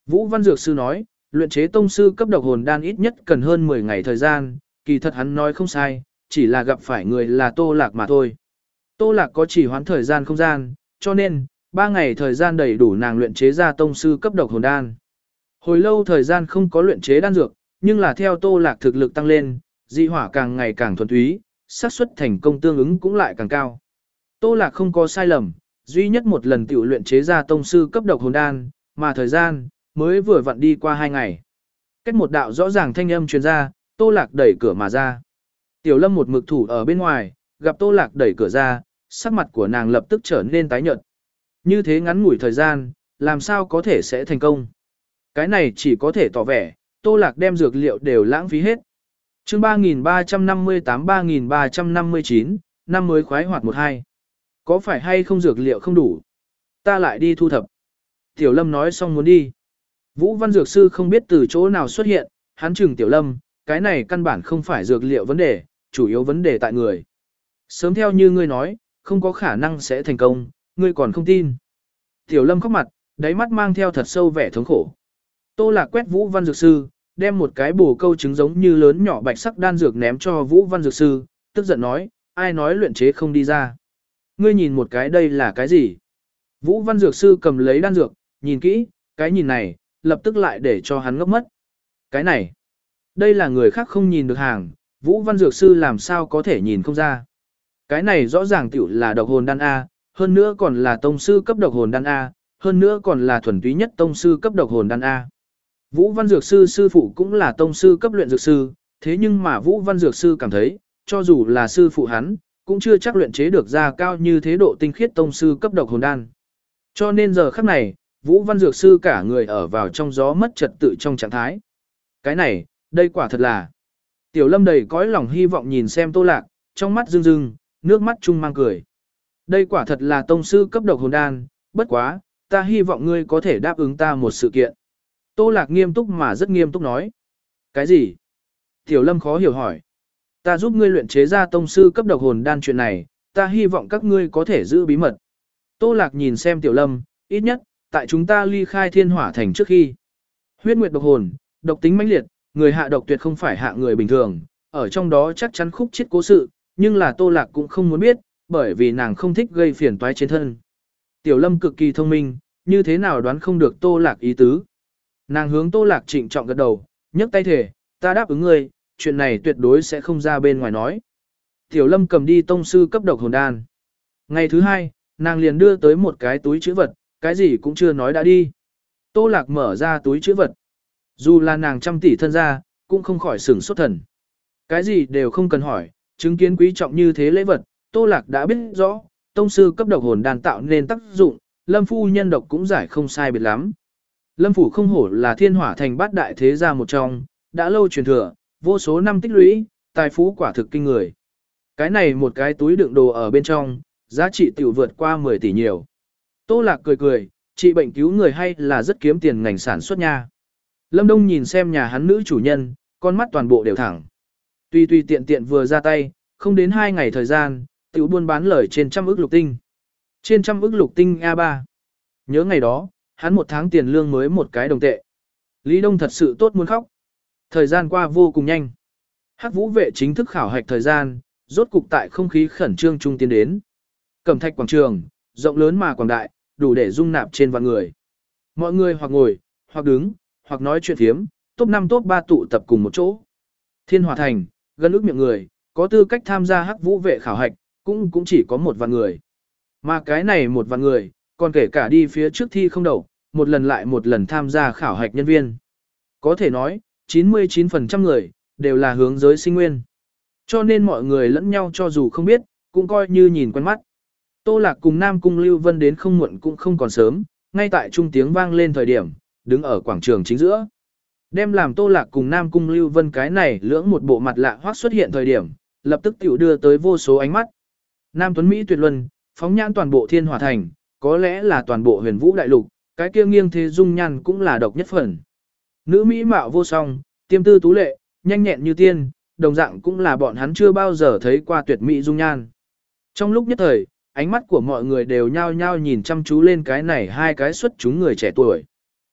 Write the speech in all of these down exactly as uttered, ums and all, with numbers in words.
Vũ Văn Dược Sư nói, luyện chế tông sư cấp độc hồn đan ít nhất cần hơn mười ngày thời gian, kỳ thật hắn nói không sai, chỉ là gặp phải người là Tô Lạc mà thôi. Tô Lạc có chỉ hoãn thời gian không gian, cho nên, ba ngày thời gian đầy đủ nàng luyện chế ra tông sư cấp độc hồn đan. Hồi lâu thời gian không có luyện chế đan dược, nhưng là theo Tô Lạc thực lực tăng lên, dị hỏa càng ngày càng thuần túy, xác suất thành công tương ứng cũng lại càng cao. Tô Lạc không có sai lầm, duy nhất một lần tiểu luyện chế ra tông sư cấp độc hồn đan, mà thời gian mới vừa vặn đi qua hai ngày. Cách một đạo rõ ràng thanh âm truyền ra, Tô Lạc đẩy cửa mà ra. Tiểu Lâm một mực thủ ở bên ngoài, gặp Tô Lạc đẩy cửa ra, sắc mặt của nàng lập tức trở nên tái nhợt. Như thế ngắn ngủi thời gian, làm sao có thể sẽ thành công? Cái này chỉ có thể tỏ vẻ, Tô Lạc đem dược liệu đều lãng phí hết. Chương ba nghìn ba trăm năm mươi tám ba nghìn ba trăm năm mươi chín, năm mới khoái hoạt một hai. Có phải hay không dược liệu không đủ? Ta lại đi thu thập. Tiểu Lâm nói xong muốn đi. Vũ Văn Dược Sư không biết từ chỗ nào xuất hiện, hắn chừng Tiểu Lâm, cái này căn bản không phải dược liệu vấn đề, chủ yếu vấn đề tại người. Sớm theo như ngươi nói, không có khả năng sẽ thành công, ngươi còn không tin. Tiểu Lâm khóc mặt, đáy mắt mang theo thật sâu vẻ thống khổ. Tô Lạc quét Vũ Văn Dược Sư, đem một cái bồ câu trứng giống như lớn nhỏ bạch sắc đan dược ném cho Vũ Văn Dược Sư, tức giận nói, ai nói luyện chế không đi ra. Ngươi nhìn một cái đây là cái gì? Vũ Văn Dược Sư cầm lấy đan dược, nhìn kỹ, cái nhìn này, lập tức lại để cho hắn ngốc mất. Cái này, đây là người khác không nhìn được hàng, Vũ Văn Dược Sư làm sao có thể nhìn không ra. Cái này rõ ràng tiểu là độc hồn đan A, hơn nữa còn là tông sư cấp độc hồn đan A, hơn nữa còn là thuần túy nhất tông sư cấp độc hồn đan A. Vũ Văn Dược Sư sư phụ cũng là tông sư cấp luyện dược sư, thế nhưng mà Vũ Văn Dược Sư cảm thấy, cho dù là sư phụ hắn, cũng chưa chắc luyện chế được ra cao như thế độ tinh khiết tông sư cấp độc hồn đan. Cho nên giờ khắc này, Vũ Văn Dược Sư cả người ở vào trong gió mất trật tự trong trạng thái. Cái này, đây quả thật là. Tiểu Lâm đầy cõi lòng hy vọng nhìn xem Tô Lạc, trong mắt rưng rưng, nước mắt chung mang cười. Đây quả thật là tông sư cấp độc hồn đan, bất quá, ta hy vọng ngươi có thể đáp ứng ta một sự kiện. Tô Lạc nghiêm túc mà rất nghiêm túc nói. Cái gì? Tiểu Lâm khó hiểu hỏi. Ta giúp ngươi luyện chế ra tông sư cấp độc hồn đan chuyện này, ta hy vọng các ngươi có thể giữ bí mật. Tô Lạc nhìn xem Tiểu Lâm, ít nhất, tại chúng ta ly khai thiên hỏa thành trước khi. Huyết nguyệt độc hồn, độc tính mãnh liệt, người hạ độc tuyệt không phải hạ người bình thường, ở trong đó chắc chắn khúc chết cố sự, nhưng là Tô Lạc cũng không muốn biết, bởi vì nàng không thích gây phiền toái trên thân. Tiểu Lâm cực kỳ thông minh, như thế nào đoán không được Tô Lạc ý tứ. Nàng hướng Tô Lạc trịnh trọng gật đầu, nhấc tay thể, ta đáp ứng ngươi, chuyện này tuyệt đối sẽ không ra bên ngoài nói. Tiểu Lâm cầm đi tông sư cấp độc hồn đan. Ngày thứ hai, nàng liền đưa tới một cái túi chữ vật, cái gì cũng chưa nói đã đi. Tô Lạc mở ra túi chữ vật. Dù là nàng trăm tỷ thân ra, cũng không khỏi sửng sốt thần. Cái gì đều không cần hỏi, chứng kiến quý trọng như thế lễ vật, Tô Lạc đã biết rõ, tông sư cấp độc hồn đan tạo nên tác dụng, Lâm phu nhân độc cũng giải không sai biệt lắm. Lâm phủ không hổ là thiên hỏa thành bát đại thế gia một trong, đã lâu truyền thừa, vô số năm tích lũy, tài phú quả thực kinh người. Cái này một cái túi đựng đồ ở bên trong, giá trị tiểu vượt qua mười tỷ nhiều. Tô Lạc cười cười, trị bệnh cứu người hay là rất kiếm tiền ngành sản xuất nha. Lâm Đông nhìn xem nhà hắn nữ chủ nhân, con mắt toàn bộ đều thẳng. Tuy tuy tiện tiện vừa ra tay, không đến hai ngày thời gian, tiểu buôn bán lời trên trăm ức lục tinh. Trên trăm ức lục tinh a ba. Nhớ ngày đó, hắn một tháng tiền lương mới một cái đồng tệ. Lý Đông thật sự tốt muốn khóc. Thời gian qua vô cùng nhanh. Hắc Vũ vệ chính thức khảo hạch thời gian, rốt cục tại không khí khẩn trương trung tiến đến. Cẩm Thạch quảng trường, rộng lớn mà quảng đại, đủ để dung nạp trên vạn người. Mọi người hoặc ngồi, hoặc đứng, hoặc nói chuyện phiếm, top năm top ba tụ tập cùng một chỗ. Thiên Hỏa Thành, gần ước miệng người, có tư cách tham gia Hắc Vũ vệ khảo hạch, cũng cũng chỉ có một vạn người. Mà cái này một vạn người, còn kể cả đi phía trước thi không đậu, một lần lại một lần tham gia khảo hạch nhân viên. Có thể nói, chín mươi chín phần trăm người, đều là hướng giới sinh nguyên. Cho nên mọi người lẫn nhau cho dù không biết, cũng coi như nhìn quen mắt. Tô Lạc cùng Nam Cung Lưu Vân đến không muộn cũng không còn sớm, ngay tại trung tiếng vang lên thời điểm, đứng ở quảng trường chính giữa. Đem làm Tô Lạc cùng Nam Cung Lưu Vân cái này lưỡng một bộ mặt lạ hoác xuất hiện thời điểm, lập tức tiểu đưa tới vô số ánh mắt. Nam Tuấn Mỹ tuyệt luân, phóng nhãn toàn bộ Thiên Hỏa Thành, có lẽ là toàn bộ Huyền Vũ đại lục, cái kia nghiêng thế dung nhan cũng là độc nhất phần. Nữ mỹ mạo vô song, tiêm tư tú lệ, nhanh nhẹn như tiên, đồng dạng cũng là bọn hắn chưa bao giờ thấy qua tuyệt mỹ dung nhan. Trong lúc nhất thời, ánh mắt của mọi người đều nhao nhao nhìn chăm chú lên cái này hai cái xuất chúng người trẻ tuổi.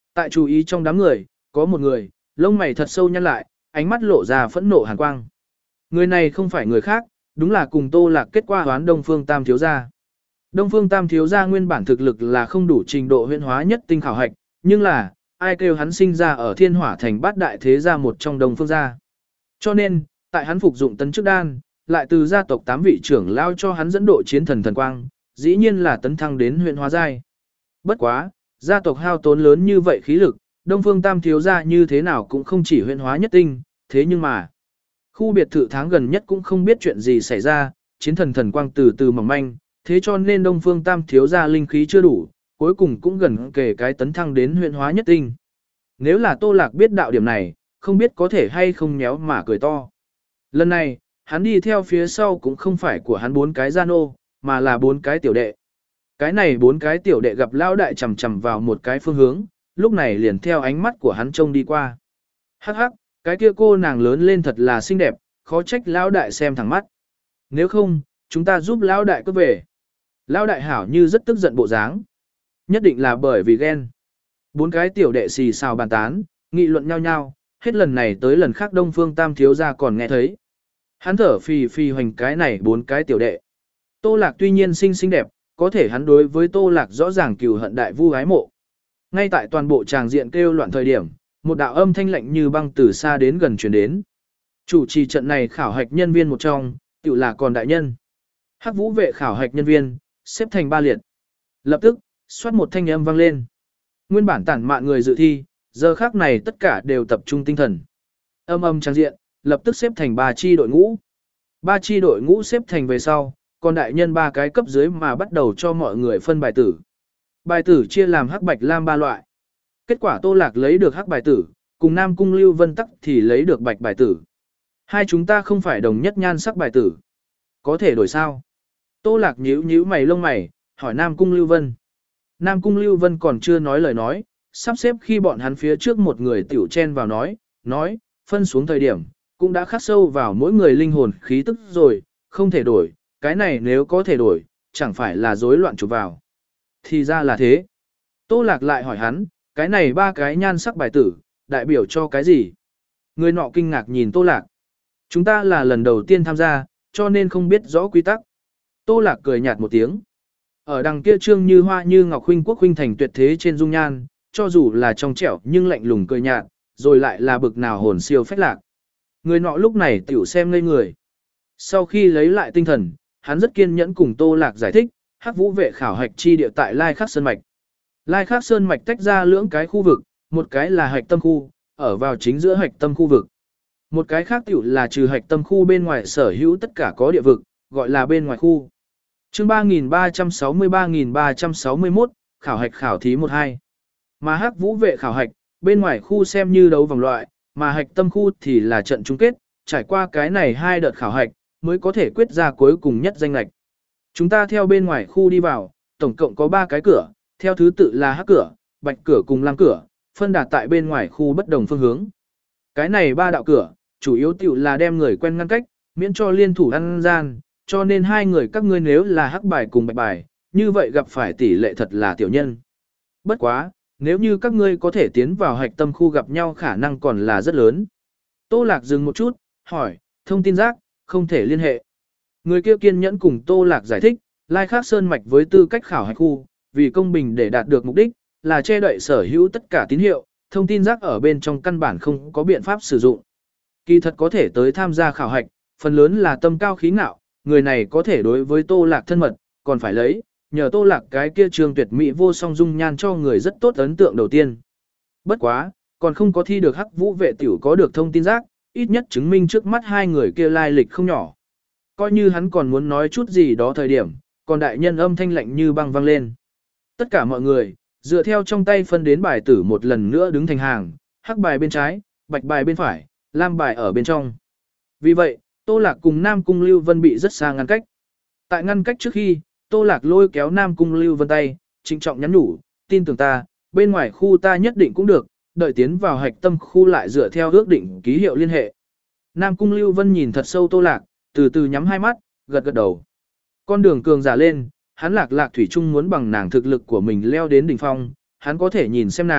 Tại chú ý trong đám người, có một người, lông mày thật sâu nhăn lại, ánh mắt lộ ra phẫn nộ hàn quang. Người này không phải người khác, đúng là cùng Tô Lạc kết quả hoán Đông Phương Tam thiếu gia. Đông Phương Tam thiếu gia nguyên bản thực lực là không đủ trình độ huyễn hóa nhất tinh khảo hạch, nhưng là, ai kêu hắn sinh ra ở Thiên Hỏa thành bát đại thế gia một trong Đông Phương gia. Cho nên, tại hắn phục dụng tấn chức đan, lại từ gia tộc tám vị trưởng lao cho hắn dẫn độ chiến thần thần quang, dĩ nhiên là tấn thăng đến huyễn hóa giai. Bất quá, gia tộc hao tốn lớn như vậy khí lực, Đông Phương Tam thiếu gia như thế nào cũng không chỉ huyễn hóa nhất tinh, thế nhưng mà, khu biệt thự tháng gần nhất cũng không biết chuyện gì xảy ra, chiến thần thần quang từ từ mỏng manh, thế cho nên Đông Phương Tam thiếu gia linh khí chưa đủ, cuối cùng cũng gần kể cái tấn thăng đến huyễn hóa nhất tinh. Nếu là Tô Lạc biết đạo điểm này, không biết có thể hay không nhéo mà cười to. Lần này, hắn đi theo phía sau cũng không phải của hắn bốn cái gia nô, mà là bốn cái tiểu đệ. Cái này bốn cái tiểu đệ gặp lão đại chầm chầm vào một cái phương hướng, lúc này liền theo ánh mắt của hắn trông đi qua. Hắc hắc, cái kia cô nàng lớn lên thật là xinh đẹp, khó trách lão đại xem thẳng mắt. Nếu không, chúng ta giúp lão đại cứ về. Lão đại hảo như rất tức giận bộ dáng. Nhất định là bởi vì ghen. Bốn cái tiểu đệ xì xào bàn tán, nghị luận nhau nhau, hết lần này tới lần khác Đông Phương Tam thiếu gia còn nghe thấy. Hắn thở phì phì hoành cái này bốn cái tiểu đệ. Tô Lạc tuy nhiên xinh xinh đẹp, có thể hắn đối với Tô Lạc rõ ràng cừu hận đại vu ái mộ. Ngay tại toàn bộ tràng diện kêu loạn thời điểm, một đạo âm thanh lạnh như băng từ xa đến gần truyền đến. Chủ trì trận này khảo hạch nhân viên một trong, tự là còn đại nhân. Hắc Vũ vệ khảo hạch nhân viên, xếp thành ba liệt. Lập tức, xoát một thanh âm vang lên. Nguyên bản tản mạn người dự thi, giờ khác này tất cả đều tập trung tinh thần. Âm âm tràng diện, lập tức xếp thành ba chi đội ngũ. Ba chi đội ngũ xếp thành về sau, còn đại nhân ba cái cấp dưới mà bắt đầu cho mọi người phân bài tử. Bài tử chia làm hắc bạch lam ba loại. Kết quả Tô Lạc lấy được hắc bài tử, cùng Nam Cung Lưu Vân Tắc thì lấy được bạch bài tử. Hai chúng ta không phải đồng nhất nhan sắc bài tử. Có thể đổi sao? Tô Lạc nhíu nhíu mày lông mày, hỏi Nam Cung Lưu Vân. Nam Cung Lưu Vân còn chưa nói lời nói, sắp xếp khi bọn hắn phía trước một người tiểu chen vào nói, nói, phân xuống thời điểm, cũng đã khắc sâu vào mỗi người linh hồn khí tức rồi, không thể đổi, cái này nếu có thể đổi, chẳng phải là rối loạn chụp vào. Thì ra là thế. Tô Lạc lại hỏi hắn, cái này ba cái nhan sắc bài tử, đại biểu cho cái gì? Người nọ kinh ngạc nhìn Tô Lạc. Chúng ta là lần đầu tiên tham gia, cho nên không biết rõ quy tắc. Tô Lạc cười nhạt một tiếng. Ở đằng kia trương như hoa như ngọc huynh quốc huynh thành tuyệt thế trên dung nhan, cho dù là trong trẻo nhưng lạnh lùng cười nhạt, rồi lại là bực nào hồn siêu phách lạc. Người nọ lúc này tiểu xem ngây người. Sau khi lấy lại tinh thần, hắn rất kiên nhẫn cùng Tô Lạc giải thích, Hắc Vũ vệ khảo hạch chi địa tại Lai Khắc Sơn Mạch. Lai Khắc Sơn Mạch tách ra lưỡng cái khu vực, một cái là hạch tâm khu, ở vào chính giữa hạch tâm khu vực. Một cái khác tiểu là trừ hạch tâm khu bên ngoài sở hữu tất cả có địa vực, gọi là bên ngoài khu. Chương ba nghìn ba trăm sáu mươi ba nghìn ba trăm sáu mươi mốt, khảo hạch khảo thí một hai. Mà Hắc Vũ vệ khảo hạch, bên ngoài khu xem như đấu vòng loại, mà hạch tâm khu thì là trận chung kết, trải qua cái này hai đợt khảo hạch, mới có thể quyết ra cuối cùng nhất danh lệch. Chúng ta theo bên ngoài khu đi vào, tổng cộng có ba cái cửa, theo thứ tự là hắc cửa, bạch cửa cùng lam cửa, phân đạt tại bên ngoài khu bất đồng phương hướng. Cái này ba đạo cửa, chủ yếu tiểu là đem người quen ngăn cách, miễn cho liên thủ ăn gian, cho nên hai người các ngươi nếu là hắc bài cùng bạch bài, như vậy gặp phải tỷ lệ thật là tiểu nhân. Bất quá, nếu như các ngươi có thể tiến vào hạch tâm khu gặp nhau khả năng còn là rất lớn. Tô Lạc dừng một chút, hỏi, thông tin rác, không thể liên hệ. Người kia kiên nhẫn cùng Tô Lạc giải thích, Lai Khắc Sơn Mạch với tư cách khảo hạch khu, vì công bình để đạt được mục đích, là che đậy sở hữu tất cả tín hiệu, thông tin rác ở bên trong căn bản không có biện pháp sử dụng. Kỳ thật có thể tới tham gia khảo hạch, phần lớn là tâm cao khí ngạo, người này có thể đối với Tô Lạc thân mật, còn phải lấy, nhờ Tô Lạc cái kia trường tuyệt mỹ vô song dung nhan cho người rất tốt ấn tượng đầu tiên. Bất quá, còn không có thi được Hắc Vũ vệ tiểu có được thông tin rác, ít nhất chứng minh trước mắt hai người kia lai lịch không nhỏ. Coi như hắn còn muốn nói chút gì đó thời điểm, còn đại nhân âm thanh lạnh như băng vang lên. Tất cả mọi người, dựa theo trong tay phân đến bài tử một lần nữa đứng thành hàng, hắc bài bên trái, bạch bài bên phải, lam bài ở bên trong. Vì vậy, Tô Lạc cùng Nam Cung Lưu Vân bị rất xa ngăn cách. Tại ngăn cách trước khi, Tô Lạc lôi kéo Nam Cung Lưu Vân tay, trịnh trọng nhắn nhủ, tin tưởng ta, bên ngoài khu ta nhất định cũng được, đợi tiến vào hạch tâm khu lại dựa theo ước định ký hiệu liên hệ. Nam Cung Lưu Vân nhìn thật sâu Tô Lạc, từ từ nhắm hai mắt, gật gật đầu. Con đường cường giả lên, hắn Lạc Lạc thủy chung muốn bằng nàng thực lực của mình leo đến đỉnh phong, hắn có thể nhìn xem nàng,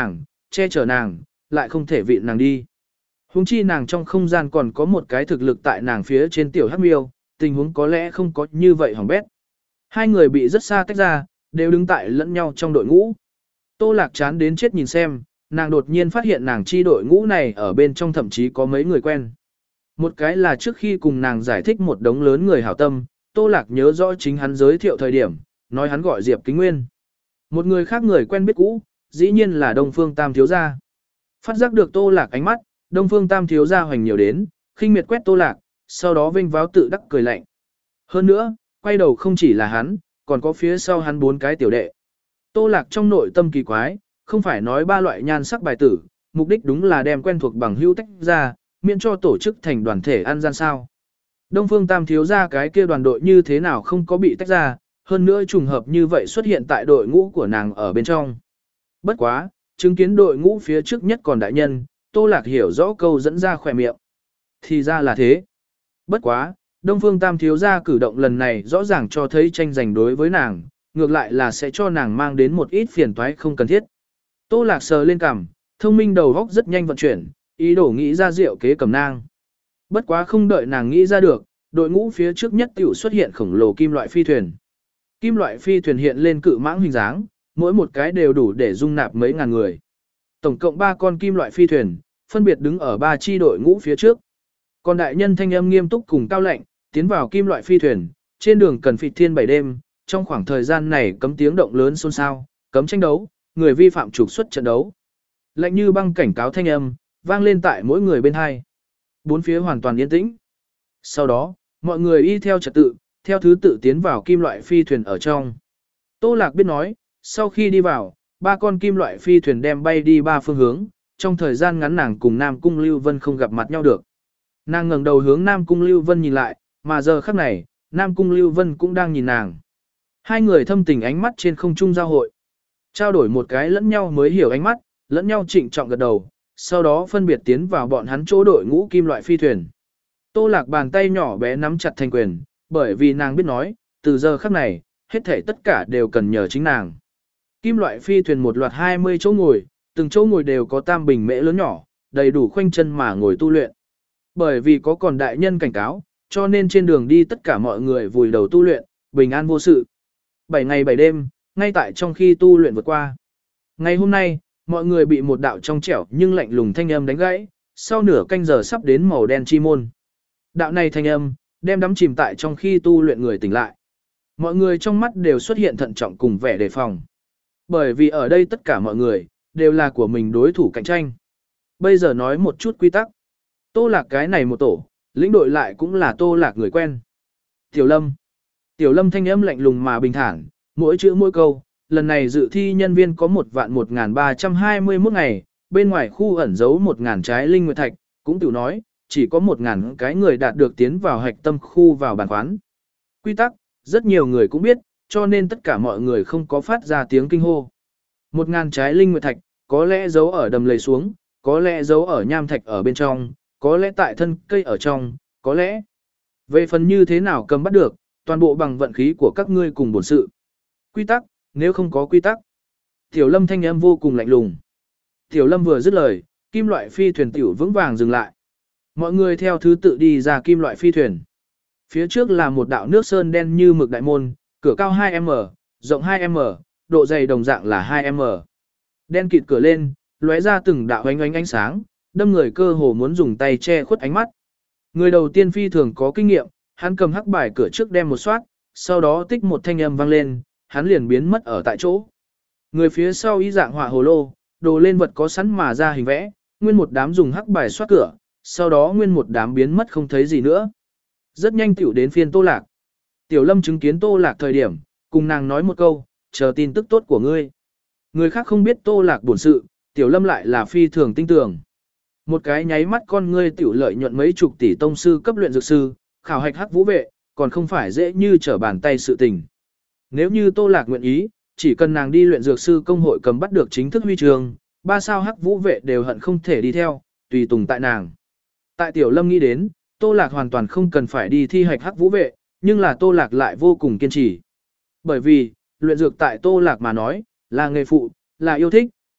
che chở nàng, lại không thể vịn nàng đi. Huống chi nàng trong không gian còn có một cái thực lực tại nàng phía trên tiểu hắc miêu, tình huống có lẽ không có như vậy hỏng bét. Hai người bị rất xa tách ra, đều đứng tại lẫn nhau trong đội ngũ. Tô Lạc chán đến chết nhìn xem, nàng đột nhiên phát hiện nàng chi đội ngũ này ở bên trong thậm chí có mấy người quen. Một cái là trước khi cùng nàng giải thích một đống lớn người hảo tâm, Tô Lạc nhớ rõ chính hắn giới thiệu thời điểm, nói hắn gọi Diệp Kính Nguyên. Một người khác người quen biết cũ, dĩ nhiên là Đông Phương Tam thiếu gia. Phát giác được Tô Lạc ánh mắt, Đông Phương Tam thiếu gia hoành nhiều đến, khinh miệt quét Tô Lạc, sau đó vinh váo tự đắc cười lạnh. Hơn nữa, quay đầu không chỉ là hắn, còn có phía sau hắn bốn cái tiểu đệ. Tô Lạc trong nội tâm kỳ quái, không phải nói ba loại nhan sắc bài tử, mục đích đúng là đem quen thuộc bằng hữu tách ra, miễn cho tổ chức thành đoàn thể ăn gian sao. Đông Phương Tam thiếu gia cái kia đoàn đội như thế nào không có bị tách ra, hơn nữa trùng hợp như vậy xuất hiện tại đội ngũ của nàng ở bên trong. Bất quá, chứng kiến đội ngũ phía trước nhất còn đại nhân, Tô Lạc hiểu rõ câu dẫn ra khỏe miệng. Thì ra là thế. Bất quá, Đông Phương Tam thiếu gia cử động lần này rõ ràng cho thấy tranh giành đối với nàng, ngược lại là sẽ cho nàng mang đến một ít phiền toái không cần thiết. Tô Lạc sờ lên cằm, thông minh đầu óc rất nhanh vận chuyển, ý đồ nghĩ ra diệu kế cầm nang. Bất quá không đợi nàng nghĩ ra được, đội ngũ phía trước nhất tiểu xuất hiện khổng lồ kim loại phi thuyền. Kim loại phi thuyền hiện lên cự mãng hình dáng, mỗi một cái đều đủ để dung nạp mấy ngàn người. Tổng cộng ba con kim loại phi thuyền, phân biệt đứng ở ba chi đội ngũ phía trước. Còn đại nhân thanh âm nghiêm túc cùng cao lệnh, tiến vào kim loại phi thuyền, trên đường cần phịt thiên bảy đêm, trong khoảng thời gian này cấm tiếng động lớn xôn xao, cấm tranh đấu, người vi phạm trục xuất trận đấu. Lệnh như băng cảnh cáo thanh âm, vang lên tại mỗi người bên hai. Bốn phía hoàn toàn yên tĩnh. Sau đó, mọi người y theo trật tự, theo thứ tự tiến vào kim loại phi thuyền ở trong. Tô Lạc biết nói, sau khi đi vào, ba con kim loại phi thuyền đem bay đi ba phương hướng, trong thời gian ngắn nàng cùng Nam Cung Lưu Vân không gặp mặt nhau được. Nàng ngẩng đầu hướng Nam Cung Lưu Vân nhìn lại, mà giờ khắc này, Nam Cung Lưu Vân cũng đang nhìn nàng. Hai người thâm tình ánh mắt trên không trung giao hội. Trao đổi một cái lẫn nhau mới hiểu ánh mắt, lẫn nhau trịnh trọng gật đầu, sau đó phân biệt tiến vào bọn hắn chỗ đội ngũ kim loại phi thuyền. Tô Lạc bàn tay nhỏ bé nắm chặt thành quyền, bởi vì nàng biết nói, từ giờ khắc này, hết thảy tất cả đều cần nhờ chính nàng. Kim loại phi thuyền một loạt hai mươi chỗ ngồi, từng chỗ ngồi đều có tam bình mễ lớn nhỏ, đầy đủ khoanh chân mà ngồi tu luyện. Bởi vì có còn đại nhân cảnh cáo, cho nên trên đường đi tất cả mọi người vùi đầu tu luyện, bình an vô sự. Bảy ngày bảy đêm, ngay tại trong khi tu luyện vượt qua. Ngày hôm nay, mọi người bị một đạo trong trẻo nhưng lạnh lùng thanh âm đánh gãy, sau nửa canh giờ sắp đến màu đen chi môn. Đạo này thanh âm, đem đắm chìm tại trong khi tu luyện người tỉnh lại. Mọi người trong mắt đều xuất hiện thận trọng cùng vẻ đề phòng. Bởi vì ở đây tất cả mọi người, đều là của mình đối thủ cạnh tranh. Bây giờ nói một chút quy tắc. Tô Lạc cái này một tổ, lĩnh đội lại cũng là Tô Lạc người quen. Tiểu Lâm. Tiểu Lâm thanh âm lạnh lùng mà bình thản, mỗi chữ mỗi câu. Lần này dự thi nhân viên có một vạn một nghìn ba trăm hai mươi mốt ngày, bên ngoài khu ẩn giấu một nghìn trái linh nguyệt thạch, cũng tiểu nói, chỉ có một nghìn cái người đạt được tiến vào hạch tâm khu vào bàn khoán. Quy tắc, rất nhiều người cũng biết, cho nên tất cả mọi người không có phát ra tiếng kinh hô. Một nghìn trái linh nguyệt thạch, có lẽ giấu ở đầm lầy xuống, có lẽ giấu ở nham thạch ở bên trong, có lẽ tại thân cây ở trong, có lẽ. Về phần như thế nào cầm bắt được, toàn bộ bằng vận khí của các ngươi cùng bổn sự. Quy tắc, nếu không có quy tắc. Tiểu Lâm thanh âm vô cùng lạnh lùng. Tiểu Lâm vừa dứt lời, kim loại phi thuyền tiểu vững vàng dừng lại. Mọi người theo thứ tự đi ra kim loại phi thuyền. Phía trước là một đạo nước sơn đen như mực đại môn, cửa cao hai mét, rộng hai mét, độ dày đồng dạng là hai mét. Đen kịt cửa lên, lóe ra từng đạo ánh ánh ánh sáng, đâm người cơ hồ muốn dùng tay che khuất ánh mắt. Người đầu tiên phi thường có kinh nghiệm, hắn cầm hắc bài cửa trước đem một soát, sau đó tích một thanh âm vang lên, hắn liền biến mất ở tại chỗ. Người phía sau y dạng họa hồ lô, đồ lên vật có sẵn mà ra hình vẽ, nguyên một đám dùng hắc bài soát cửa, sau đó nguyên một đám biến mất không thấy gì nữa. Rất nhanh tiểu đến phiên Tô Lạc. Tiểu Lâm chứng kiến Tô Lạc thời điểm, cùng nàng nói một câu, chờ tin tức tốt của ngươi. Người khác không biết Tô Lạc bổn sự, Tiểu Lâm lại là phi thường tinh tường. Một cái nháy mắt con ngươi tiểu lợi nhuận mấy chục tỷ tông sư cấp luyện dược sư, khảo hạch hắc vũ vệ, còn không phải dễ như trở bàn tay sự tình. Nếu như Tô Lạc nguyện ý, chỉ cần nàng đi luyện dược sư công hội cầm bắt được chính thức huy trường, ba sao hắc vũ vệ đều hận không thể đi theo, tùy tùng tại nàng. Tại Tiểu Lâm nghĩ đến, Tô Lạc hoàn toàn không cần phải đi thi hạch hắc vũ vệ, nhưng là Tô Lạc lại vô cùng kiên trì. Bởi vì, luyện dược tại Tô Lạc mà nói, là nghề phụ, là yêu thích,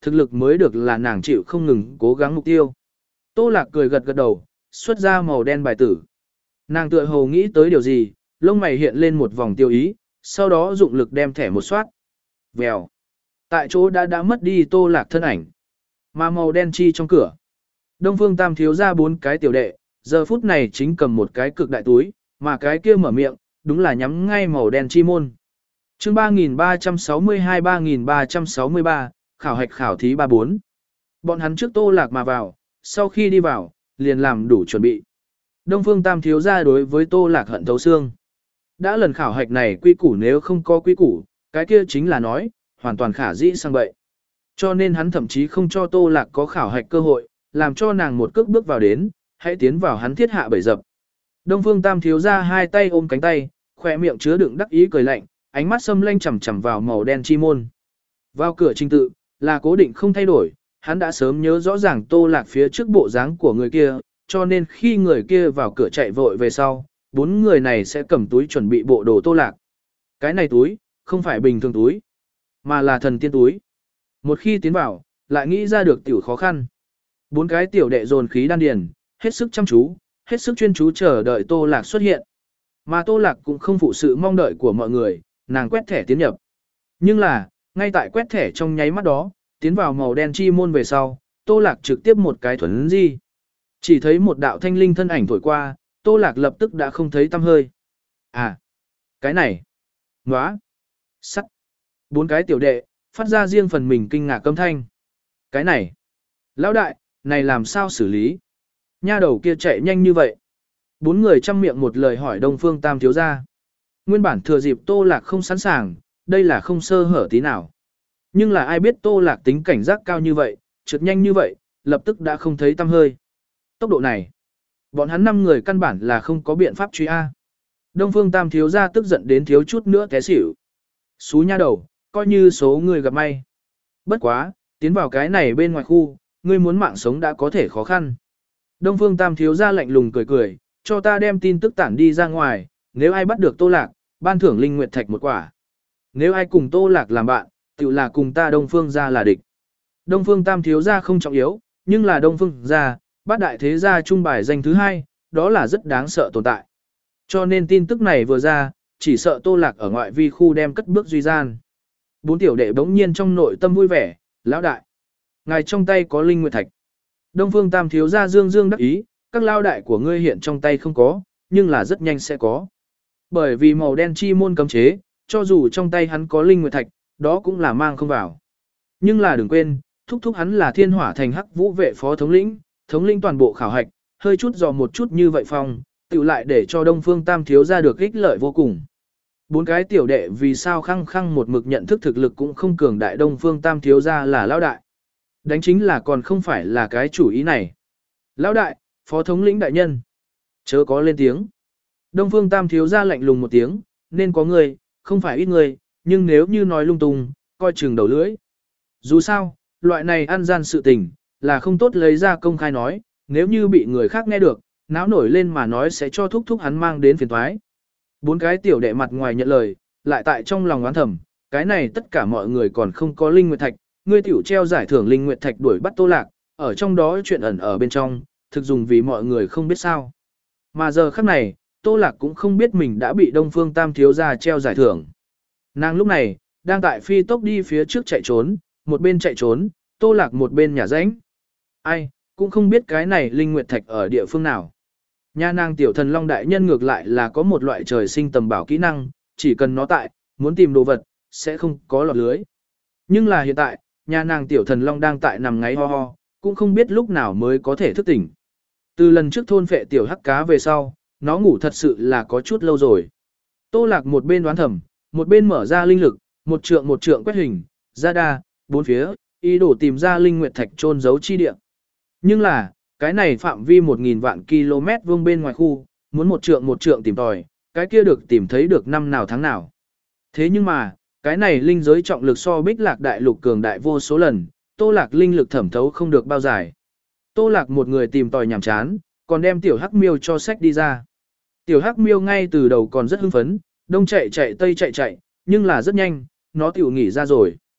thực lực mới được là nàng chịu không ngừng cố gắng mục tiêu. Tô Lạc cười gật gật đầu, xuất ra màu đen bài tử. Nàng tựa hồ nghĩ tới điều gì, lông mày hiện lên một vòng tiêu ý, sau đó dụng lực đem thẻ một soát. Vèo. Tại chỗ đã đã mất đi Tô Lạc thân ảnh. Mà màu đen chi trong cửa. Đông Phương Tam thiếu ra bốn cái tiểu đệ, giờ phút này chính cầm một cái cực đại túi, mà cái kia mở miệng, đúng là nhắm ngay màu đen chi môn. Chương ba nghìn ba trăm sáu mươi hai ba nghìn ba trăm sáu mươi ba, khảo hạch khảo thí ba bốn. Bọn hắn trước Tô Lạc mà vào, sau khi đi vào, liền làm đủ chuẩn bị. Đông Phương Tam thiếu ra đối với Tô Lạc hận thấu xương. Đã lần khảo hạch này quy củ nếu không có quy củ, cái kia chính là nói, hoàn toàn khả dĩ sang bậy. Cho nên hắn thậm chí không cho Tô Lạc có khảo hạch cơ hội, làm cho nàng một cước bước vào đến, hãy tiến vào hắn thiết hạ bẫy dập. Đông Phương Tam thiếu ra hai tay ôm cánh tay, khỏe miệng chứa đựng đắc ý cười lạnh, ánh mắt xâm lanh chằm chằm vào màu đen chi môn. Vào cửa trình tự, là cố định không thay đổi, hắn đã sớm nhớ rõ ràng Tô Lạc phía trước bộ dáng của người kia, cho nên khi người kia vào cửa chạy vội về sau, bốn người này sẽ cầm túi chuẩn bị bộ đồ Tô Lạc. Cái này túi, không phải bình thường túi, mà là thần tiên túi. Một khi tiến vào, lại nghĩ ra được tiểu khó khăn. Bốn cái tiểu đệ dồn khí đan điền, hết sức chăm chú, hết sức chuyên chú chờ đợi Tô Lạc xuất hiện. Mà Tô Lạc cũng không phụ sự mong đợi của mọi người, nàng quét thẻ tiến nhập. Nhưng là, ngay tại quét thẻ trong nháy mắt đó, tiến vào màu đen chi môn về sau, Tô Lạc trực tiếp một cái thuấn di. Chỉ thấy một đạo thanh linh thân ảnh thổi qua, Tô Lạc lập tức đã không thấy tăm hơi. À, cái này, nóa, sắt, bốn cái tiểu đệ, phát ra riêng phần mình kinh ngạc âm thanh. Cái này, lão đại, này làm sao xử lý? Nha đầu kia chạy nhanh như vậy. Bốn người chăm miệng một lời hỏi Đông Phương Tam thiếu gia. Nguyên bản thừa dịp Tô Lạc không sẵn sàng, đây là không sơ hở tí nào. Nhưng là ai biết Tô Lạc tính cảnh giác cao như vậy, trượt nhanh như vậy, lập tức đã không thấy tăm hơi. Tốc độ này, bọn hắn năm người căn bản là không có biện pháp truy A. Đông Phương Tam thiếu gia tức giận đến thiếu chút nữa té xỉu. Xú nha đầu, coi như số người gặp may. Bất quá, tiến vào cái này bên ngoài khu, ngươi muốn mạng sống đã có thể khó khăn. Đông Phương Tam thiếu gia lạnh lùng cười cười, cho ta đem tin tức tản đi ra ngoài, nếu ai bắt được Tô Lạc, ban thưởng linh nguyệt thạch một quả. Nếu ai cùng Tô Lạc làm bạn, tự là cùng ta Đông Phương gia là địch. Đông Phương Tam thiếu gia không trọng yếu, nhưng là Đông Phương gia, bát đại thế gia trung bài danh thứ hai, đó là rất đáng sợ tồn tại. Cho nên tin tức này vừa ra, chỉ sợ Tô Lạc ở ngoại vi khu đem cất bước duy gian. Bốn tiểu đệ bỗng nhiên trong nội tâm vui vẻ, lão đại, ngài trong tay có linh nguyệt thạch. Đông Phương Tam thiếu gia dương dương đắc ý, các lao đại của ngươi hiện trong tay không có, nhưng là rất nhanh sẽ có. Bởi vì màu đen chi môn cấm chế, cho dù trong tay hắn có linh nguyệt thạch, đó cũng là mang không vào. Nhưng là đừng quên, thúc thúc hắn là thiên hỏa thành hắc vũ vệ phó thống lĩnh, thống lĩnh toàn bộ khảo hạch, hơi chút dò một chút như vậy phong, tự lại để cho Đông Phương Tam thiếu gia được ích lợi vô cùng. Bốn cái tiểu đệ vì sao khăng khăng một mực nhận thức thực lực cũng không cường đại Đông Phương Tam thiếu gia là lão đại. Đánh chính là còn không phải là cái chủ ý này. Lão đại, phó thống lĩnh đại nhân. Chớ có lên tiếng. Đông Phương Tam thiếu gia lạnh lùng một tiếng, nên có người, không phải ít người, nhưng nếu như nói lung tung, coi chừng đầu lưỡi. Dù sao, loại này ăn gian sự tình, là không tốt lấy ra công khai nói, nếu như bị người khác nghe được, náo nổi lên mà nói sẽ cho thúc thúc hắn mang đến phiền toái. Bốn cái tiểu đệ mặt ngoài nhận lời, lại tại trong lòng oán thầm, cái này tất cả mọi người còn không có linh nguyệt thạch, ngươi tiểu treo giải thưởng linh nguyệt thạch đuổi bắt Tô Lạc, ở trong đó chuyện ẩn ở bên trong, thực dùng vì mọi người không biết sao. Mà giờ khắc này, Tô Lạc cũng không biết mình đã bị Đông Phương Tam thiếu gia treo giải thưởng. Nàng lúc này, đang tại phi tốc đi phía trước chạy trốn, một bên chạy trốn, Tô Lạc một bên nhả rãnh. Ai, cũng không biết cái này linh nguyệt thạch ở địa phương nào. Nhà nàng tiểu thần long đại nhân ngược lại là có một loại trời sinh tầm bảo kỹ năng, chỉ cần nó tại, muốn tìm đồ vật, sẽ không có lọt lưới. Nhưng là hiện tại, nhà nàng tiểu thần long đang tại nằm ngáy ho ho, cũng không biết lúc nào mới có thể thức tỉnh. Từ lần trước thôn phệ tiểu hắc cá về sau, nó ngủ thật sự là có chút lâu rồi. Tô Lạc một bên đoán thầm, một bên mở ra linh lực, một trượng một trượng quét hình, ra đa, bốn phía, ý đồ tìm ra linh nguyệt thạch chôn giấu chi địa. Nhưng là, cái này phạm vi một nghìn vạn km vuông bên ngoài khu, muốn một trượng một trượng tìm tòi, cái kia được tìm thấy được năm nào tháng nào. Thế nhưng mà, cái này linh giới trọng lực so Bích Lạc đại lục cường đại vô số lần, Tô Lạc linh lực thẩm thấu không được bao dài. Tô Lạc một người tìm tòi nhàm chán, còn đem tiểu hắc miêu cho sách đi ra. Tiểu hắc miêu ngay từ đầu còn rất hưng phấn, đông chạy chạy tây chạy chạy, nhưng là rất nhanh, nó tiểu nghỉ ra rồi.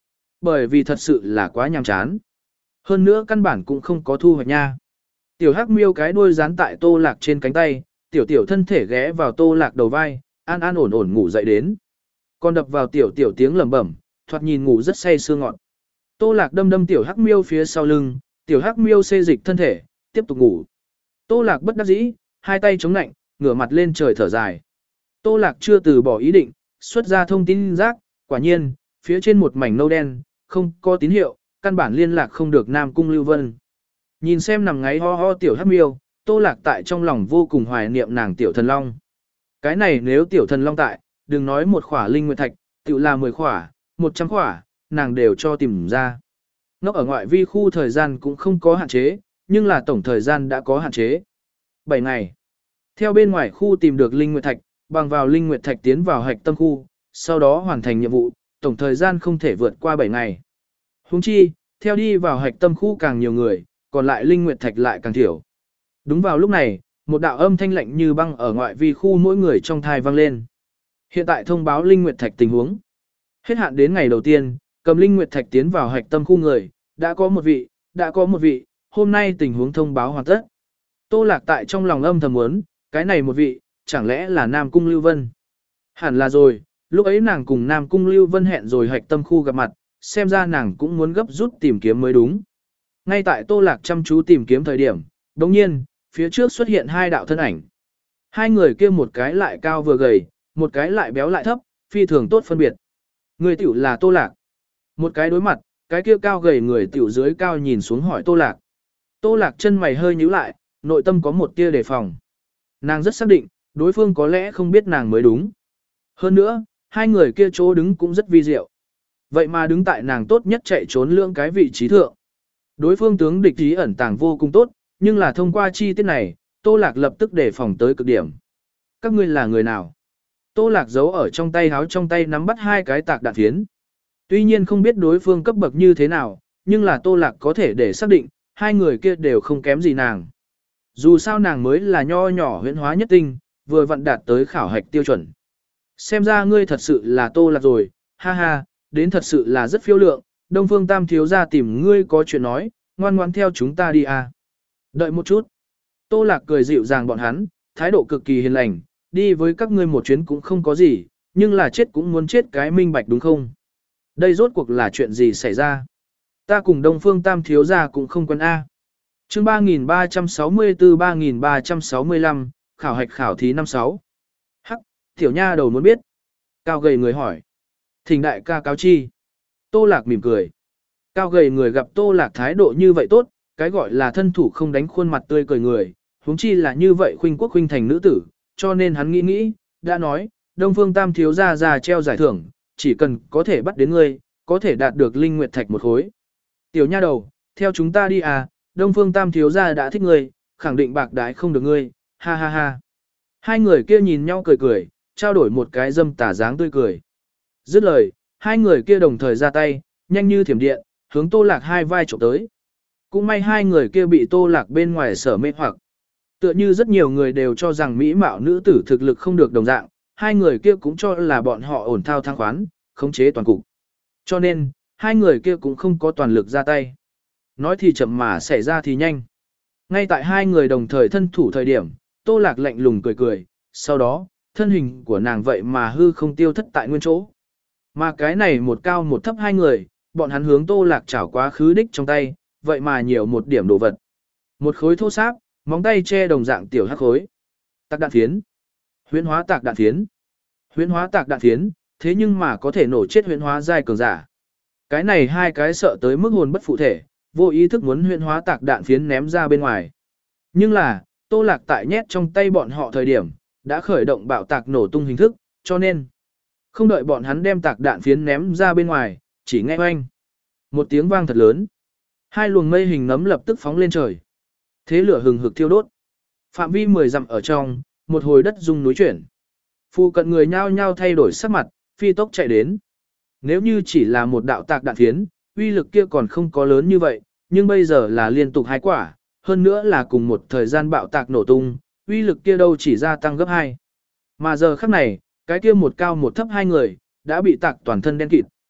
Bởi vì thật sự là quá nhàm chán. Hơn nữa căn bản cũng không có thu hoạch nha. Tiểu Hắc Miêu cái đuôi dán tại Tô Lạc trên cánh tay, tiểu tiểu thân thể ghé vào Tô Lạc đầu vai, an an ổn ổn ngủ dậy đến. Còn đập vào tiểu tiểu tiếng lẩm bẩm, thoạt nhìn ngủ rất say sưa ngọt. Tô Lạc đâm đâm tiểu Hắc Miêu phía sau lưng, tiểu Hắc Miêu xê dịch thân thể, tiếp tục ngủ. Tô Lạc bất đắc dĩ, hai tay chống nạnh, ngửa mặt lên trời thở dài. Tô Lạc chưa từ bỏ ý định, xuất ra thông tin rác, quả nhiên, phía trên một mảnh nâu đen, không có tín hiệu, căn bản liên lạc không được Nam Cung Lưu Vân. Nhìn xem nằm ngáy ho ho tiểu Hắc Miêu, Tô Lạc tại trong lòng vô cùng hoài niệm nàng tiểu thần long. Cái này nếu tiểu thần long tại, đừng nói một khỏa linh nguyệt thạch, tự là mười khỏa, một trăm khỏa, nàng đều cho tìm ra. Nó ở ngoại vi khu thời gian cũng không có hạn chế, nhưng là tổng thời gian đã có hạn chế. bảy ngày. Theo bên ngoài khu tìm được linh nguyệt thạch, bằng vào linh nguyệt thạch tiến vào hạch tâm khu, sau đó hoàn thành nhiệm vụ, tổng thời gian không thể vượt qua bảy ngày. Huống chi, theo đi vào hạch tâm khu càng nhiều người, còn lại linh nguyệt thạch lại càng thiểu. Đúng vào lúc này, một đạo âm thanh lạnh như băng ở ngoại vi khu mỗi người trong thai vang lên. Hiện tại thông báo linh nguyệt thạch tình huống. Hết hạn đến ngày đầu tiên, cầm linh nguyệt thạch tiến vào hạch tâm khu người, đã có một vị, đã có một vị, hôm nay tình huống thông báo hoàn tất. Tô Lạc tại trong lòng âm thầm muốn, cái này một vị, chẳng lẽ là Nam Cung Lưu Vân? Hẳn là rồi, lúc ấy nàng cùng Nam Cung Lưu Vân hẹn rồi hạch tâm khu gặp mặt, xem ra nàng cũng muốn gấp rút tìm kiếm mới đúng. Ngay tại Tô Lạc chăm chú tìm kiếm thời điểm, đồng nhiên, phía trước xuất hiện hai đạo thân ảnh. Hai người kia một cái lại cao vừa gầy, một cái lại béo lại thấp, phi thường tốt phân biệt. Người tiểu là Tô Lạc. Một cái đối mặt, cái kia cao gầy người tiểu dưới cao nhìn xuống hỏi Tô Lạc. Tô Lạc chân mày hơi nhíu lại, nội tâm có một tia đề phòng. Nàng rất xác định, đối phương có lẽ không biết nàng mới đúng. Hơn nữa, hai người kia chỗ đứng cũng rất vi diệu. Vậy mà đứng tại nàng tốt nhất chạy trốn lưỡng cái vị trí thượng. Đối phương tướng địch ý ẩn tàng vô cùng tốt, nhưng là thông qua chi tiết này, Tô Lạc lập tức đề phòng tới cực điểm. Các ngươi là người nào? Tô Lạc giấu ở trong tay háo trong tay nắm bắt hai cái tạc đạn phiến. Tuy nhiên không biết đối phương cấp bậc như thế nào, nhưng là Tô Lạc có thể để xác định, hai người kia đều không kém gì nàng. Dù sao nàng mới là nho nhỏ huyễn hóa nhất tinh, vừa vặn đạt tới khảo hạch tiêu chuẩn. Xem ra ngươi thật sự là Tô Lạc rồi, ha ha, đến thật sự là rất phiêu lượng, Đông Phương Tam thiếu gia tìm ngươi có chuyện nói, ngoan ngoan theo chúng ta đi à. Đợi một chút. Tô Lạc cười dịu dàng bọn hắn, thái độ cực kỳ hiền lành, đi với các ngươi một chuyến cũng không có gì, nhưng là chết cũng muốn chết cái minh bạch đúng không? Đây rốt cuộc là chuyện gì xảy ra? Ta cùng Đông Phương Tam thiếu gia cũng không quen A. Chương ba nghìn ba trăm sáu mươi tư ba nghìn ba trăm sáu mươi lăm, khảo hạch khảo thí năm sáu. Hắc, tiểu nha đầu muốn biết. Cao gầy người hỏi. Thỉnh đại ca cáo chi. Tô Lạc mỉm cười. Cao gầy người gặp Tô Lạc thái độ như vậy tốt, cái gọi là thân thủ không đánh khuôn mặt tươi cười người, huống chi là như vậy khuynh quốc khuynh thành nữ tử, cho nên hắn nghĩ nghĩ, đã nói, Đông Phương Tam thiếu gia ra treo giải thưởng, chỉ cần có thể bắt đến ngươi, có thể đạt được linh nguyệt thạch một khối. Tiểu nha đầu, theo chúng ta đi à, Đông Phương Tam thiếu gia đã thích ngươi, khẳng định bạc đái không được ngươi, ha ha ha. Hai người kia nhìn nhau cười cười, trao đổi một cái dâm tà dáng tươi cười. Dứt lời, hai người kia đồng thời ra tay, nhanh như thiểm điện, hướng Tô Lạc hai vai chụp tới. Cũng may hai người kia bị Tô Lạc bên ngoài sở mê hoặc. Tựa như rất nhiều người đều cho rằng mỹ mạo nữ tử thực lực không được đồng dạng, hai người kia cũng cho là bọn họ ổn thao thang khoán, khống chế toàn cục. Cho nên, hai người kia cũng không có toàn lực ra tay. Nói thì chậm mà xảy ra thì nhanh. Ngay tại hai người đồng thời thân thủ thời điểm, Tô Lạc lạnh lùng cười cười, sau đó, thân hình của nàng vậy mà hư không tiêu thất tại nguyên chỗ. Mà cái này một cao một thấp hai người, bọn hắn hướng Tô Lạc chảo quá khứ đích trong tay, vậy mà nhiều một điểm đồ vật. Một khối thô sáp, móng tay che đồng dạng tiểu hắc khối. Tạc đạn phiến. Huyễn hóa tạc đạn phiến. Huyễn hóa tạc đạn phiến, thế nhưng mà có thể nổ chết huyễn hóa giai cường giả. Cái này hai cái sợ tới mức hồn bất phụ thể, vô ý thức muốn huyễn hóa tạc đạn phiến ném ra bên ngoài. Nhưng là, Tô Lạc tại nhét trong tay bọn họ thời điểm, đã khởi động bạo tạc nổ tung hình thức, cho nên không đợi bọn hắn đem tạc đạn phiến ném ra bên ngoài, chỉ nghe oanh. Một tiếng vang thật lớn. Hai luồng mây hình nấm lập tức phóng lên trời. Thế lửa hừng hực thiêu đốt. Phạm vi mười dặm ở trong, một hồi đất rung núi chuyển. Phụ cận người nhao nhao thay đổi sắc mặt, phi tốc chạy đến. Nếu như chỉ là một đạo tạc đạn phiến, uy lực kia còn không có lớn như vậy, nhưng bây giờ là liên tục hai quả, hơn nữa là cùng một thời gian bạo tạc nổ tung, uy lực kia đâu chỉ gia tăng gấp hai. Mà giờ khắc này, cái kia một cao một thấp hai người, đã bị tạc toàn thân đen kịt,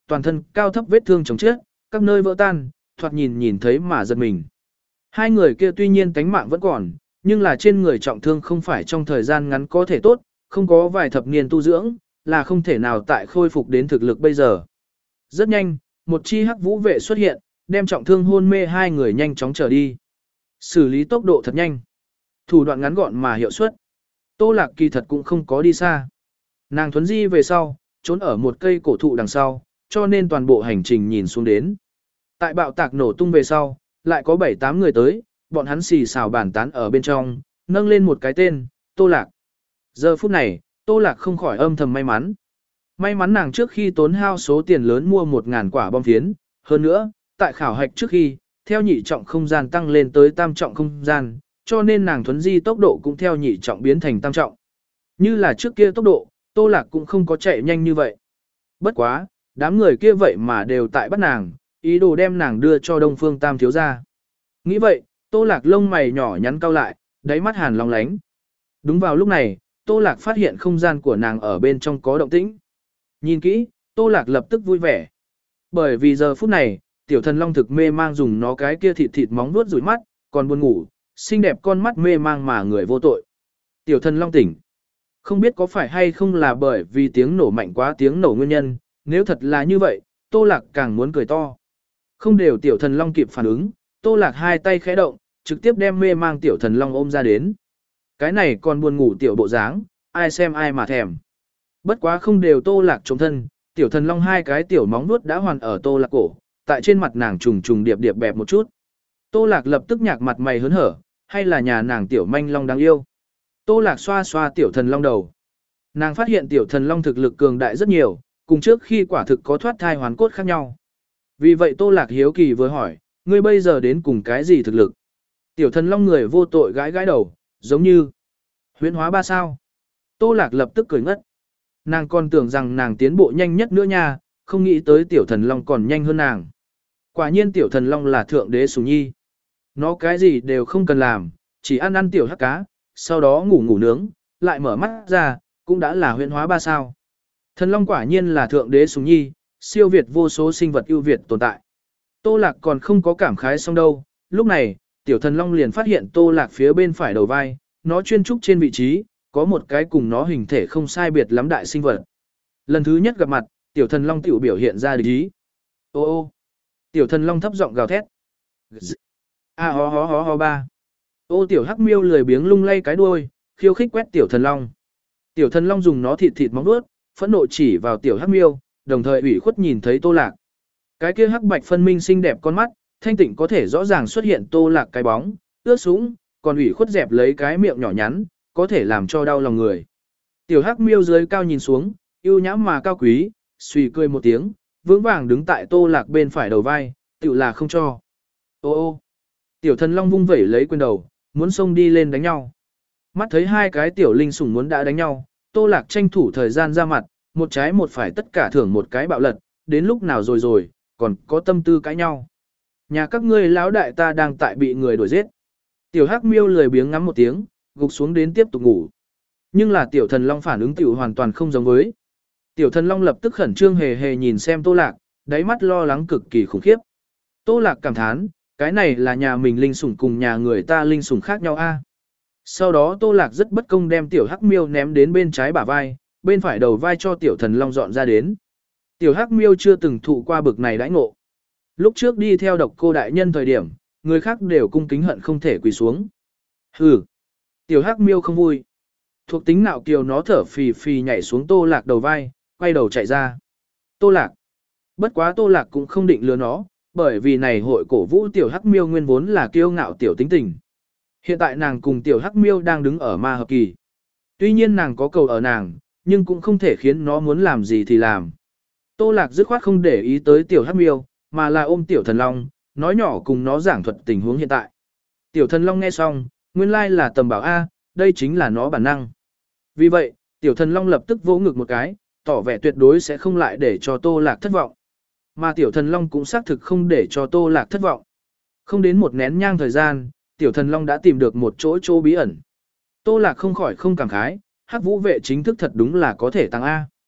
toàn thân cao thấp vết thương chồng chết, các nơi vỡ tan, thoạt nhìn nhìn thấy mà giật mình. Hai người kia tuy nhiên tánh mạng vẫn còn, nhưng là trên người trọng thương không phải trong thời gian ngắn có thể tốt, không có vài thập niên tu dưỡng, là không thể nào tại khôi phục đến thực lực bây giờ. Rất nhanh, một chi hắc vũ vệ xuất hiện, đem trọng thương hôn mê hai người nhanh chóng trở đi. Xử lý tốc độ thật nhanh. Thủ đoạn ngắn gọn mà hiệu suất. Tô Lạc kỳ thật cũng không có đi xa. Nàng thuấn di về sau, trốn ở một cây cổ thụ đằng sau, cho nên toàn bộ hành trình nhìn xuống đến. Tại bạo tạc nổ tung về sau, lại có bảy tám người tới, bọn hắn xì xào bàn tán ở bên trong, nâng lên một cái tên, Tô Lạc. Giờ phút này, Tô Lạc không khỏi âm thầm may mắn. May mắn nàng trước khi tốn hao số tiền lớn mua một ngàn quả bom phiến, hơn nữa, tại khảo hạch trước khi, theo nhị trọng không gian tăng lên tới tam trọng không gian, cho nên nàng thuấn di tốc độ cũng theo nhị trọng biến thành tam trọng. Như là trước kia tốc độ, Tô Lạc cũng không có chạy nhanh như vậy. Bất quá, đám người kia vậy mà đều tại bắt nàng, ý đồ đem nàng đưa cho Đông Phương Tam thiếu gia. Nghĩ vậy, Tô Lạc lông mày nhỏ nhắn cau lại, đáy mắt hàn long lánh. Đúng vào lúc này, Tô Lạc phát hiện không gian của nàng ở bên trong có động tĩnh. Nhìn kỹ, Tô Lạc lập tức vui vẻ. Bởi vì giờ phút này, tiểu thần long thực mê mang dùng nó cái kia thịt thịt móng nuốt rủi mắt, còn buồn ngủ, xinh đẹp con mắt mê mang mà người vô tội. Tiểu thần long tỉnh. Không biết có phải hay không là bởi vì tiếng nổ mạnh quá tiếng nổ nguyên nhân, nếu thật là như vậy, Tô Lạc càng muốn cười to. Không đều tiểu thần long kịp phản ứng, Tô Lạc hai tay khẽ động, trực tiếp đem mê mang tiểu thần long ôm ra đến. Cái này còn buồn ngủ tiểu bộ dáng, ai xem ai mà thèm. Bất quá không đều Tô Lạc chống thân, tiểu thần long hai cái tiểu móng vuốt đã hoàn ở Tô Lạc cổ, tại trên mặt nàng trùng trùng điệp điệp bẹp một chút. Tô Lạc lập tức nhạc mặt mày hớn hở, hay là nhà nàng tiểu manh long đáng yêu. Tô Lạc xoa xoa tiểu thần long đầu. Nàng phát hiện tiểu thần long thực lực cường đại rất nhiều, cùng trước khi quả thực có thoát thai hoàn cốt khác nhau. Vì vậy Tô Lạc hiếu kỳ vừa hỏi, ngươi bây giờ đến cùng cái gì thực lực? Tiểu thần long người vô tội gãi gãi đầu, giống như huyễn hóa ba sao. Tô Lạc lập tức cười ngất. Nàng còn tưởng rằng nàng tiến bộ nhanh nhất nữa nha, không nghĩ tới tiểu thần long còn nhanh hơn nàng. Quả nhiên tiểu thần long là thượng đế sủng nhi. Nó cái gì đều không cần làm, chỉ ăn ăn tiểu hắc cá, sau đó ngủ ngủ nướng, lại mở mắt ra, cũng đã là huyễn hóa ba sao. Thần long quả nhiên là thượng đế sủng nhi, siêu việt vô số sinh vật ưu việt tồn tại. Tô Lạc còn không có cảm khái xong đâu, lúc này, tiểu thần long liền phát hiện Tô Lạc phía bên phải đầu vai, nó chuyên trúc trên vị trí, có một cái cùng nó hình thể không sai biệt lắm đại sinh vật. Lần thứ nhất gặp mặt, tiểu thần long tiểu biểu hiện ra địch ý. Ô ô, tiểu thần long thấp giọng gào thét. A ho ho ho ho ba. Ô tiểu hắc miêu lười biếng lung lay cái đuôi, khiêu khích quét tiểu thần long. Tiểu thần long dùng nó thịt thịt móng vuốt, phẫn nộ chỉ vào tiểu hắc miêu, đồng thời ủy khuất nhìn thấy Tô Lạc. Cái kia hắc bạch phân minh xinh đẹp con mắt, thanh tịnh có thể rõ ràng xuất hiện Tô Lạc cái bóng, ướt sũng, còn ủy khuất dẹp lấy cái miệng nhỏ nhắn, có thể làm cho đau lòng người. Tiểu hắc miêu dưới cao nhìn xuống, yêu nhãm mà cao quý, suy cười một tiếng, vững vàng đứng tại Tô Lạc bên phải đầu vai, tiểu là không cho. Ô ô, tiểu thần long vung vẩy lấy quyền đầu, muốn xông đi lên đánh nhau. Mắt thấy hai cái tiểu linh sủng muốn đã đánh nhau, Tô Lạc tranh thủ thời gian ra mặt, một trái một phải tất cả thưởng một cái bạo lật, đến lúc nào rồi rồi, còn có tâm tư cãi nhau. Nhà các ngươi lão đại ta đang tại bị người đuổi giết. Tiểu hắc miêu lười biếng ngắm một tiếng, gục xuống đến tiếp tục ngủ. Nhưng là tiểu thần long phản ứng tiểu hoàn toàn không giống với. Tiểu thần long lập tức khẩn trương hề hề nhìn xem Tô Lạc, đáy mắt lo lắng cực kỳ khủng khiếp. Tô Lạc cảm thán, cái này là nhà mình linh sủng cùng nhà người ta linh sủng khác nhau a. Sau đó Tô Lạc rất bất công đem tiểu hắc miêu ném đến bên trái bả vai, bên phải đầu vai cho tiểu thần long dọn ra đến. Tiểu hắc miêu chưa từng thụ qua bực này đãi ngộ. Lúc trước đi theo độc cô đại nhân thời điểm, người khác đều cung kính hận không thể quỳ xuống. Hừ. Tiểu hắc miêu không vui. Thuộc tính nạo kiều nó thở phì phì nhảy xuống Tô Lạc đầu vai, quay đầu chạy ra. Tô Lạc. Bất quá Tô Lạc cũng không định lừa nó, bởi vì này hội cổ vũ tiểu hắc miêu nguyên vốn là kiêu ngạo tiểu tính tình. Hiện tại nàng cùng tiểu hắc miêu đang đứng ở ma hợp kỳ. Tuy nhiên nàng có cầu ở nàng, nhưng cũng không thể khiến nó muốn làm gì thì làm. Tô Lạc dứt khoát không để ý tới tiểu hắc miêu, mà là ôm tiểu thần long, nói nhỏ cùng nó giảng thuật tình huống hiện tại. Tiểu thần long nghe xong, nguyên lai là tầm bảo A, đây chính là nó bản năng. Vì vậy, tiểu thần long lập tức vỗ ngực một cái, tỏ vẻ tuyệt đối sẽ không lại để cho Tô Lạc thất vọng. Mà tiểu thần long cũng xác thực không để cho Tô Lạc thất vọng. Không đến một nén nhang thời gian, tiểu thần long đã tìm được một chỗ chỗ bí ẩn. Tô Lạc không khỏi không cảm khái, hắc vũ vệ chính thức thật đúng là có thể tăng A.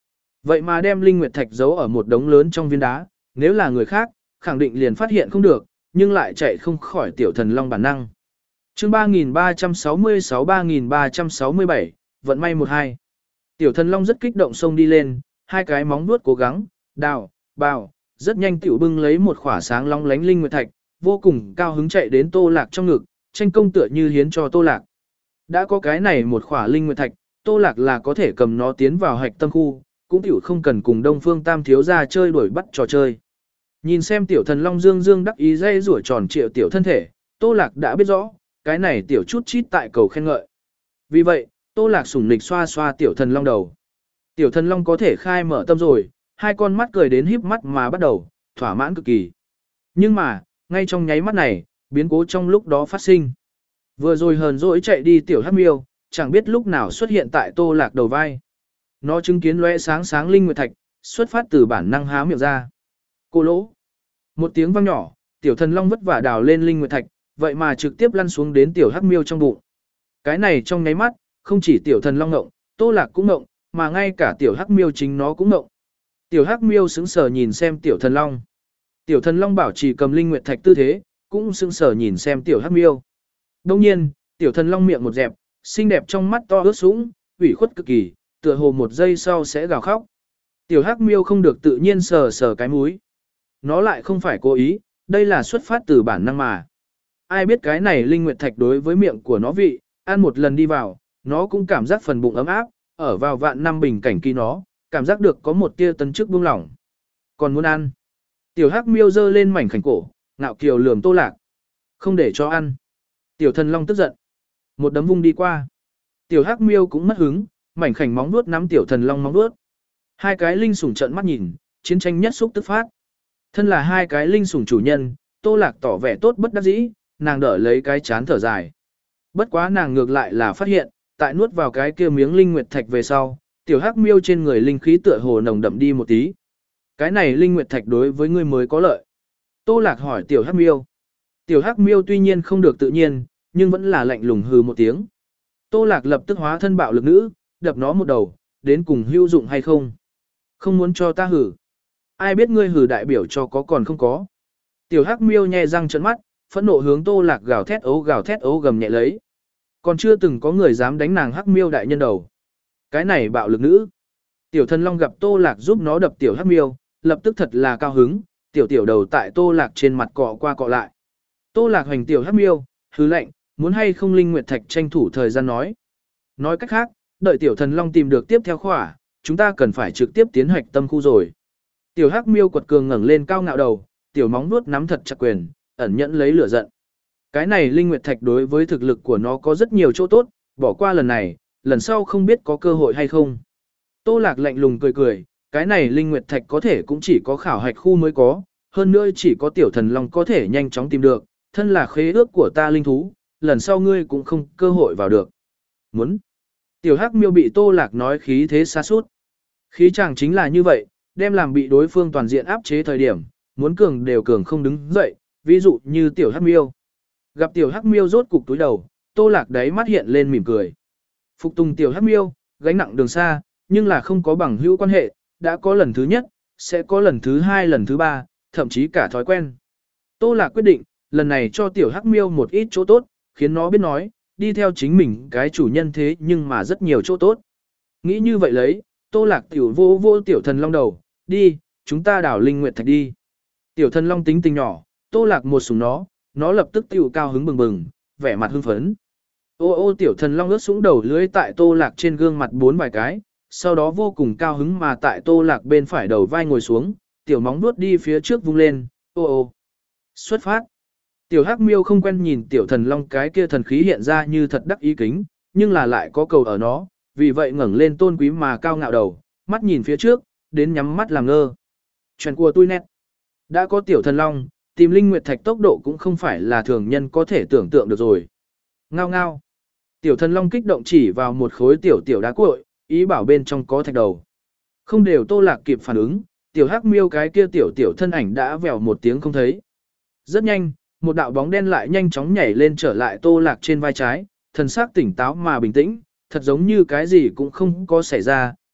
Vậy mà đem linh nguyệt thạch giấu ở một đống lớn trong viên đá, nếu là người khác, khẳng định liền phát hiện không được, nhưng lại chạy không khỏi tiểu thần long bản năng. Chương ba nghìn ba trăm sáu mươi sáu ba nghìn ba trăm sáu mươi bảy, vận may một hai. Tiểu thần long rất kích động xông đi lên, hai cái móng vuốt cố gắng, đào, bào, rất nhanh tiểu bưng lấy một khỏa sáng long lánh linh nguyệt thạch, vô cùng cao hứng chạy đến Tô Lạc trong ngực, tranh công tựa như hiến cho Tô Lạc. Đã có cái này một khỏa linh nguyệt thạch, Tô Lạc là có thể cầm nó tiến vào hạch tâm khu, cũng tiểu không cần cùng Đông Phương Tam thiếu gia chơi đuổi bắt trò chơi. Nhìn xem tiểu thần long dương dương đắc ý dây rủa tròn triệu tiểu thân thể, Tô Lạc đã biết rõ, cái này tiểu chút chít tại cầu khen ngợi. Vì vậy, Tô Lạc sủng nịch xoa xoa tiểu thần long đầu. Tiểu thần long có thể khai mở tâm rồi, hai con mắt cười đến híp mắt mà bắt đầu, thỏa mãn cực kỳ. Nhưng mà, ngay trong nháy mắt này, biến cố trong lúc đó phát sinh. Vừa rồi hờn dỗi chạy đi tiểu hắc miêu, chẳng biết lúc nào xuất hiện tại Tô Lạc đầu vai. Nó chứng kiến lóe sáng sáng linh nguyệt thạch, xuất phát từ bản năng há miệng ra. Cô lỗ. Một tiếng vang nhỏ, tiểu thần long vất vả đào lên linh nguyệt thạch, vậy mà trực tiếp lăn xuống đến tiểu hắc miêu trong bụng. Cái này trong nháy mắt, không chỉ tiểu thần long ngộng, Tô Lạc cũng ngộng, mà ngay cả tiểu hắc miêu chính nó cũng ngộng. Tiểu hắc miêu sững sờ nhìn xem tiểu thần long. Tiểu thần long bảo trì cầm linh nguyệt thạch tư thế, cũng sững sờ nhìn xem tiểu hắc miêu. Đông nhiên, tiểu thần long miệng một dẹp, xinh đẹp trong mắt to ướt sũng, ủy khuất cực kỳ, tựa hồ một giây sau sẽ gào khóc. Tiểu hắc miêu không được tự nhiên sờ sờ cái mũi. Nó lại không phải cố ý, đây là xuất phát từ bản năng mà. Ai biết cái này linh nguyệt thạch đối với miệng của nó vị, ăn một lần đi vào, nó cũng cảm giác phần bụng ấm áp, ở vào vạn năm bình cảnh kỳ nó, cảm giác được có một tia tấn chức buông lỏng. Còn muốn ăn. Tiểu hắc miêu giơ lên mảnh khảnh cổ, ngạo kiều lườm Tô Lạc. Không để cho ăn. Tiểu thần long tức giận. Một đấm vung đi qua. Tiểu hắc miêu cũng mất hứng, mảnh khảnh móng vuốt nắm tiểu thần long móng vuốt. Hai cái linh sủng trợn mắt nhìn, chiến tranh nhất xúc tức phát. Thân là hai cái linh sủng chủ nhân, Tô Lạc tỏ vẻ tốt bất đắc dĩ, nàng đỡ lấy cái chán thở dài. Bất quá nàng ngược lại là phát hiện, tại nuốt vào cái kia miếng linh nguyệt thạch về sau, tiểu hắc miêu trên người linh khí tựa hồ nồng đậm đi một tí. Cái này linh nguyệt thạch đối với ngươi mới có lợi. Tô Lạc hỏi tiểu hắc miêu. Tiểu hắc miêu tuy nhiên không được tự nhiên, nhưng vẫn là lạnh lùng hừ một tiếng. Tô Lạc lập tức hóa thân bạo lực nữ, đập nó một đầu, đến cùng hữu dụng hay không. Không muốn cho ta hử. Ai biết ngươi hử đại biểu cho có còn không có. Tiểu hắc miêu nhe răng trợn mắt, phẫn nộ hướng Tô Lạc gào thét ấu gào thét ấu gầm nhẹ lấy. Còn chưa từng có người dám đánh nàng hắc miêu đại nhân đầu. Cái này bạo lực nữ. Tiểu thần long gặp Tô Lạc giúp nó đập tiểu hắc miêu, lập tức thật là cao hứng, tiểu tiểu đầu tại Tô Lạc trên mặt cọ qua cọ lại. Tô Lạc hoành tiểu hắc miêu, hứ lệnh, muốn hay không linh nguyệt thạch tranh thủ thời gian nói. Nói cách khác, đợi tiểu thần long tìm được tiếp theo khỏa, chúng ta cần phải trực tiếp tiến hoạch tâm khu rồi. Tiểu hắc miêu quật cường ngẩng lên cao ngạo đầu, tiểu móng vuốt nắm thật chặt quyền, ẩn nhẫn lấy lửa giận. Cái này linh nguyệt thạch đối với thực lực của nó có rất nhiều chỗ tốt, bỏ qua lần này, lần sau không biết có cơ hội hay không. Tô Lạc lạnh lùng cười cười, cái này linh nguyệt thạch có thể cũng chỉ có khảo hạch khu mới có, hơn nữa chỉ có tiểu thần long có thể nhanh chóng tìm được, thân là khế ước của ta linh thú, lần sau ngươi cũng không cơ hội vào được. Muốn. Tiểu hắc miêu bị Tô Lạc nói khí thế xa sút. Khí chàng chính là như vậy, đem làm bị đối phương toàn diện áp chế thời điểm, muốn cường đều cường không đứng dậy, ví dụ như tiểu hắc miêu. Gặp tiểu hắc miêu rốt cục túi đầu, Tô Lạc đáy mắt hiện lên mỉm cười. Phục tùng tiểu hắc miêu, gánh nặng đường xa, nhưng là không có bằng hữu quan hệ, đã có lần thứ nhất, sẽ có lần thứ hai lần thứ ba, thậm chí cả thói quen. Tô Lạc quyết định, lần này cho tiểu hắc miêu một ít chỗ tốt, khiến nó biết nói, đi theo chính mình cái chủ nhân thế nhưng mà rất nhiều chỗ tốt. Nghĩ như vậy lấy, Tô Lạc tiểu vô vô tiểu thần long đầu, đi, chúng ta đảo linh nguyệt thạch đi. Tiểu thần long tính tình nhỏ, Tô Lạc một sủng nó, nó lập tức tiểu cao hứng bừng bừng, vẻ mặt hưng phấn. Ô ô tiểu thần long ướt sũng đầu lưới tại Tô Lạc trên gương mặt bốn vài cái, sau đó vô cùng cao hứng mà tại Tô Lạc bên phải đầu vai ngồi xuống, tiểu móng vuốt đi phía trước vung lên, ô ô. Xuất phát. Tiểu hắc miêu không quen nhìn tiểu thần long cái kia thần khí hiện ra như thật đắc ý kính, nhưng là lại có cầu ở nó, vì vậy ngẩng lên tôn quý mà cao ngạo đầu, mắt nhìn phía trước, đến nhắm mắt làm ngơ. Chuyện của tôi nét. Đã có tiểu thần long, tìm linh nguyệt thạch tốc độ cũng không phải là thường nhân có thể tưởng tượng được rồi. Ngao ngao. Tiểu thần long kích động chỉ vào một khối tiểu tiểu đá cuội, ý bảo bên trong có thạch đầu. Không đều Tô Lạc kịp phản ứng, tiểu hắc miêu cái kia tiểu tiểu thân ảnh đã vèo một tiếng không thấy. Rất nhanh, một đạo bóng đen lại nhanh chóng nhảy lên trở lại Tô Lạc trên vai trái, thần sắc tỉnh táo mà bình tĩnh, thật giống như cái gì cũng không có xảy ra,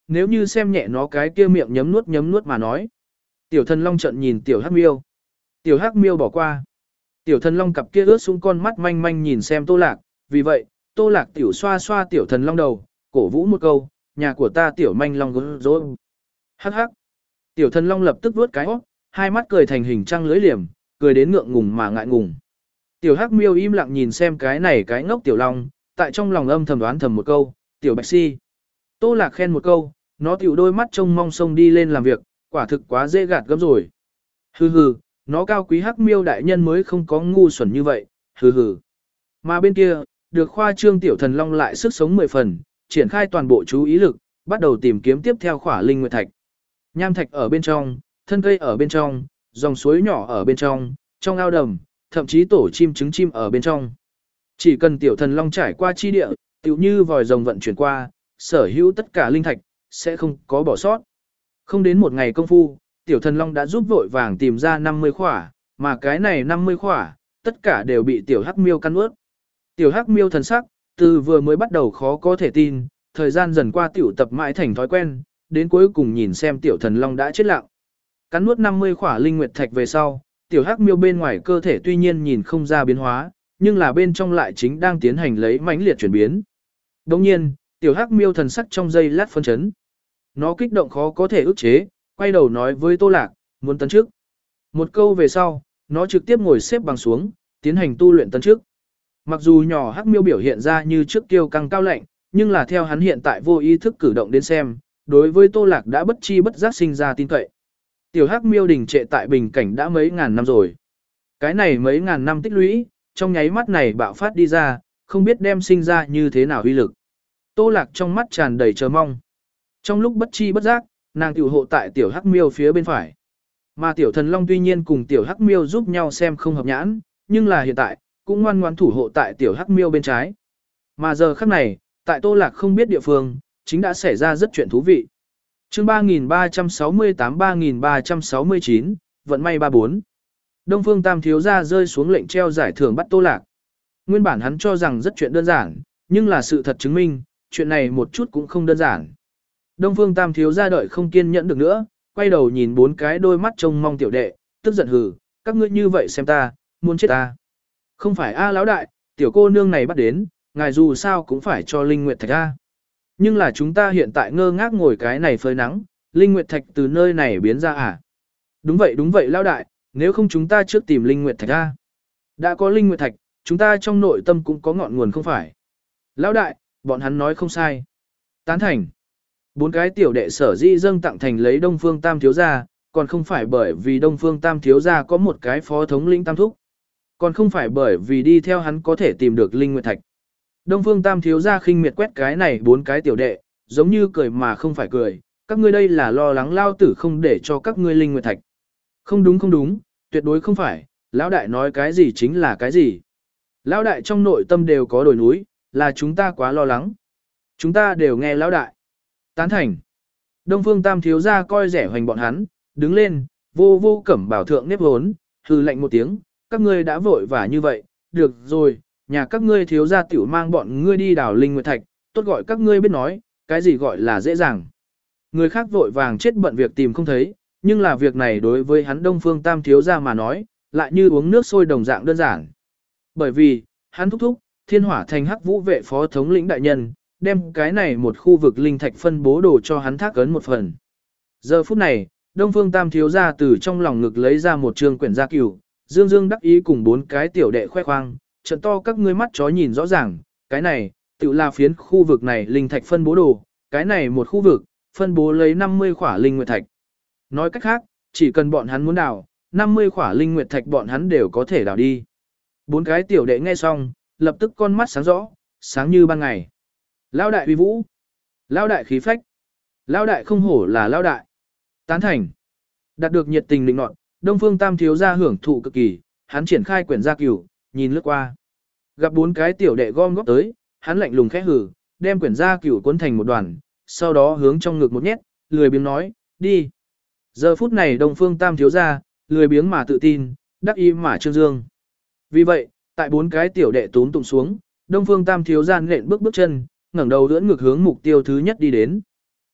nếu như xem nhẹ nó cái kia miệng nhấm nuốt nhấm nuốt mà nói. Tiểu thần long trận nhìn tiểu hắc miêu. Tiểu hắc miêu bỏ qua. Tiểu thần long cặp kia ướt xuống con mắt manh manh nhìn xem Tô Lạc, vì vậy, Tô Lạc tiểu xoa xoa tiểu thần long đầu, cổ vũ một câu, nhà của ta tiểu manh long gối rối. Hắc hắc. Tiểu thần long lập tức vuốt cái hót, hai mắt cười thành hình trăng lưỡi liềm, cười đến ngượng ngùng mà ngại ngùng. Tiểu hắc miêu im lặng nhìn xem cái này cái ngốc tiểu long, tại trong lòng âm thầm đoán thầm một câu, tiểu bạch si. Tô Lạc khen một câu, nó tiểu đôi mắt trông mong sông đi lên làm việc, quả thực quá dễ gạt gẫm rồi. Hừ hừ, nó cao quý hắc miêu đại nhân mới không có ngu xuẩn như vậy, hừ hừ. Mà bên kia, được khoa trương tiểu thần long lại sức sống mười phần, triển khai toàn bộ chú ý lực, bắt đầu tìm kiếm tiếp theo khỏa linh nguyệt thạch. Nham thạch ở bên trong, thân cây ở bên trong, dòng suối nhỏ ở bên trong, trong ao đầm, thậm chí tổ chim trứng chim ở bên trong. Chỉ cần tiểu thần long trải qua chi địa, tựu như vòi rồng vận chuyển qua, sở hữu tất cả linh thạch, sẽ không có bỏ sót. Không đến một ngày công phu, tiểu thần long đã giúp vội vàng tìm ra năm mươi khỏa, mà cái này năm mươi khỏa, tất cả đều bị tiểu hắc miêu căn ướt. Tiểu hắc miêu thần sắc, từ vừa mới bắt đầu khó có thể tin, thời gian dần qua tiểu tập mãi thành thói quen, đến cuối cùng nhìn xem tiểu thần long đã chết lặng. Cắn nuốt năm mươi khỏa linh nguyệt thạch về sau, tiểu hắc miêu bên ngoài cơ thể tuy nhiên nhìn không ra biến hóa, nhưng là bên trong lại chính đang tiến hành lấy mãnh liệt chuyển biến. Đồng nhiên, tiểu hắc miêu thần sắc trong giây lát phân chấn. Nó kích động khó có thể ức chế, quay đầu nói với Tô Lạc, muốn tấn trước. Một câu về sau, nó trực tiếp ngồi xếp bằng xuống, tiến hành tu luyện tấn trước. Mặc dù nhỏ hắc miêu biểu hiện ra như trước tiêu căng cao lạnh, nhưng là theo hắn hiện tại vô ý thức cử động đến xem, đối với Tô Lạc đã bất chi bất giác sinh ra tin cậy. Tiểu hắc miêu đình trệ tại bình cảnh đã mấy ngàn năm rồi. Cái này mấy ngàn năm tích lũy, trong nháy mắt này bạo phát đi ra, không biết đem sinh ra như thế nào uy lực. Tô Lạc trong mắt tràn đầy chờ mong. Trong lúc bất chi bất giác, nàng tiểu hộ tại tiểu hắc miêu phía bên phải. Mà tiểu thần long tuy nhiên cùng tiểu hắc miêu giúp nhau xem không hợp nhãn, nhưng là hiện tại, cũng ngoan ngoan thủ hộ tại tiểu hắc miêu bên trái. Mà giờ khắc này, tại Tô Lạc không biết địa phương, chính đã xảy ra rất chuyện thú vị. Chương ba nghìn ba trăm sáu mươi tám ba nghìn ba trăm sáu mươi chín, vận may ba bốn. Đông Phương Tam thiếu gia rơi xuống lệnh treo giải thưởng bắt Tô Lạc. Nguyên bản hắn cho rằng rất chuyện đơn giản, nhưng là sự thật chứng minh, chuyện này một chút cũng không đơn giản. Đông Phương Tam thiếu gia đợi không kiên nhẫn được nữa, quay đầu nhìn bốn cái đôi mắt trông mong tiểu đệ, tức giận hừ, các ngươi như vậy xem ta, muốn chết ta. Không phải a lão đại, tiểu cô nương này bắt đến, ngài dù sao cũng phải cho linh nguyệt thạch a. Nhưng là chúng ta hiện tại ngơ ngác ngồi cái này phơi nắng, linh nguyệt thạch từ nơi này biến ra à? Đúng vậy đúng vậy lão đại, nếu không chúng ta trước tìm linh nguyệt thạch a. Đã có linh nguyệt thạch, chúng ta trong nội tâm cũng có ngọn nguồn không phải. Lão đại, bọn hắn nói không sai. Tán thành. Bốn cái tiểu đệ sở di dâng tặng thành lấy Đông Phương Tam thiếu gia, còn không phải bởi vì Đông Phương Tam thiếu gia có một cái phó thống lĩnh tam thúc. Còn không phải bởi vì đi theo hắn có thể tìm được linh nguyệt thạch. Đông Phương Tam thiếu gia khinh miệt quét cái này bốn cái tiểu đệ, giống như cười mà không phải cười, các ngươi đây là lo lắng lao tử không để cho các ngươi linh nguyệt thạch. Không đúng không đúng, tuyệt đối không phải, lão đại nói cái gì chính là cái gì. Lão đại trong nội tâm đều có đồi núi, là chúng ta quá lo lắng. Chúng ta đều nghe lão đại. Tán thành. Đông Phương Tam thiếu gia coi rẻ hoành bọn hắn, đứng lên, vô vô cẩm bảo thượng nếp hốn, hừ lạnh một tiếng, các ngươi đã vội vã như vậy, được rồi, nhà các ngươi thiếu gia tiểu mang bọn ngươi đi đào linh nguyệt thạch, tốt gọi các ngươi biết nói, cái gì gọi là dễ dàng. Người khác vội vàng chết bận việc tìm không thấy, nhưng là việc này đối với hắn Đông Phương Tam thiếu gia mà nói, lại như uống nước sôi đồng dạng đơn giản. Bởi vì, hắn thúc thúc, Thiên Hỏa Thành Hắc Vũ vệ phó thống lĩnh đại nhân, đem cái này một khu vực linh thạch phân bố đồ cho hắn thác ấn một phần. Giờ phút này, Đông Phương Tam thiếu gia từ trong lòng ngực lấy ra một trương quyển gia cửu, dương dương đắc ý cùng bốn cái tiểu đệ khoe khoang, trận to các ngươi mắt chó nhìn rõ ràng, cái này, tự là phiến khu vực này linh thạch phân bố đồ, cái này một khu vực, phân bố lấy năm mươi khỏa linh nguyệt thạch. Nói cách khác, chỉ cần bọn hắn muốn đào, năm mươi khỏa linh nguyệt thạch bọn hắn đều có thể đào đi. Bốn cái tiểu đệ nghe xong, lập tức con mắt sáng rõ, sáng như ban ngày. Lão đại uy vũ, lão đại khí phách, lão đại không hổ là lão đại. Tán thành. Đạt được nhiệt tình định nọt, Đông Phương Tam thiếu gia hưởng thụ cực kỳ, hắn triển khai quyển gia cửu, nhìn lướt qua. Gặp bốn cái tiểu đệ gom góp tới, hắn lạnh lùng khẽ hừ, đem quyển gia cửu cuốn thành một đoàn, sau đó hướng trong ngực một nhét, lười biếng nói, đi. Giờ phút này Đông Phương Tam thiếu gia, lười biếng mà tự tin, đắc ý mà trương dương. Vì vậy, tại bốn cái tiểu đệ túm tụng xuống, Đông Phương Tam thiếu gia nện bước bước chân, ngẩng đầu ưỡn ngược hướng mục tiêu thứ nhất đi đến.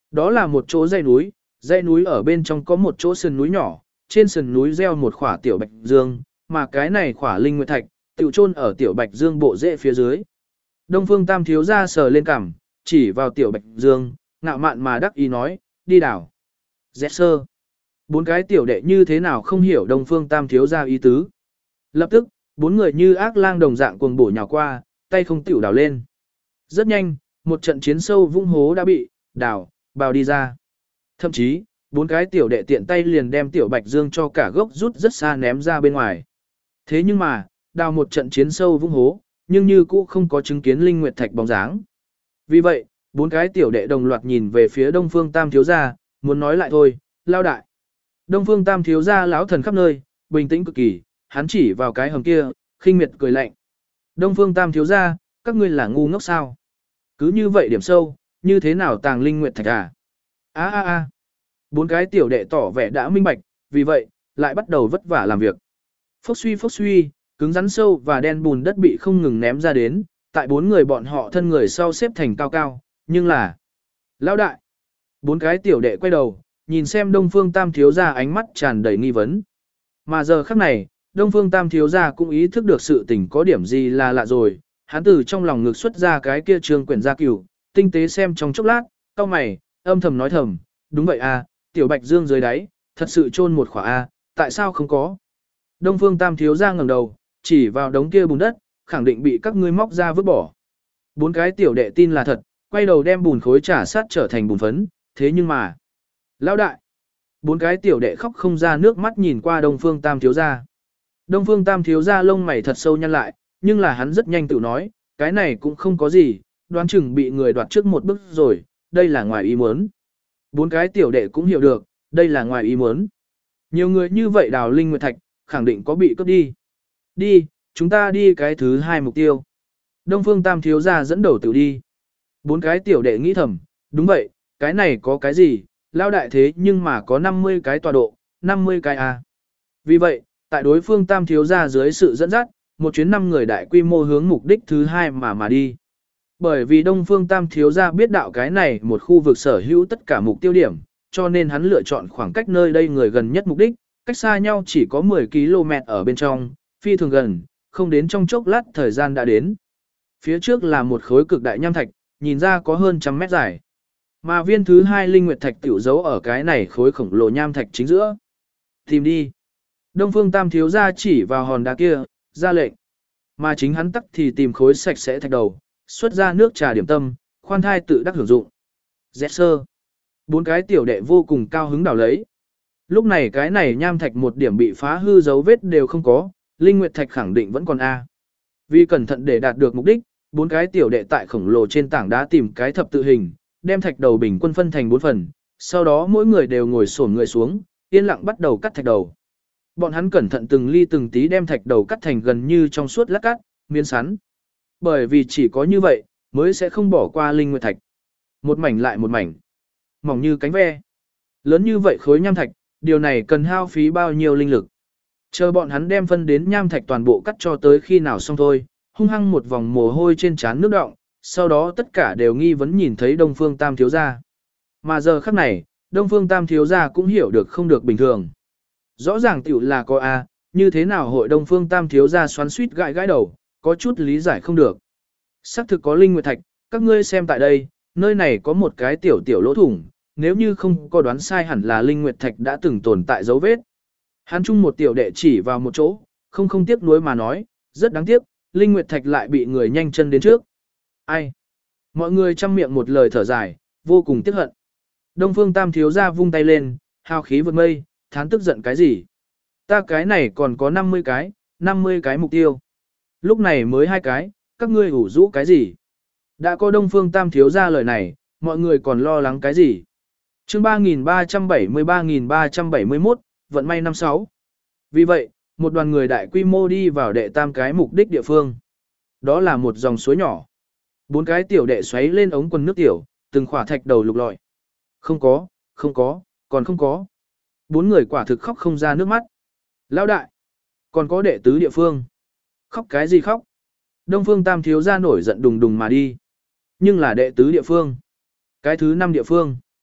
Đó là một chỗ dãy núi, dãy núi ở bên trong có một chỗ sườn núi nhỏ, trên sườn núi gieo một khỏa tiểu bạch dương, mà cái này khỏa linh nguyệt thạch, tiểu chôn ở tiểu bạch dương bộ rễ phía dưới. Đông Phương Tam thiếu gia sờ lên cằm, chỉ vào tiểu bạch dương, ngạo mạn mà đắc ý nói, đi đảo. Dẹt sơ. Bốn cái tiểu đệ như thế nào không hiểu Đông Phương Tam thiếu gia ý tứ. Lập tức, bốn người như ác lang đồng dạng cuồng bổ nhào qua, tay không tiểu đào lên. Rất nhanh, một trận chiến sâu vũng hố đã bị đào, bào đi ra. Thậm chí, bốn cái tiểu đệ tiện tay liền đem tiểu bạch dương cho cả gốc rút rất xa ném ra bên ngoài. Thế nhưng mà, đào một trận chiến sâu vũng hố, nhưng như cũ không có chứng kiến linh nguyệt thạch bóng dáng. Vì vậy, bốn cái tiểu đệ đồng loạt nhìn về phía Đông Phương Tam thiếu gia, muốn nói lại thôi, lao đại. Đông Phương Tam thiếu gia lão thần khắp nơi, bình tĩnh cực kỳ, hắn chỉ vào cái hầm kia, khinh miệt cười lạnh. Đông Phương Tam thiếu gia, các ngươi là ngu ngốc sao? Cứ như vậy điểm sâu, như thế nào tàng linh nguyệt thạch à? A a a. Bốn cái tiểu đệ tỏ vẻ đã minh bạch, vì vậy, lại bắt đầu vất vả làm việc. Phốc suy phốc suy, cứng rắn sâu và đen bùn đất bị không ngừng ném ra đến, tại bốn người bọn họ thân người sau xếp thành cao cao, nhưng là... Lão đại! Bốn cái tiểu đệ quay đầu, nhìn xem Đông Phương Tam thiếu gia ánh mắt tràn đầy nghi vấn. Mà giờ khắc này, Đông Phương Tam thiếu gia cũng ý thức được sự tình có điểm gì là lạ rồi, hắn từ trong lòng ngực xuất ra cái kia trường quyển gia cửu, tinh tế xem trong chốc lát, cau mày, âm thầm nói thầm, đúng vậy à, tiểu bạch dương dưới đáy, thật sự chôn một khỏa a, tại sao không có? Đông Phương Tam thiếu gia ngẩng đầu, chỉ vào đống kia bùn đất, khẳng định bị các ngươi móc ra vứt bỏ. Bốn cái tiểu đệ tin là thật, quay đầu đem bùn khối trả sát trở thành bùn phấn, thế nhưng mà... Lão đại! Bốn cái tiểu đệ khóc không ra nước mắt nhìn qua Đông Phương Tam thiếu gia. Đông Phương Tam thiếu gia lông mày thật sâu nhăn lại, nhưng là hắn rất nhanh tự nói, cái này cũng không có gì, đoán chừng bị người đoạt trước một bước rồi, đây là ngoài ý muốn. Bốn cái tiểu đệ cũng hiểu được, đây là ngoài ý muốn. Nhiều người như vậy đào linh nguyệt thạch, khẳng định có bị cướp đi. Đi, chúng ta đi cái thứ hai mục tiêu. Đông Phương Tam thiếu gia dẫn đầu tự đi. Bốn cái tiểu đệ nghĩ thầm, đúng vậy, cái này có cái gì, lao đại thế nhưng mà có năm mươi cái tọa độ, năm mươi cái à. Vì vậy, tại đối phương Tam thiếu gia dưới sự dẫn dắt, một chuyến năm người đại quy mô hướng mục đích thứ hai mà mà đi. Bởi vì Đông Phương Tam thiếu gia biết đạo cái này một khu vực sở hữu tất cả mục tiêu điểm, cho nên hắn lựa chọn khoảng cách nơi đây người gần nhất mục đích, cách xa nhau chỉ có mười ki lô mét ở bên trong, phi thường gần, không đến trong chốc lát thời gian đã đến. Phía trước là một khối cực đại nham thạch, nhìn ra có hơn trăm mét dài. Mà viên thứ hai linh nguyệt thạch tiểu giấu ở cái này khối khổng lồ nham thạch chính giữa. Tìm đi. Đông Phương Tam thiếu gia chỉ vào hòn đá kia, ra lệnh. Mà chính hắn tắc thì tìm khối sạch sẽ thạch đầu, xuất ra nước trà điểm tâm, khoan thai tự đắc hưởng dụng. Dẹt sơ. Bốn cái tiểu đệ vô cùng cao hứng đảo lấy. Lúc này cái này nham thạch một điểm bị phá hư dấu vết đều không có, linh nguyệt thạch khẳng định vẫn còn A. Vì cẩn thận để đạt được mục đích, bốn cái tiểu đệ tại khổng lồ trên tảng đá tìm cái thập tự hình, đem thạch đầu bình quân phân thành bốn phần, sau đó mỗi người đều ngồi xổm người xuống, yên lặng bắt đầu cắt thạch đầu. Bọn hắn cẩn thận từng ly từng tí đem thạch đầu cắt thành gần như trong suốt lát cắt, miếng sắn. Bởi vì chỉ có như vậy, mới sẽ không bỏ qua linh nguyệt thạch. Một mảnh lại một mảnh, mỏng như cánh ve. Lớn như vậy khối nham thạch, điều này cần hao phí bao nhiêu linh lực. Chờ bọn hắn đem phân đến nham thạch toàn bộ cắt cho tới khi nào xong thôi, hung hăng một vòng mồ hôi trên trán nước đọng, sau đó tất cả đều nghi vấn nhìn thấy Đông Phương Tam thiếu gia. Mà giờ khắc này, Đông Phương Tam thiếu gia cũng hiểu được không được bình thường. Rõ ràng tiểu là có A, như thế nào hội Đông Phương Tam thiếu gia xoắn suýt gãi gãi đầu, có chút lý giải không được. Xác thực có linh nguyệt thạch, các ngươi xem tại đây, nơi này có một cái tiểu tiểu lỗ thủng, nếu như không có đoán sai hẳn là linh nguyệt thạch đã từng tồn tại dấu vết. Hắn chung một tiểu đệ chỉ vào một chỗ, không không tiếc nuối mà nói, rất đáng tiếc, linh nguyệt thạch lại bị người nhanh chân đến trước. Ai? Mọi người chăm miệng một lời thở dài, vô cùng tiếc hận. Đông Phương Tam thiếu gia vung tay lên, hào khí vượt mây, thán tức giận cái gì? Ta cái này còn có năm mươi cái, năm mươi cái mục tiêu. Lúc này mới hai cái, các ngươi ủ rũ cái gì? Đã có Đông Phương Tam thiếu gia lời này, mọi người còn lo lắng cái gì? Chương ba nghìn ba trăm bảy mươi ba nghìn ba trăm bảy mươi mốt, vận may năm sáu. Vì vậy, một đoàn người đại quy mô đi vào đệ tam cái mục đích địa phương. Đó là một dòng suối nhỏ. Bốn cái tiểu đệ xoáy lên ống quần nước tiểu, từng khỏa thạch đầu lục lọi. Không có, không có, còn không có. Bốn người quả thực khóc không ra nước mắt. Lão đại, còn có đệ tứ địa phương. Khóc cái gì khóc? Đông Phương Tam thiếu gia nổi giận đùng đùng mà đi. Nhưng là đệ tứ địa phương. Cái thứ năm địa phương.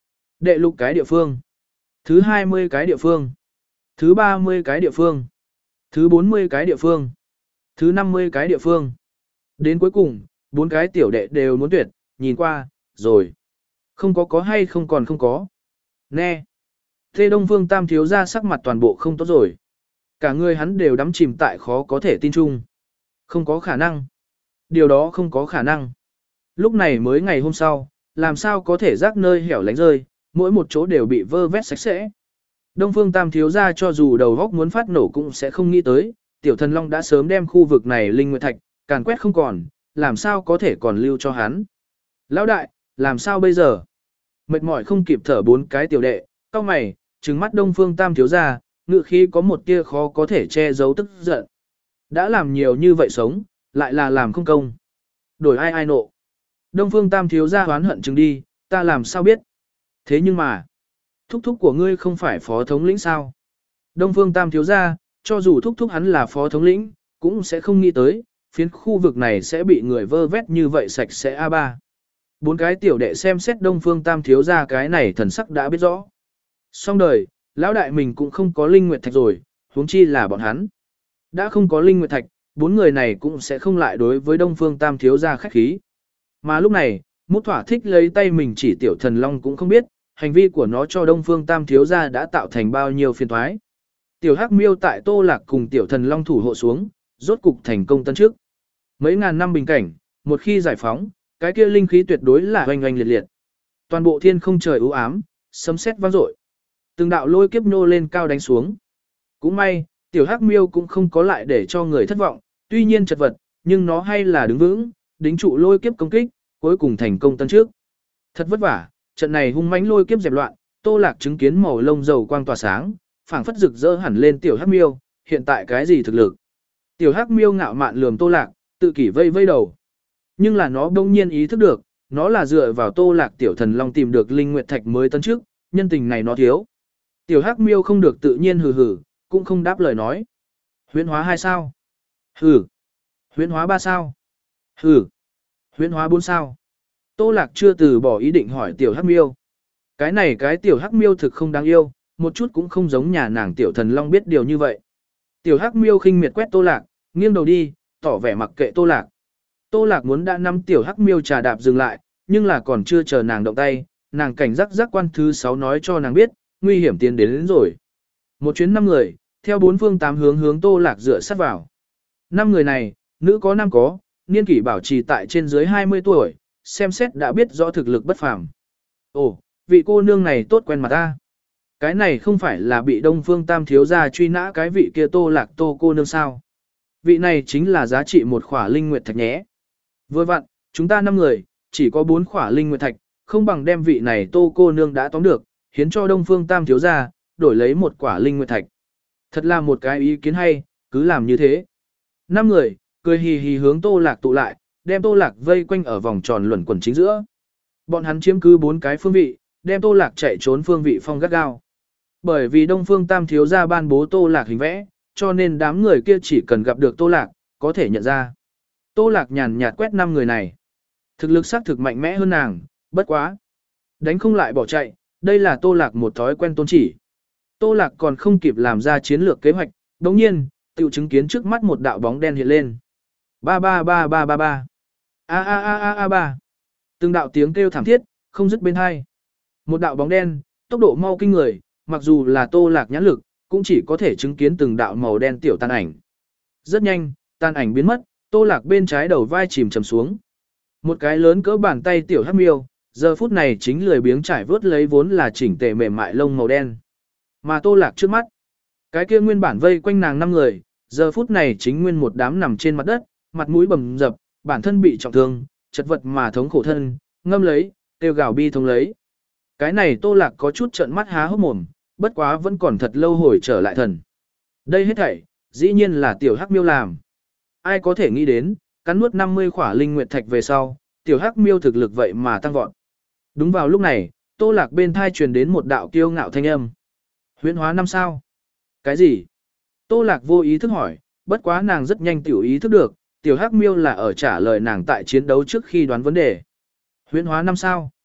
Đệ lục cái địa phương. Thứ hai mươi cái địa phương. Thứ ba mươi cái địa phương. Thứ bốn mươi cái địa phương. Thứ năm mươi cái địa phương. Đến cuối cùng, bốn cái tiểu đệ đều muốn tuyệt, nhìn qua, rồi. Không có có hay không còn không có. Nè. Thế Đông Phương Tam thiếu ra sắc mặt toàn bộ không tốt rồi. Cả người hắn đều đắm chìm tại khó có thể tin chung. Không có khả năng. Điều đó không có khả năng. Lúc này mới ngày hôm sau, làm sao có thể rác nơi hẻo lánh rơi, mỗi một chỗ đều bị vơ vét sạch sẽ. Đông Phương Tam thiếu ra cho dù đầu góc muốn phát nổ cũng sẽ không nghĩ tới, Tiểu Thần Long đã sớm đem khu vực này linh nguyệt thạch, càn quét không còn, làm sao có thể còn lưu cho hắn. Lão đại, làm sao bây giờ? Mệt mỏi không kịp thở bốn cái tiểu đệ, cau mày, trừng mắt Đông Phương Tam thiếu ra, ngự khí có một tia khó có thể che giấu tức giận. Đã làm nhiều như vậy sống, lại là làm không công. Đổi ai ai nộ. Đông Phương Tam thiếu ra hoán hận chừng đi, ta làm sao biết. Thế nhưng mà, thúc thúc của ngươi không phải phó thống lĩnh sao? Đông Phương Tam thiếu ra, cho dù thúc thúc hắn là phó thống lĩnh, cũng sẽ không nghĩ tới, phiến khu vực này sẽ bị người vơ vét như vậy sạch sẽ a ba. Bốn cái tiểu đệ xem xét Đông Phương Tam thiếu ra cái này thần sắc đã biết rõ. Xong đời, lão đại mình cũng không có linh nguyệt thạch rồi, huống chi là bọn hắn. Đã không có linh nguyệt thạch, bốn người này cũng sẽ không lại đối với Đông Phương Tam thiếu ra khách khí. Mà lúc này, Mút thỏa thích lấy tay mình chỉ Tiểu Thần Long cũng không biết, hành vi của nó cho Đông Phương Tam thiếu gia đã tạo thành bao nhiêu phiền toái. Tiểu Hắc Miêu tại Tô Lạc cùng Tiểu Thần Long thủ hộ xuống, rốt cục thành công tân trước. Mấy ngàn năm bình cảnh, một khi giải phóng, cái kia linh khí tuyệt đối là oanh oanh liệt liệt. Toàn bộ thiên không trời u ám, sấm sét vang dội. Từng đạo lôi kiếp nô lên cao đánh xuống. Cũng may, Tiểu Hắc Miêu cũng không có lại để cho người thất vọng, tuy nhiên chật vật, nhưng nó hay là đứng vững, đính trụ lôi kiếp công kích, cuối cùng thành công tân trước. Thật vất vả, trận này hung mãnh lôi kiếp dẹp loạn, Tô Lạc chứng kiến màu lông dầu quang tỏa sáng, phảng phất rực rỡ hẳn lên Tiểu Hắc Miêu, hiện tại cái gì thực lực? Tiểu Hắc Miêu ngạo mạn lườm Tô Lạc, tự kỷ vây vây đầu. Nhưng là nó bỗng nhiên ý thức được, nó là dựa vào Tô Lạc Tiểu Thần Long tìm được linh nguyệt thạch mới tân trước, nhân tình này nó thiếu. Tiểu Hắc Miêu không được tự nhiên hừ hừ, cũng không đáp lời nói. Huyễn hóa hai sao? Hừ. Huyễn hóa ba sao? Hừ. Huyễn hóa bốn sao? Tô Lạc chưa từ bỏ ý định hỏi Tiểu Hắc Miêu. Cái này cái Tiểu Hắc Miêu thực không đáng yêu, một chút cũng không giống nhà nàng Tiểu Thần Long biết điều như vậy. Tiểu Hắc Miêu khinh miệt quét Tô Lạc, nghiêng đầu đi, tỏ vẻ mặc kệ Tô Lạc. Tô Lạc muốn đã nắm Tiểu Hắc Miêu trà đạp dừng lại, nhưng là còn chưa chờ nàng động tay, nàng cảnh giác giác quan thứ sáu nói cho nàng biết, nguy hiểm tiến đến, đến rồi. Một chuyến năm người, theo bốn phương tám hướng hướng Tô Lạc dựa sát vào. Năm người này, nữ có nam có, niên kỷ bảo trì tại trên dưới hai mươi tuổi, xem xét đã biết rõ thực lực bất phàm. Ồ, vị cô nương này tốt quen mặt ta. Cái này không phải là bị Đông Phương Tam thiếu gia truy nã cái vị kia Tô Lạc Tô cô nương sao? Vị này chính là giá trị một khỏa linh nguyệt thạch nhé. Vừa vặn, chúng ta năm người, chỉ có bốn khỏa linh nguyệt thạch, không bằng đem vị này Tô cô nương đã tóm được, hiến cho Đông Phương Tam thiếu gia, đổi lấy một quả linh nguyệt thạch. Thật là một cái ý kiến hay, cứ làm như thế. Năm người, cười hì hì hướng Tô Lạc tụ lại, đem Tô Lạc vây quanh ở vòng tròn luẩn quẩn chính giữa. Bọn hắn chiếm cứ bốn cái phương vị, đem Tô Lạc chạy trốn phương vị phong gắt gao. Bởi vì Đông Phương Tam thiếu gia ban bố Tô Lạc hình vẽ, cho nên đám người kia chỉ cần gặp được Tô Lạc, có thể nhận ra. Tô Lạc nhàn nhạt quét năm người này. Thực lực xác thực mạnh mẽ hơn nàng, bất quá. Đánh không lại bỏ chạy, đây là Tô Lạc một thói quen tôn chỉ. Tô Lạc còn không kịp làm ra chiến lược kế hoạch, đồng nhiên, tự chứng kiến trước mắt một đạo bóng đen hiện lên. Ba ba ba ba ba ba. A a a a a ba. Từng đạo tiếng kêu thảm thiết, không dứt bên hai. Một đạo bóng đen, tốc độ mau kinh người, mặc dù là Tô Lạc nhãn lực, cũng chỉ có thể chứng kiến từng đạo màu đen tiểu tàn ảnh. Rất nhanh, tàn ảnh biến mất, Tô Lạc bên trái đầu vai chìm chầm xuống. Một cái lớn cỡ bàn tay tiểu hắc miêu, giờ phút này chính lười biếng trải vớt lấy vốn là chỉnh tề mềm mại lông màu đen. Mà Tô Lạc trước mắt, cái kia nguyên bản vây quanh nàng năm người, giờ phút này chính nguyên một đám nằm trên mặt đất, mặt mũi bầm dập, bản thân bị trọng thương, chật vật mà thống khổ thân, ngâm lấy, tiêu gào bi thống lấy. Cái này Tô Lạc có chút trợn mắt há hốc mồm, bất quá vẫn còn thật lâu hồi trở lại thần. Đây hết thảy, dĩ nhiên là tiểu hắc miêu làm. Ai có thể nghĩ đến, cắn nuốt năm mươi khỏa linh nguyệt thạch về sau, tiểu hắc miêu thực lực vậy mà tăng vọt. Đúng vào lúc này, Tô Lạc bên thai truyền đến một đạo kiêu ngạo thanh âm. Huyễn hóa năm sao? Cái gì? Tô Lạc vô ý thức hỏi, bất quá nàng rất nhanh tiểu ý thức được, tiểu hắc miêu là ở trả lời nàng tại chiến đấu trước khi đoán vấn đề. Huyễn hóa năm sao?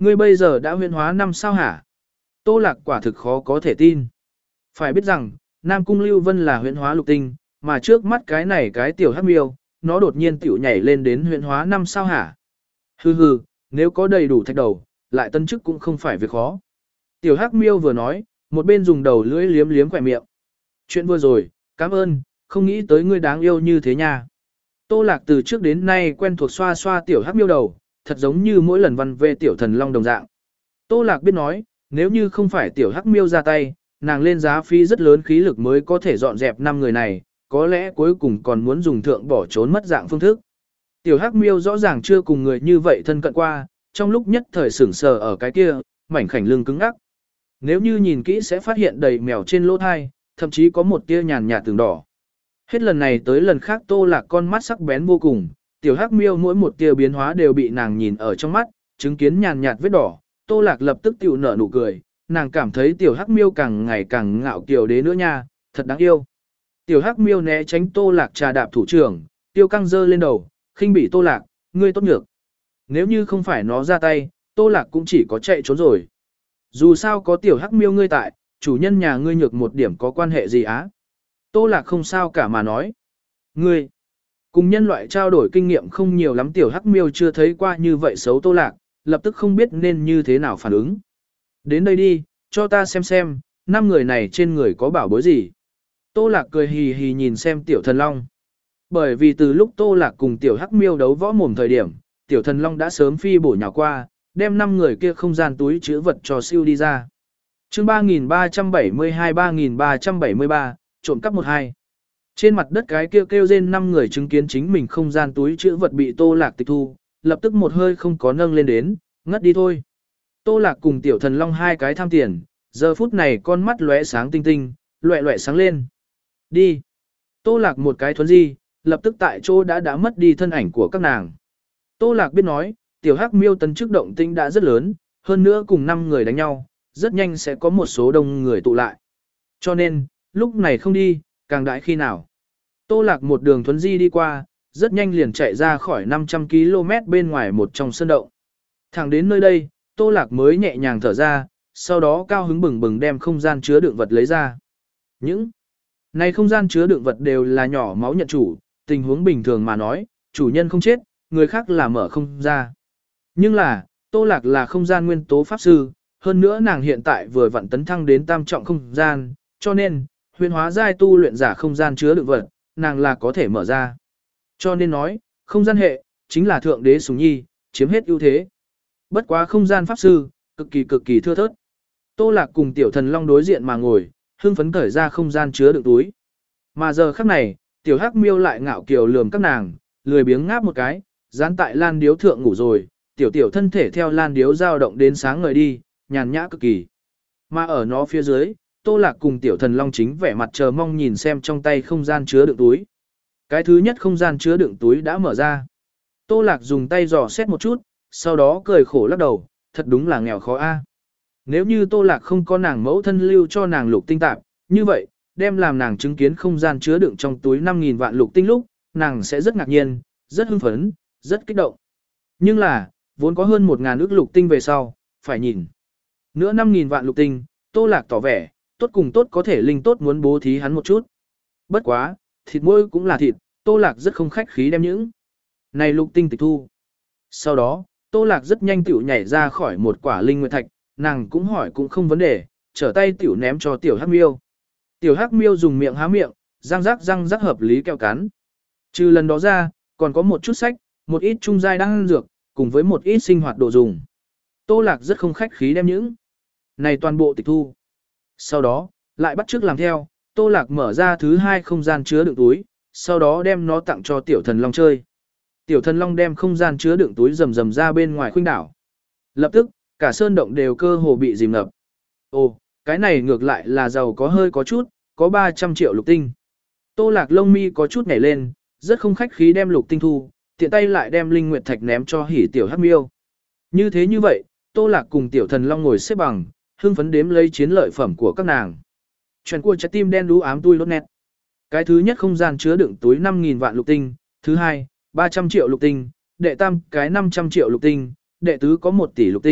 Ngươi bây giờ đã huyễn hóa năm sao hả? Tô Lạc quả thực khó có thể tin. Phải biết rằng, Nam Cung Lưu Vân là huyễn hóa lục tinh, mà trước mắt cái này cái tiểu hắc miêu, nó đột nhiên tiểu nhảy lên đến huyễn hóa năm sao hả? Hừ hừ, nếu có đầy đủ thạch đầu, lại tân chức cũng không phải việc khó. Tiểu hắc miêu vừa nói, một bên dùng đầu lưỡi liếm liếm khỏe miệng. Chuyện vừa rồi, cảm ơn, không nghĩ tới ngươi đáng yêu như thế nha. Tô Lạc từ trước đến nay quen thuộc xoa xoa tiểu hắc miêu đầu, thật giống như mỗi lần văn về tiểu thần long đồng dạng. Tô Lạc biết nói, nếu như không phải tiểu hắc miêu ra tay, nàng lên giá phí rất lớn khí lực mới có thể dọn dẹp năm người này, có lẽ cuối cùng còn muốn dùng thượng bỏ trốn mất dạng phương thức. Tiểu hắc miêu rõ ràng chưa cùng người như vậy thân cận qua, trong lúc nhất thời sửng sờ ở cái kia, mảnh khảnh lưng cứng ngắc. Nếu như nhìn kỹ sẽ phát hiện đầy mèo trên lỗ thai, thậm chí có một tia nhàn nhạt tường đỏ. Hết lần này tới lần khác Tô Lạc con mắt sắc bén vô cùng, tiểu hắc miêu mỗi một tia biến hóa đều bị nàng nhìn ở trong mắt, chứng kiến nhàn nhạt vết đỏ, Tô Lạc lập tức tiểu nở nụ cười, nàng cảm thấy tiểu hắc miêu càng ngày càng ngạo kiều đế nữa nha, thật đáng yêu. Tiểu hắc miêu né tránh Tô Lạc trà đạp thủ trưởng, tiêu căng dơ lên đầu, khinh bị Tô Lạc, ngươi tốt nhược. Nếu như không phải nó ra tay, Tô Lạc cũng chỉ có chạy trốn rồi. Dù sao có tiểu hắc miêu ngươi tại, chủ nhân nhà ngươi nhược một điểm có quan hệ gì á? Tô Lạc không sao cả mà nói. Ngươi, cùng nhân loại trao đổi kinh nghiệm không nhiều lắm, tiểu hắc miêu chưa thấy qua như vậy xấu Tô Lạc, lập tức không biết nên như thế nào phản ứng. Đến đây đi, cho ta xem xem, năm người này trên người có bảo bối gì. Tô Lạc cười hì hì nhìn xem tiểu thần long. Bởi vì từ lúc Tô Lạc cùng tiểu hắc miêu đấu võ mồm thời điểm, tiểu thần long đã sớm phi bổ nhào qua, đem năm người kia không gian túi chứa vật cho siêu đi ra. chương ba nghìn ba trăm bảy mươi hai ba nghìn ba trăm bảy mươi ba, trộm cắp một hai. Trên mặt đất cái kêu kêu rên năm người chứng kiến chính mình không gian túi chứa vật bị Tô Lạc tịch thu, lập tức một hơi không có nâng lên đến, ngất đi thôi. Tô Lạc cùng tiểu thần long hai cái tham tiền, giờ phút này con mắt lóe sáng tinh tinh, loẹ loẹ sáng lên. Đi. Tô Lạc một cái thuấn di, lập tức tại chỗ đã đã mất đi thân ảnh của các nàng. Tô Lạc biết nói, tiểu hắc miêu tấn chức động tĩnh đã rất lớn, hơn nữa cùng năm người đánh nhau, rất nhanh sẽ có một số đông người tụ lại. Cho nên, lúc này không đi, càng đãi khi nào. Tô Lạc một đường thuấn di đi qua, rất nhanh liền chạy ra khỏi năm trăm ki lô mét bên ngoài một trong sân động. Thẳng đến nơi đây, Tô Lạc mới nhẹ nhàng thở ra, sau đó cao hứng bừng bừng đem không gian chứa đựng vật lấy ra. Những này không gian chứa đựng vật đều là nhỏ máu nhận chủ, tình huống bình thường mà nói, chủ nhân không chết, người khác là mở không ra. Nhưng là, Tô Lạc là không gian nguyên tố pháp sư, hơn nữa nàng hiện tại vừa vặn tấn thăng đến tam trọng không gian, cho nên, huyền hóa giai tu luyện giả không gian chứa đựng vật, nàng là có thể mở ra. Cho nên nói, không gian hệ, chính là thượng đế sủng nhi, chiếm hết ưu thế. Bất quá không gian pháp sư, cực kỳ cực kỳ thưa thớt. Tô Lạc cùng tiểu thần long đối diện mà ngồi, hưng phấn cởi ra không gian chứa đựng túi. Mà giờ khắc này, tiểu hắc miêu lại ngạo kiều lườm các nàng, lười biếng ngáp một cái, dán tại lan điếu thượng ngủ rồi, tiểu tiểu thân thể theo lan điếu dao động đến sáng ngời đi, nhàn nhã cực kỳ. Mà ở nó phía dưới, Tô Lạc cùng tiểu thần long chính vẻ mặt chờ mong nhìn xem trong tay không gian chứa đựng túi. Cái thứ nhất không gian chứa đựng túi đã mở ra. Tô Lạc dùng tay dò xét một chút, sau đó cười khổ lắc đầu, thật đúng là nghèo khó a. Nếu như Tô Lạc không có nàng mẫu thân lưu cho nàng lục tinh tạp, như vậy, đem làm nàng chứng kiến không gian chứa đựng trong túi năm nghìn vạn lục tinh lúc, nàng sẽ rất ngạc nhiên, rất hưng phấn, rất kích động. Nhưng là, vốn có hơn một ngàn ức lục tinh về sau, phải nhìn. Nữa năm nghìn vạn lục tinh, Tô Lạc tỏ vẻ, tốt cùng tốt có thể linh tốt muốn bố thí hắn một chút. Bất quá, thịt muôi cũng là thịt, Tô Lạc rất không khách khí đem những này lục tinh tịch thu. Sau đó, Tô Lạc rất nhanh tiểu nhảy ra khỏi một quả linh nguyệt thạch, nàng cũng hỏi cũng không vấn đề, trở tay tiểu ném cho tiểu hắc miêu. Tiểu hắc miêu dùng miệng há miệng, răng rắc răng rắc hợp lý kẹo cắn. Trừ lần đó ra, còn có một chút sách, một ít trung giai đang dược, cùng với một ít sinh hoạt đồ dùng. Tô Lạc rất không khách khí đem những này toàn bộ tịch thu. Sau đó, lại bắt chước làm theo, Tô Lạc mở ra thứ hai không gian chứa đựng túi, sau đó đem nó tặng cho tiểu thần long chơi. Tiểu thần long đem không gian chứa đựng túi rầm rầm ra bên ngoài khuynh đảo. Lập tức, cả sơn động đều cơ hồ bị dìm ngập. Ồ, cái này ngược lại là giàu có hơi có chút, có ba trăm triệu lục tinh. Tô Lạc lông mi có chút nhảy lên, rất không khách khí đem lục tinh thu, tiện tay lại đem linh nguyệt thạch ném cho hỉ tiểu hắc miêu. Như thế như vậy, Tô Lạc cùng tiểu thần long ngồi xếp bằng, hưng phấn đếm lấy chiến lợi phẩm của các nàng. Chuyện của trái tim đen đú ám tui lốt nét. Cái thứ nhất không gian chứa đựng túi năm nghìn vạn lục tinh, thứ hai, ba trăm triệu lục tinh, đệ tam cái năm trăm triệu lục tinh, đệ tứ có một tỷ lục tinh,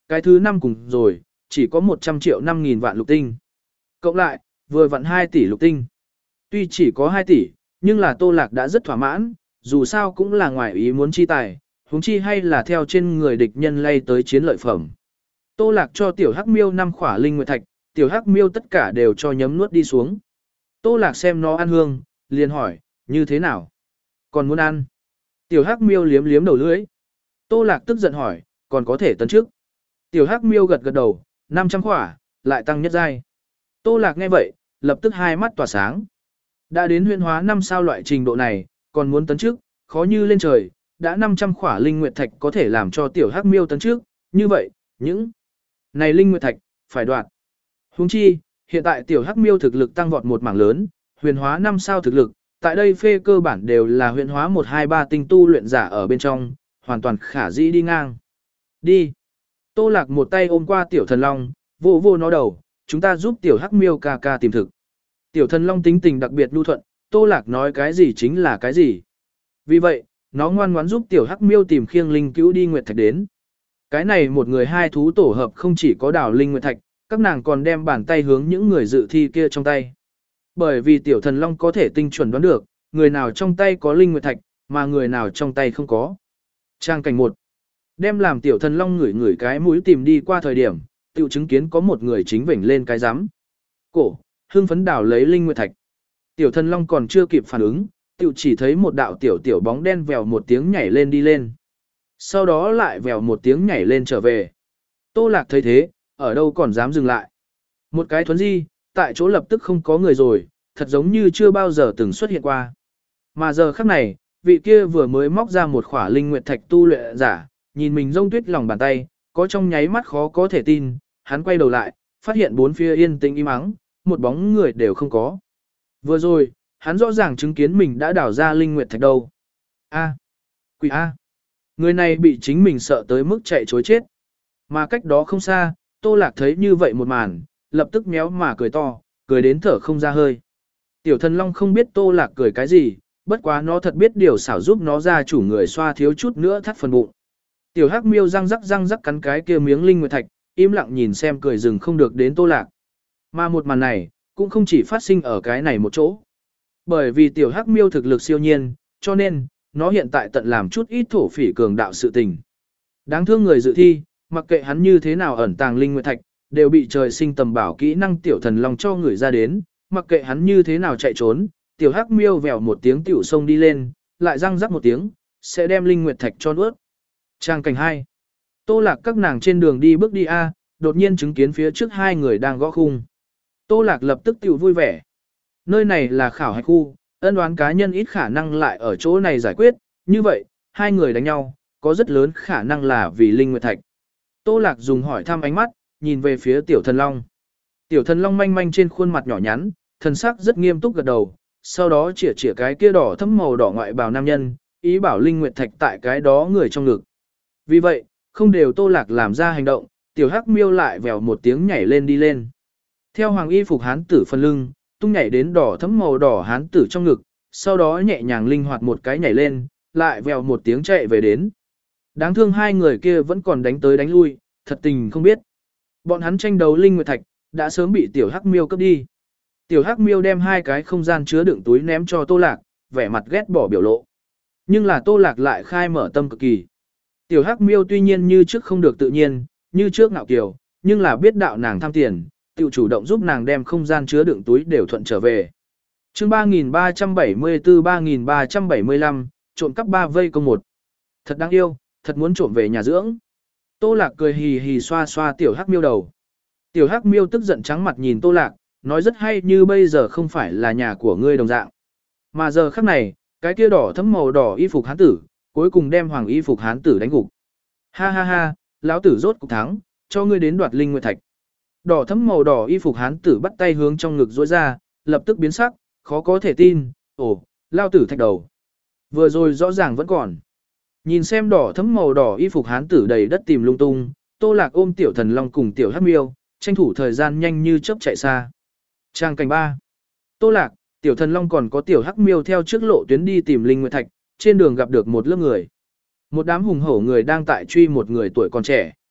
cái thứ năm cùng rồi, chỉ có một trăm triệu năm nghìn vạn lục tinh. Cộng lại, vừa vặn hai tỷ lục tinh. Tuy chỉ có hai tỷ, nhưng là Tô Lạc đã rất thỏa mãn, dù sao cũng là ngoài ý muốn chi tài, huống chi hay là theo trên người địch nhân lay tới chiến lợi phẩm. Tô Lạc cho tiểu hắc miêu năm khỏa linh nguyệt thạch, tiểu hắc miêu tất cả đều cho nhấm nuốt đi xuống. Tô Lạc xem nó ăn hương, liền hỏi, như thế nào? Còn muốn ăn? Tiểu hắc miêu liếm liếm đầu lưỡi. Tô Lạc tức giận hỏi, còn có thể tấn trước. Tiểu hắc miêu gật gật đầu, năm trăm khỏa, lại tăng nhất giai. Tô Lạc nghe vậy, lập tức hai mắt tỏa sáng. Đã đến huyễn hóa năm sao loại trình độ này, còn muốn tấn trước, khó như lên trời, đã năm trăm khỏa linh nguyệt thạch có thể làm cho tiểu hắc miêu tấn trước, như vậy, những này linh nguyệt thạch phải đoạt. Huống chi, hiện tại tiểu hắc miêu thực lực tăng vọt một mảng lớn, huyền hóa năm sao thực lực, tại đây phê cơ bản đều là huyền hóa một hai ba tinh tu luyện giả ở bên trong, hoàn toàn khả dĩ đi ngang. Đi. Tô Lạc một tay ôm qua tiểu thần long, vô vô nó đầu, chúng ta giúp tiểu hắc miêu ca ca tìm thực. Tiểu thần long tính tình đặc biệt nhu thuận, Tô Lạc nói cái gì chính là cái gì. Vì vậy, nó ngoan ngoãn giúp tiểu hắc miêu tìm khiêng linh cứu đi nguyệt thạch đến. Cái này một người hai thú tổ hợp không chỉ có đào linh nguyệt thạch, các nàng còn đem bàn tay hướng những người dự thi kia trong tay. Bởi vì tiểu thần long có thể tinh chuẩn đoán được, người nào trong tay có linh nguyệt thạch, mà người nào trong tay không có. Trang cảnh một. Đem làm tiểu thần long ngửi ngửi cái mũi tìm đi qua thời điểm, tiểu chứng kiến có một người chính vểnh lên cái rắm cổ, hưng phấn đảo lấy linh nguyệt thạch. Tiểu thần long còn chưa kịp phản ứng, tiểu chỉ thấy một đạo tiểu tiểu bóng đen vèo một tiếng nhảy lên đi lên. Sau đó lại vèo một tiếng nhảy lên trở về. Tô Lạc thấy thế, ở đâu còn dám dừng lại. Một cái thuấn di, tại chỗ lập tức không có người rồi, thật giống như chưa bao giờ từng xuất hiện qua. Mà giờ khắc này, vị kia vừa mới móc ra một khỏa linh nguyệt thạch tu luyện giả, nhìn mình rông tuyết lòng bàn tay, có trong nháy mắt khó có thể tin, hắn quay đầu lại, phát hiện bốn phía yên tĩnh im ắng, một bóng người đều không có. Vừa rồi, hắn rõ ràng chứng kiến mình đã đào ra linh nguyệt thạch đâu. A, quỷ A. Người này bị chính mình sợ tới mức chạy trối chết. Mà cách đó không xa, Tô Lạc thấy như vậy một màn, lập tức méo mà cười to, cười đến thở không ra hơi. Tiểu thần long không biết Tô Lạc cười cái gì, bất quá nó thật biết điều xảo giúp nó ra chủ người xoa thiếu chút nữa thắt phần bụng. Tiểu hắc miêu răng rắc răng rắc cắn cái kia miếng linh nguyệt thạch, im lặng nhìn xem cười rừng không được đến Tô Lạc. Mà một màn này, cũng không chỉ phát sinh ở cái này một chỗ. Bởi vì tiểu hắc miêu thực lực siêu nhiên, cho nên, nó hiện tại tận làm chút ít thổ phỉ cường đạo sự tình. Đáng thương người dự thi, mặc kệ hắn như thế nào ẩn tàng linh nguyệt thạch, đều bị trời sinh tầm bảo kỹ năng tiểu thần long cho người ra đến, mặc kệ hắn như thế nào chạy trốn, tiểu hắc miêu vèo một tiếng tiểu sông đi lên, lại răng rắc một tiếng, sẽ đem linh nguyệt thạch cho nuốt. Trang cảnh hai. Tô Lạc các nàng trên đường đi bước đi A, đột nhiên chứng kiến phía trước hai người đang gõ khung. Tô Lạc lập tức tiểu vui vẻ. Nơi này là khảo hạch khu, ân oán cá nhân ít khả năng lại ở chỗ này giải quyết, như vậy, hai người đánh nhau, có rất lớn khả năng là vì linh nguyệt thạch. Tô Lạc dùng hỏi thăm ánh mắt, nhìn về phía tiểu thần long. Tiểu thần long manh manh trên khuôn mặt nhỏ nhắn, thần sắc rất nghiêm túc gật đầu, sau đó chĩa chĩa cái kia đỏ thẫm màu đỏ ngoại bào nam nhân, ý bảo linh nguyệt thạch tại cái đó người trong ngực. Vì vậy, không đều Tô Lạc làm ra hành động, tiểu hắc miêu lại vèo một tiếng nhảy lên đi lên. Theo hoàng y phục hán tử phần lưng, tung nhảy đến đỏ thẫm màu đỏ hán tử trong ngực, sau đó nhẹ nhàng linh hoạt một cái nhảy lên, lại vèo một tiếng chạy về đến. Đáng thương hai người kia vẫn còn đánh tới đánh lui, thật tình không biết. Bọn hắn tranh đấu linh nguyệt thạch, đã sớm bị tiểu hắc miêu cướp đi. Tiểu hắc miêu đem hai cái không gian chứa đựng túi ném cho Tô Lạc, vẻ mặt ghét bỏ biểu lộ. Nhưng là Tô Lạc lại khai mở tâm cực kỳ. Tiểu hắc miêu tuy nhiên như trước không được tự nhiên, như trước ngạo kiều, nhưng là biết đạo nàng tham tiền, tự chủ động giúp nàng đem không gian chứa đựng túi đều thuận trở về. Chương ba nghìn ba trăm bảy mươi tư ba nghìn ba trăm bảy mươi lăm, trộm cắp ba vây công một. Thật đáng yêu, thật muốn trộm về nhà dưỡng. Tô Lạc cười hì hì xoa xoa tiểu hắc miêu đầu. Tiểu hắc miêu tức giận trắng mặt nhìn Tô Lạc, nói rất hay như bây giờ không phải là nhà của ngươi đồng dạng. Mà giờ khắc này, cái kia đỏ thấm màu đỏ y phục hán tử, cuối cùng đem hoàng y phục hán tử đánh gục. Ha ha ha, lão tử rốt cục thắng, cho ngươi đến đoạt linh nguyệt thạch. Đỏ thấm màu đỏ y phục hán tử bắt tay hướng trong ngực rỗi ra, lập tức biến sắc, khó có thể tin, ồ, lão tử thạch đầu. Vừa rồi rõ ràng vẫn còn. Nhìn xem đỏ thấm màu đỏ y phục hán tử đầy đất tìm lung tung, Tô Lạc ôm tiểu thần long cùng tiểu hắc miêu, tranh thủ thời gian nhanh như chớp chạy xa. Trang cảnh ba. Tô Lạc, tiểu thần long còn có tiểu hắc miêu theo trước lộ tuyến đi tìm linh nguyệt thạch, trên đường gặp được một lớp người. Một đám hùng hổ người đang tại truy một người tuổi còn trẻ.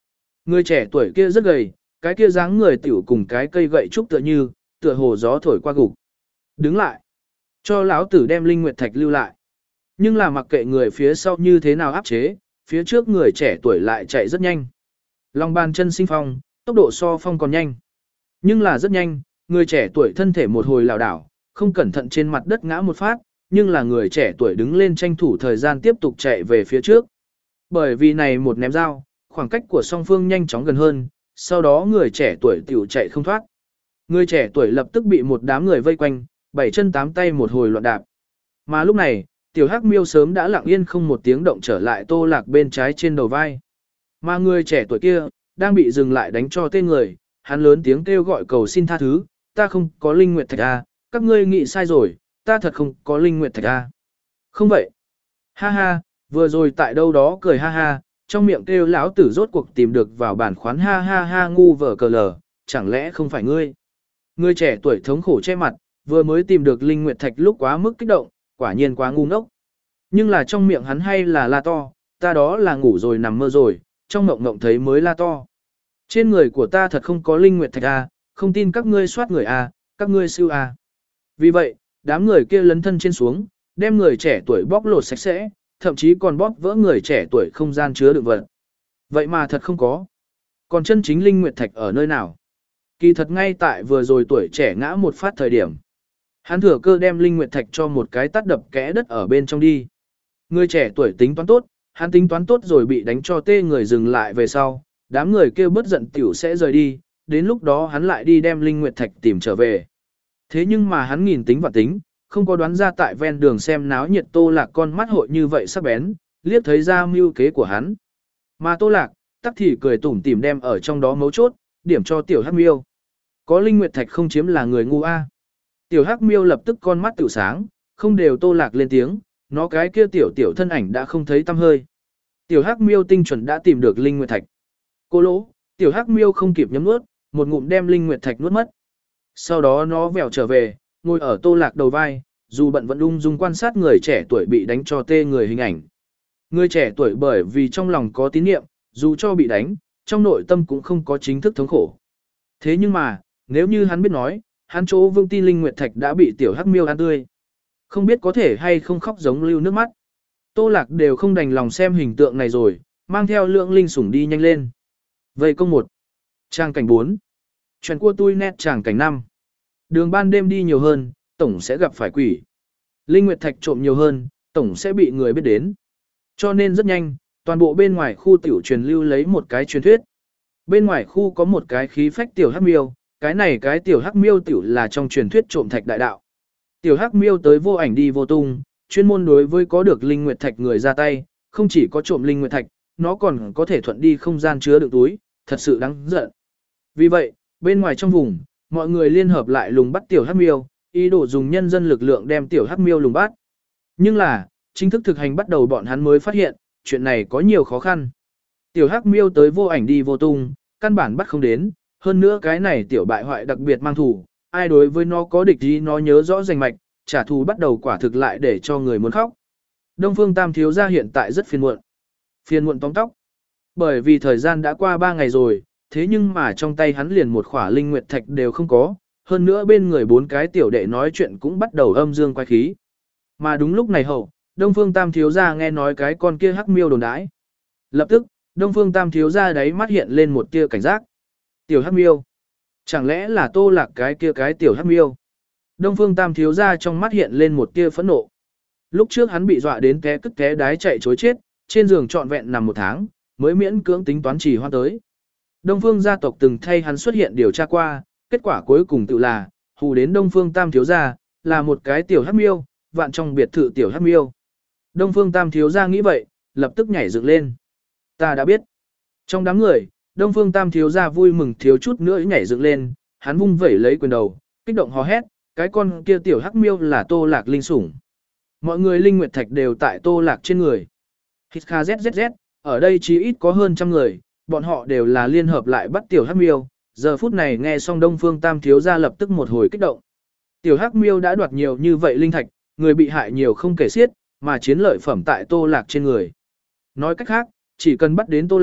Người trẻ tuổi kia rất gầy, cái kia dáng người tiểu cùng cái cây gậy trúc tựa như, tựa hồ gió thổi qua gục. Đứng lại, cho lão tử đem linh nguyệt thạch lưu lại. Nhưng là mặc kệ người phía sau như thế nào áp chế, phía trước người trẻ tuổi lại chạy rất nhanh. Lòng bàn chân sinh phong, tốc độ so phong còn nhanh. Nhưng là rất nhanh, người trẻ tuổi thân thể một hồi lảo đảo, không cẩn thận trên mặt đất ngã một phát, nhưng là người trẻ tuổi đứng lên tranh thủ thời gian tiếp tục chạy về phía trước. Bởi vì này một ném dao, khoảng cách của song phương nhanh chóng gần hơn, sau đó người trẻ tuổi tiểu chạy không thoát. Người trẻ tuổi lập tức bị một đám người vây quanh, bảy chân tám tay một hồi loạn đạp. Mà lúc này, tiểu hắc miêu sớm đã lặng yên không một tiếng động trở lại Tô Lạc bên trái trên đầu vai. Mà người trẻ tuổi kia, đang bị dừng lại đánh cho tên người, hắn lớn tiếng kêu gọi cầu xin tha thứ, ta không có linh nguyệt thạch a, các ngươi nghĩ sai rồi, ta thật không có linh nguyệt thạch a. Không vậy. Ha ha, vừa rồi tại đâu đó cười ha ha, trong miệng kêu lão tử rốt cuộc tìm được vào bản khoán ha ha ha ngu vở cờ lờ, chẳng lẽ không phải ngươi. Người trẻ tuổi thống khổ che mặt, vừa mới tìm được linh nguyệt thạch lúc quá mức kích động, quả nhiên quá ngu ngốc. Nhưng là trong miệng hắn hay là la to, ta đó là ngủ rồi nằm mơ rồi, trong mộng mộng thấy mới la to. Trên người của ta thật không có linh nguyệt thạch a, không tin các ngươi soát người a, các ngươi siêu a. Vì vậy, đám người kia lấn thân trên xuống, đem người trẻ tuổi bóc lột sạch sẽ, thậm chí còn bóc vỡ người trẻ tuổi không gian chứa đựng vật. Vậy mà thật không có. Còn chân chính linh nguyệt thạch ở nơi nào? Kỳ thật ngay tại vừa rồi tuổi trẻ ngã một phát thời điểm. Hắn thừa cơ đem linh nguyệt thạch cho một cái tát đập kẽ đất ở bên trong đi. Người trẻ tuổi tính toán tốt, hắn tính toán tốt rồi bị đánh cho tê người dừng lại về sau, đám người kêu bất giận tiểu sẽ rời đi, đến lúc đó hắn lại đi đem linh nguyệt thạch tìm trở về. Thế nhưng mà hắn nghìn tính và tính, không có đoán ra tại ven đường xem náo nhiệt Tô Lạc con mắt hội như vậy sắc bén, liếc thấy ra mưu kế của hắn. Mà Tô Lạc, tắc thì cười tủm tỉm đem ở trong đó mấu chốt, điểm cho tiểu hắc miêu. Có linh nguyệt thạch không chiếm là người ngu a. Tiểu hắc miêu lập tức con mắt tiểu sáng, không đều Tô Lạc lên tiếng, nó cái kia tiểu tiểu thân ảnh đã không thấy tăm hơi. Tiểu hắc miêu tinh chuẩn đã tìm được linh nguyệt thạch. Cô lỗ, tiểu hắc miêu không kịp nhấm nuốt, một ngụm đem linh nguyệt thạch nuốt mất. Sau đó nó vèo trở về, ngồi ở Tô Lạc đầu vai, dù bận vẫn ung dung quan sát người trẻ tuổi bị đánh cho tê người hình ảnh. Người trẻ tuổi bởi vì trong lòng có tín niệm, dù cho bị đánh, trong nội tâm cũng không có chính thức thống khổ. Thế nhưng mà, nếu như hắn biết nói, hắn chỗ vương tin linh nguyệt thạch đã bị tiểu hắc miêu ăn tươi. Không biết có thể hay không khóc giống lưu nước mắt. Tô Lạc đều không đành lòng xem hình tượng này rồi, mang theo lượng linh sủng đi nhanh lên. Vây công một. Trang cảnh bốn. Chuyện của tôi nét trang cảnh năm. Đường ban đêm đi nhiều hơn, tổng sẽ gặp phải quỷ. Linh nguyệt thạch trộm nhiều hơn, tổng sẽ bị người biết đến. Cho nên rất nhanh, toàn bộ bên ngoài khu tiểu truyền lưu lấy một cái truyền thuyết. Bên ngoài khu có một cái khí phách tiểu hắc miêu, cái này cái tiểu hắc miêu tiểu là trong truyền thuyết trộm thạch đại đạo. Tiểu hắc miêu tới vô ảnh đi vô tung, chuyên môn đối với có được linh nguyệt thạch người ra tay, không chỉ có trộm linh nguyệt thạch, nó còn có thể thuận đi không gian chứa đựng túi, thật sự đáng giận. Vì vậy, bên ngoài trong vùng, mọi người liên hợp lại lùng bắt tiểu hắc miêu, ý đồ dùng nhân dân lực lượng đem tiểu hắc miêu lùng bắt. Nhưng là, chính thức thực hành bắt đầu bọn hắn mới phát hiện, chuyện này có nhiều khó khăn. Tiểu hắc miêu tới vô ảnh đi vô tung, căn bản bắt không đến, hơn nữa cái này tiểu bại hoại đặc biệt mang thù, ai đối với nó có địch ý nó nhớ rõ rành mạch, trả thù bắt đầu quả thực lại để cho người muốn khóc. Đông Phương Tam thiếu gia hiện tại rất phiền muộn. Phiền muộn tóm tóc. Bởi vì thời gian đã qua ba ngày rồi, thế nhưng mà trong tay hắn liền một khỏa linh nguyệt thạch đều không có, hơn nữa bên người bốn cái tiểu đệ nói chuyện cũng bắt đầu âm dương quái khí. Mà đúng lúc này hậu, Đông Phương Tam thiếu gia nghe nói cái con kia hắc miêu đồn đãi. Lập tức, Đông Phương Tam thiếu gia đáy mắt hiện lên một tia cảnh giác. Tiểu hắc miêu. Chẳng lẽ là Tô Lạc cái kia cái tiểu hắc miêu? Đông Phương Tam thiếu gia trong mắt hiện lên một tia phẫn nộ. Lúc trước hắn bị dọa đến té cất té đái chạy chối chết, trên giường trọn vẹn nằm một tháng, mới miễn cưỡng tính toán trì hoãn tới. Đông Phương gia tộc từng thay hắn xuất hiện điều tra qua, kết quả cuối cùng tự là, hù đến Đông Phương Tam thiếu gia, là một cái tiểu hắc miêu, vạn trong biệt thự tiểu hắc miêu. Đông Phương Tam thiếu gia nghĩ vậy, lập tức nhảy dựng lên. Ta đã biết. Trong đám người, Đông Phương Tam thiếu gia vui mừng thiếu chút nữa nhảy dựng lên, hắn vung vẩy lấy quyền đầu, kích động hò hét, cái con kia tiểu hắc miêu là Tô Lạc linh sủng. Mọi người linh nguyệt thạch đều tại Tô Lạc trên người. Hít kha zzz, ở đây chỉ ít có hơn trăm người, bọn họ đều là liên hợp lại bắt tiểu hắc miêu. Giờ phút này nghe xong Đông Phương Tam thiếu gia lập tức một hồi kích động. Tiểu hắc miêu đã đoạt nhiều như vậy linh thạch, người bị hại nhiều không kể xiết, mà chiến lợi phẩm tại Tô Lạc trên người. Nói cách khác, chỉ cần bắt đến Tô Lạc,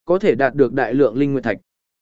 có thể đạt được đại lượng linh nguyệt thạch.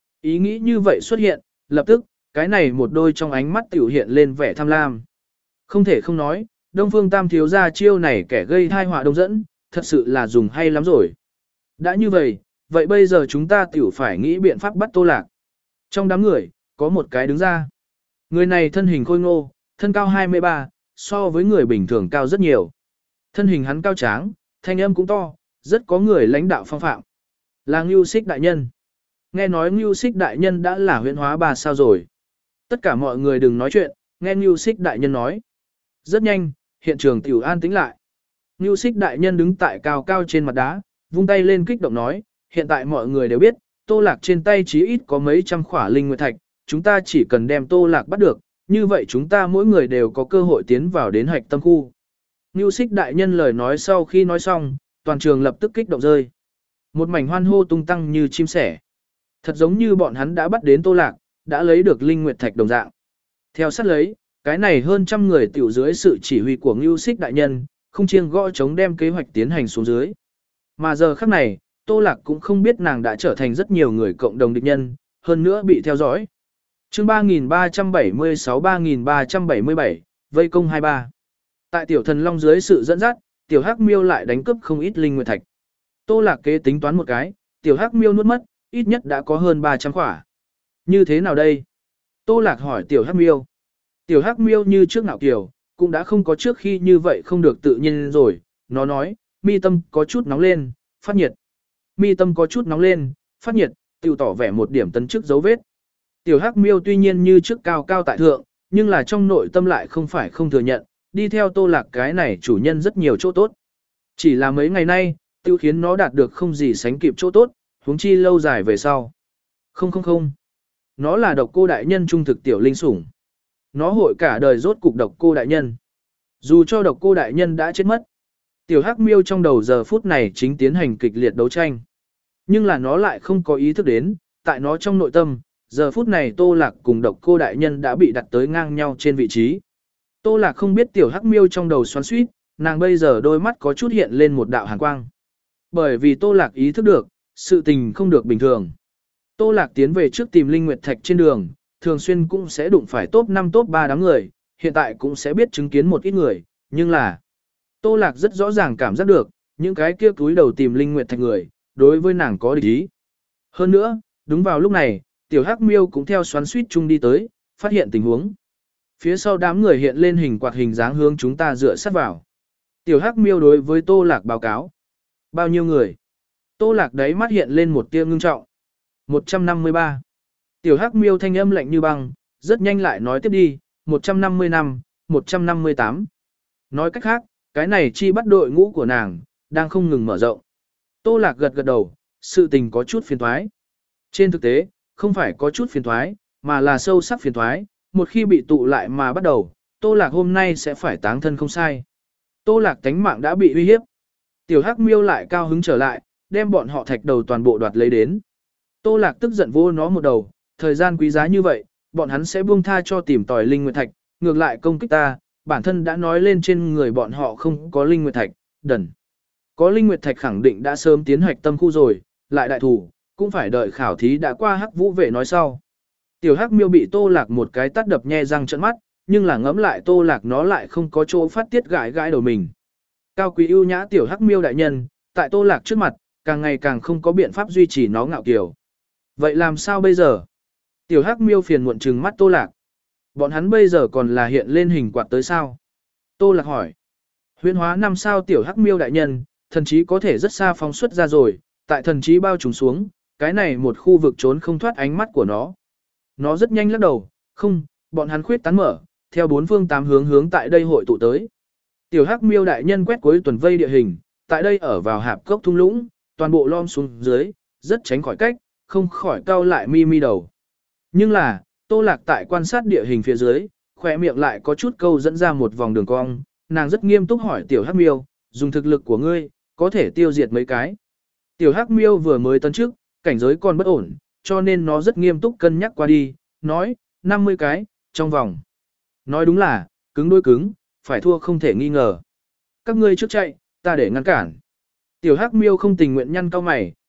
Ý nghĩ như vậy xuất hiện, lập tức, cái này một đôi trong ánh mắt tiểu hiện lên vẻ tham lam. Không thể không nói, Đông Phương Tam thiếu gia chiêu này kẻ gây thai họa đông dẫn, thật sự là dùng hay lắm rồi. Đã như vậy, vậy bây giờ chúng ta tiểu phải nghĩ biện pháp bắt Tô Lạc. Trong đám người, có một cái đứng ra. Người này thân hình khôi ngô, thân cao hai mươi ba, so với người bình thường cao rất nhiều. Thân hình hắn cao tráng, thanh âm cũng to, rất có người lãnh đạo phong phạm. Là Ngưu Xích đại nhân. Nghe nói Ngưu Xích đại nhân đã là huyễn hóa ba sao rồi. Tất cả mọi người đừng nói chuyện, nghe Ngưu Xích đại nhân nói. Rất nhanh, hiện trường tiểu an tĩnh lại. Ngưu Xích đại nhân đứng tại cao cao trên mặt đá, vung tay lên kích động nói, hiện tại mọi người đều biết, Tô Lạc trên tay chí ít có mấy trăm khỏa linh nguyệt thạch, chúng ta chỉ cần đem Tô Lạc bắt được, như vậy chúng ta mỗi người đều có cơ hội tiến vào đến hạch tâm khu. Ngưu Xích đại nhân lời nói sau khi nói xong, toàn trường lập tức kích động rơi. Một mảnh hoan hô tung tăng như chim sẻ. Thật giống như bọn hắn đã bắt đến Tô Lạc, đã lấy được linh nguyệt thạch đồng dạng. Theo sát lấy, cái này hơn trăm người tiểu dưới sự chỉ huy của Ngưu Xích đại nhân, không chiêng gõ chống đem kế hoạch tiến hành xuống dưới. Mà giờ khắc này, Tô Lạc cũng không biết nàng đã trở thành rất nhiều người cộng đồng địch nhân, hơn nữa bị theo dõi. Chương ba nghìn ba trăm bảy mươi sáu ba nghìn ba trăm bảy mươi bảy, vây công hai ba. Tại Tiểu Thần Long dưới sự dẫn dắt, Tiểu Hắc Miêu lại đánh cướp không ít linh nguyệt thạch. Tô Lạc kế tính toán một cái, Tiểu Hắc Miêu nuốt mất, ít nhất đã có hơn ba trăm khỏa. Như thế nào đây? Tô Lạc hỏi Tiểu Hắc Miêu. Tiểu Hắc Miêu như trước ngạo kiều, cũng đã không có trước khi như vậy không được tự nhiên rồi, nó nói, mi tâm có chút nóng lên, phát nhiệt. Mi tâm có chút nóng lên, phát nhiệt, tiểu tỏ vẻ một điểm tấn chức dấu vết. Tiểu Hắc Miêu tuy nhiên như trước cao cao tại thượng, nhưng là trong nội tâm lại không phải không thừa nhận, đi theo Tô Lạc cái này chủ nhân rất nhiều chỗ tốt. Chỉ là mấy ngày nay, tiêu khiến nó đạt được không gì sánh kịp chỗ tốt, huống chi lâu dài về sau. Không không không. Nó là độc cô đại nhân trung thực tiểu linh sủng. Nó hội cả đời rốt cục độc cô đại nhân. Dù cho độc cô đại nhân đã chết mất. Tiểu Hắc Miêu trong đầu giờ phút này chính tiến hành kịch liệt đấu tranh. Nhưng là nó lại không có ý thức đến, tại nó trong nội tâm, giờ phút này Tô Lạc cùng độc cô đại nhân đã bị đặt tới ngang nhau trên vị trí. Tô Lạc không biết Tiểu Hắc Miêu trong đầu xoắn xuýt, nàng bây giờ đôi mắt có chút hiện lên một đạo hàn quang. Bởi vì Tô Lạc ý thức được, sự tình không được bình thường. Tô Lạc tiến về trước tìm linh nguyệt thạch trên đường, thường xuyên cũng sẽ đụng phải top năm top ba đám người, hiện tại cũng sẽ biết chứng kiến một ít người, nhưng là Tô Lạc rất rõ ràng cảm giác được, những cái kia túi đầu tìm linh nguyệt thạch người, đối với nàng có địch ý. Hơn nữa, đúng vào lúc này, Tiểu Hắc Miêu cũng theo xoắn xuýt chung đi tới, phát hiện tình huống. Phía sau đám người hiện lên hình quạt hình dáng hướng chúng ta dựa sát vào. Tiểu Hắc Miêu đối với Tô Lạc báo cáo. Bao nhiêu người? Tô Lạc đáy mắt hiện lên một tia ngưng trọng. một trăm năm mươi ba. Tiểu Hắc Miêu thanh âm lạnh như băng, rất nhanh lại nói tiếp đi, một trăm năm mươi lăm, một trăm năm mươi tám. Nói cách khác, cái này chi bắt đội ngũ của nàng, đang không ngừng mở rộng. Tô Lạc gật gật đầu, sự tình có chút phiền thoái. Trên thực tế, không phải có chút phiền thoái, mà là sâu sắc phiền thoái, một khi bị tụ lại mà bắt đầu, Tô Lạc hôm nay sẽ phải táng thân không sai. Tô Lạc tánh mạng đã bị uy hiếp. Tiểu Hắc Miêu lại cao hứng trở lại, đem bọn họ thạch đầu toàn bộ đoạt lấy đến. Tô Lạc tức giận vô nó một đầu, thời gian quý giá như vậy, bọn hắn sẽ buông tha cho tìm tòi linh nguyệt thạch, ngược lại công kích ta, bản thân đã nói lên trên người bọn họ không có linh nguyệt thạch, đần. Có linh nguyệt thạch khẳng định đã sớm tiến hoạch tâm khu rồi, lại đại thủ, cũng phải đợi khảo thí đã qua Hắc Vũ vệ nói sau. Tiểu Hắc Miêu bị Tô Lạc một cái tát đập nhe răng trợn mắt, nhưng là ngẫm lại Tô Lạc nó lại không có chỗ phát tiết gãi gãi đầu mình. Cao quý ưu nhã Tiểu Hắc Miêu đại nhân, tại Tô Lạc trước mặt, càng ngày càng không có biện pháp duy trì nó ngạo kiều. Vậy làm sao bây giờ? Tiểu Hắc Miêu phiền muộn trừng mắt Tô Lạc. Bọn hắn bây giờ còn là hiện lên hình quạt tới sao? Tô Lạc hỏi. Huyễn hóa năm sao Tiểu Hắc Miêu đại nhân, thần trí có thể rất xa phóng xuất ra rồi, tại thần trí bao trùm xuống, cái này một khu vực trốn không thoát ánh mắt của nó. Nó rất nhanh lắc đầu, không, bọn hắn khuyết tán mở, theo bốn phương tám hướng hướng tại đây hội tụ tới. Tiểu Hắc Miêu đại nhân quét cuối tuần vây địa hình, tại đây ở vào hạp cốc thung lũng, toàn bộ lom xuống dưới, rất tránh khỏi cách, không khỏi cau lại mi mi đầu. Nhưng là, Tô Lạc tại quan sát địa hình phía dưới, khỏe miệng lại có chút câu dẫn ra một vòng đường cong, nàng rất nghiêm túc hỏi Tiểu Hắc Miêu, dùng thực lực của ngươi, có thể tiêu diệt mấy cái. Tiểu Hắc Miêu vừa mới tấn trước, cảnh giới còn bất ổn, cho nên nó rất nghiêm túc cân nhắc qua đi, nói, năm mươi cái, trong vòng. Nói đúng là, cứng đôi cứng, phải thua không thể nghi ngờ. Các ngươi trước chạy, ta để ngăn cản. Tiểu Hắc Miêu không tình nguyện nhăn cao mày,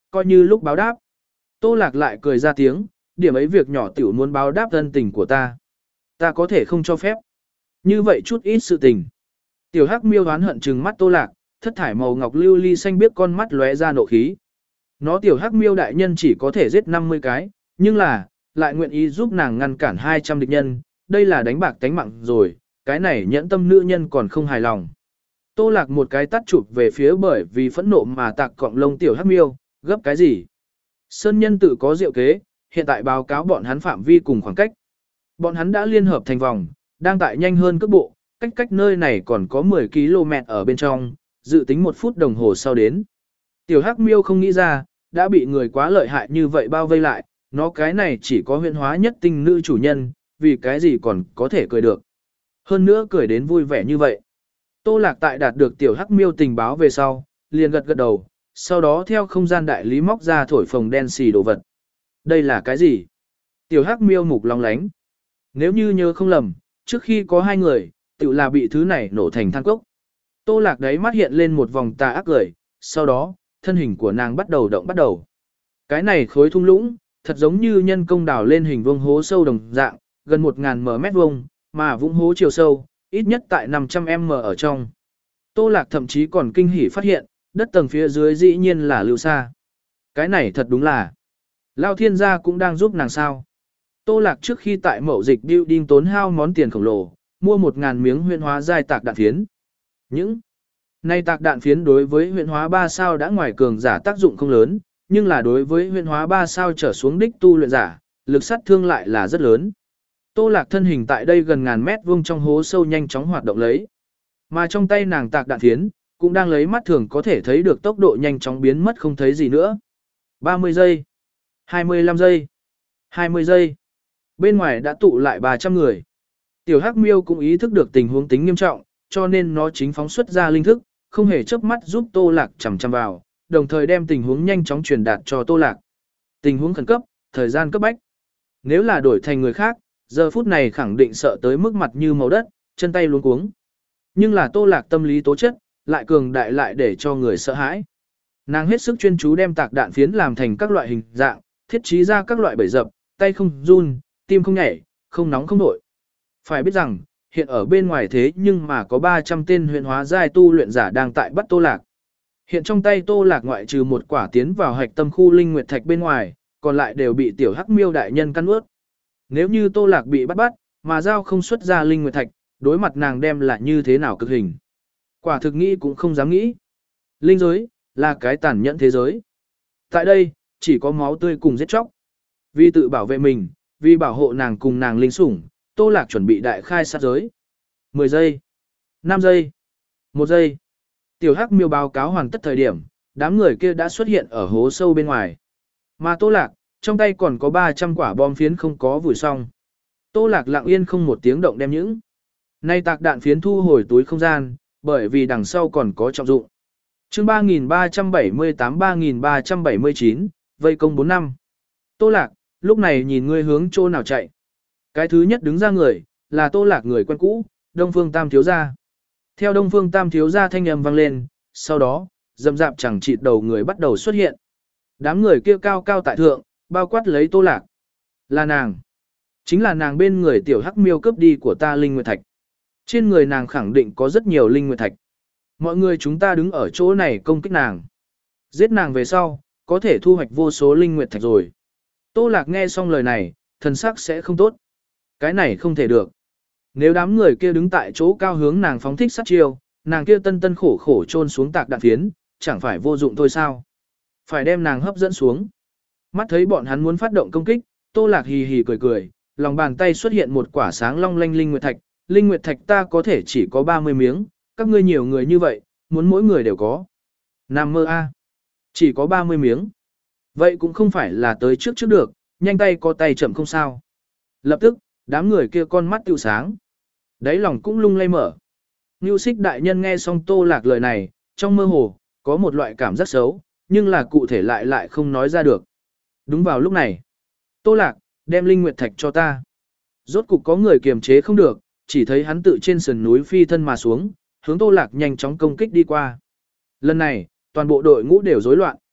coi như lúc báo đáp. Tô Lạc lại cười ra tiếng, điểm ấy việc nhỏ tiểu muốn báo đáp ân tình của ta. Ta có thể không cho phép. Như vậy chút ít sự tình. Tiểu Hắc Miêu đoán hận trừng mắt Tô Lạc, thất thải màu ngọc lưu ly xanh biết con mắt lóe ra nộ khí. Nó Tiểu Hắc Miêu đại nhân chỉ có thể giết năm mươi cái, nhưng là, lại nguyện ý giúp nàng ngăn cản hai trăm địch nhân, đây là đánh bạc tánh mạng rồi, cái này nhẫn tâm nữ nhân còn không hài lòng. Tô Lạc một cái tắt chụp về phía bởi vì phẫn nộ mà tạc cọng lông Tiểu Hắc Miêu, gấp cái gì? Sơn nhân tự có diệu kế, hiện tại báo cáo bọn hắn phạm vi cùng khoảng cách. Bọn hắn đã liên hợp thành vòng, đang tại nhanh hơn cước bộ, cách cách nơi này còn có mười ki lô mét ở bên trong, dự tính một phút đồng hồ sau đến. Tiểu Hắc Miêu không nghĩ ra, đã bị người quá lợi hại như vậy bao vây lại, nó cái này chỉ có huyện hóa nhất tinh nữ chủ nhân, vì cái gì còn có thể cười được. Hơn nữa cười đến vui vẻ như vậy. Tô Lạc tại đạt được Tiểu Hắc Miêu tình báo về sau, liền gật gật đầu, sau đó theo không gian đại lý móc ra thổi phồng đen xì đồ vật. Đây là cái gì? Tiểu Hắc Miêu mục long lánh. Nếu như nhớ không lầm, trước khi có hai người, tự là bị thứ này nổ thành than cốc. Tô Lạc đấy mắt hiện lên một vòng tà ác cười, sau đó, thân hình của nàng bắt đầu động bắt đầu. Cái này khối thung lũng, thật giống như nhân công đào lên hình vuông hố sâu đồng dạng, gần một nghìn mét vuông, mà vũng hố chiều sâu, ít nhất tại năm trăm mét ở trong. Tô Lạc thậm chí còn kinh hỉ phát hiện, đất tầng phía dưới dĩ nhiên là lưu xa. Cái này thật đúng là, Lao Thiên gia cũng đang giúp nàng sao. Tô Lạc trước khi tại mậu dịch building tốn hao món tiền khổng lồ, mua một ngàn miếng huyện hóa giai tạc đạn phiến. Những này tạc đạn phiến đối với huyện hóa ba sao đã ngoài cường giả tác dụng không lớn, nhưng là đối với huyện hóa ba sao trở xuống đích tu luyện giả, lực sát thương lại là rất lớn. Tô Lạc thân hình tại đây gần ngàn mét vuông trong hố sâu nhanh chóng hoạt động lấy. Mà trong tay nàng tạc đạn phiến, cũng đang lấy mắt thường có thể thấy được tốc độ nhanh chóng biến mất không thấy gì nữa. ba mươi giây, hai mươi lăm giây, hai mươi giây. Bên ngoài đã tụ lại ba trăm người. Tiểu Hắc Miêu cũng ý thức được tình huống tính nghiêm trọng, cho nên nó chính phóng xuất ra linh thức, không hề chớp mắt giúp Tô Lạc chằm chằm vào, đồng thời đem tình huống nhanh chóng truyền đạt cho Tô Lạc. Tình huống khẩn cấp, thời gian cấp bách. Nếu là đổi thành người khác, giờ phút này khẳng định sợ tới mức mặt như màu đất, chân tay luống cuống. Nhưng là Tô Lạc tâm lý tố chất, lại cường đại lại để cho người sợ hãi. Nàng hết sức chuyên chú đem tạc đạn phiến làm thành các loại hình dạng, thiết trí ra các loại bẫy dập, tay không run, tim không nhảy, không nóng không nổi. Phải biết rằng, hiện ở bên ngoài thế nhưng mà có ba trăm tên huyện hóa giai tu luyện giả đang tại bắt Tô Lạc. Hiện trong tay Tô Lạc ngoại trừ một quả tiến vào hạch tâm khu linh nguyệt thạch bên ngoài, còn lại đều bị Tiểu Hắc Miêu đại nhân căn ướt. Nếu như Tô Lạc bị bắt bắt, mà giao không xuất ra linh nguyệt thạch, đối mặt nàng đem là như thế nào cực hình. Quả thực nghĩ cũng không dám nghĩ. Linh giới, là cái tàn nhẫn thế giới. Tại đây, chỉ có máu tươi cùng giết chóc. Vì tự bảo vệ mình, vì bảo hộ nàng cùng nàng linh sủng, Tô Lạc chuẩn bị đại khai sát giới. mười giây, năm giây, một giây. Tiểu Hắc Miêu báo cáo hoàn tất thời điểm, đám người kia đã xuất hiện ở hố sâu bên ngoài. Mà Tô Lạc, trong tay còn có ba trăm quả bom phiến không có vùi xong. Tô Lạc lặng yên không một tiếng động đem những nay tạc đạn phiến thu hồi túi không gian, bởi vì đằng sau còn có trọng dụng. Chương ba nghìn ba trăm bảy mươi tám ba nghìn ba trăm bảy mươi chín, vây công bốn năm. Tô Lạc, lúc này nhìn ngươi hướng chỗ nào chạy. Cái thứ nhất đứng ra người, là Tô Lạc người quen cũ, Đông Phương Tam thiếu gia. Theo Đông Phương Tam thiếu gia thanh âm vang lên, sau đó, rậm rạp chẳng chịt đầu người bắt đầu xuất hiện. Đám người kia cao cao tại thượng, bao quát lấy Tô Lạc. Là nàng. Chính là nàng bên người Tiểu Hắc Miêu cướp đi của ta linh nguyệt thạch. Trên người nàng khẳng định có rất nhiều linh nguyệt thạch. Mọi người chúng ta đứng ở chỗ này công kích nàng. Giết nàng về sau, có thể thu hoạch vô số linh nguyệt thạch rồi. Tô Lạc nghe xong lời này, thần sắc sẽ không tốt. Cái này không thể được. Nếu đám người kia đứng tại chỗ cao hướng nàng phóng thích sát chiêu, nàng kia tân tân khổ khổ chôn xuống tạc đạn phiến, chẳng phải vô dụng thôi sao? Phải đem nàng hấp dẫn xuống. Mắt thấy bọn hắn muốn phát động công kích, Tô Lạc hì hì cười cười, lòng bàn tay xuất hiện một quả sáng long lanh linh nguyệt thạch, linh nguyệt thạch ta có thể chỉ có ba mươi miếng, các ngươi nhiều người như vậy, muốn mỗi người đều có. Nam mơ a, chỉ có ba mươi miếng. Vậy cũng không phải là tới trước trước được, nhanh tay có tay chậm không sao. Lập tức, đám người kia con mắt tiêu sáng. Đáy lòng cũng lung lay mở. Ngưu Xích đại nhân nghe xong Tô Lạc lời này, trong mơ hồ, có một loại cảm giác xấu, nhưng là cụ thể lại lại không nói ra được. Đúng vào lúc này, Tô Lạc, đem linh nguyệt thạch cho ta. Rốt cục có người kiềm chế không được, chỉ thấy hắn tự trên sườn núi phi thân mà xuống, hướng Tô Lạc nhanh chóng công kích đi qua. Lần này, toàn bộ đội ngũ đều rối loạn.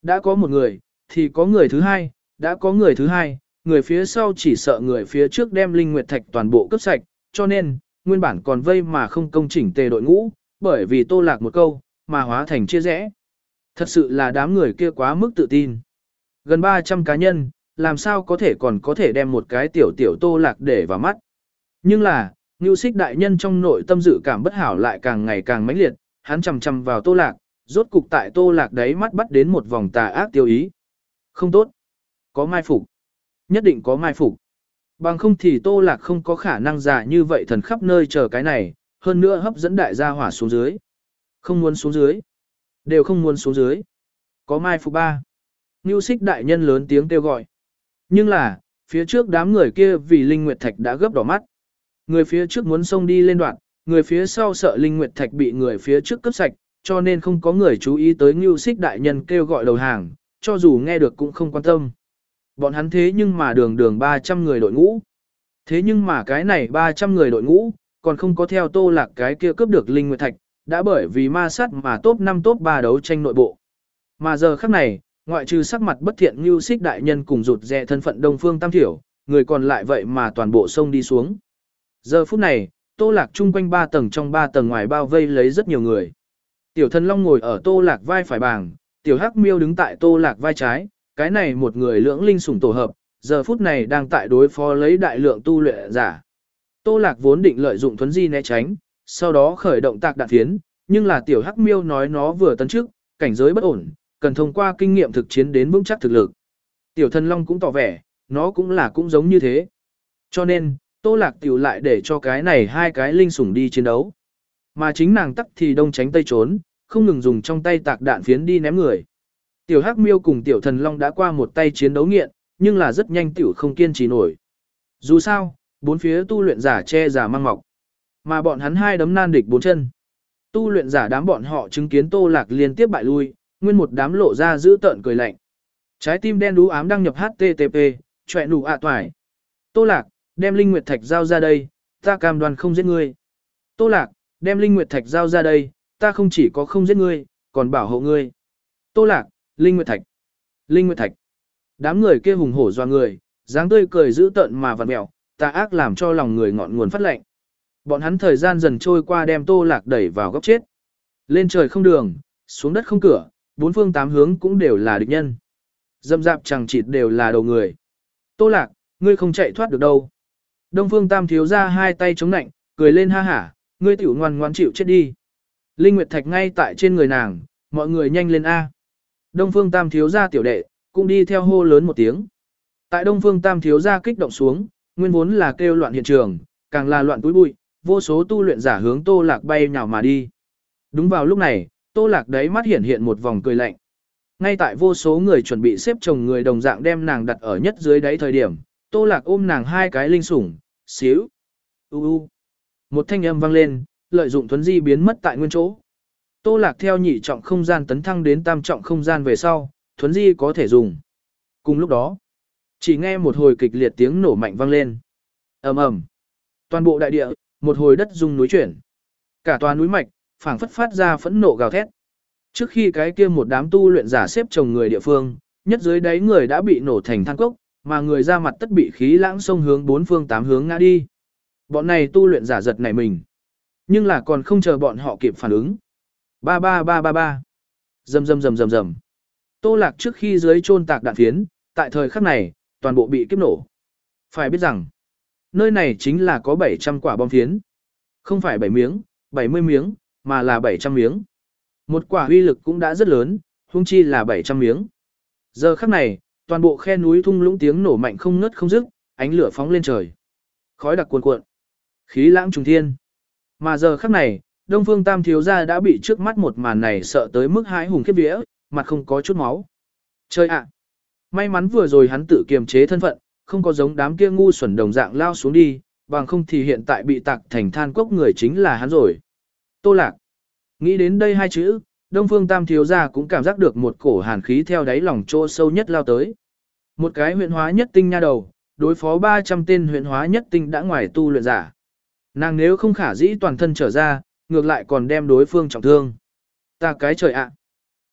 Đã có một người, thì có người thứ hai, đã có người thứ hai, người phía sau chỉ sợ người phía trước đem linh nguyệt thạch toàn bộ cướp sạch, cho nên, nguyên bản còn vây mà không công chỉnh tề đội ngũ, bởi vì Tô Lạc một câu, mà hóa thành chia rẽ. Thật sự là đám người kia quá mức tự tin. Gần ba trăm cá nhân, làm sao có thể còn có thể đem một cái tiểu tiểu Tô Lạc để vào mắt. Nhưng là, Nưu Xích đại nhân trong nội tâm dự cảm bất hảo lại càng ngày càng mãnh liệt, hắn chầm chầm vào Tô Lạc, rốt cục tại Tô Lạc đấy mắt bắt đến một vòng tà ác tiêu ý. Không tốt. Có mai phục. Nhất định có mai phục. Bằng không thì Tô Lạc không có khả năng giả như vậy thần khắp nơi chờ cái này, hơn nữa hấp dẫn đại gia hỏa xuống dưới. Không muốn xuống dưới. Đều không muốn xuống dưới. Có mai phục ba. Nưu Xích đại nhân lớn tiếng kêu gọi. Nhưng là, phía trước đám người kia vì Linh Nguyệt Thạch đã gấp đỏ mắt. Người phía trước muốn xông đi lên đoạn, người phía sau sợ Linh Nguyệt Thạch bị người phía trước cướp sạch, cho nên không có người chú ý tới Nưu Xích đại nhân kêu gọi đầu hàng, cho dù nghe được cũng không quan tâm. Bọn hắn thế nhưng mà đường đường ba trăm người đội ngũ. Thế nhưng mà cái này ba trăm người đội ngũ, còn không có theo Tô Lạc cái kia cướp được Linh Nguyệt Thạch, đã bởi vì ma sát mà top năm top ba đấu tranh nội bộ. Mà giờ khắc này, ngoại trừ sắc mặt bất thiện Nưu Xích đại nhân cùng rụt rè thân phận Đông Phương Tam Thiểu, người còn lại vậy mà toàn bộ sông đi xuống. Giờ phút này, Tô Lạc chung quanh ba tầng trong ba tầng ngoài bao vây lấy rất nhiều người. Tiểu Thần Long ngồi ở Tô Lạc vai phải bảng, Tiểu Hắc Miêu đứng tại Tô Lạc vai trái, cái này một người lưỡng linh sủng tổ hợp, giờ phút này đang tại đối phó lấy đại lượng tu luyện giả. Tô Lạc vốn định lợi dụng thuấn di né tránh, sau đó khởi động tạc đạn phiến, nhưng là Tiểu Hắc Miêu nói nó vừa tấn trước, cảnh giới bất ổn, cần thông qua kinh nghiệm thực chiến đến vững chắc thực lực. Tiểu Thần Long cũng tỏ vẻ, nó cũng là cũng giống như thế. Cho nên, Tô Lạc tiểu lại để cho cái này hai cái linh sủng đi chiến đấu. Mà chính nàng tắc thì đông tránh tây trốn, không ngừng dùng trong tay tạc đạn phiến đi ném người. Tiểu Hắc Miêu cùng Tiểu Thần Long đã qua một tay chiến đấu nghiện, nhưng là rất nhanh tiểu không kiên trì nổi. Dù sao, bốn phía tu luyện giả che giả mang mọc, mà bọn hắn hai đấm nan địch bốn chân. Tu luyện giả đám bọn họ chứng kiến Tô Lạc liên tiếp bại lui, nguyên một đám lộ ra giữ tợn cười lạnh. Trái tim đen đú ám đăng nhập hát tê tê pê, chọe nụ ạ toài. Tô Lạc, đem Linh Nguyệt Thạch giao ra đây, ta cam đoan không giết ngươi. Tô Lạc, đem Linh Nguyệt Thạch giao ra đây, ta không chỉ có không giết ngươi, còn bảo hộ ngươi. Tô Lạc, Linh Nguyệt Thạch, Linh Nguyệt Thạch. Đám người kia hùng hổ doa người, dáng tươi cười dữ tợn mà vặn mèo, tà ác làm cho lòng người ngọn nguồn phát lạnh. Bọn hắn thời gian dần trôi qua đem Tô Lạc đẩy vào góc chết. Lên trời không đường, xuống đất không cửa, bốn phương tám hướng cũng đều là địch nhân. Dâm dạp chẳng chịt đều là đầu người. Tô Lạc, ngươi không chạy thoát được đâu. Đông Phương Tam thiếu ra hai tay chống nạnh, cười lên ha hả, ngươi tiểu ngoan ngoan chịu chết đi. Linh Nguyệt Thạch ngay tại trên người nàng, mọi người nhanh lên A. Đông Phương Tam thiếu ra tiểu đệ, cũng đi theo hô lớn một tiếng. Tại Đông Phương Tam thiếu ra kích động xuống, nguyên vốn là kêu loạn hiện trường, càng là loạn túi bụi, vô số tu luyện giả hướng Tô Lạc bay nhào mà đi. Đúng vào lúc này, Tô Lạc đấy mắt hiện hiện một vòng cười lạnh. Ngay tại vô số người chuẩn bị xếp chồng người đồng dạng đem nàng đặt ở nhất dưới đáy thời điểm, Tô Lạc ôm nàng hai cái linh sủng, xíu. U u. Một thanh âm vang lên, lợi dụng thuấn di biến mất tại nguyên chỗ. Tô Lạc theo nhị trọng không gian tấn thăng đến tam trọng không gian về sau, thuấn di có thể dùng. Cùng lúc đó, chỉ nghe một hồi kịch liệt tiếng nổ mạnh vang lên. Ầm ầm. Toàn bộ đại địa, một hồi đất rung núi chuyển. Cả tòa núi mạch, phảng phất phát ra phẫn nộ gào thét. Trước khi cái kia một đám tu luyện giả xếp chồng người địa phương, nhất dưới đáy người đã bị nổ thành than cốc, mà người ra mặt tất bị khí lãng sông hướng bốn phương tám hướng ngã đi. Bọn này tu luyện giả giật nảy mình. Nhưng là còn không chờ bọn họ kịp phản ứng. Ba ba ba ba ba. Rầm rầm rầm rầm rầm. Tô Lạc trước khi dưới chôn tạc đạn phiến, tại thời khắc này, toàn bộ bị kiếp nổ. Phải biết rằng, nơi này chính là có bảy trăm quả bom phiến. Không phải bảy miếng, bảy mươi miếng, mà là bảy trăm miếng. Một quả uy lực cũng đã rất lớn, huống chi là bảy trăm miếng. Giờ khắc này, toàn bộ khe núi thung lũng tiếng nổ mạnh không ngớt không dứt, ánh lửa phóng lên trời. Khói đặc cuồn cuộn, khí lãng trùng thiên. Mà giờ khắc này, Đông Phương Tam thiếu gia đã bị trước mắt một màn này sợ tới mức hãi hùng khiếp vía, mặt không có chút máu. Trời ạ! May mắn vừa rồi hắn tự kiềm chế thân phận, không có giống đám kia ngu xuẩn đồng dạng lao xuống đi, bằng không thì hiện tại bị tạc thành than cốc người chính là hắn rồi. Tô Lạc. Nghĩ đến đây hai chữ, Đông Phương Tam thiếu gia cũng cảm giác được một cổ hàn khí theo đáy lòng chỗ sâu nhất lao tới. Một cái huyện hóa nhất tinh nha đầu, đối phó ba trăm tên huyện hóa nhất tinh đã ngoài tu luyện giả. Nàng nếu không khả dĩ toàn thân trở ra, ngược lại còn đem đối phương trọng thương. Ta cái trời ạ!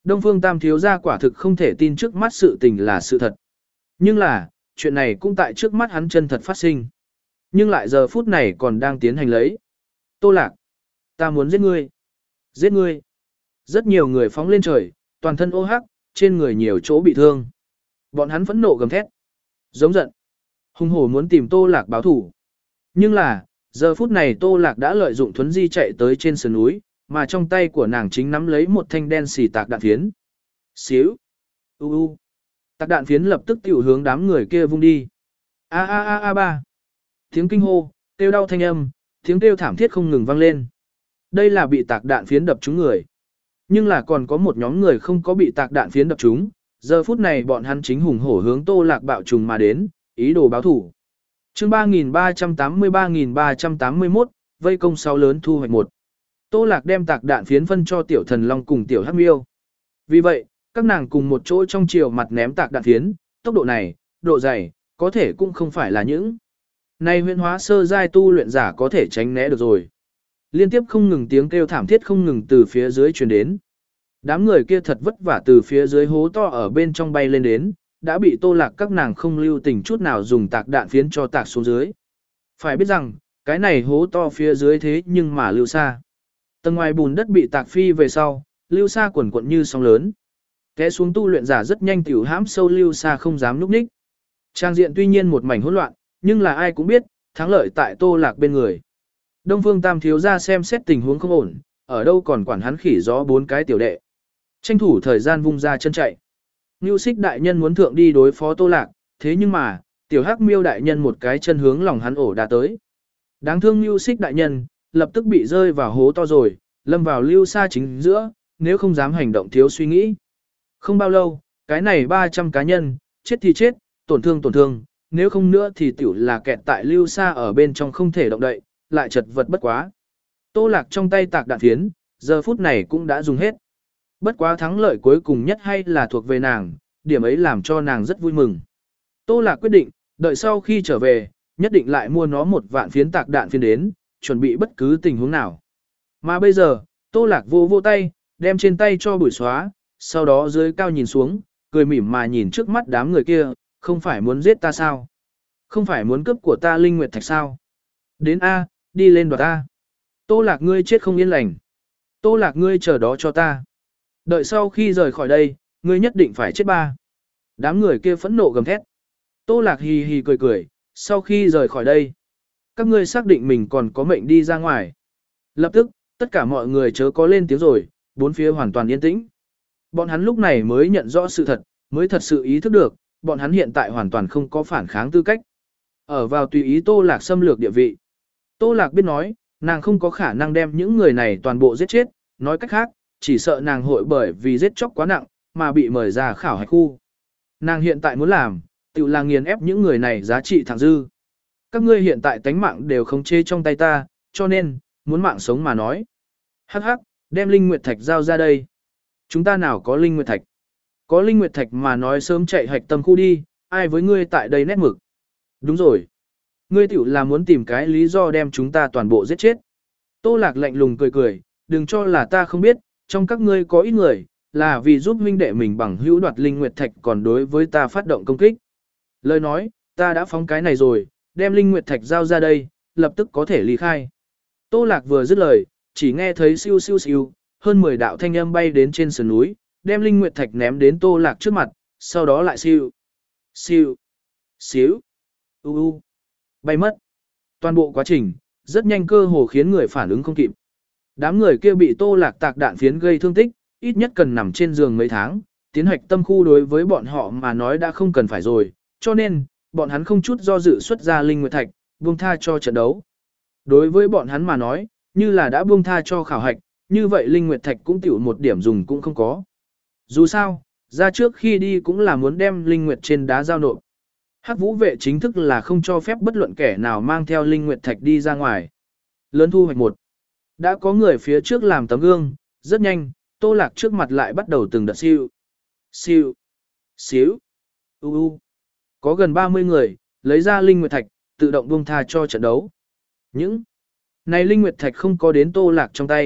Đông Phương Tam thiếu gia quả thực không thể tin trước mắt sự tình là sự thật. Nhưng là, chuyện này cũng tại trước mắt hắn chân thật phát sinh. Nhưng lại giờ phút này còn đang tiến hành lấy. Tô Lạc, ta muốn giết ngươi. Giết ngươi. Rất nhiều người phóng lên trời, toàn thân ô hắc, trên người nhiều chỗ bị thương. Bọn hắn phẫn nộ gầm thét. Giống giận. Hung hổ muốn tìm Tô Lạc báo thủ. Nhưng là, giờ phút này Tô Lạc đã lợi dụng thuấn di chạy tới trên sườn núi, mà trong tay của nàng chính nắm lấy một thanh đen xì tạc đạn phiến. Xíu. U u. Tạc đạn phiến lập tức tiểu hướng đám người kia vung đi. A a a a ba. Tiếng kinh hô, kêu đau thanh âm, tiếng kêu thảm thiết không ngừng vang lên. Đây là bị tạc đạn phiến đập trúng người. Nhưng là còn có một nhóm người không có bị tạc đạn phiến đập trúng, giờ phút này bọn hắn chính hùng hổ hướng Tô Lạc bạo trùng mà đến, ý đồ báo thủ. Chương ba nghìn ba trăm tám mươi ba nghìn ba trăm tám mươi mốt, vây công sáu lớn thu hoạch một. Tô Lạc đem tạc đạn phiến phân cho Tiểu Thần Long cùng Tiểu Hắc Miêu. Vì vậy, các nàng cùng một chỗ trong chiều mặt ném tạc đạn phiến, tốc độ này, độ dày, có thể cũng không phải là những này huyễn hóa sơ giai tu luyện giả có thể tránh né được rồi. Liên tiếp không ngừng tiếng kêu thảm thiết không ngừng từ phía dưới truyền đến. Đám người kia thật vất vả từ phía dưới hố to ở bên trong bay lên đến, đã bị Tô Lạc các nàng không lưu tình chút nào dùng tạc đạn phiến cho tạc xuống dưới. Phải biết rằng, cái này hố to phía dưới thế nhưng mà lưu xa. Tầng ngoài bùn đất bị tạc phi về sau, lưu xa quần quận như sóng lớn. Té xuống tu luyện giả rất nhanh tiểu hãm sâu lưu xa không dám núp ních. Trang diện tuy nhiên một mảnh hỗn loạn, nhưng là ai cũng biết, thắng lợi tại Tô Lạc bên người. Đông Phương Tam thiếu gia xem xét tình huống không ổn, ở đâu còn quản hắn khỉ gió bốn cái tiểu đệ. Tranh thủ thời gian vung ra chân chạy. Nưu Xích đại nhân muốn thượng đi đối phó Tô Lạc, thế nhưng mà, Tiểu Hắc Miêu đại nhân một cái chân hướng lòng hắn ổ đã tới. Đáng thương Nưu Xích đại nhân, lập tức bị rơi vào hố to rồi, lâm vào lưu xa chính giữa, nếu không dám hành động thiếu suy nghĩ. Không bao lâu, cái này ba trăm cá nhân, chết thì chết, tổn thương tổn thương, nếu không nữa thì tiểu là kẹt tại lưu xa ở bên trong không thể động đậy, lại chật vật bất quá. Tô Lạc trong tay tạc đạn phiến, giờ phút này cũng đã dùng hết. Bất quá thắng lợi cuối cùng nhất hay là thuộc về nàng, điểm ấy làm cho nàng rất vui mừng. Tô Lạc quyết định, đợi sau khi trở về, nhất định lại mua nó một vạn phiến tạc đạn phiến đến, chuẩn bị bất cứ tình huống nào. Mà bây giờ, Tô Lạc vô vô tay, đem trên tay cho bụi xóa, sau đó dưới cao nhìn xuống, cười mỉm mà nhìn trước mắt đám người kia, không phải muốn giết ta sao? Không phải muốn cướp của ta Linh Nguyệt Thạch sao? Đến A, đi lên đoạt A. Tô Lạc ngươi chết không yên lành. Tô Lạc ngươi chờ đó cho ta. Đợi sau khi rời khỏi đây, ngươi nhất định phải chết ba. Đám người kia phẫn nộ gầm thét. Tô Lạc hì hì cười cười, sau khi rời khỏi đây. Các ngươi xác định mình còn có mệnh đi ra ngoài. Lập tức, tất cả mọi người chớ có lên tiếng rồi, bốn phía hoàn toàn yên tĩnh. Bọn hắn lúc này mới nhận rõ sự thật, mới thật sự ý thức được, bọn hắn hiện tại hoàn toàn không có phản kháng tư cách. Ở vào tùy ý Tô Lạc xâm lược địa vị. Tô Lạc biết nói, nàng không có khả năng đem những người này toàn bộ giết chết, nói cách khác, chỉ sợ nàng hội bởi vì giết chóc quá nặng, mà bị mời ra khảo hạch khu. Nàng hiện tại muốn làm, tự là nghiền ép những người này giá trị thẳng dư. Các ngươi hiện tại tánh mạng đều không chê trong tay ta, cho nên, muốn mạng sống mà nói. Hắc hắc, đem Linh Nguyệt Thạch giao ra đây. Chúng ta nào có Linh Nguyệt Thạch? Có Linh Nguyệt Thạch mà nói sớm chạy hạch tâm khu đi, ai với ngươi tại đây nét mực. Đúng rồi. Ngươi tiểu là muốn tìm cái lý do đem chúng ta toàn bộ giết chết. Tô Lạc lạnh lùng cười cười, đừng cho là ta không biết, trong các ngươi có ít người, là vì giúp huynh đệ mình bằng hữu đoạt Linh Nguyệt Thạch còn đối với ta phát động công kích. Lời nói, ta đã phóng cái này rồi, đem Linh Nguyệt Thạch giao ra đây, lập tức có thể ly khai. Tô Lạc vừa dứt lời, chỉ nghe thấy siêu siêu siêu, hơn mười đạo thanh âm bay đến trên sườn núi, đem Linh Nguyệt Thạch ném đến Tô Lạc trước mặt, sau đó lại siêu, siêu, xíu, u u, bay mất. Toàn bộ quá trình, rất nhanh cơ hồ khiến người phản ứng không kịp. Đám người kia bị Tô Lạc tạc đạn phiến gây thương tích, ít nhất cần nằm trên giường mấy tháng, tiến hoạch tâm khu đối với bọn họ mà nói đã không cần phải rồi, cho nên, bọn hắn không chút do dự xuất ra Linh Nguyệt Thạch, buông tha cho trận đấu. Đối với bọn hắn mà nói, như là đã buông tha cho khảo hạch, như vậy Linh Nguyệt Thạch cũng tiểu một điểm dùng cũng không có. Dù sao, ra trước khi đi cũng là muốn đem Linh Nguyệt trên đá giao nộp. Hắc Vũ vệ chính thức là không cho phép bất luận kẻ nào mang theo Linh Nguyệt Thạch đi ra ngoài. Lớn thu hoạch một. Đã có người phía trước làm tấm gương, rất nhanh, Tô Lạc trước mặt lại bắt đầu từng đợt siêu, siêu, xíu, u u. Có gần ba mươi người, lấy ra Linh Nguyệt Thạch, tự động buông tha cho trận đấu. Những này Linh Nguyệt Thạch không có đến Tô Lạc trong tay,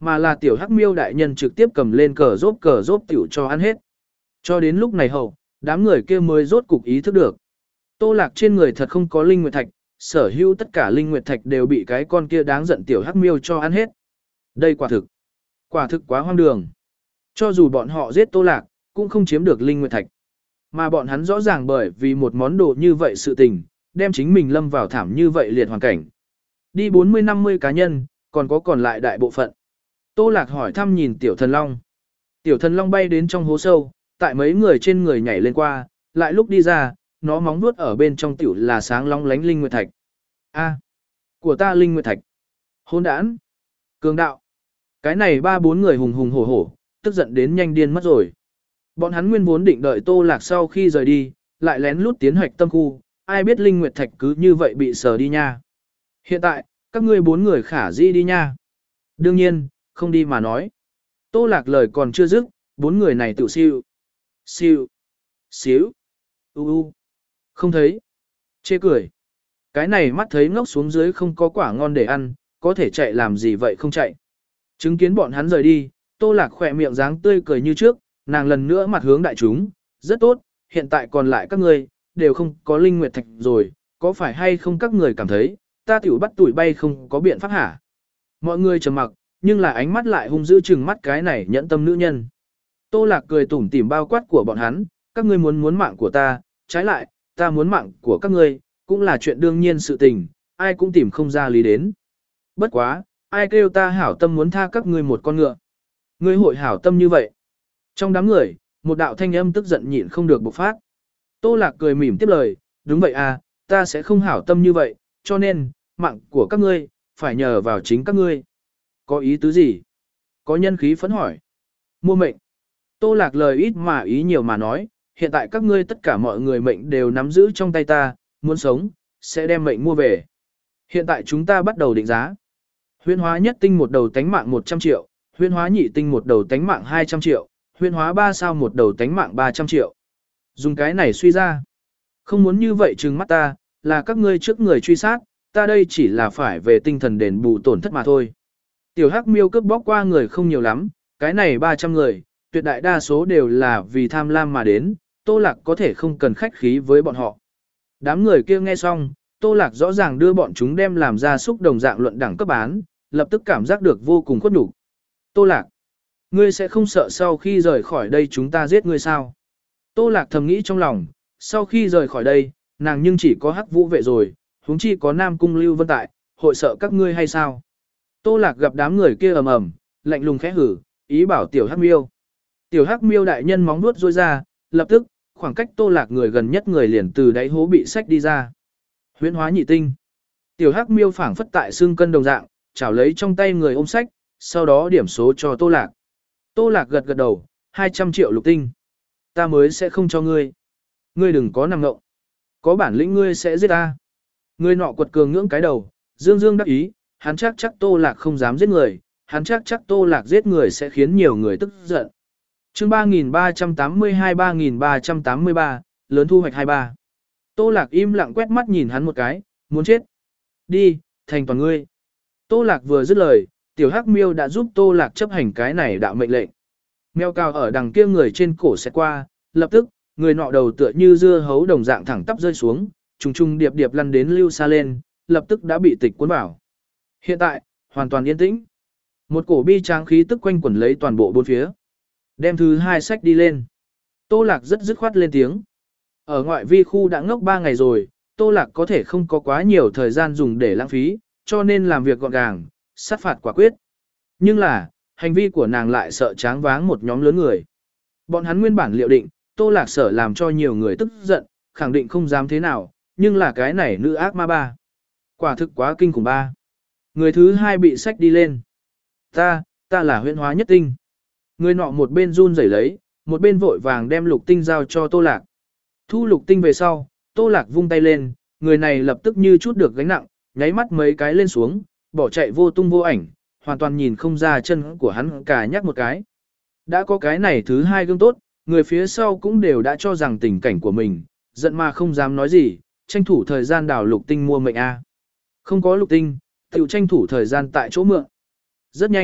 mà là tiểu hắc miêu đại nhân trực tiếp cầm lên cờ rốp cờ rốp tiểu cho ăn hết. Cho đến lúc này hậu, đám người kia mới rốt cục ý thức được. Tô Lạc trên người thật không có linh nguyệt thạch, sở hữu tất cả linh nguyệt thạch đều bị cái con kia đáng giận tiểu hắc miêu cho ăn hết. Đây quả thực, quả thực quá hoang đường. Cho dù bọn họ giết Tô Lạc, cũng không chiếm được linh nguyệt thạch. Mà bọn hắn rõ ràng bởi vì một món đồ như vậy sự tình, đem chính mình lâm vào thảm như vậy liệt hoàn cảnh. Đi bốn mươi năm mươi cá nhân, còn có còn lại đại bộ phận. Tô Lạc hỏi thăm nhìn tiểu thần long. Tiểu thần long bay đến trong hố sâu, tại mấy người trên người nhảy lên qua, lại lúc đi ra, nó móng vuốt ở bên trong tiểu là sáng long lánh linh nguyệt thạch. A, của ta linh nguyệt thạch. Hỗn đản, cường đạo. Cái này ba bốn người hùng hùng hổ hổ, tức giận đến nhanh điên mất rồi. Bọn hắn nguyên vốn định đợi Tô Lạc sau khi rời đi, lại lén lút tiến hoạch tâm khu, ai biết linh nguyệt thạch cứ như vậy bị sờ đi nha. Hiện tại, các ngươi bốn người khả di đi nha. Đương nhiên, không đi mà nói. Tô Lạc lời còn chưa dứt, bốn người này tự siêu. Siêu. Xíu. U u. Không thấy. Chê cười. Cái này mắt thấy ngốc xuống dưới không có quả ngon để ăn, có thể chạy làm gì vậy không chạy. Chứng kiến bọn hắn rời đi, Tô Lạc khỏe miệng dáng tươi cười như trước, nàng lần nữa mặt hướng đại chúng. Rất tốt, hiện tại còn lại các ngươi, đều không có linh nguyệt thạch rồi, có phải hay không các người cảm thấy, ta tiểu bắt tuổi bay không có biện pháp hả? Mọi người trầm mặc, nhưng là ánh mắt lại hung dữ chừng mắt cái này nhẫn tâm nữ nhân. Tô Lạc cười tủm tỉm bao quát của bọn hắn, các ngươi muốn muốn mạng của ta, trái lại, ta muốn mạng của các ngươi, cũng là chuyện đương nhiên sự tình, ai cũng tìm không ra lý đến. Bất quá, ai kêu ta hảo tâm muốn tha các ngươi một con ngựa. Ngươi hội hảo tâm như vậy. Trong đám người, một đạo thanh âm tức giận nhịn không được bộc phát. Tô Lạc cười mỉm tiếp lời, đúng vậy à, ta sẽ không hảo tâm như vậy, cho nên, mạng của các ngươi, phải nhờ vào chính các ngươi. Có ý tứ gì? Có nhân khí phấn hỏi. Mua mệnh. Tô Lạc lời ít mà ý nhiều mà nói, hiện tại các ngươi tất cả mọi người mệnh đều nắm giữ trong tay ta, muốn sống, sẽ đem mệnh mua về. Hiện tại chúng ta bắt đầu định giá. Huyễn hóa nhất tinh một đầu tánh mạng một trăm triệu, huyễn hóa nhị tinh một đầu tánh mạng hai trăm triệu, huyễn hóa ba sao một đầu tánh mạng ba trăm triệu. Dùng cái này suy ra. Không muốn như vậy trừng mắt ta, là các ngươi trước người truy sát, ta đây chỉ là phải về tinh thần đền bù tổn thất mà thôi. Tiểu Hắc Miêu cướp bóc qua người không nhiều lắm, cái này ba trăm người, tuyệt đại đa số đều là vì tham lam mà đến, Tô Lạc có thể không cần khách khí với bọn họ. Đám người kia nghe xong, Tô Lạc rõ ràng đưa bọn chúng đem làm ra xúc đồng dạng luận đẳng cấp bán, lập tức cảm giác được vô cùng khuất nhục. Tô Lạc, ngươi sẽ không sợ sau khi rời khỏi đây chúng ta giết ngươi sao? Tô Lạc thầm nghĩ trong lòng, sau khi rời khỏi đây, nàng nhưng chỉ có Hắc Vũ vệ rồi, huống chi có Nam Cung Lưu Vân tại, hội sợ các ngươi hay sao? Tô Lạc gặp đám người kia ầm ầm, lạnh lùng khẽ hử, ý bảo Tiểu Hắc Miêu. Tiểu Hắc Miêu đại nhân móng vuốt rôi ra, lập tức, khoảng cách Tô Lạc người gần nhất người liền từ đáy hố bị xách đi ra. Huyễn hóa nhị tinh. Tiểu Hắc Miêu phảng phất tại xương cân đồng dạng, chảo lấy trong tay người ôm sách, sau đó điểm số cho Tô Lạc. Tô Lạc gật gật đầu, hai trăm triệu lục tinh. Ta mới sẽ không cho ngươi. Ngươi đừng có nằm ngộng. Có bản lĩnh ngươi sẽ giết ta. Ngươi nọ quật cường ngưỡng cái đầu, dương dương đắc ý, hắn chắc chắc Tô Lạc không dám giết người, hắn chắc chắc Tô Lạc giết người sẽ khiến nhiều người tức giận. Chương ba nghìn ba trăm tám mươi hai ba nghìn ba trăm tám mươi ba, lớn thu hoạch hai mươi ba. Tô Lạc im lặng quét mắt nhìn hắn một cái, muốn chết. Đi, thành toàn ngươi. Tô Lạc vừa dứt lời, Tiểu Hắc Miêu đã giúp Tô Lạc chấp hành cái này đạo mệnh lệnh. Mèo cao ở đằng kia người trên cổ sẽ qua, lập tức, người nọ đầu tựa như dưa hấu đồng dạng thẳng tắp rơi xuống, trùng trùng điệp điệp lăn đến lưu xa lên, lập tức đã bị tịch cuốn vào. Hiện tại, hoàn toàn yên tĩnh. Một cổ bi tráng khí tức quanh quẩn lấy toàn bộ bốn phía. Đem thứ hai sách đi lên. Tô Lạc rất dứt khoát lên tiếng. Ở ngoại vi khu đã ngốc ba ngày rồi, Tô Lạc có thể không có quá nhiều thời gian dùng để lãng phí, cho nên làm việc gọn gàng, sát phạt quả quyết. Nhưng là, hành vi của nàng lại sợ tráng váng một nhóm lớn người. Bọn hắn nguyên bản liệu định, Tô Lạc sợ làm cho nhiều người tức giận, khẳng định không dám thế nào, nhưng là cái này nữ ác ma ba. Quả thực quá kinh khủng ba. Người thứ hai bị sách đi lên. Ta, ta là huyễn hóa nhất tinh. Người nọ một bên run rẩy lấy, một bên vội vàng đem lục tinh giao cho Tô Lạc. Thu lục tinh về sau, Tô Lạc vung tay lên, người này lập tức như chút được gánh nặng, nháy mắt mấy cái lên xuống, bỏ chạy vô tung vô ảnh, hoàn toàn nhìn không ra chân của hắn cả nhắc một cái. Đã có cái này thứ hai gương tốt, người phía sau cũng đều đã cho rằng tình cảnh của mình, giận mà không dám nói gì, tranh thủ thời gian đào lục tinh mua mệnh A. Không có lục tinh, tiểu tranh thủ thời gian tại chỗ mượn. Rất nhanh,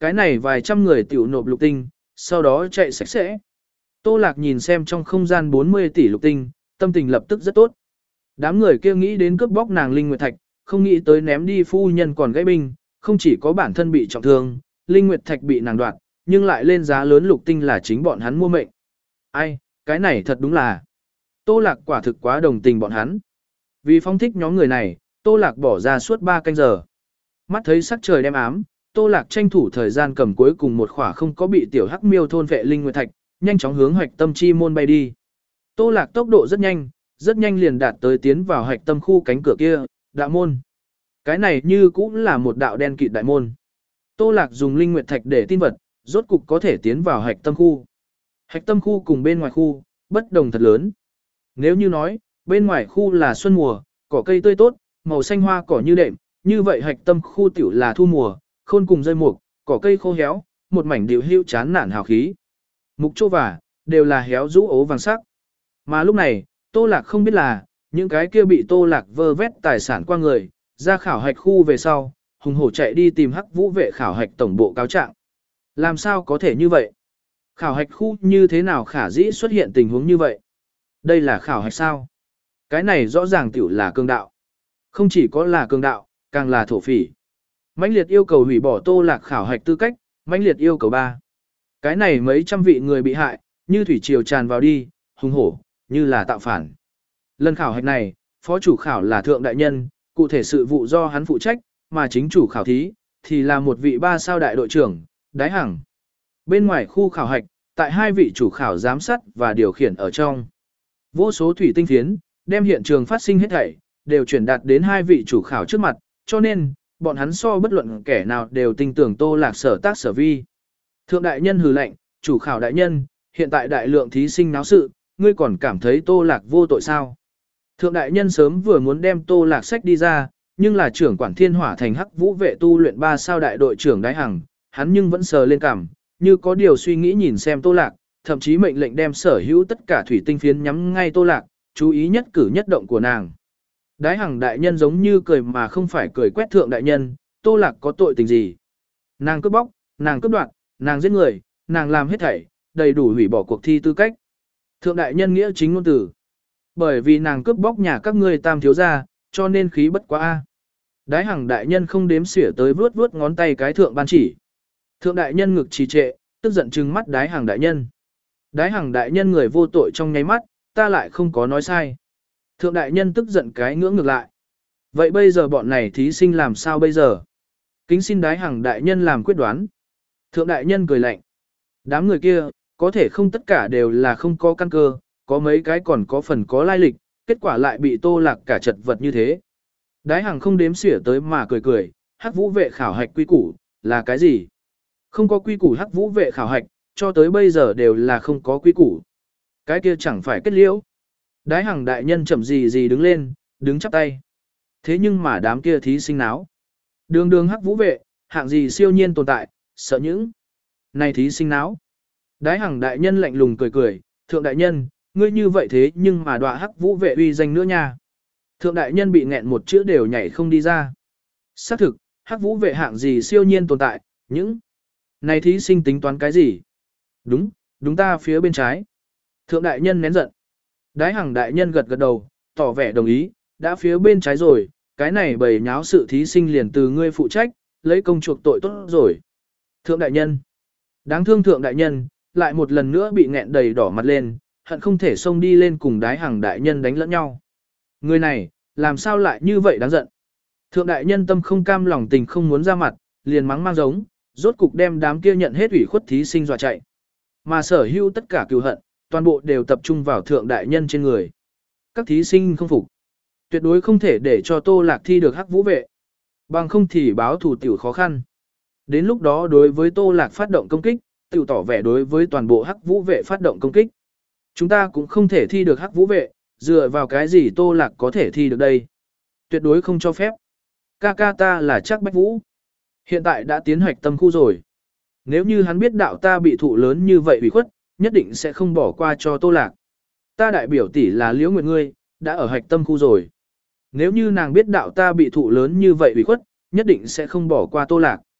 Cái này vài trăm người tiểu nộp lục tinh, sau đó chạy sạch sẽ. Tô Lạc nhìn xem trong không gian bốn mươi tỷ lục tinh, tâm tình lập tức rất tốt. Đám người kia nghĩ đến cướp bóc nàng Linh Nguyệt Thạch, không nghĩ tới ném đi phu nhân còn gãy binh, không chỉ có bản thân bị trọng thương, Linh Nguyệt Thạch bị nàng đoạt, nhưng lại lên giá lớn lục tinh là chính bọn hắn mua mệnh. Ai, cái này thật đúng là. Tô Lạc quả thực quá đồng tình bọn hắn. Vì phong thích nhóm người này, Tô Lạc bỏ ra suốt ba canh giờ. Mắt thấy sắc trời đem ám, Tô Lạc tranh thủ thời gian cầm cuối cùng một khỏa không có bị tiểu hắc miêu thôn vệ Linh Nguyệt Thạch, nhanh chóng hướng Hoạch Tâm chi môn bay đi. Tô Lạc tốc độ rất nhanh, rất nhanh liền đạt tới tiến vào Hoạch Tâm khu cánh cửa kia, đạo môn. Cái này như cũng là một đạo đen kịt đại môn. Tô Lạc dùng Linh Nguyệt Thạch để tin vật, rốt cục có thể tiến vào Hoạch Tâm khu. Hoạch Tâm khu cùng bên ngoài khu, bất đồng thật lớn. Nếu như nói, bên ngoài khu là xuân mùa, cỏ cây tươi tốt, màu xanh hoa cỏ như đệm, như vậy Hoạch Tâm khu tiểu là thu mùa, khôn cùng rơi mục, cỏ cây khô héo, một mảnh điều hưu chán nản hào khí. Mục chô vả, đều là héo rũ ố vàng sắc. Mà lúc này, Tô Lạc không biết là, những cái kia bị Tô Lạc vơ vét tài sản qua người, ra khảo hạch khu về sau, hùng hổ chạy đi tìm Hắc Vũ vệ khảo hạch tổng bộ cáo trạng. Làm sao có thể như vậy? Khảo hạch khu như thế nào khả dĩ xuất hiện tình huống như vậy? Đây là khảo hạch sao? Cái này rõ ràng tiểu là cường đạo. Không chỉ có là cường đạo, càng là thổ phỉ. Mãnh liệt yêu cầu hủy bỏ Tô Lạc khảo hạch tư cách, mãnh liệt yêu cầu ba. Cái này mấy trăm vị người bị hại, như thủy triều tràn vào đi, hùng hổ, như là tạo phản. Lần khảo hạch này, phó chủ khảo là thượng đại nhân, cụ thể sự vụ do hắn phụ trách, mà chính chủ khảo thí, thì là một vị ba sao đại đội trưởng, Đái Hằng. Bên ngoài khu khảo hạch, tại hai vị chủ khảo giám sát và điều khiển ở trong. Vô số thủy tinh phiến, đem hiện trường phát sinh hết thảy, đều chuyển đạt đến hai vị chủ khảo trước mặt, cho nên, bọn hắn so bất luận kẻ nào đều tin tưởng Tô Lạc sở tác sở vi. Thượng đại nhân hừ lạnh, chủ khảo đại nhân, hiện tại đại lượng thí sinh náo sự, ngươi còn cảm thấy Tô Lạc vô tội sao? Thượng đại nhân sớm vừa muốn đem Tô Lạc sách đi ra, nhưng là trưởng quản thiên hỏa thành Hắc Vũ vệ tu luyện ba sao đại đội trưởng Đái Hằng, hắn nhưng vẫn sờ lên cằm, như có điều suy nghĩ nhìn xem Tô Lạc, thậm chí mệnh lệnh đem sở hữu tất cả thủy tinh phiến nhắm ngay Tô Lạc, chú ý nhất cử nhất động của nàng. Đái Hằng đại nhân giống như cười mà không phải cười quét thượng đại nhân, Tô Lạc có tội tình gì? Nàng cướp bóc, nàng cướp đoạt, nàng giết người, nàng làm hết thảy, đầy đủ hủy bỏ cuộc thi tư cách. Thượng đại nhân nghĩa chính ngôn tử. Bởi vì nàng cướp bóc nhà các ngươi tam thiếu gia, cho nên khí bất quá a. Đái Hằng đại nhân không đếm xỉa tới vướt vướt ngón tay cái thượng ban chỉ. Thượng đại nhân ngực trì trệ, tức giận trừng mắt Đái Hằng đại nhân. Đái Hằng đại nhân người vô tội trong nháy mắt, ta lại không có nói sai. Thượng đại nhân tức giận cái ngưỡng ngược lại. Vậy bây giờ bọn này thí sinh làm sao bây giờ? Kính xin Đái Hằng đại nhân làm quyết đoán. Thượng đại nhân cười lạnh. Đám người kia, có thể không tất cả đều là không có căn cơ, có mấy cái còn có phần có lai lịch, kết quả lại bị Tô Lạc cả chật vật như thế. Đái Hằng không đếm xỉa tới mà cười cười, Hắc Vũ vệ khảo hạch quy củ, là cái gì? Không có quy củ Hắc Vũ vệ khảo hạch, cho tới bây giờ đều là không có quy củ. Cái kia chẳng phải kết liễu. Đái Hằng đại nhân chậm gì gì đứng lên, đứng chắp tay. Thế nhưng mà đám kia thí sinh náo. Đường đường Hắc Vũ vệ, hạng gì siêu nhiên tồn tại, sợ những. Này thí sinh náo. Đái Hằng đại nhân lạnh lùng cười cười, thượng đại nhân, ngươi như vậy thế nhưng mà đọa Hắc Vũ vệ uy danh nữa nha. Thượng đại nhân bị nghẹn một chữ đều nhảy không đi ra. Xác thực, Hắc Vũ vệ hạng gì siêu nhiên tồn tại, những. Này thí sinh tính toán cái gì? Đúng, đúng ta phía bên trái. Thượng đại nhân nén giận. Đái Hằng đại nhân gật gật đầu, tỏ vẻ đồng ý, đã phía bên trái rồi, cái này bầy nháo sự thí sinh liền từ ngươi phụ trách, lấy công chuộc tội tốt rồi. Thượng đại nhân. Đáng thương thượng đại nhân, lại một lần nữa bị nghẹn đầy đỏ mặt lên, hận không thể xông đi lên cùng Đái Hằng đại nhân đánh lẫn nhau. Người này, làm sao lại như vậy đáng giận. Thượng đại nhân tâm không cam lòng tình không muốn ra mặt, liền mắng mang giống, rốt cục đem đám kia nhận hết ủy khuất thí sinh dọa chạy. Mà sở hữu tất cả cừu hận, toàn bộ đều tập trung vào thượng đại nhân trên người. Các thí sinh không phục. Tuyệt đối không thể để cho Tô Lạc thi được Hắc Vũ vệ. Bằng không thì báo thủ tiểu khó khăn. Đến lúc đó đối với Tô Lạc phát động công kích, tiểu tỏ vẻ đối với toàn bộ Hắc Vũ vệ phát động công kích. Chúng ta cũng không thể thi được Hắc Vũ vệ, dựa vào cái gì Tô Lạc có thể thi được đây. Tuyệt đối không cho phép. Ca ca ta là chắc Bách Vũ. Hiện tại đã tiến hoạch tâm khu rồi. Nếu như hắn biết đạo ta bị thụ lớn như vậy ủy khuất, nhất định sẽ không bỏ qua cho Tô Lạc. Ta đại biểu tỷ là Liễu Nguyệt ngươi, đã ở hạch tâm khu rồi. Nếu như nàng biết đạo ta bị thụ lớn như vậy ủy khuất, nhất định sẽ không bỏ qua Tô Lạc.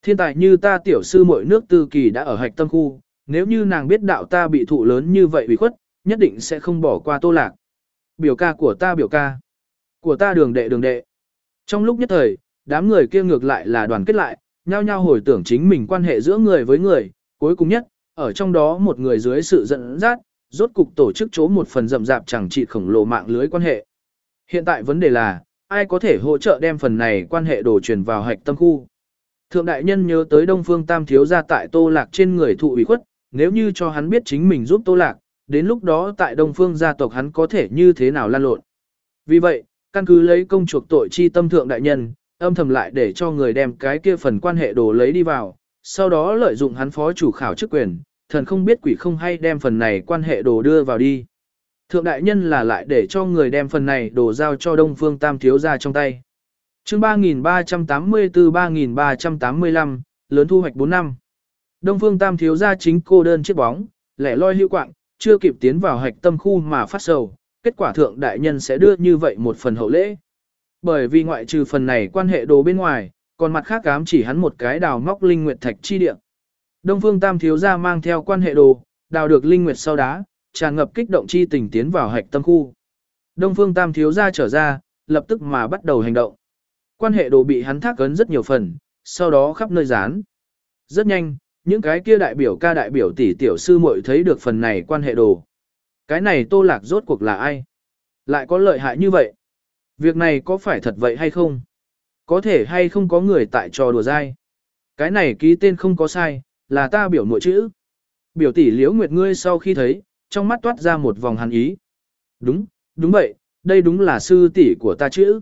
Thiên tài như ta tiểu sư muội nước Tư Kỳ đã ở hạch tâm khu, nếu như nàng biết đạo ta bị thụ lớn như vậy ủy khuất, nhất định sẽ không bỏ qua Tô Lạc. Biểu ca của ta biểu ca, của ta đường đệ đường đệ. Trong lúc nhất thời, đám người kia ngược lại là đoàn kết lại, nhao nhao hồi tưởng chính mình quan hệ giữa người với người, cuối cùng nhất, ở trong đó một người dưới sự dẫn dắt, rốt cục tổ chức chỗ một phần rậm rạp chẳng trị khổng lồ mạng lưới quan hệ. Hiện tại vấn đề là, ai có thể hỗ trợ đem phần này quan hệ đồ truyền vào hạch tâm khu. Thượng đại nhân nhớ tới Đông Phương Tam thiếu gia tại Tô Lạc trên người thụ ủy khuất, nếu như cho hắn biết chính mình giúp Tô Lạc, đến lúc đó tại Đông Phương gia tộc hắn có thể như thế nào lan lộn. Vì vậy, căn cứ lấy công chuộc tội chi tâm thượng đại nhân, âm thầm lại để cho người đem cái kia phần quan hệ đồ lấy đi vào, sau đó lợi dụng hắn phó chủ khảo chức quyền, thần không biết quỷ không hay đem phần này quan hệ đồ đưa vào đi. Thượng đại nhân là lại để cho người đem phần này đồ giao cho Đông Phương Tam thiếu gia trong tay. Chương ba nghìn ba trăm tám mươi tư ba nghìn ba trăm tám mươi lăm, lớn thu hoạch bốn năm. Đông Phương Tam thiếu gia chính cô đơn chiếc bóng, lẻ loi hữu quạng, chưa kịp tiến vào hạch tâm khu mà phát sầu, kết quả thượng đại nhân sẽ đưa như vậy một phần hậu lễ. Bởi vì ngoại trừ phần này quan hệ đồ bên ngoài, còn mặt khác ám chỉ hắn một cái đào móc linh nguyệt thạch chi địa. Đông Phương Tam thiếu gia mang theo quan hệ đồ, đào được linh nguyệt sau đá, tràn ngập kích động chi tình tiến vào hạch tâm khu. Đông Phương Tam thiếu gia trở ra, lập tức mà bắt đầu hành động. Quan hệ đồ bị hắn thác ấn rất nhiều phần, sau đó khắp nơi dán. Rất nhanh, những cái kia đại biểu ca đại biểu tỷ tiểu sư muội thấy được phần này quan hệ đồ. Cái này Tô Lạc rốt cuộc là ai? Lại có lợi hại như vậy? Việc này có phải thật vậy hay không? Có thể hay không có người tại trò đùa dai? Cái này ký tên không có sai, là ta biểu muội chữ. Biểu tỷ Liễu Nguyệt ngươi sau khi thấy, trong mắt toát ra một vòng hàn ý. Đúng, đúng vậy, đây đúng là sư tỷ của ta chữ.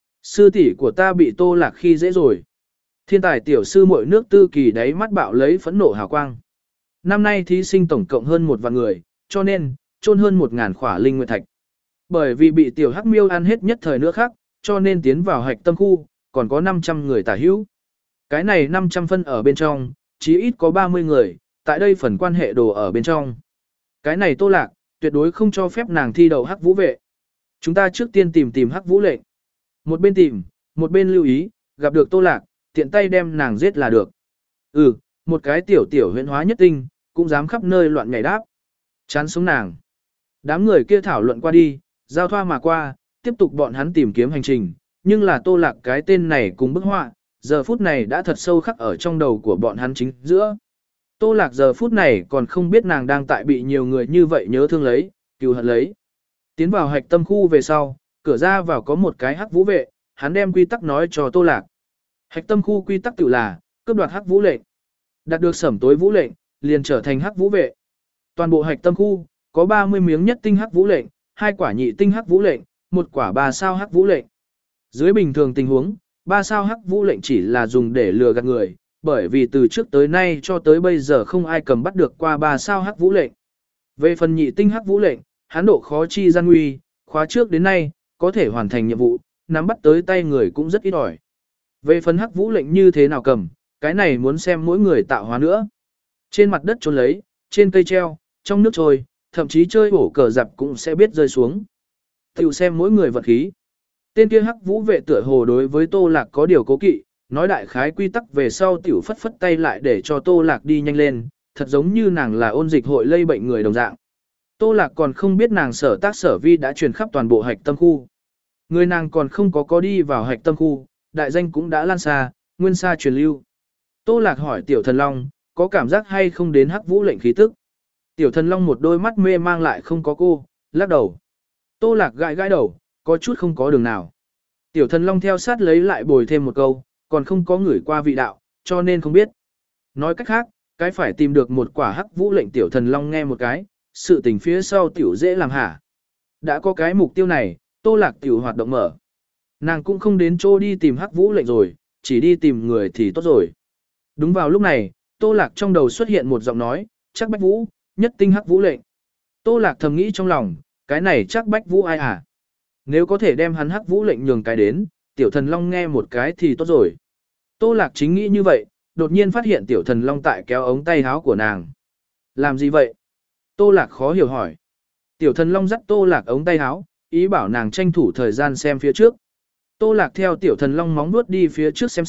Sư tỷ của ta bị Tô Lạc khi dễ rồi. Thiên tài tiểu sư muội nước Tư Kỳ đáy mắt bạo lấy phẫn nộ hào quang. Năm nay thí sinh tổng cộng hơn một vạn người, cho nên, chôn hơn một ngàn khỏa linh nguyệt thạch. Bởi vì bị tiểu hắc miêu ăn hết nhất thời nữa khác, cho nên tiến vào hạch tâm khu, còn có năm trăm người tả hữu. Cái này năm trăm phân ở bên trong, chí ít có ba mươi người, tại đây phần quan hệ đồ ở bên trong. Cái này Tô Lạc, tuyệt đối không cho phép nàng thi đậu hắc vũ vệ. Chúng ta trước tiên tìm tìm hắc vũ lệnh. Một bên tìm, một bên lưu ý, gặp được Tô Lạc, tiện tay đem nàng giết là được. Ừ, một cái tiểu tiểu huyễn hóa nhất tinh, cũng dám khắp nơi loạn nhảy đáp. Chán sống nàng. Đám người kia thảo luận qua đi, giao thoa mà qua, tiếp tục bọn hắn tìm kiếm hành trình, nhưng là Tô Lạc cái tên này cùng bức họa, giờ phút này đã thật sâu khắc ở trong đầu của bọn hắn chính giữa. Tô Lạc giờ phút này còn không biết nàng đang tại bị nhiều người như vậy nhớ thương lấy, cứu hận lấy. Tiến vào hạch tâm khu về sau, cửa ra vào có một cái hắc vũ vệ, hắn đem quy tắc nói cho Tô Lạc. Hạch tâm khu quy tắc tự là, cướp đoạt hắc vũ lệnh. Đạt được sẩm tối vũ lệnh, liền trở thành hắc vũ vệ. Toàn bộ hạch tâm khu, có ba mươi miếng nhất tinh hắc vũ lệnh, hai quả nhị tinh hắc vũ lệnh, một quả ba sao hắc vũ lệnh. Dưới bình thường tình huống, ba sao hắc vũ lệnh chỉ là dùng để lừa gạt người, bởi vì từ trước tới nay cho tới bây giờ không ai cầm bắt được qua ba sao hắc vũ lệnh. Về phần nhị tinh hắc vũ lệnh, hắn độ khó chi gian nguy, khóa trước đến nay, có thể hoàn thành nhiệm vụ, nắm bắt tới tay người cũng rất ít ỏi. Về phần hắc vũ lệnh như thế nào cầm, cái này muốn xem mỗi người tạo hóa nữa. Trên mặt đất trốn lấy, trên cây treo, trong nước trôi, thậm chí chơi bổ cờ dạp cũng sẽ biết rơi xuống. Tiểu xem mỗi người vật khí. Tên kia hắc vũ vệ tựa hồ đối với Tô Lạc có điều cố kỵ, nói đại khái quy tắc về sau tiểu phất phất tay lại để cho Tô Lạc đi nhanh lên, thật giống như nàng là ôn dịch hội lây bệnh người đồng dạng. Tô Lạc còn không biết nàng sở tác sở vi đã truyền khắp toàn bộ hạch tâm khu. Người nàng còn không có có đi vào hạch tâm khu, đại danh cũng đã lan xa, nguyên xa truyền lưu. Tô Lạc hỏi Tiểu Thần Long, có cảm giác hay không đến hắc vũ lệnh khí tức. Tiểu Thần Long một đôi mắt mê mang lại không có cô, lắc đầu. Tô Lạc gãi gãi đầu, có chút không có đường nào. Tiểu Thần Long theo sát lấy lại bồi thêm một câu, còn không có người qua vị đạo, cho nên không biết. Nói cách khác, cái phải tìm được một quả hắc vũ lệnh Tiểu Thần Long nghe một cái, sự tình phía sau Tiểu dễ làm hả. Đã có cái mục tiêu này, Tô Lạc Tiểu hoạt động mở. Nàng cũng không đến chỗ đi tìm hắc vũ lệnh rồi, chỉ đi tìm người thì tốt rồi. Đúng vào lúc này, Tô Lạc trong đầu xuất hiện một giọng nói, chắc Bách Vũ, nhất tinh hắc vũ lệnh. Tô Lạc thầm nghĩ trong lòng, cái này chắc Bách Vũ ai à? Nếu có thể đem hắn hắc vũ lệnh nhường cái đến, Tiểu Thần Long nghe một cái thì tốt rồi. Tô Lạc chính nghĩ như vậy, đột nhiên phát hiện Tiểu Thần Long tại kéo ống tay áo của nàng. Làm gì vậy? Tô Lạc khó hiểu hỏi. Tiểu Thần Long dắt Tô Lạc ống tay áo, ý bảo nàng tranh thủ thời gian xem phía trước. Tô Lạc theo Tiểu Thần Long móng nuốt đi phía trước xem xét,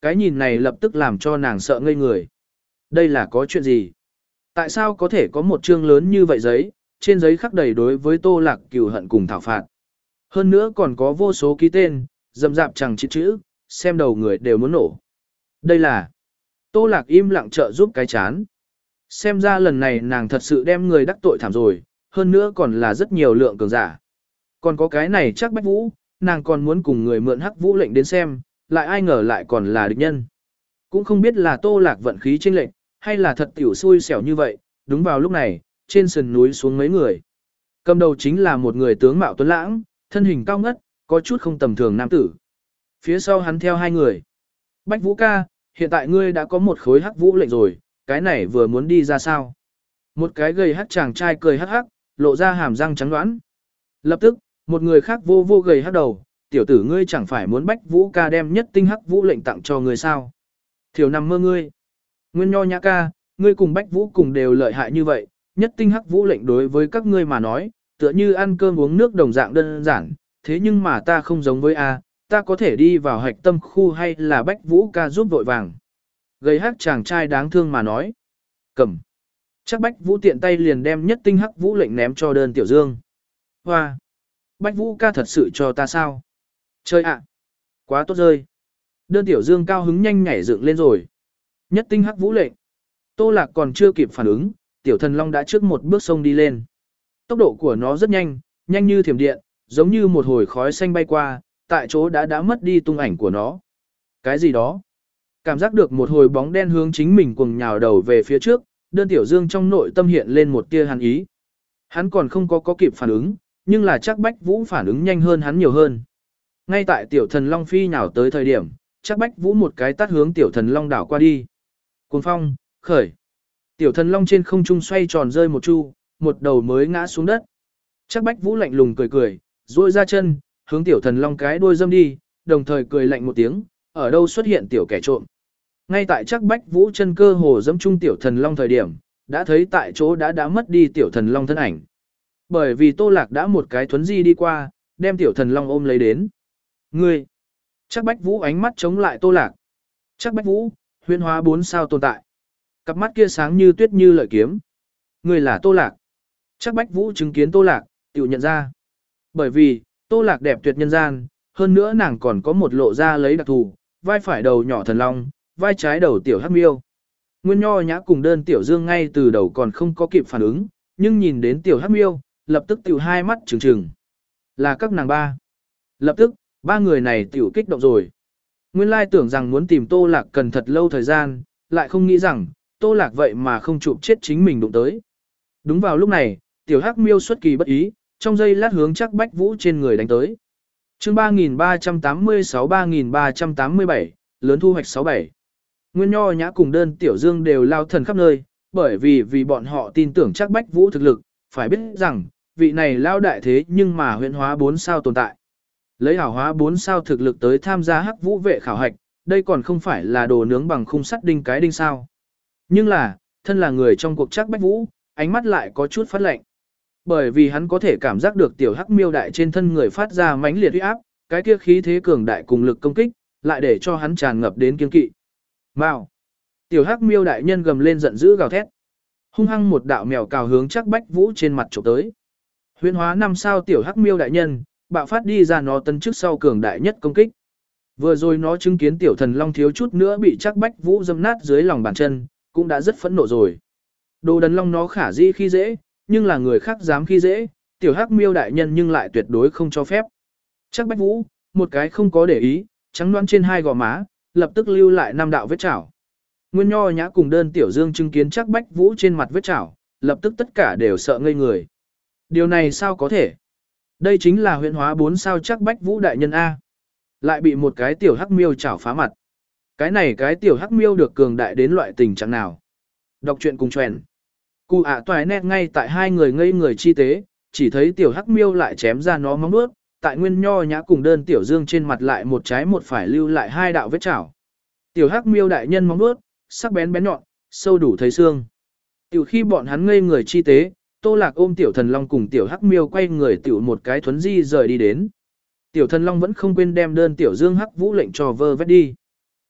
cái nhìn này lập tức làm cho nàng sợ ngây người. Đây là có chuyện gì? Tại sao có thể có một chương lớn như vậy giấy, trên giấy khắc đầy đối với Tô Lạc cừu hận cùng thảo phạt. Hơn nữa còn có vô số ký tên, rậm rạp chẳng chữ chữ, xem đầu người đều muốn nổ. Đây là... Tô Lạc im lặng trợ giúp cái chán. Xem ra lần này nàng thật sự đem người đắc tội thảm rồi, hơn nữa còn là rất nhiều lượng cường giả. Còn có cái này chắc Bách Vũ, nàng còn muốn cùng người mượn hắc vũ lệnh đến xem, lại ai ngờ lại còn là địch nhân. Cũng không biết là Tô Lạc vận khí chênh lệnh, hay là thật tiểu xui xẻo như vậy, đúng vào lúc này, trên sườn núi xuống mấy người. Cầm đầu chính là một người tướng mạo tuấn lãng, thân hình cao ngất, có chút không tầm thường nam tử. Phía sau hắn theo hai người. Bách Vũ ca, hiện tại ngươi đã có một khối hắc vũ lệnh rồi, cái này vừa muốn đi ra sao? Một cái gầy hắc chàng trai cười hắc hắc, lộ ra hàm răng trắng đoán. Lập tức, một người khác vô vô gầy hắc đầu, tiểu tử ngươi chẳng phải muốn Bách Vũ ca đem nhất tinh hắc vũ lệnh tặng cho ngươi sao? Thiểu nằm mơ ngươi. Nguyên Nho Nhã ca, ngươi cùng Bách Vũ cùng đều lợi hại như vậy, nhất tinh hắc vũ lệnh đối với các ngươi mà nói, tựa như ăn cơm uống nước đồng dạng đơn giản, thế nhưng mà ta không giống với A, ta có thể đi vào hạch tâm khu hay là Bách Vũ ca giúp vội vàng. Gầy hắc chàng trai đáng thương mà nói. Cầm. Chắc Bách Vũ tiện tay liền đem nhất tinh hắc vũ lệnh ném cho đơn tiểu dương. Hoa. Bách Vũ ca thật sự cho ta sao? Chơi ạ. Quá tốt rơi. Đơn tiểu dương cao hứng nhanh nhảy dựng lên rồi. Nhất tinh hắc vũ lệnh. Tô Lạc còn chưa kịp phản ứng, tiểu thần long đã trước một bước sông đi lên. Tốc độ của nó rất nhanh, nhanh như thiểm điện, giống như một hồi khói xanh bay qua, tại chỗ đã đã mất đi tung ảnh của nó. Cái gì đó? Cảm giác được một hồi bóng đen hướng chính mình cuồng nhào đầu về phía trước, đơn tiểu dương trong nội tâm hiện lên một tia hàn ý. Hắn còn không có có kịp phản ứng, nhưng là chắc Bách Vũ phản ứng nhanh hơn hắn nhiều hơn. Ngay tại tiểu thần long phi nhào tới thời điểm, chắc Bách Vũ một cái tát hướng tiểu thần long đảo qua đi. Cuồng phong, khởi. Tiểu thần long trên không trung xoay tròn rơi một chu, một đầu mới ngã xuống đất. Chắc Bách Vũ lạnh lùng cười cười, duỗi ra chân, hướng tiểu thần long cái đuôi dâm đi, đồng thời cười lạnh một tiếng, ở đâu xuất hiện tiểu kẻ trộm. Ngay tại chắc Bách Vũ chân cơ hồ dẫm chung tiểu thần long thời điểm, đã thấy tại chỗ đã đã mất đi tiểu thần long thân ảnh. Bởi vì Tô Lạc đã một cái thuấn di đi qua, đem tiểu thần long ôm lấy đến. Ngươi! Chắc Bách Vũ ánh mắt chống lại Tô Lạc. Chắc Bách Vũ, huyễn hóa bốn sao tồn tại. Cặp mắt kia sáng như tuyết như lợi kiếm. Ngươi là Tô Lạc. Chắc Bách Vũ chứng kiến Tô Lạc, tiểu nhận ra. Bởi vì, Tô Lạc đẹp tuyệt nhân gian, hơn nữa nàng còn có một lộ ra lấy đặc thù, vai phải đầu nhỏ thần long, vai trái đầu tiểu hắc miêu. Nguyên Nho Nhã cùng đơn tiểu dương ngay từ đầu còn không có kịp phản ứng, nhưng nhìn đến tiểu hắc miêu, lập tức tiểu hai mắt trừng trừng. Là các nàng ba. Lập tức, ba người này tiểu kích động rồi. Nguyên lai tưởng rằng muốn tìm Tô Lạc cần thật lâu thời gian, lại không nghĩ rằng, Tô Lạc vậy mà không chụp chết chính mình đụng tới. Đúng vào lúc này, tiểu hắc miêu xuất kỳ bất ý, trong giây lát hướng chắc Bách Vũ trên người đánh tới. chương ba nghìn ba trăm tám mươi sáu ba nghìn ba trăm tám mươi bảy, lớn thu hoạch sáu bảy. Nguyên Nho Nhã cùng đơn tiểu dương đều lao thần khắp nơi, bởi vì vì bọn họ tin tưởng chắc Bách Vũ thực lực, phải biết rằng, vị này lao đại thế nhưng mà huyễn hóa bốn sao tồn tại. Lấy hảo hóa bốn sao thực lực tới tham gia hắc vũ vệ khảo hạch, đây còn không phải là đồ nướng bằng khung sắt đinh cái đinh sao. Nhưng là, thân là người trong cuộc chắc Bách Vũ, ánh mắt lại có chút phát lạnh. Bởi vì hắn có thể cảm giác được tiểu hắc miêu đại trên thân người phát ra mãnh liệt uy áp, cái kia khí thế cường đại cùng lực công kích, lại để cho hắn tràn ngập đến kiên kỵ. Mao. Tiểu hắc miêu đại nhân gầm lên giận dữ gào thét. Hung hăng một đạo mèo cào hướng chắc Bách Vũ trên mặt chụp tới. Huyễn hóa năm sao tiểu hắc miêu đại nhân, bạo phát đi ra nó tấn trước sau cường đại nhất công kích. Vừa rồi nó chứng kiến tiểu thần long thiếu chút nữa bị chắc Bách Vũ dâm nát dưới lòng bàn chân, cũng đã rất phẫn nộ rồi. Đồ đần long nó khả dĩ khi dễ, nhưng là người khác dám khi dễ, tiểu hắc miêu đại nhân nhưng lại tuyệt đối không cho phép. Chắc Bách Vũ, một cái không có để ý, trắng đoán trên hai gò má, lập tức lưu lại năm đạo vết chảo. Nguyên Nho Nhã cùng đơn tiểu dương chứng kiến chắc Bách Vũ trên mặt vết chảo, lập tức tất cả đều sợ ngây người. Điều này sao có thể? Đây chính là huyễn hóa bốn sao chắc Bách Vũ đại nhân A. Lại bị một cái tiểu hắc miêu chảo phá mặt. Cái này cái tiểu hắc miêu được cường đại đến loại tình trạng nào? Đọc truyện cùng truyện. Cụ ạ toài nét ngay tại hai người ngây người chi tế, chỉ thấy tiểu hắc miêu lại chém ra nó móng nuốt, tại Nguyên Nho Nhã cùng đơn tiểu dương trên mặt lại một trái một phải lưu lại hai đạo vết chảo. Tiểu hắc miêu đại nhân móng nuốt, sắc bén bén nhọn, sâu đủ thấy xương. Tiểu khi bọn hắn ngây người chi tế, Tô Lạc ôm tiểu thần long cùng tiểu hắc miêu quay người tiểu một cái thuấn di rời đi đến. Tiểu thần long vẫn không quên đem đơn tiểu dương hắc vũ lệnh cho vơ vét đi.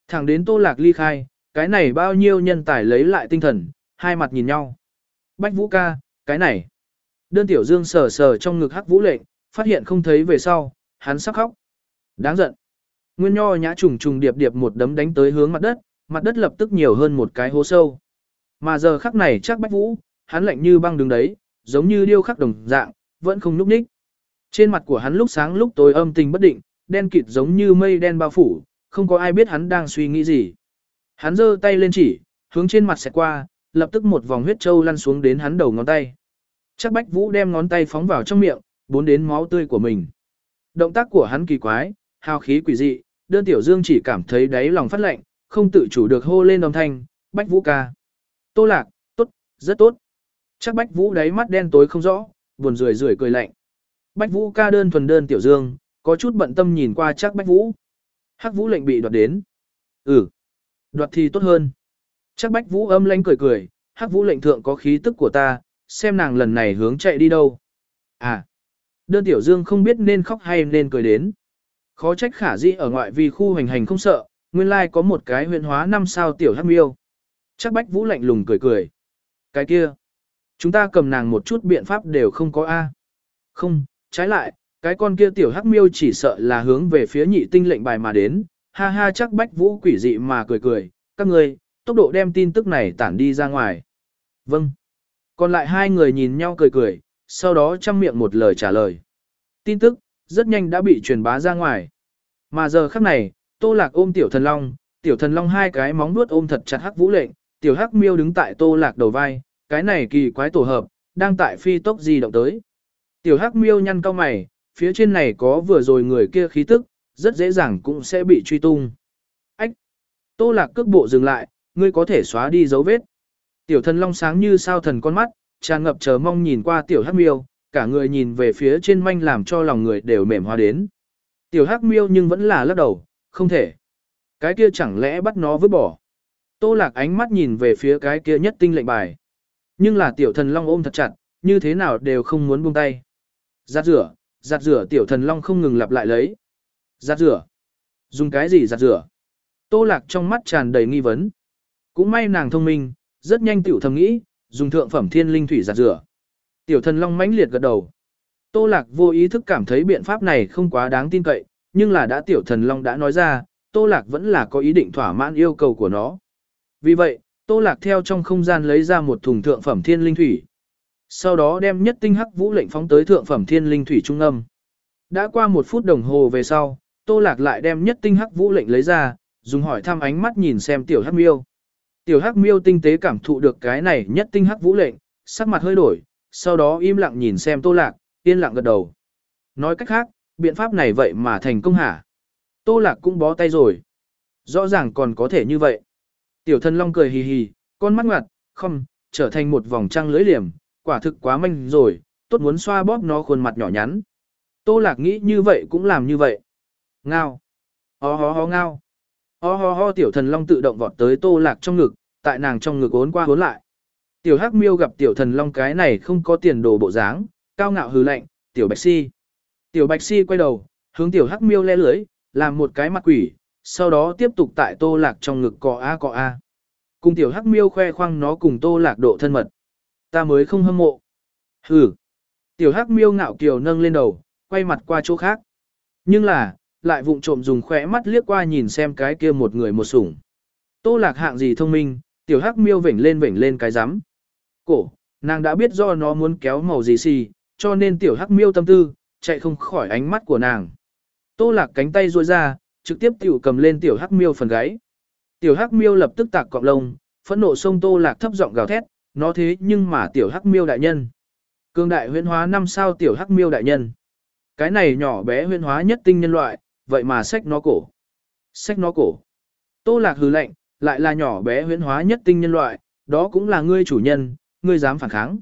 Thẳng đến Tô Lạc ly khai, cái này bao nhiêu nhân tài lấy lại tinh thần, hai mặt nhìn nhau. Bách Vũ ca, cái này. Đơn Tiểu Dương sờ sờ trong ngực Hắc Vũ lệnh, phát hiện không thấy về sau, hắn sắp khóc. Đáng giận. Nguyên Nho nhã trùng trùng điệp điệp một đấm đánh tới hướng mặt đất, mặt đất lập tức nhiều hơn một cái hố sâu. Mà giờ khắc này chắc Bách Vũ, hắn lạnh như băng đứng đấy, giống như điêu khắc đồng dạng, vẫn không nhúc nhích. Trên mặt của hắn lúc sáng lúc tối âm tình bất định, đen kịt giống như mây đen bao phủ, không có ai biết hắn đang suy nghĩ gì. Hắn giơ tay lên chỉ, hướng trên mặt xẹt qua, lập tức một vòng huyết trâu lăn xuống đến hắn đầu ngón tay. Chắc Bách Vũ đem ngón tay phóng vào trong miệng, bốn đến máu tươi của mình. Động tác của hắn kỳ quái, hào khí quỷ dị, Đơn Tiểu Dương chỉ cảm thấy đáy lòng phát lạnh, không tự chủ được hô lên âm thanh, Bách Vũ ca. Tô Lạc, tốt, rất tốt. Chắc Bách Vũ đáy mắt đen tối không rõ, buồn rười rượi cười lạnh. Bách Vũ ca đơn thuần Đơn Tiểu Dương, có chút bận tâm nhìn qua chắc Bách Vũ. Hắc Vũ lệnh bị đoạt đến. Ừ, đoạt thì tốt hơn. Chắc Bách Vũ âm lãnh cười cười, Hắc Vũ lệnh thượng có khí tức của ta, xem nàng lần này hướng chạy đi đâu. À, Đơn Tiểu Dương không biết nên khóc hay nên cười đến. Khó trách Khả Dĩ ở ngoại vi khu hành hành không sợ, nguyên lai có một cái huyền hóa năm sao tiểu hắc miêu. Chắc Bách Vũ lạnh lùng cười cười. Cái kia, chúng ta cầm nàng một chút biện pháp đều không có a. Không, trái lại, cái con kia tiểu hắc miêu chỉ sợ là hướng về phía nhị tinh lệnh bài mà đến. Ha ha, chắc Bách Vũ quỷ dị mà cười cười, các ngươi, tốc độ đem tin tức này tản đi ra ngoài. Vâng. Còn lại hai người nhìn nhau cười cười, sau đó chăm miệng một lời trả lời. Tin tức, rất nhanh đã bị truyền bá ra ngoài. Mà giờ khắc này, Tô Lạc ôm Tiểu Thần Long, Tiểu Thần Long hai cái móng vuốt ôm thật chặt Hắc Vũ lệnh, Tiểu Hắc Miêu đứng tại Tô Lạc đầu vai, cái này kỳ quái tổ hợp, đang tại phi tốc di động tới. Tiểu Hắc Miêu nhăn cau mày, phía trên này có vừa rồi người kia khí tức, rất dễ dàng cũng sẽ bị truy tung. Ách! Tô Lạc cước bộ dừng lại, ngươi có thể xóa đi dấu vết. Tiểu Thần Long sáng như sao thần con mắt, tràn ngập chờ mong nhìn qua Tiểu Hắc Miêu, cả người nhìn về phía trên manh làm cho lòng người đều mềm hóa đến. Tiểu Hắc Miêu nhưng vẫn là lắc đầu, không thể. Cái kia chẳng lẽ bắt nó vứt bỏ. Tô Lạc ánh mắt nhìn về phía cái kia nhất tinh lệnh bài. Nhưng là Tiểu Thần Long ôm thật chặt, như thế nào đều không muốn buông tay. Giặt rửa, giặt rửa Tiểu Thần Long không ngừng lặp lại lấy. Giặt rửa. Dùng cái gì giặt rửa? Tô Lạc trong mắt tràn đầy nghi vấn. Cũng may nàng thông minh, rất nhanh tiểu thầm nghĩ, dùng thượng phẩm thiên linh thủy giặt rửa. Tiểu Thần Long mãnh liệt gật đầu. Tô Lạc vô ý thức cảm thấy biện pháp này không quá đáng tin cậy, nhưng là đã Tiểu Thần Long đã nói ra, Tô Lạc vẫn là có ý định thỏa mãn yêu cầu của nó. Vì vậy, Tô Lạc theo trong không gian lấy ra một thùng thượng phẩm thiên linh thủy. Sau đó đem nhất tinh Hắc Vũ lệnh phóng tới thượng phẩm thiên linh thủy trung âm. Đã qua một phút đồng hồ về sau, Tô Lạc lại đem nhất tinh Hắc Vũ lệnh lấy ra, dùng hỏi thăm ánh mắt nhìn xem Tiểu Hắc Miêu. Tiểu Hắc Miêu tinh tế cảm thụ được cái này nhất tinh Hắc Vũ lệnh, sắc mặt hơi đổi, sau đó im lặng nhìn xem Tô Lạc, yên lặng gật đầu. Nói cách khác, biện pháp này vậy mà thành công hả? Tô Lạc cũng bó tay rồi. Rõ ràng còn có thể như vậy. Tiểu Thần Long cười hì hì, con mắt ngoặt, không, trở thành một vòng trăng lưới liềm, quả thực quá manh rồi, tốt muốn xoa bóp nó khuôn mặt nhỏ nhắn. Tô Lạc nghĩ như vậy cũng làm như vậy. Ngao. Ho ho ho ngao. Ho ho ho Tiểu Thần Long tự động vọt tới Tô Lạc trong ngực, tại nàng trong ngực ốn qua ốn lại. Tiểu Hắc Miêu gặp Tiểu Thần Long cái này không có tiền đồ bộ dáng, cao ngạo hừ lạnh, Tiểu Bạch Si. Tiểu Bạch Si quay đầu, hướng Tiểu Hắc Miêu le lưới, làm một cái mặt quỷ, sau đó tiếp tục tại Tô Lạc trong ngực cọ a cọ a. Cùng Tiểu Hắc Miêu khoe khoang nó cùng Tô Lạc độ thân mật. Ta mới không hâm mộ. Hừ. Tiểu Hắc Miêu ngạo kiều nâng lên đầu, quay mặt qua chỗ khác. Nhưng là, lại vụng trộm dùng khóe mắt liếc qua nhìn xem cái kia một người một sủng. Tô Lạc hạng gì thông minh, Tiểu Hắc Miêu vểnh lên vểnh lên cái rắm. Cổ, nàng đã biết do nó muốn kéo màu gì xì, cho nên Tiểu Hắc Miêu tâm tư, chạy không khỏi ánh mắt của nàng. Tô Lạc cánh tay duỗi ra, trực tiếp tiểu cầm lên Tiểu Hắc Miêu phần gáy. Tiểu Hắc Miêu lập tức tạc cọng lông, phẫn nộ xông Tô Lạc thấp giọng gào thét, nó thế nhưng mà Tiểu Hắc Miêu đại nhân. Cương đại huyễn hóa năm sao Tiểu Hắc Miêu đại nhân. Cái này nhỏ bé huyễn hóa nhất tinh nhân loại, vậy mà xách nó cổ. Xách nó cổ. Tô Lạc hừ lạnh, lại là nhỏ bé huyễn hóa nhất tinh nhân loại, đó cũng là ngươi chủ nhân, ngươi dám phản kháng.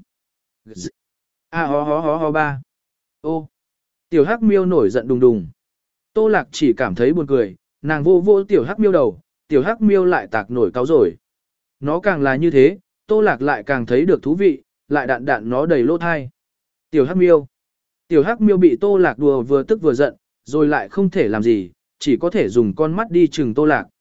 A ho ho ho ho ba. Ô. Tiểu Hắc Miêu nổi giận đùng đùng. Tô Lạc chỉ cảm thấy buồn cười, nàng vô vô Tiểu Hắc Miêu đầu, Tiểu Hắc Miêu lại tạc nổi cáu rồi. Nó càng là như thế, Tô Lạc lại càng thấy được thú vị, lại đạn đạn nó đầy lỗ thai. Tiểu Hắc Miêu. Tiểu Hắc Miêu bị Tô Lạc đùa vừa tức vừa giận, rồi lại không thể làm gì, chỉ có thể dùng con mắt đi chừng Tô Lạc.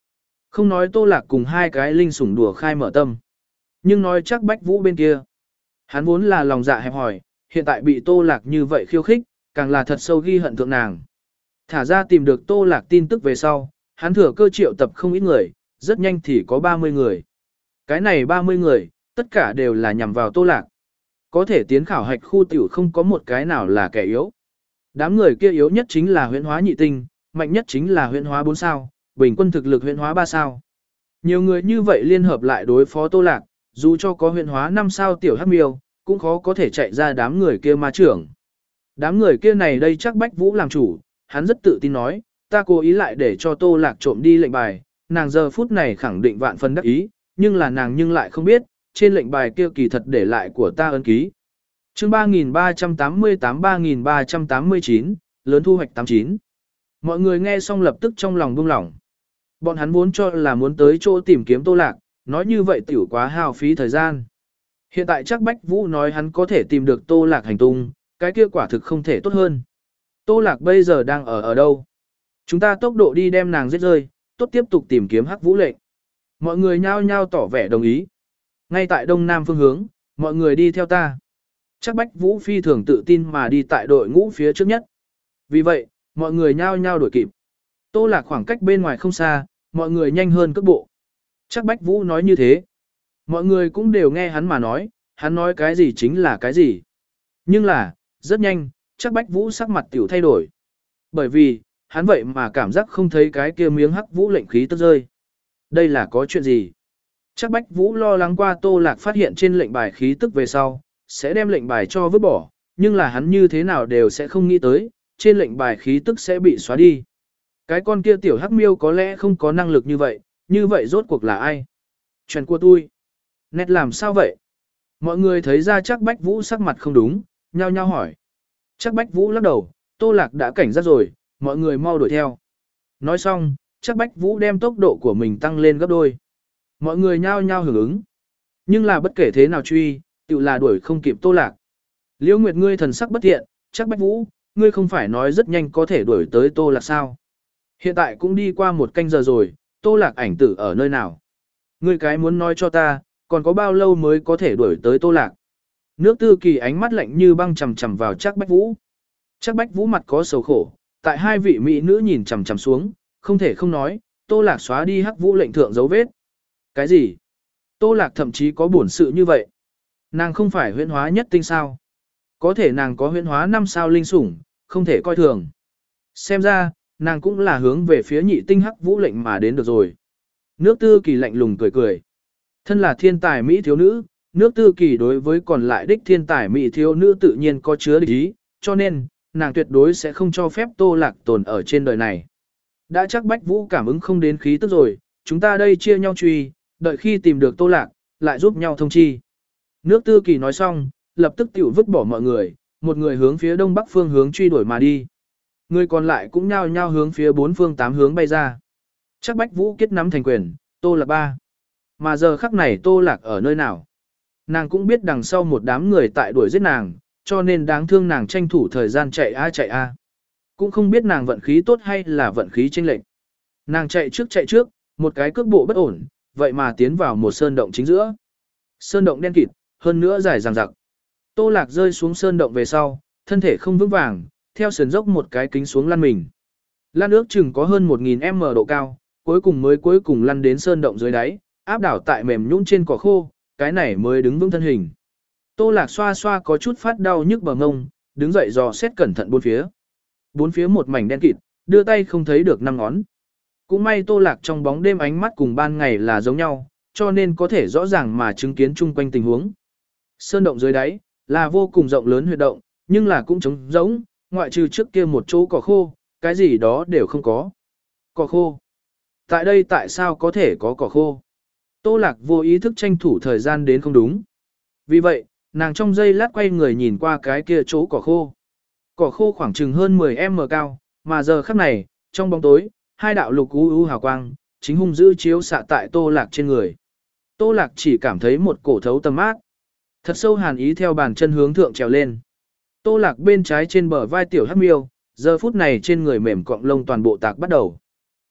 Không nói Tô Lạc cùng hai cái linh sủng đùa khai mở tâm. Nhưng nói chắc Bách Vũ bên kia. Hắn vốn là lòng dạ hẹp hòi, hiện tại bị Tô Lạc như vậy khiêu khích, càng là thật sâu ghi hận thượng nàng. Thả ra tìm được Tô Lạc tin tức về sau, hắn thừa cơ triệu tập không ít người, rất nhanh thì có ba mươi người. Cái này ba mươi người, tất cả đều là nhằm vào Tô Lạc. Có thể tiến khảo hạch khu tiểu không có một cái nào là kẻ yếu. Đám người kia yếu nhất chính là huyễn hóa nhị tinh, mạnh nhất chính là huyễn hóa bốn sao, bình quân thực lực huyễn hóa ba sao. Nhiều người như vậy liên hợp lại đối phó Tô Lạc, dù cho có huyễn hóa năm sao tiểu hắc miêu, cũng khó có thể chạy ra đám người kia ma trưởng. Đám người kia này đây chắc Bách Vũ làm chủ, hắn rất tự tin nói, ta cố ý lại để cho Tô Lạc trộm đi lệnh bài, nàng giờ phút này khẳng định vạn phần đắc ý, nhưng là nàng nhưng lại không biết, trên lệnh bài kia kỳ thật để lại của ta ấn ký. Chương ba nghìn ba trăm tám mươi tám ba nghìn ba trăm tám mươi chín, lớn thu hoạch tám chín. Mọi người nghe xong lập tức trong lòng buông lỏng. Bọn hắn vốn cho là muốn tới chỗ tìm kiếm Tô Lạc, nói như vậy tiểu quá hao phí thời gian. Hiện tại chắc Bách Vũ nói hắn có thể tìm được Tô Lạc hành tung, cái kia quả thực không thể tốt hơn. Tô Lạc bây giờ đang ở ở đâu? Chúng ta tốc độ đi đem nàng giết rơi, tốt tiếp tục tìm kiếm Hắc Vũ lệnh. Mọi người nhao nhao tỏ vẻ đồng ý. Ngay tại đông nam phương hướng, mọi người đi theo ta. Chắc Bách Vũ phi thường tự tin mà đi tại đội ngũ phía trước nhất. Vì vậy, mọi người nhao nhao đuổi kịp. Tô Lạc khoảng cách bên ngoài không xa, mọi người nhanh hơn cước bộ. Chắc Bách Vũ nói như thế. Mọi người cũng đều nghe hắn mà nói, hắn nói cái gì chính là cái gì. Nhưng là, rất nhanh, chắc Bách Vũ sắc mặt tiểu thay đổi. Bởi vì, hắn vậy mà cảm giác không thấy cái kia miếng Hắc Vũ lệnh khí tức rơi. Đây là có chuyện gì? Chắc Bách Vũ lo lắng qua Tô Lạc phát hiện trên lệnh bài khí tức về sau, sẽ đem lệnh bài cho vứt bỏ, nhưng là hắn như thế nào đều sẽ không nghĩ tới, trên lệnh bài khí tức sẽ bị xóa đi. Cái con kia tiểu hắc miêu có lẽ không có năng lực như vậy, như vậy rốt cuộc là ai? Chuyện của tôi. Nét làm sao vậy? Mọi người thấy ra chắc Bách Vũ sắc mặt không đúng, nhao nhao hỏi. Chắc Bách Vũ lắc đầu, Tô Lạc đã cảnh giác rồi, mọi người mau đuổi theo. Nói xong, chắc Bách Vũ đem tốc độ của mình tăng lên gấp đôi. Mọi người nhao nhao hưởng ứng. Nhưng là bất kể thế nào truy, tự là đuổi không kịp Tô Lạc. Liễu Nguyệt ngươi thần sắc bất thiện, chắc Bách Vũ, ngươi không phải nói rất nhanh có thể đuổi tới Tô Lạc sao? Hiện tại cũng đi qua một canh giờ rồi, Tô Lạc ảnh tử ở nơi nào? Ngươi cái muốn nói cho ta, còn có bao lâu mới có thể đuổi tới Tô Lạc? Nước Tư Kỳ ánh mắt lạnh như băng chằm chằm vào chắc Bách Vũ. Chắc Bách Vũ mặt có sầu khổ, tại hai vị mỹ nữ nhìn chằm chằm xuống, không thể không nói, Tô Lạc xóa đi Hắc Vũ lệnh thượng dấu vết. Cái gì? Tô Lạc thậm chí có bổn sự như vậy. Nàng không phải huyễn hóa nhất tinh sao? Có thể nàng có huyễn hóa năm sao linh sủng, không thể coi thường. Xem ra, nàng cũng là hướng về phía nhị tinh Hắc Vũ lệnh mà đến được rồi. Nước Tư Kỳ lạnh lùng cười cười. Thân là thiên tài mỹ thiếu nữ, nước Tư Kỳ đối với còn lại đích thiên tài mỹ thiếu nữ tự nhiên có chứa địch ý, cho nên, nàng tuyệt đối sẽ không cho phép Tô Lạc tồn ở trên đời này. Đã chắc Bách Vũ cảm ứng không đến khí tức rồi, chúng ta đây chia nhau truy, đợi khi tìm được Tô Lạc, lại giúp nhau thông chi. Nước Tư Kỳ nói xong, lập tức tiểu vứt bỏ mọi người, một người hướng phía đông bắc phương hướng truy đuổi mà đi. Người còn lại cũng nhao nhao hướng phía bốn phương tám hướng bay ra. Chắc Bách Vũ kết nắm thành quyền, Tô Lạc ba. Mà giờ khắc này Tô Lạc ở nơi nào? Nàng cũng biết đằng sau một đám người tại đuổi giết nàng, cho nên đáng thương nàng tranh thủ thời gian chạy a chạy a. Cũng không biết nàng vận khí tốt hay là vận khí chênh lệch. Nàng chạy trước chạy trước, một cái cước bộ bất ổn, vậy mà tiến vào một sơn động chính giữa. Sơn động đen kịt, hơn nữa dài dằng dặc. Tô Lạc rơi xuống sơn động về sau, thân thể không vững vàng, theo sườn dốc một cái kính xuống lăn mình. Lăn ước chừng có hơn một nghìn mét độ cao, cuối cùng mới cuối cùng lăn đến sơn động dưới đáy, áp đảo tại mềm nhũn trên cỏ khô, cái này mới đứng vững thân hình. Tô Lạc xoa xoa có chút phát đau nhức bờ ngông, đứng dậy dò xét cẩn thận bốn phía. Bốn phía một mảnh đen kịt, đưa tay không thấy được năm ngón. Cũng may Tô Lạc trong bóng đêm ánh mắt cùng ban ngày là giống nhau, cho nên có thể rõ ràng mà chứng kiến chung quanh tình huống. Sơn động dưới đáy là vô cùng rộng lớn huyệt động, nhưng là cũng trống rỗng, ngoại trừ trước kia một chỗ cỏ khô, cái gì đó đều không có. Cỏ khô? Tại đây tại sao có thể có cỏ khô? Tô Lạc vô ý thức tranh thủ thời gian đến không đúng. Vì vậy, nàng trong giây lát quay người nhìn qua cái kia chỗ cỏ khô. Cỏ khô khoảng chừng hơn mười mét cao, mà giờ khắc này, trong bóng tối, hai đạo lục u u hào quang, chính hung dữ chiếu xạ tại Tô Lạc trên người. Tô Lạc chỉ cảm thấy một cổ thấu tầm mát. Thật sâu hàn ý theo bàn chân hướng thượng trèo lên. Tô Lạc bên trái trên bờ vai tiểu hắc miêu, giờ phút này trên người mềm cọng lông toàn bộ tạc bắt đầu.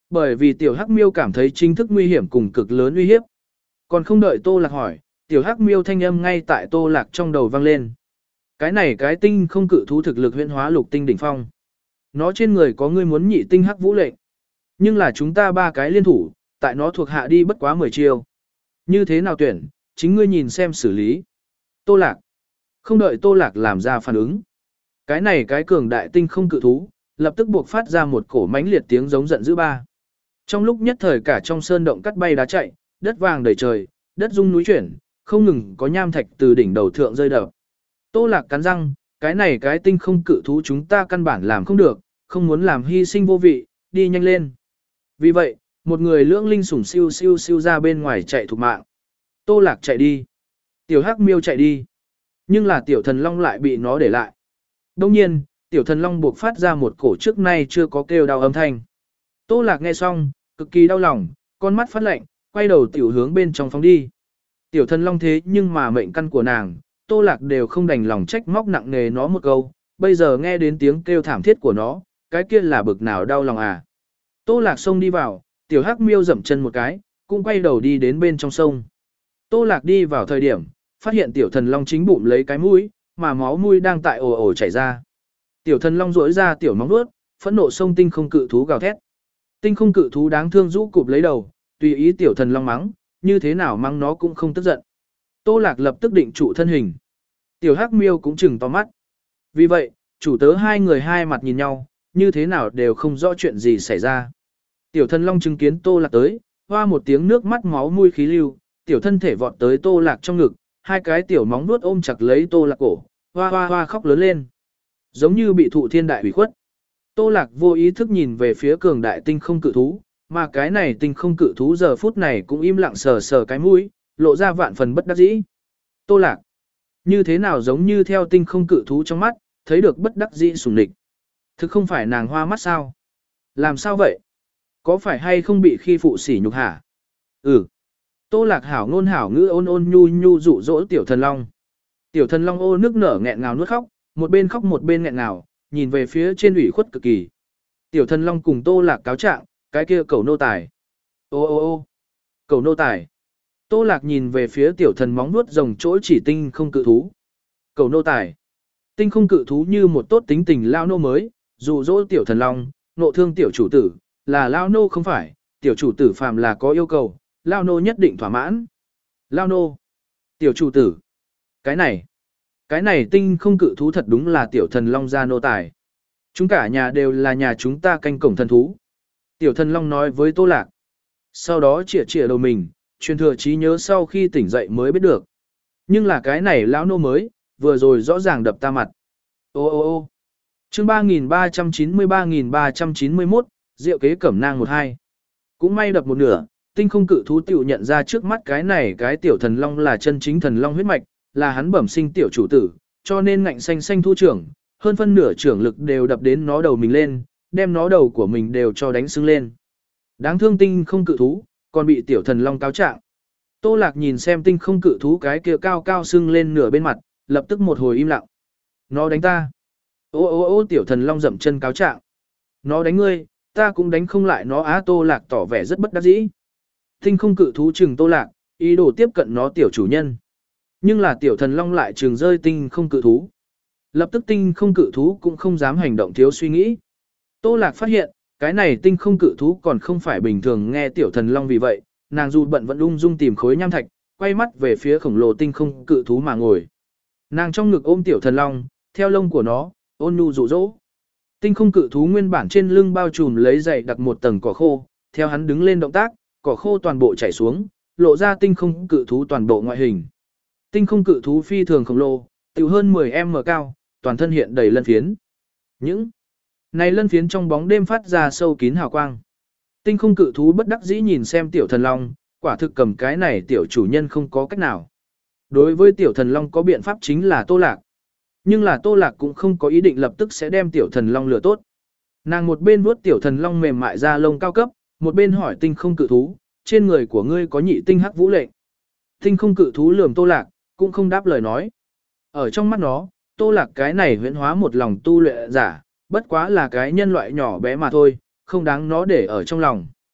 Bởi vì tiểu hắc miêu cảm thấy chính thức nguy hiểm cùng cực lớn uy hiếp. Còn không đợi Tô Lạc hỏi, tiểu hắc miêu thanh âm ngay tại Tô Lạc trong đầu vang lên. Cái này cái tinh không cự thú thực lực huyễn hóa lục tinh đỉnh phong. Nó trên người có ngươi muốn nhị tinh hắc vũ lệnh. Nhưng là chúng ta ba cái liên thủ, tại nó thuộc hạ đi bất quá mười chiêu. Như thế nào tuyển, chính ngươi nhìn xem xử lý. Tô Lạc. Không đợi Tô Lạc làm ra phản ứng. Cái này cái cường đại tinh không cự thú, lập tức buộc phát ra một cổ mãnh liệt tiếng giống giận dữ ba. Trong lúc nhất thời cả trong sơn động cắt bay đá chạy, đất vàng đầy trời, đất rung núi chuyển, không ngừng có nham thạch từ đỉnh đầu thượng rơi đập. Tô Lạc cắn răng, cái này cái tinh không cự thú chúng ta căn bản làm không được, không muốn làm hy sinh vô vị, đi nhanh lên. Vì vậy, một người lưỡng linh sủng siêu siêu siêu ra bên ngoài chạy thục mạng. Tô Lạc chạy đi. Tiểu Hắc Miêu chạy đi. Nhưng là tiểu thần long lại bị nó để lại. Đông nhiên, tiểu thần long buộc phát ra một cổ trước nay chưa có kêu đau âm thanh. Tô Lạc nghe xong, cực kỳ đau lòng, con mắt phát lạnh, quay đầu tiểu hướng bên trong phóng đi. Tiểu thần long thế nhưng mà mệnh căn của nàng, Tô Lạc đều không đành lòng trách móc nặng nề nó một câu, bây giờ nghe đến tiếng kêu thảm thiết của nó, cái kia là bực nào đau lòng à. Tô Lạc xông đi vào, tiểu Hắc Miêu dậm chân một cái, cũng quay đầu đi đến bên trong sông. Tô Lạc đi vào thời điểm, phát hiện tiểu thần long chính bụng lấy cái mũi, mà máu mũi đang tại ồ ồ chảy ra. Tiểu thần long rỗi ra tiểu móng vuốt, phẫn nộ sông tinh không cự thú gào thét. Tinh không cự thú đáng thương rũ cụp lấy đầu, tùy ý tiểu thần long mắng, như thế nào mắng nó cũng không tức giận. Tô Lạc lập tức định trụ thân hình. Tiểu Hắc Miêu cũng chừng to mắt. Vì vậy, chủ tớ hai người hai mặt nhìn nhau, như thế nào đều không rõ chuyện gì xảy ra. Tiểu thần long chứng kiến Tô Lạc tới, hoa một tiếng nước mắt máu mũi khí lưu, tiểu thân thể vọt tới Tô Lạc trong ngực, hai cái tiểu móng vuốt ôm chặt lấy Tô Lạc cổ, hoa hoa hoa khóc lớn lên. Giống như bị thụ thiên đại hủy khuất. Tô Lạc vô ý thức nhìn về phía cường đại tinh không cự thú, mà cái này tinh không cự thú giờ phút này cũng im lặng sờ sờ cái mũi, lộ ra vạn phần bất đắc dĩ. Tô Lạc, như thế nào giống như theo tinh không cự thú trong mắt, thấy được bất đắc dĩ sủng địch. Thực không phải nàng hoa mắt sao? Làm sao vậy? Có phải hay không bị khi phụ sỉ nhục hả? Ừ. Tô Lạc hảo ngôn hảo ngữ ôn ôn nhu nhu dụ dỗ tiểu thần long. Tiểu thần long ô nước nở nghẹn ngào nuốt khóc, một bên khóc một bên nghẹn ngào, nhìn về phía trên ủy khuất cực kỳ. Tiểu thần long cùng Tô Lạc cáo trạng, cái kia cầu nô tài. Ô ô ô, cầu nô tài. Tô Lạc nhìn về phía tiểu thần móng nuốt rồng trỗi chỉ tinh không cự thú. Cầu nô tài. Tinh không cự thú như một tốt tính tình lao nô mới, dụ dỗ tiểu thần long, nộ thương tiểu chủ tử, là lao nô không phải, tiểu chủ tử phàm là có yêu cầu, lao nô nhất định thỏa mãn. Lao nô. Tiểu chủ tử. Cái này. Cái này tinh không cự thú thật đúng là tiểu thần long gia nô tài. Chúng cả nhà đều là nhà chúng ta canh cổng thần thú. Tiểu thần long nói với Tô Lạc. Sau đó chỉa chỉa đầu mình, truyền thừa trí nhớ sau khi tỉnh dậy mới biết được. Nhưng là cái này lão nô mới, vừa rồi rõ ràng đập ta mặt. Ô ô ô chương ba nghìn ba trăm chín mươi ba nghìn ba trăm chín mươi mốt, diệu kế cẩm nang một hai. Cũng may đập một nửa, tinh không cự thú tiểu nhận ra trước mắt cái này cái tiểu thần long là chân chính thần long huyết mạch, là hắn bẩm sinh tiểu chủ tử, cho nên ngạnh xanh xanh thu trưởng, hơn phân nửa trưởng lực đều đập đến nó đầu mình lên, đem nó đầu của mình đều cho đánh sưng lên. Đáng thương tinh không cự thú, còn bị tiểu thần long cáo trạng. Tô Lạc nhìn xem tinh không cự thú cái kia cao cao sưng lên nửa bên mặt, lập tức một hồi im lặng. Nó đánh ta. Ô ô ô tiểu thần long dậm chân cáo trạng. Nó đánh ngươi, ta cũng đánh không lại nó á. Tô Lạc tỏ vẻ rất bất đắc dĩ. Tinh không cự thú chừng Tô Lạc, ý đồ tiếp cận nó tiểu chủ nhân. Nhưng là tiểu thần long lại chừng rơi tinh không cự thú. Lập tức tinh không cự thú cũng không dám hành động thiếu suy nghĩ. Tô Lạc phát hiện, cái này tinh không cự thú còn không phải bình thường nghe tiểu thần long, vì vậy, nàng dù bận vẫn ung dung tìm khối nham thạch, quay mắt về phía khổng lồ tinh không cự thú mà ngồi. Nàng trong ngực ôm tiểu thần long, theo lông của nó, ôn nhu dụ dỗ. Tinh không cự thú nguyên bản trên lưng bao trùm lấy dày đặc một tầng cỏ khô, theo hắn đứng lên động tác, cỏ khô toàn bộ chảy xuống, lộ ra tinh không cự thú toàn bộ ngoại hình. Tinh không cự thú phi thường khổng lồ, tiểu hơn mười mét cao, toàn thân hiện đầy lân phiến. Những này lân phiến trong bóng đêm phát ra sâu kín hào quang. Tinh không cự thú bất đắc dĩ nhìn xem tiểu thần long, quả thực cầm cái này tiểu chủ nhân không có cách nào. Đối với tiểu thần long có biện pháp chính là Tô Lạc. Nhưng là Tô Lạc cũng không có ý định lập tức sẽ đem tiểu thần long lừa tốt. Nàng một bên vuốt tiểu thần long mềm mại da lông cao cấp, một bên hỏi tinh không cự thú, trên người của ngươi có nhị tinh hắc vũ lệnh. Tinh không cự thú lườm Tô Lạc, cũng không đáp lời nói. Ở trong mắt nó, Tô Lạc cái này huyễn hóa một lòng tu luyện giả, bất quá là cái nhân loại nhỏ bé mà thôi, không đáng nó để ở trong lòng.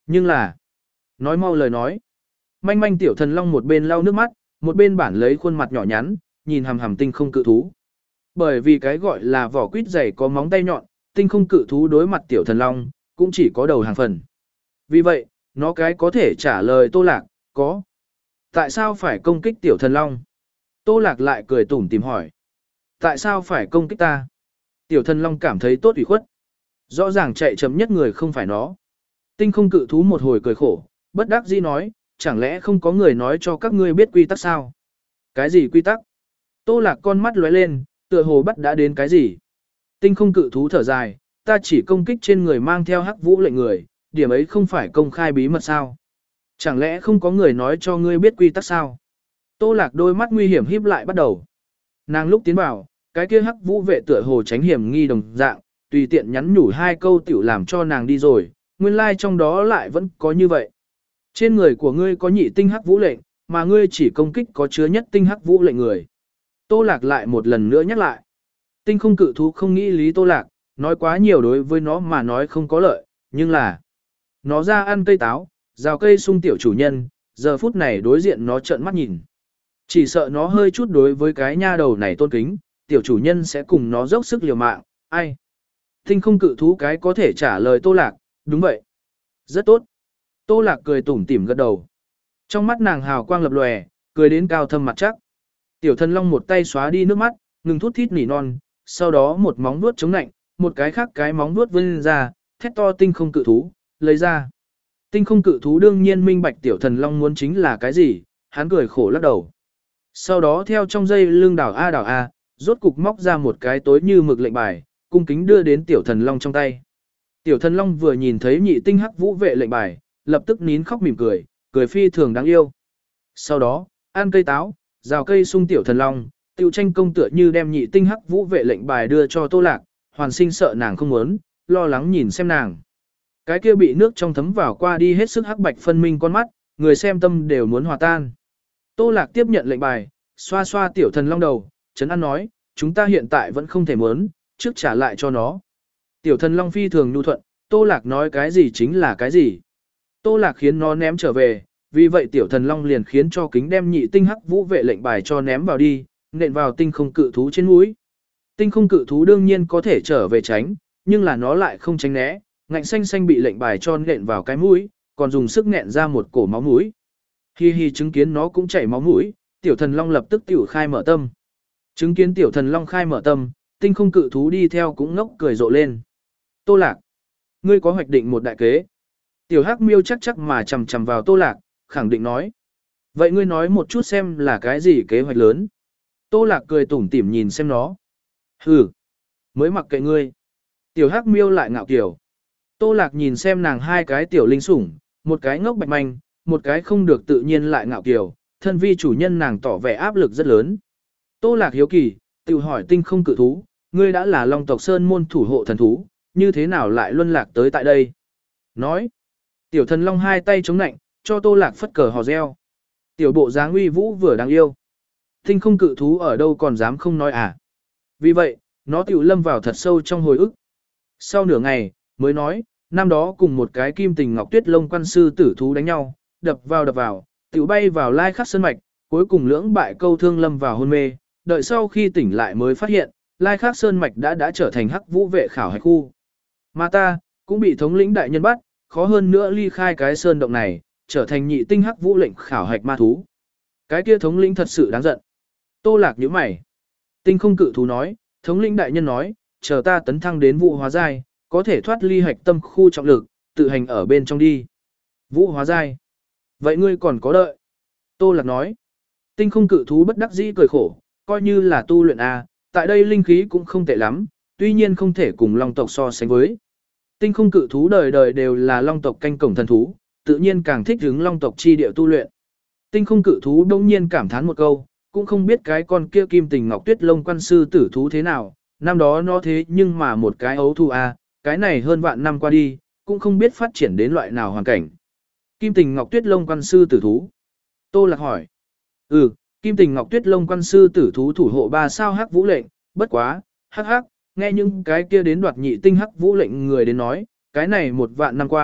Nhưng là, nói mau lời nói. Manh manh tiểu thần long một bên lau nước mắt, một bên bản lấy khuôn mặt nhỏ nhắn, nhìn hằm hằm tinh không cự thú. Bởi vì cái gọi là vỏ quýt dày có móng tay nhọn, tinh không cự thú đối mặt tiểu thần long, cũng chỉ có đầu hàng phần. Vì vậy, nó cái có thể trả lời Tô Lạc, có. Tại sao phải công kích tiểu thần long? Tô Lạc lại cười tủm tìm hỏi. Tại sao phải công kích ta? Tiểu thần long cảm thấy tốt ủy khuất. Rõ ràng chạy chậm nhất người không phải nó. Tinh không cự thú một hồi cười khổ, bất đắc dĩ nói, chẳng lẽ không có người nói cho các ngươi biết quy tắc sao? Cái gì quy tắc? Tô Lạc con mắt lóe lên, tựa hồ bắt đã đến cái gì? Tinh không cự thú thở dài, ta chỉ công kích trên người mang theo hắc vũ lệnh người, điểm ấy không phải công khai bí mật sao? Chẳng lẽ không có người nói cho ngươi biết quy tắc sao? Tô Lạc đôi mắt nguy hiểm híp lại bắt đầu. Nàng lúc tiến vào, cái kia hắc vũ vệ tựa hồ tránh hiểm nghi đồng dạng, tùy tiện nhắn nhủ hai câu tiểu làm cho nàng đi rồi, nguyên lai like trong đó lại vẫn có như vậy. Trên người của ngươi có nhị tinh hắc vũ lệnh, mà ngươi chỉ công kích có chứa nhất tinh hắc vũ lệnh người. Tô Lạc lại một lần nữa nhắc lại. Tinh không cự thú không nghĩ lý Tô Lạc, nói quá nhiều đối với nó mà nói không có lợi, nhưng là nó ra ăn cây táo, rào cây sung tiểu chủ nhân, giờ phút này đối diện nó trợn mắt nhìn. Chỉ sợ nó hơi chút đối với cái nha đầu này tôn kính, tiểu chủ nhân sẽ cùng nó dốc sức liều mạng, ai? Tinh không cự thú cái có thể trả lời Tô Lạc, đúng vậy. Rất tốt. Tô Lạc cười tủm tỉm gật đầu. Trong mắt nàng hào quang lập lòe, cười đến cao thâm mặt chắc. Tiểu thần long một tay xóa đi nước mắt, ngừng thút thít nỉ non, sau đó một móng vuốt chống nạnh, một cái khác cái móng vuốt vươn ra, thét to tinh không cự thú, lấy ra. Tinh không cự thú đương nhiên minh bạch tiểu thần long muốn chính là cái gì, hắn cười khổ lắc đầu. Sau đó theo trong dây lưng đảo A đảo A, rốt cục móc ra một cái tối như mực lệnh bài, cung kính đưa đến tiểu thần long trong tay. Tiểu thần long vừa nhìn thấy nhị tinh hắc vũ vệ lệnh bài, lập tức nín khóc mỉm cười, cười phi thường đáng yêu. Sau đó, ăn cây táo, rào cây sung tiểu thần long, tiêu tranh công tựa như đem nhị tinh hắc vũ vệ lệnh bài đưa cho Tô Lạc, hoàn sinh sợ nàng không muốn, lo lắng nhìn xem nàng. Cái kia bị nước trong thấm vào qua đi hết sức hắc bạch phân minh con mắt, người xem tâm đều muốn hòa tan. Tô Lạc tiếp nhận lệnh bài, xoa xoa tiểu thần long đầu, trấn an nói, chúng ta hiện tại vẫn không thể muốn, trước trả lại cho nó. Tiểu thần long phi thường nhu thuận, Tô Lạc nói cái gì chính là cái gì. Tô Lạc khiến nó ném trở về, vì vậy tiểu thần long liền khiến cho kính đem nhị tinh hắc vũ vệ lệnh bài cho ném vào đi, nện vào tinh không cự thú trên mũi. Tinh không cự thú đương nhiên có thể trở về tránh, nhưng là nó lại không tránh né, ngạnh xanh xanh bị lệnh bài cho nện vào cái mũi, còn dùng sức nện ra một cổ máu mũi. Hi hi chứng kiến nó cũng chảy máu mũi, tiểu thần long lập tức tiểu khai mở tâm. Chứng kiến tiểu thần long khai mở tâm, tinh không cự thú đi theo cũng ngốc cười rộ lên. Tô Lạc, ngươi có hoạch định một đại kế. Tiểu hắc miêu chắc chắc mà chầm chầm vào Tô Lạc, khẳng định nói. Vậy ngươi nói một chút xem là cái gì kế hoạch lớn. Tô Lạc cười tủm tỉm nhìn xem nó. Hừ, mới mặc kệ ngươi. Tiểu hắc miêu lại ngạo kiểu. Tô Lạc nhìn xem nàng hai cái tiểu linh sủng, một cái ngốc bạch manh, một cái không được tự nhiên lại ngạo kiểu, thân vi chủ nhân nàng tỏ vẻ áp lực rất lớn. Tô Lạc hiếu kỳ, tự hỏi tinh không cự thú, ngươi đã là Long tộc Sơn môn thủ hộ thần thú, như thế nào lại luân lạc tới tại đây? Nói, tiểu thần long hai tay chống nạnh, cho Tô Lạc phất cờ hò reo. Tiểu bộ dáng uy vũ vừa đáng yêu. Tinh không cự thú ở đâu còn dám không nói à? Vì vậy, nó tiểu lâm vào thật sâu trong hồi ức. Sau nửa ngày, mới nói, năm đó cùng một cái kim tình ngọc tuyết lông quan sư tử thú đánh nhau, đập vào đập vào, tiểu bay vào lai khắc sơn mạch, cuối cùng lưỡng bại câu thương lâm vào hôn mê, đợi sau khi tỉnh lại mới phát hiện, lai khắc sơn mạch đã đã trở thành hắc vũ vệ khảo hạch khu. Mà ta, cũng bị thống lĩnh đại nhân bắt, khó hơn nữa ly khai cái sơn động này, trở thành nhị tinh hắc vũ lệnh khảo hạch ma thú. Cái kia thống lĩnh thật sự đáng giận. Tô Lạc nhíu mày. Tinh không cự thú nói, thống lĩnh đại nhân nói, chờ ta tấn thăng đến vũ hóa giai, có thể thoát ly hạch tâm khu trọng lực, tự hành ở bên trong đi. Vũ hóa giai. Vậy ngươi còn có đợi. Tô Lạc nói. Tinh không cự thú bất đắc dĩ cười khổ, coi như là tu luyện A, tại đây linh khí cũng không tệ lắm, tuy nhiên không thể cùng long tộc so sánh với. Tinh không cự thú đời đời đều là long tộc canh cổng thần thú, tự nhiên càng thích hứng long tộc chi địa tu luyện. Tinh không cự thú đông nhiên cảm thán một câu, cũng không biết cái con kia kim tình ngọc tuyết lông quan sư tử thú thế nào, năm đó nó thế nhưng mà một cái ấu thu A, cái này hơn vạn năm qua đi, cũng không biết phát triển đến loại nào hoàn cảnh. Kim tình ngọc tuyết lông quan sư tử thú. Tô Lạc hỏi. Ừ, kim tình ngọc tuyết lông quan sư tử thú thủ hộ ba sao hắc vũ lệnh, bất quá, hắc hắc, nghe những cái kia đến đoạt nhị tinh hắc vũ lệnh người đến nói, cái này một vạn năm qua,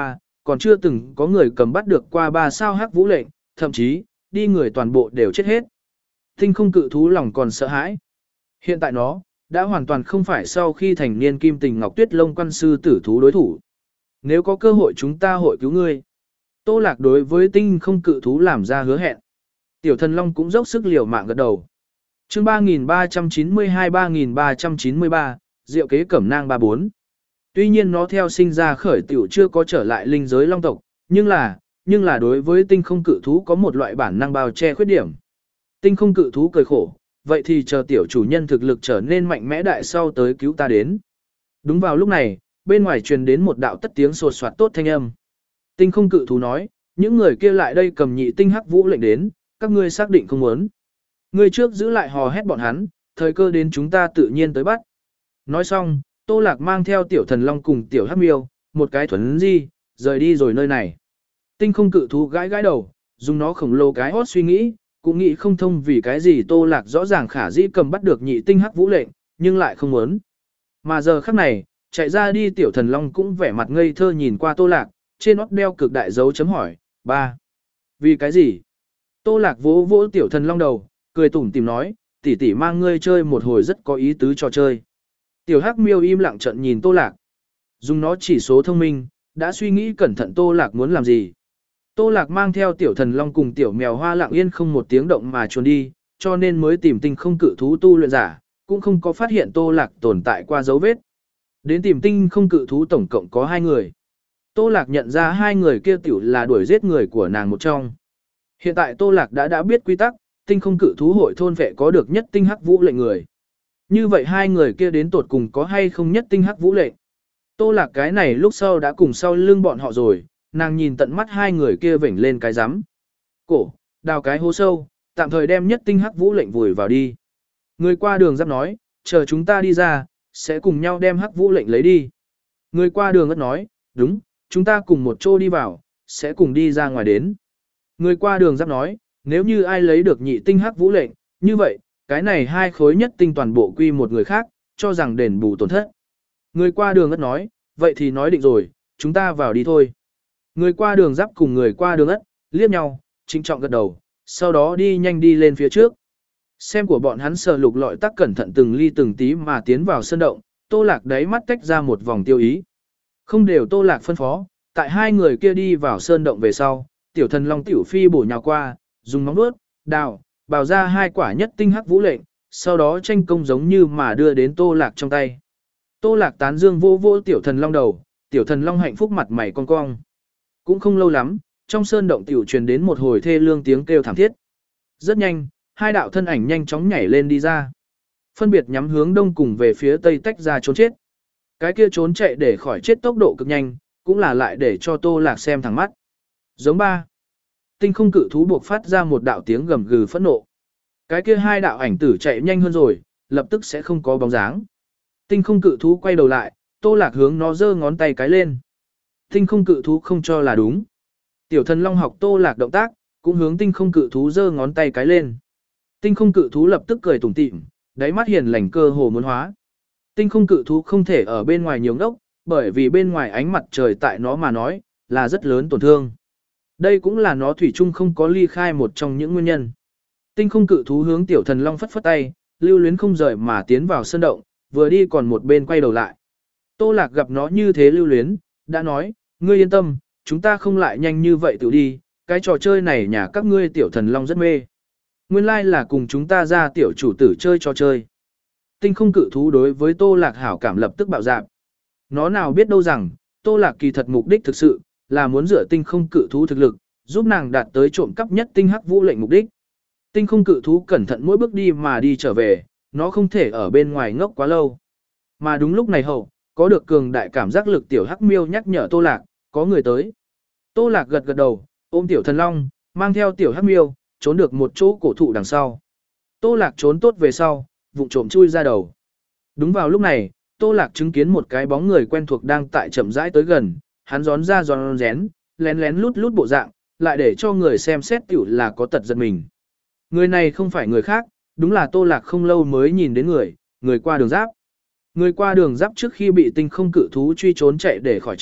còn chưa từng có người cầm bắt được qua ba sao hắc vũ lệnh, thậm chí, đi người toàn bộ đều chết hết. Tinh không cự thú lòng còn sợ hãi. Hiện tại nó, đã hoàn toàn không phải sau khi thành niên kim tình ngọc tuyết lông quan sư tử thú đối thủ. Nếu có cơ hội chúng ta hội cứu ngươi. Tô Lạc đối với tinh không cự thú làm ra hứa hẹn. Tiểu thần long cũng dốc sức liều mạng gật đầu. Chương ba nghìn ba trăm chín mươi hai ba nghìn ba trăm chín mươi ba, Diệu kế cẩm nang ba bốn. Tuy nhiên nó theo sinh ra khởi tiểu chưa có trở lại linh giới long tộc, nhưng là, nhưng là đối với tinh không cự thú có một loại bản năng bao che khuyết điểm. Tinh không cự thú cười khổ, vậy thì chờ tiểu chủ nhân thực lực trở nên mạnh mẽ đại sau tới cứu ta đến. Đúng vào lúc này, bên ngoài truyền đến một đạo tất tiếng sột soạt tốt thanh âm. Tinh không cự thú nói, những người kia lại đây cầm nhị tinh hắc vũ lệnh đến, các ngươi xác định không muốn. Ngươi trước giữ lại hò hét bọn hắn, thời cơ đến chúng ta tự nhiên tới bắt. Nói xong, Tô Lạc mang theo tiểu thần long cùng tiểu hắc miêu, một cái thuần di, rời đi rồi nơi này. Tinh không cự thú gãi gãi đầu, dùng nó khổng lồ cái hót suy nghĩ, cũng nghĩ không thông vì cái gì Tô Lạc rõ ràng khả dĩ cầm bắt được nhị tinh hắc vũ lệnh, nhưng lại không muốn. Mà giờ khắc này, chạy ra đi tiểu thần long cũng vẻ mặt ngây thơ nhìn qua Tô Lạc, trên nót đeo cực đại dấu chấm hỏi, ba. Vì cái gì? Tô Lạc vỗ vỗ tiểu thần long đầu, cười tủm tìm nói, tỷ tỷ mang ngươi chơi một hồi rất có ý tứ trò chơi. Tiểu hắc miêu im lặng trận nhìn Tô Lạc. Dùng nó chỉ số thông minh, đã suy nghĩ cẩn thận Tô Lạc muốn làm gì. Tô Lạc mang theo tiểu thần long cùng tiểu mèo hoa lặng yên không một tiếng động mà trốn đi, cho nên mới tìm tinh không cự thú tu luyện giả, cũng không có phát hiện Tô Lạc tồn tại qua dấu vết. Đến tìm tinh không cự thú tổng cộng có hai người. Tô Lạc nhận ra hai người kia tiểu là đuổi giết người của nàng một trong. Hiện tại Tô Lạc đã đã biết quy tắc, tinh không cự thú hội thôn vệ có được nhất tinh hắc vũ lệnh người. Như vậy hai người kia đến tột cùng có hay không nhất tinh hắc vũ lệnh. Tô Lạc cái này lúc sau đã cùng sau lưng bọn họ rồi, nàng nhìn tận mắt hai người kia vểnh lên cái rắm cổ, đào cái hố sâu, tạm thời đem nhất tinh hắc vũ lệnh vùi vào đi. Người qua đường giáp nói, chờ chúng ta đi ra, sẽ cùng nhau đem hắc vũ lệnh lấy đi. Người qua đường ất nói, đúng, chúng ta cùng một chỗ đi vào, sẽ cùng đi ra ngoài đến. Người qua đường giáp nói, nếu như ai lấy được nhị tinh hắc vũ lệnh, như vậy, cái này hai khối nhất tinh toàn bộ quy một người khác, cho rằng đền bù tổn thất. Người qua đường ất nói, vậy thì nói định rồi, chúng ta vào đi thôi. Người qua đường giáp cùng người qua đường ất, liếc nhau, trinh trọng gật đầu, sau đó đi nhanh đi lên phía trước. Xem của bọn hắn sờ lục lọi tắc cẩn thận từng ly từng tí mà tiến vào sân động, Tô Lạc đáy mắt tách ra một vòng tiêu ý. Không đều Tô Lạc phân phó, tại hai người kia đi vào sơn động về sau, tiểu thần long tiểu phi bổ nhào qua, dùng móng vuốt, đào, bào ra hai quả nhất tinh hắc vũ lệnh, sau đó tranh công giống như mà đưa đến Tô Lạc trong tay. Tô Lạc tán dương vô vô tiểu thần long đầu, tiểu thần long hạnh phúc mặt mày cong cong. Cũng không lâu lắm, trong sơn động tiểu truyền đến một hồi thê lương tiếng kêu thảm thiết. Rất nhanh, hai đạo thân ảnh nhanh chóng nhảy lên đi ra. Phân biệt nhắm hướng đông cùng về phía tây tách ra trốn chết. Cái kia trốn chạy để khỏi chết tốc độ cực nhanh, cũng là lại để cho Tô Lạc xem thẳng mắt. Giống ba. Tinh không cự thú buộc phát ra một đạo tiếng gầm gừ phẫn nộ. Cái kia hai đạo ảnh tử chạy nhanh hơn rồi, lập tức sẽ không có bóng dáng. Tinh không cự thú quay đầu lại, Tô Lạc hướng nó giơ ngón tay cái lên. Tinh không cự thú không cho là đúng. Tiểu thần long học Tô Lạc động tác, cũng hướng tinh không cự thú giơ ngón tay cái lên. Tinh không cự thú lập tức cười tủm tỉm, đáy mắt hiền lành cơ hồ muốn hóa. Tinh không cự thú không thể ở bên ngoài nhiều ngốc, bởi vì bên ngoài ánh mặt trời tại nó mà nói, là rất lớn tổn thương. Đây cũng là nó thủy chung không có ly khai một trong những nguyên nhân. Tinh không cự thú hướng tiểu thần long phất phất tay, lưu luyến không rời mà tiến vào sân động, vừa đi còn một bên quay đầu lại. Tô Lạc gặp nó như thế lưu luyến, đã nói, ngươi yên tâm, chúng ta không lại nhanh như vậy tự đi, cái trò chơi này nhà các ngươi tiểu thần long rất mê. Nguyên lai like là cùng chúng ta ra tiểu chủ tử chơi trò chơi. Tinh không cự thú đối với Tô Lạc hảo cảm lập tức bạo dạn. Nó nào biết đâu rằng, Tô Lạc kỳ thật mục đích thực sự, là muốn dựa tinh không cự thú thực lực, giúp nàng đạt tới trộm cắp nhất tinh hắc vũ lệnh mục đích. Tinh không cự thú cẩn thận mỗi bước đi mà đi trở về, nó không thể ở bên ngoài ngốc quá lâu. Mà đúng lúc này hậu, có được cường đại cảm giác lực tiểu hắc miêu nhắc nhở Tô Lạc, có người tới. Tô Lạc gật gật đầu, ôm tiểu thần long, mang theo tiểu hắc miêu, trốn được một chỗ cổ thụ đằng sau. Tô Lạc trốn tốt về sau, vụng trộm chui ra đầu. Đúng vào lúc này, Tô Lạc chứng kiến một cái bóng người quen thuộc đang tại chậm rãi tới gần, hắn gión ra gión rén, lén lén lút lút bộ dạng, lại để cho người xem xét tiểu là có tật giật mình. Người này không phải người khác, đúng là Tô Lạc không lâu mới nhìn đến người, người qua đường giáp. Người qua đường giáp trước khi bị tinh không cự thú truy trốn chạy để khỏi chết,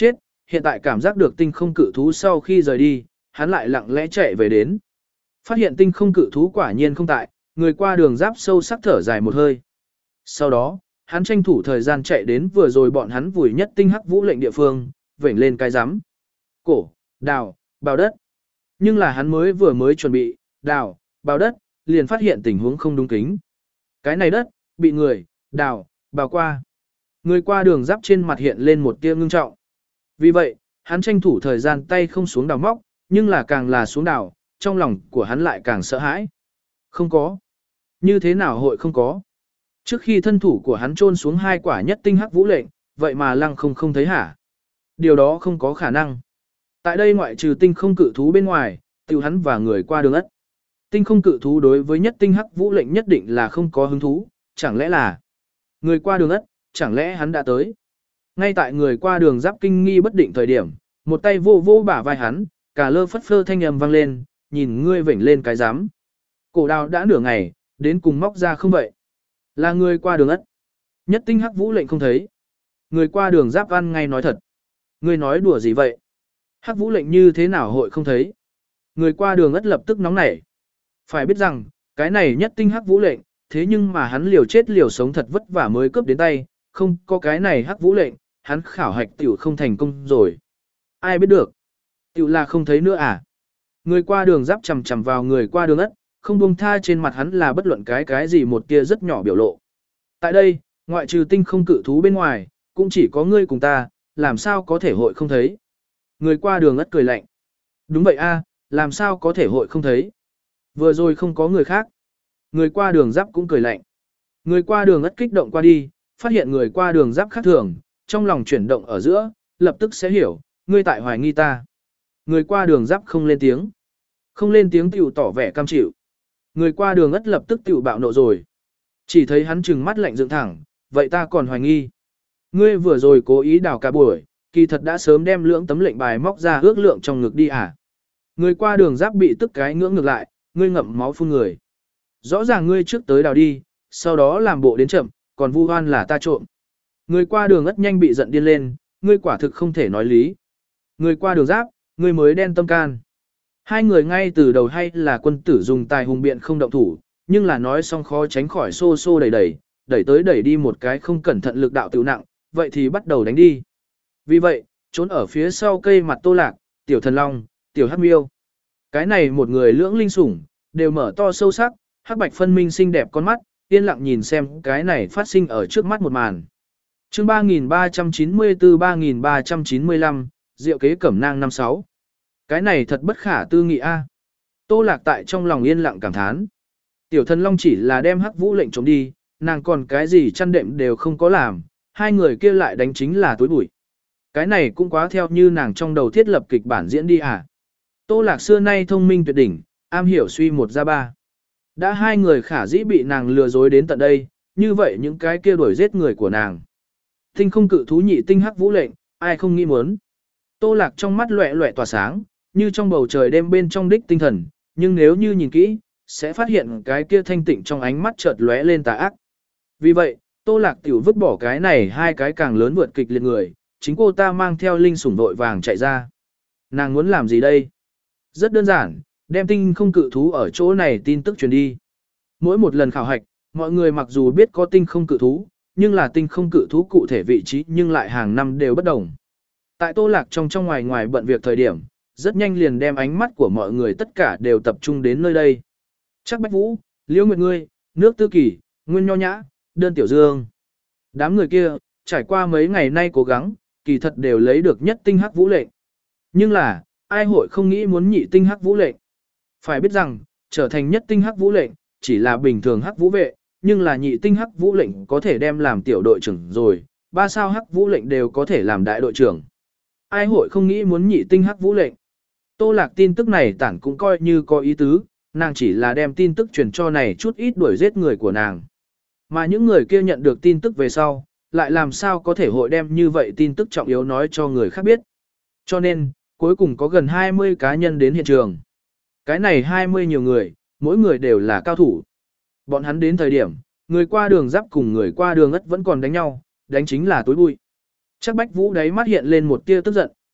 hiện tại cảm giác được tinh không cự thú sau khi rời đi, hắn lại lặng lẽ chạy về đến. Phát hiện tinh không cự thú quả nhiên không tại, người qua đường giáp sâu sắc thở dài một hơi. Sau đó, hắn tranh thủ thời gian chạy đến vừa rồi bọn hắn vùi nhất tinh hắc vũ lệnh địa phương, vểnh lên cái rắm. Cổ, đào, bào đất. Nhưng là hắn mới vừa mới chuẩn bị, đào, bào đất, liền phát hiện tình huống không đúng kính. Cái này đất, bị người, đào, bào qua. Người qua đường giáp trên mặt hiện lên một tia ngưng trọng. Vì vậy, hắn tranh thủ thời gian tay không xuống đào móc, nhưng là càng là xuống đào, trong lòng của hắn lại càng sợ hãi. Không có. Như thế nào hội không có? Trước khi thân thủ của hắn chôn xuống hai quả nhất tinh hắc vũ lệnh, vậy mà lăng không không thấy hả? Điều đó không có khả năng. Tại đây ngoại trừ tinh không cự thú bên ngoài, tiểu hắn và người qua đường ất. Tinh không cự thú đối với nhất tinh hắc vũ lệnh nhất định là không có hứng thú, chẳng lẽ là người qua đường ất, chẳng lẽ hắn đã tới? Ngay tại người qua đường giáp kinh nghi bất định thời điểm, một tay vô vô bả vai hắn, cả lơ phất phơ thanh âm vang lên, nhìn ngươi vểnh lên cái rắm. Cổ đào đã nửa ngày, đến cùng móc ra không vậy? Là người qua đường ất. Nhất tinh hắc vũ lệnh không thấy. Người qua đường giáp ăn ngay nói thật. Ngươi nói đùa gì vậy? Hắc vũ lệnh như thế nào hội không thấy? Người qua đường ất lập tức nóng nảy. Phải biết rằng, cái này nhất tinh hắc vũ lệnh, thế nhưng mà hắn liều chết liều sống thật vất vả mới cướp đến tay, không có cái này hắc vũ lệnh, hắn khảo hạch tiểu không thành công rồi. Ai biết được? Tiểu là không thấy nữa à? Người qua đường giáp chầm chầm vào người qua đường ất, không buông tha trên mặt hắn là bất luận cái cái gì một tia rất nhỏ biểu lộ. Tại đây, ngoại trừ tinh không cự thú bên ngoài, cũng chỉ có ngươi cùng ta, làm sao có thể hội không thấy? Người qua đường ất cười lạnh. Đúng vậy a, làm sao có thể hội không thấy? Vừa rồi không có người khác. Người qua đường giáp cũng cười lạnh. Người qua đường ất kích động qua đi, phát hiện người qua đường giáp khác thường, trong lòng chuyển động ở giữa, lập tức sẽ hiểu, ngươi tại hoài nghi ta. Người qua đường giáp không lên tiếng. Không lên tiếng tiểu tỏ vẻ cam chịu. Người qua đường ất lập tức tiểu bạo nộ rồi. Chỉ thấy hắn trừng mắt lạnh dựng thẳng, vậy ta còn hoài nghi. Ngươi vừa rồi cố ý đào cả buổi, kỳ thật đã sớm đem lưỡng tấm lệnh bài móc ra ước lượng trong ngực đi à. Người qua đường giáp bị tức cái ngưỡng ngược lại, ngươi ngậm máu phun người. Rõ ràng ngươi trước tới đào đi, sau đó làm bộ đến chậm, còn vu oan là ta trộm. Người qua đường ất nhanh bị giận điên lên, ngươi quả thực không thể nói lý. Người qua đường giáp, ngươi mới đen tâm can. Hai người ngay từ đầu hay là quân tử dùng tài hùng biện không động thủ, nhưng là nói xong khó tránh khỏi xô xô đẩy đẩy, đẩy tới đẩy đi một cái không cẩn thận lực đạo tiểu nặng, vậy thì bắt đầu đánh đi. Vì vậy, trốn ở phía sau cây mặt Tô Lạc, Tiểu Thần Long, Tiểu Hắc Miêu. Cái này một người lưỡng linh sủng, đều mở to sâu sắc, hắc bạch phân minh xinh đẹp con mắt, yên lặng nhìn xem cái này phát sinh ở trước mắt một màn. Chương ba nghìn ba trăm chín mươi tư ba nghìn ba trăm chín mươi lăm, Diệu kế cẩm nang năm sáu. Cái này thật bất khả tư nghị a. Tô Lạc tại trong lòng yên lặng cảm thán. Tiểu Thần Long chỉ là đem hắc vũ lệnh trộm đi, nàng còn cái gì chăn đệm đều không có làm, hai người kia lại đánh chính là túi bụi. Cái này cũng quá theo như nàng trong đầu thiết lập kịch bản diễn đi à. Tô Lạc xưa nay thông minh tuyệt đỉnh, am hiểu suy một ra ba. Đã hai người khả dĩ bị nàng lừa dối đến tận đây, như vậy những cái kia đuổi giết người của nàng. Tinh không cự thú nhị tinh hắc vũ lệnh, ai không nghĩ muốn. Tô Lạc trong mắt loẹ loẹ tỏa sáng, như trong bầu trời đêm bên trong đích tinh thần, nhưng nếu như nhìn kỹ, sẽ phát hiện cái kia thanh tịnh trong ánh mắt chợt lóe lên tà ác. Vì vậy, Tô Lạc tiểu vứt bỏ cái này hai cái càng lớn vượt kịch liệt người, chính cô ta mang theo linh sủng vội vàng chạy ra. Nàng muốn làm gì đây? Rất đơn giản, đem tinh không cự thú ở chỗ này tin tức truyền đi. Mỗi một lần khảo hạch, mọi người mặc dù biết có tinh không cự thú, nhưng là tinh không cự thú cụ thể vị trí nhưng lại hàng năm đều bất đồng. Tại Tô Lạc trong trong ngoài ngoài bận việc thời điểm, rất nhanh liền đem ánh mắt của mọi người tất cả đều tập trung đến nơi đây. Chắc Bách Vũ, Liễu Nguyệt Ngươi, Nước Tư Kỳ, Nguyên Nho Nhã, Đơn Tiểu Dương. Đám người kia, trải qua mấy ngày nay cố gắng, kỳ thật đều lấy được nhất tinh hắc vũ lệnh. Nhưng là, ai hội không nghĩ muốn nhị tinh hắc vũ lệnh. Phải biết rằng, trở thành nhất tinh hắc vũ lệnh, chỉ là bình thường hắc vũ vệ, nhưng là nhị tinh hắc vũ lệnh có thể đem làm tiểu đội trưởng rồi, ba sao hắc vũ lệnh đều có thể làm đại đội trưởng. Ai hội không nghĩ muốn nhị tinh hắc vũ lệnh. Tô Lạc tin tức này tản cũng coi như có ý tứ, nàng chỉ là đem tin tức truyền cho này chút ít đuổi giết người của nàng. Mà những người kia nhận được tin tức về sau, lại làm sao có thể hội đem như vậy tin tức trọng yếu nói cho người khác biết. Cho nên, cuối cùng có gần hai mươi cá nhân đến hiện trường. Cái này hai mươi nhiều người, mỗi người đều là cao thủ. Bọn hắn đến thời điểm, người qua đường giáp cùng người qua đường ất vẫn còn đánh nhau, đánh chính là túi bụi. Chắc Bách Vũ đáy mắt hiện lên một tia tức giận,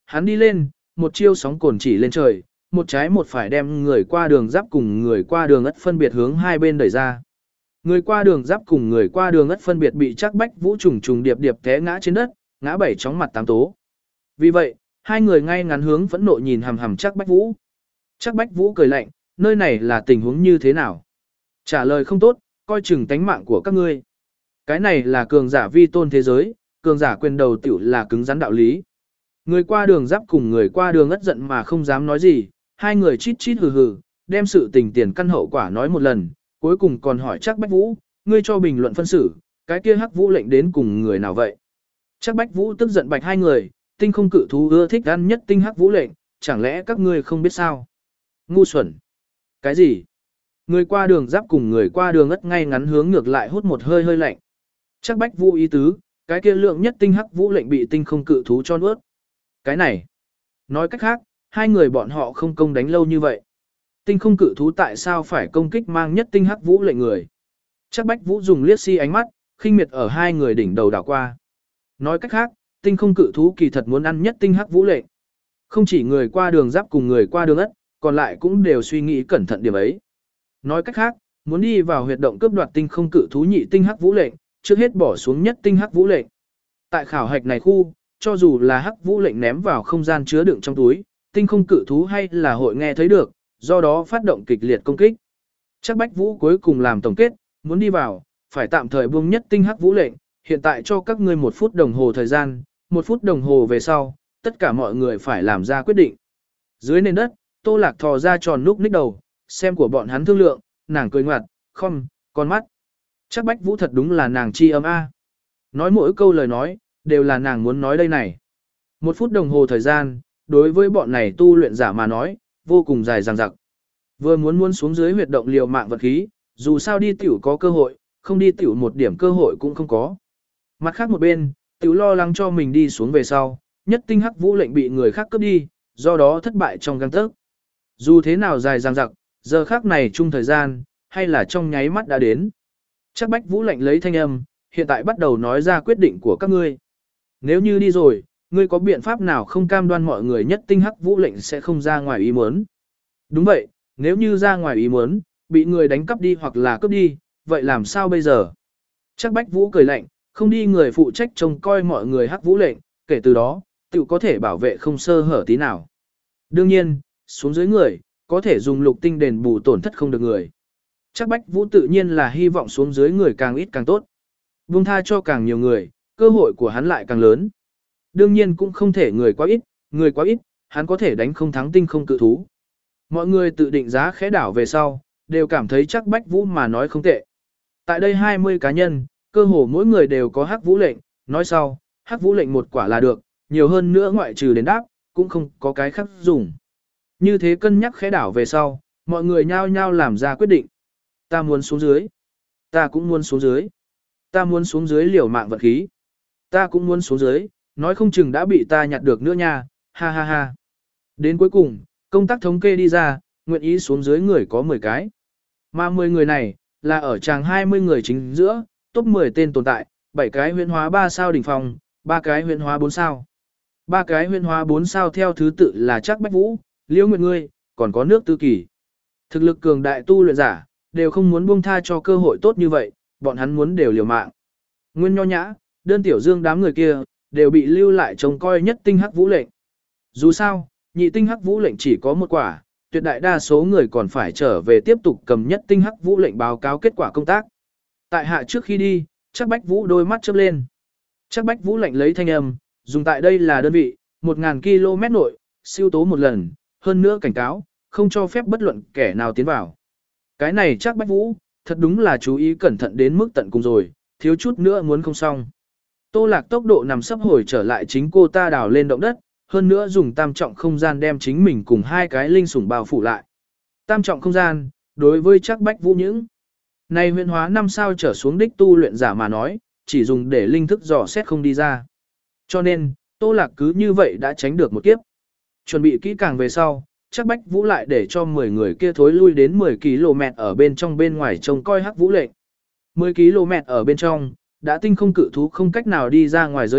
hắn đi lên, một chiêu sóng cồn chỉ lên trời, một trái một phải đem người qua đường giáp cùng người qua đường ất phân biệt hướng hai bên đẩy ra. Người qua đường giáp cùng người qua đường ất phân biệt bị Trác Bách Vũ trùng trùng điệp điệp té ngã trên đất, ngã bảy chóng mặt tám tố. Vì vậy, hai người ngay ngắn hướng phẫn nộ nhìn hằm hằm Trác Bách Vũ. Trác Bách Vũ cười lạnh, nơi này là tình huống như thế nào? Trả lời không tốt, coi chừng tánh mạng của các ngươi. Cái này là cường giả vi tôn thế giới, cường giả quyền đầu tiểu là cứng rắn đạo lý. Người qua đường giáp cùng người qua đường ất giận mà không dám nói gì, hai người chít chít hừ hừ, đem sự tình tiền căn hậu quả nói một lần, cuối cùng còn hỏi Trác Bách Vũ, ngươi cho bình luận phân xử, cái kia Hắc Vũ lệnh đến cùng người nào vậy? Trác Bách Vũ tức giận bạch hai người, tinh không cự thú ưa thích ăn nhất tinh Hắc Vũ lệnh, chẳng lẽ các ngươi không biết sao? Ngu xuẩn. Cái gì? Người qua đường giáp cùng người qua đường ất ngay ngắn hướng ngược lại hút một hơi hơi lạnh. Trác Bách Vũ ý tứ, cái kia lượng nhất tinh Hắc Vũ lệnh bị tinh không cự thú cho nuốt. Cái này, nói cách khác, hai người bọn họ không công đánh lâu như vậy. Tinh không cự thú tại sao phải công kích mang nhất tinh Hắc Vũ lệnh người? Trác Bách Vũ dùng liếc si ánh mắt, khinh miệt ở hai người đỉnh đầu đảo qua. Nói cách khác, tinh không cự thú kỳ thật muốn ăn nhất tinh Hắc Vũ lệnh. Không chỉ người qua đường giáp cùng người qua đường ất, còn lại cũng đều suy nghĩ cẩn thận điểm ấy. Nói cách khác, muốn đi vào huyệt động cướp đoạt tinh không cự thú nhị tinh Hắc Vũ lệnh, trước hết bỏ xuống nhất tinh Hắc Vũ lệnh. Tại khảo hạch này khu, cho dù là Hắc Vũ lệnh ném vào không gian chứa đựng trong túi, tinh không cự thú hay là hội nghe thấy được, do đó phát động kịch liệt công kích. Trác Bách Vũ cuối cùng làm tổng kết, muốn đi vào, phải tạm thời buông nhất tinh Hắc Vũ lệnh, hiện tại cho các ngươi một phút đồng hồ thời gian, một phút đồng hồ về sau, tất cả mọi người phải làm ra quyết định. Dưới nền đất, Tô Lạc thò ra tròn núc ních đầu, xem của bọn hắn thương lượng, nàng cười ngoặt, không, con mắt. Trác Bách Vũ thật đúng là nàng chi âm a. Nói mỗi câu lời nói, đều là nàng muốn nói đây này. Một phút đồng hồ thời gian, đối với bọn này tu luyện giả mà nói, vô cùng dài dằng dặc. Vừa muốn muốn xuống dưới huyệt động liều mạng vật khí, dù sao đi tiểu có cơ hội, không đi tiểu một điểm cơ hội cũng không có. Mặt khác một bên, tiểu lo lắng cho mình đi xuống về sau, nhất tinh Hắc Vũ lệnh bị người khác cướp đi, do đó thất bại trong gang tấc. Dù thế nào dài dằng dặc, giờ khác này chung thời gian, hay là trong nháy mắt đã đến. Trác Bách Vũ lệnh lấy thanh âm, hiện tại bắt đầu nói ra quyết định của các ngươi. Nếu như đi rồi, ngươi có biện pháp nào không cam đoan mọi người nhất tinh Hắc Vũ lệnh sẽ không ra ngoài ý muốn? Đúng vậy, nếu như ra ngoài ý muốn, bị người đánh cắp đi hoặc là cướp đi, vậy làm sao bây giờ? Trác Bách Vũ cười lạnh, không đi người phụ trách trông coi mọi người Hắc Vũ lệnh, kể từ đó, tự có thể bảo vệ không sơ hở tí nào. Đương nhiên, xuống dưới người, có thể dùng lục tinh đền bù tổn thất không được người. Trác Bách Vũ tự nhiên là hy vọng xuống dưới người càng ít càng tốt. Buông tha cho càng nhiều người, cơ hội của hắn lại càng lớn. Đương nhiên cũng không thể người quá ít, người quá ít, hắn có thể đánh không thắng tinh không cự thú. Mọi người tự định giá khẽ đảo về sau, đều cảm thấy Trác Bách Vũ mà nói không tệ. Tại đây hai mươi cá nhân, cơ hồ mỗi người đều có Hắc Vũ lệnh, nói sau, Hắc Vũ lệnh một quả là được, nhiều hơn nữa ngoại trừ đến đáp, cũng không có cái khác dùng. Như thế cân nhắc khẽ đảo về sau, mọi người nhao nhao làm ra quyết định. Ta muốn xuống dưới. Ta cũng muốn xuống dưới. Ta muốn xuống dưới liều mạng vật khí. Ta cũng muốn xuống dưới, nói không chừng đã bị ta nhặt được nữa nha, ha ha ha. Đến cuối cùng, công tác thống kê đi ra, nguyện ý xuống dưới người có mười cái. Mà mười người này, là ở tràng hai mươi người chính giữa, top mười tên tồn tại, bảy cái huyễn hóa ba sao đỉnh phong, ba cái huyễn hóa bốn sao. ba cái huyễn hóa bốn sao theo thứ tự là Trác Bách Vũ, Liễu Nguyệt Ngươi, còn có Nước Tư Kỳ. Thực lực cường đại tu luyện giả, đều không muốn buông tha cho cơ hội tốt như vậy, bọn hắn muốn đều liều mạng. Nguyên Nho Nhã, Đơn Tiểu Dương đám người kia, đều bị lưu lại trông coi nhất tinh Hắc Vũ lệnh. Dù sao, nhị tinh Hắc Vũ lệnh chỉ có một quả, tuyệt đại đa số người còn phải trở về tiếp tục cầm nhất tinh Hắc Vũ lệnh báo cáo kết quả công tác. Tại hạ trước khi đi, Trác Bách Vũ đôi mắt chớp lên. Trác Bách Vũ lệnh lấy thanh âm, dùng tại đây là đơn vị, một nghìn ki lô mét nội, siêu tố một lần, hơn nữa cảnh cáo, không cho phép bất luận kẻ nào tiến vào. Cái này Trác Bách Vũ, thật đúng là chú ý cẩn thận đến mức tận cùng rồi, thiếu chút nữa muốn không xong. Tô Lạc tốc độ nằm sấp hồi trở lại chính cô ta đào lên động đất, hơn nữa dùng tam trọng không gian đem chính mình cùng hai cái linh sủng bao phủ lại. Tam trọng không gian, đối với Trác Bách Vũ những này huyền hóa năm sao trở xuống đích tu luyện giả mà nói, chỉ dùng để linh thức dò xét không đi ra. Cho nên, Tô Lạc cứ như vậy đã tránh được một kiếp. Chuẩn bị kỹ càng về sau, Trác Bách Vũ lại để cho mười người kia thối lui đến mười ki lô mét ở bên trong bên ngoài trông coi Hắc Vũ lệnh. mười ki lô mét ở bên trong, đã tinh không cự thú không cách nào đi ra ngoài giới hạn,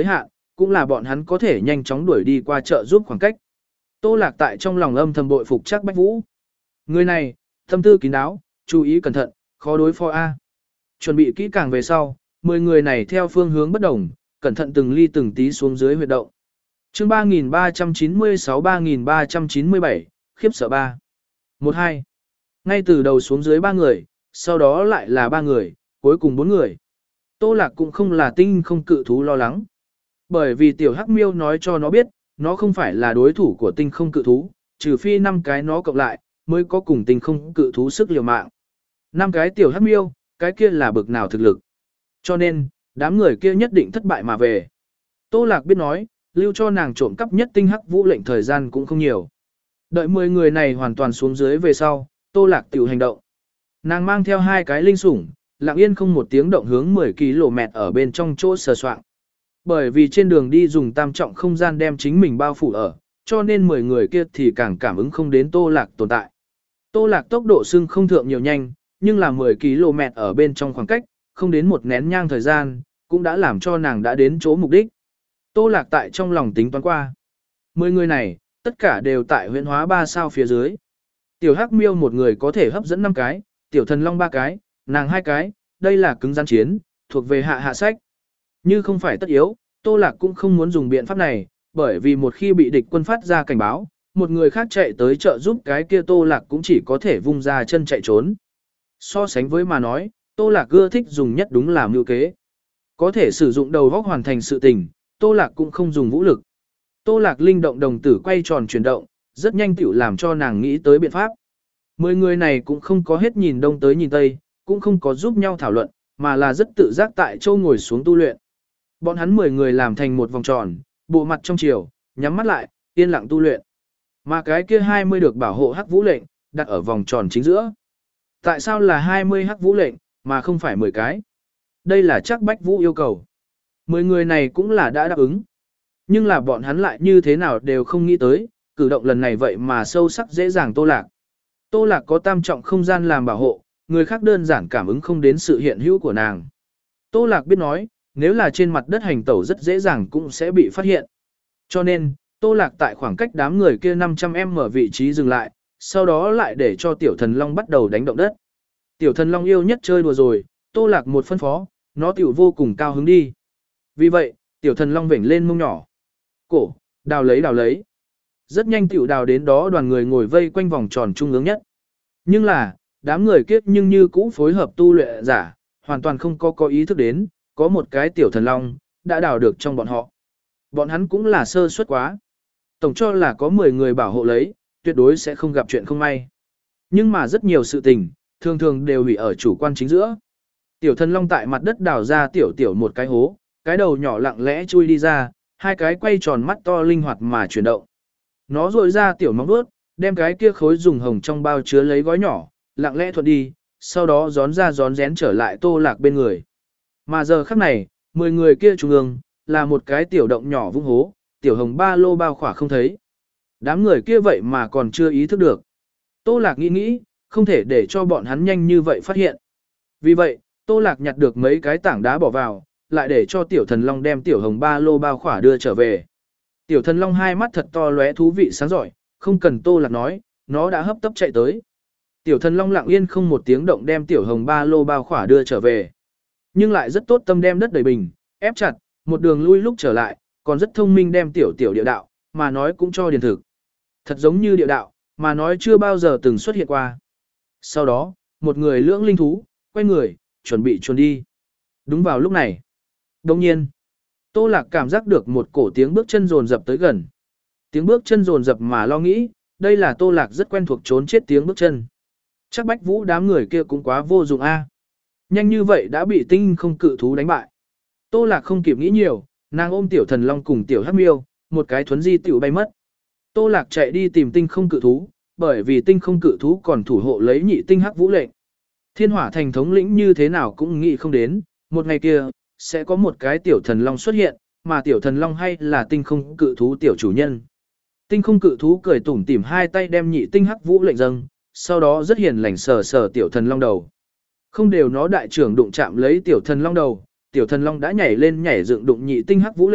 cũng là bọn hắn có thể nhanh chóng đuổi đi qua chợ giúp khoảng cách. Tô Lạc tại trong lòng âm thầm bội phục Trác Bách Vũ. Người này, tâm tư kín đáo, chú ý cẩn thận, khó đối phó A. Chuẩn bị kỹ càng về sau, mười người này theo phương hướng bất đồng, cẩn thận từng ly từng tí xuống dưới huyệt động. Chương ba nghìn ba trăm chín mươi sáu ba nghìn ba trăm chín mươi bảy, khiếp sợ ba. một hai. Ngay từ đầu xuống dưới ba người, sau đó lại là ba người, cuối cùng bốn người. Tô Lạc cũng không là tinh không cự thú lo lắng. Bởi vì tiểu hắc miêu nói cho nó biết, nó không phải là đối thủ của tinh không cự thú, trừ phi năm cái nó cộng lại, mới có cùng tinh không cự thú sức liều mạng. Năm cái tiểu hắc miêu, cái kia là bực nào thực lực. Cho nên, đám người kia nhất định thất bại mà về. Tô Lạc biết nói, lưu cho nàng trộm cắp nhất tinh hắc vũ lệnh thời gian cũng không nhiều. Đợi mười người này hoàn toàn xuống dưới về sau, Tô Lạc tiểu hành động. Nàng mang theo hai cái linh sủng, lặng yên không một tiếng động hướng mười ki lô mét ở bên trong chỗ sờ soạng. Bởi vì trên đường đi dùng tam trọng không gian đem chính mình bao phủ ở, cho nên mười người kia thì càng cảm ứng không đến Tô Lạc tồn tại. Tô Lạc tốc độ xưng không thượng nhiều nhanh, nhưng là mười ki lô mét ở bên trong khoảng cách, không đến một nén nhang thời gian, cũng đã làm cho nàng đã đến chỗ mục đích. Tô Lạc tại trong lòng tính toán qua. Mười người này, tất cả đều tại huyện hóa ba sao phía dưới. Tiểu Hắc Miêu một người có thể hấp dẫn năm cái, Tiểu Thần Long ba cái, nàng hai cái, đây là cứng rắn chiến, thuộc về hạ hạ sách. Như không phải tất yếu, Tô Lạc cũng không muốn dùng biện pháp này, bởi vì một khi bị địch quân phát ra cảnh báo, một người khác chạy tới trợ giúp cái kia Tô Lạc cũng chỉ có thể vung ra chân chạy trốn. So sánh với mà nói, Tô Lạc ưa thích dùng nhất đúng là mưu kế. Có thể sử dụng đầu óc hoàn thành sự tình, Tô Lạc cũng không dùng vũ lực. Tô Lạc linh động đồng tử quay tròn chuyển động, rất nhanh tiểu làm cho nàng nghĩ tới biện pháp. Mười người này cũng không có hết nhìn đông tới nhìn tây, cũng không có giúp nhau thảo luận, mà là rất tự giác tại châu ngồi xuống tu luyện. Bọn hắn mười người làm thành một vòng tròn, bộ mặt trong chiều, nhắm mắt lại, yên lặng tu luyện. Mà cái kia hai mươi được bảo hộ hắc vũ lệnh, đặt ở vòng tròn chính giữa. Tại sao là hai mươi hắc vũ lệnh, mà không phải mười cái? Đây là Trác Bách Vũ yêu cầu. mười người này cũng là đã đáp ứng. Nhưng là bọn hắn lại như thế nào đều không nghĩ tới, cử động lần này vậy mà sâu sắc dễ dàng Tô Lạc. Tô Lạc có tam trọng không gian làm bảo hộ, người khác đơn giản cảm ứng không đến sự hiện hữu của nàng. Tô Lạc biết nói, nếu là trên mặt đất hành tẩu rất dễ dàng cũng sẽ bị phát hiện. Cho nên, Tô Lạc tại khoảng cách đám người kia năm trăm mét ở vị trí dừng lại, sau đó lại để cho Tiểu Thần Long bắt đầu đánh động đất. Tiểu Thần Long yêu nhất chơi đùa rồi, Tô Lạc một phân phó, nó tiểu vô cùng cao hứng đi. Vì vậy, Tiểu Thần Long vểnh lên mông nhỏ. Cổ, đào lấy đào lấy. Rất nhanh tiểu đào đến đó đoàn người ngồi vây quanh vòng tròn trung ương nhất. Nhưng là, đám người kiếp nhưng như cũ phối hợp tu luyện giả, hoàn toàn không có có ý thức đến, có một cái Tiểu Thần Long, đã đào được trong bọn họ. Bọn hắn cũng là sơ suất quá. Tổng cho là có mười người bảo hộ lấy, tuyệt đối sẽ không gặp chuyện không may. Nhưng mà rất nhiều sự tình, thường thường đều hủy ở chủ quan chính giữa. Tiểu Thần Long tại mặt đất đào ra tiểu tiểu một cái hố, cái đầu nhỏ lặng lẽ chui đi ra, hai cái quay tròn mắt to linh hoạt mà chuyển động. Nó rội ra tiểu móng vuốt, đem cái kia khối dùng hồng trong bao chứa lấy gói nhỏ, lặng lẽ thuận đi, sau đó gión ra gión rén trở lại Tô Lạc bên người. Mà giờ khắc này, mười người kia trung ương, là một cái tiểu động nhỏ vung hố, tiểu hồng ba lô bao khỏa không thấy. Đám người kia vậy mà còn chưa ý thức được. Tô Lạc nghĩ nghĩ, không thể để cho bọn hắn nhanh như vậy phát hiện. Vì vậy, Tô Lạc nhặt được mấy cái tảng đá bỏ vào, lại để cho Tiểu Thần Long đem tiểu hồng ba lô bao khỏa đưa trở về. Tiểu Thần Long hai mắt thật to lóe thú vị sáng giỏi, không cần Tô Lạc nói, nó đã hấp tấp chạy tới. Tiểu Thần Long lặng yên không một tiếng động đem tiểu hồng ba lô bao khỏa đưa trở về. Nhưng lại rất tốt tâm đem đất đầy bình, ép chặt, một đường lui lúc trở lại, còn rất thông minh đem tiểu tiểu địa đạo, mà nói cũng cho điền thực. Thật giống như địa đạo, mà nói chưa bao giờ từng xuất hiện qua. Sau đó, một người lưỡng linh thú, quay người, chuẩn bị chuồn đi. Đúng vào lúc này. Đồng nhiên, Tô Lạc cảm giác được một cổ tiếng bước chân rồn rập tới gần. Tiếng bước chân rồn rập mà lo nghĩ, đây là Tô Lạc rất quen thuộc trốn chết tiếng bước chân. Chắc Bách Vũ đám người kia cũng quá vô dụng a. Nhanh như vậy đã bị tinh không cự thú đánh bại. Tô Lạc không kịp nghĩ nhiều, nàng ôm Tiểu Thần Long cùng Tiểu Hắc Miêu, một cái thuấn di tiểu bay mất. Tô Lạc chạy đi tìm tinh không cự thú, bởi vì tinh không cự thú còn thủ hộ lấy nhị tinh hắc vũ lệnh. Thiên Hỏa Thành thống lĩnh như thế nào cũng nghĩ không đến, một ngày kia, sẽ có một cái Tiểu Thần Long xuất hiện, mà Tiểu Thần Long hay là tinh không cự thú tiểu chủ nhân. Tinh không cự thú cười tủm tỉm hai tay đem nhị tinh hắc vũ lệnh dâng, sau đó rất hiền lành sờ sờ Tiểu Thần Long đầu. Không đều nó đại trưởng đụng chạm lấy Tiểu Thần Long đầu, Tiểu Thần Long đã nhảy lên nhảy dựng đụng nhị tinh hắc vũ lệnh,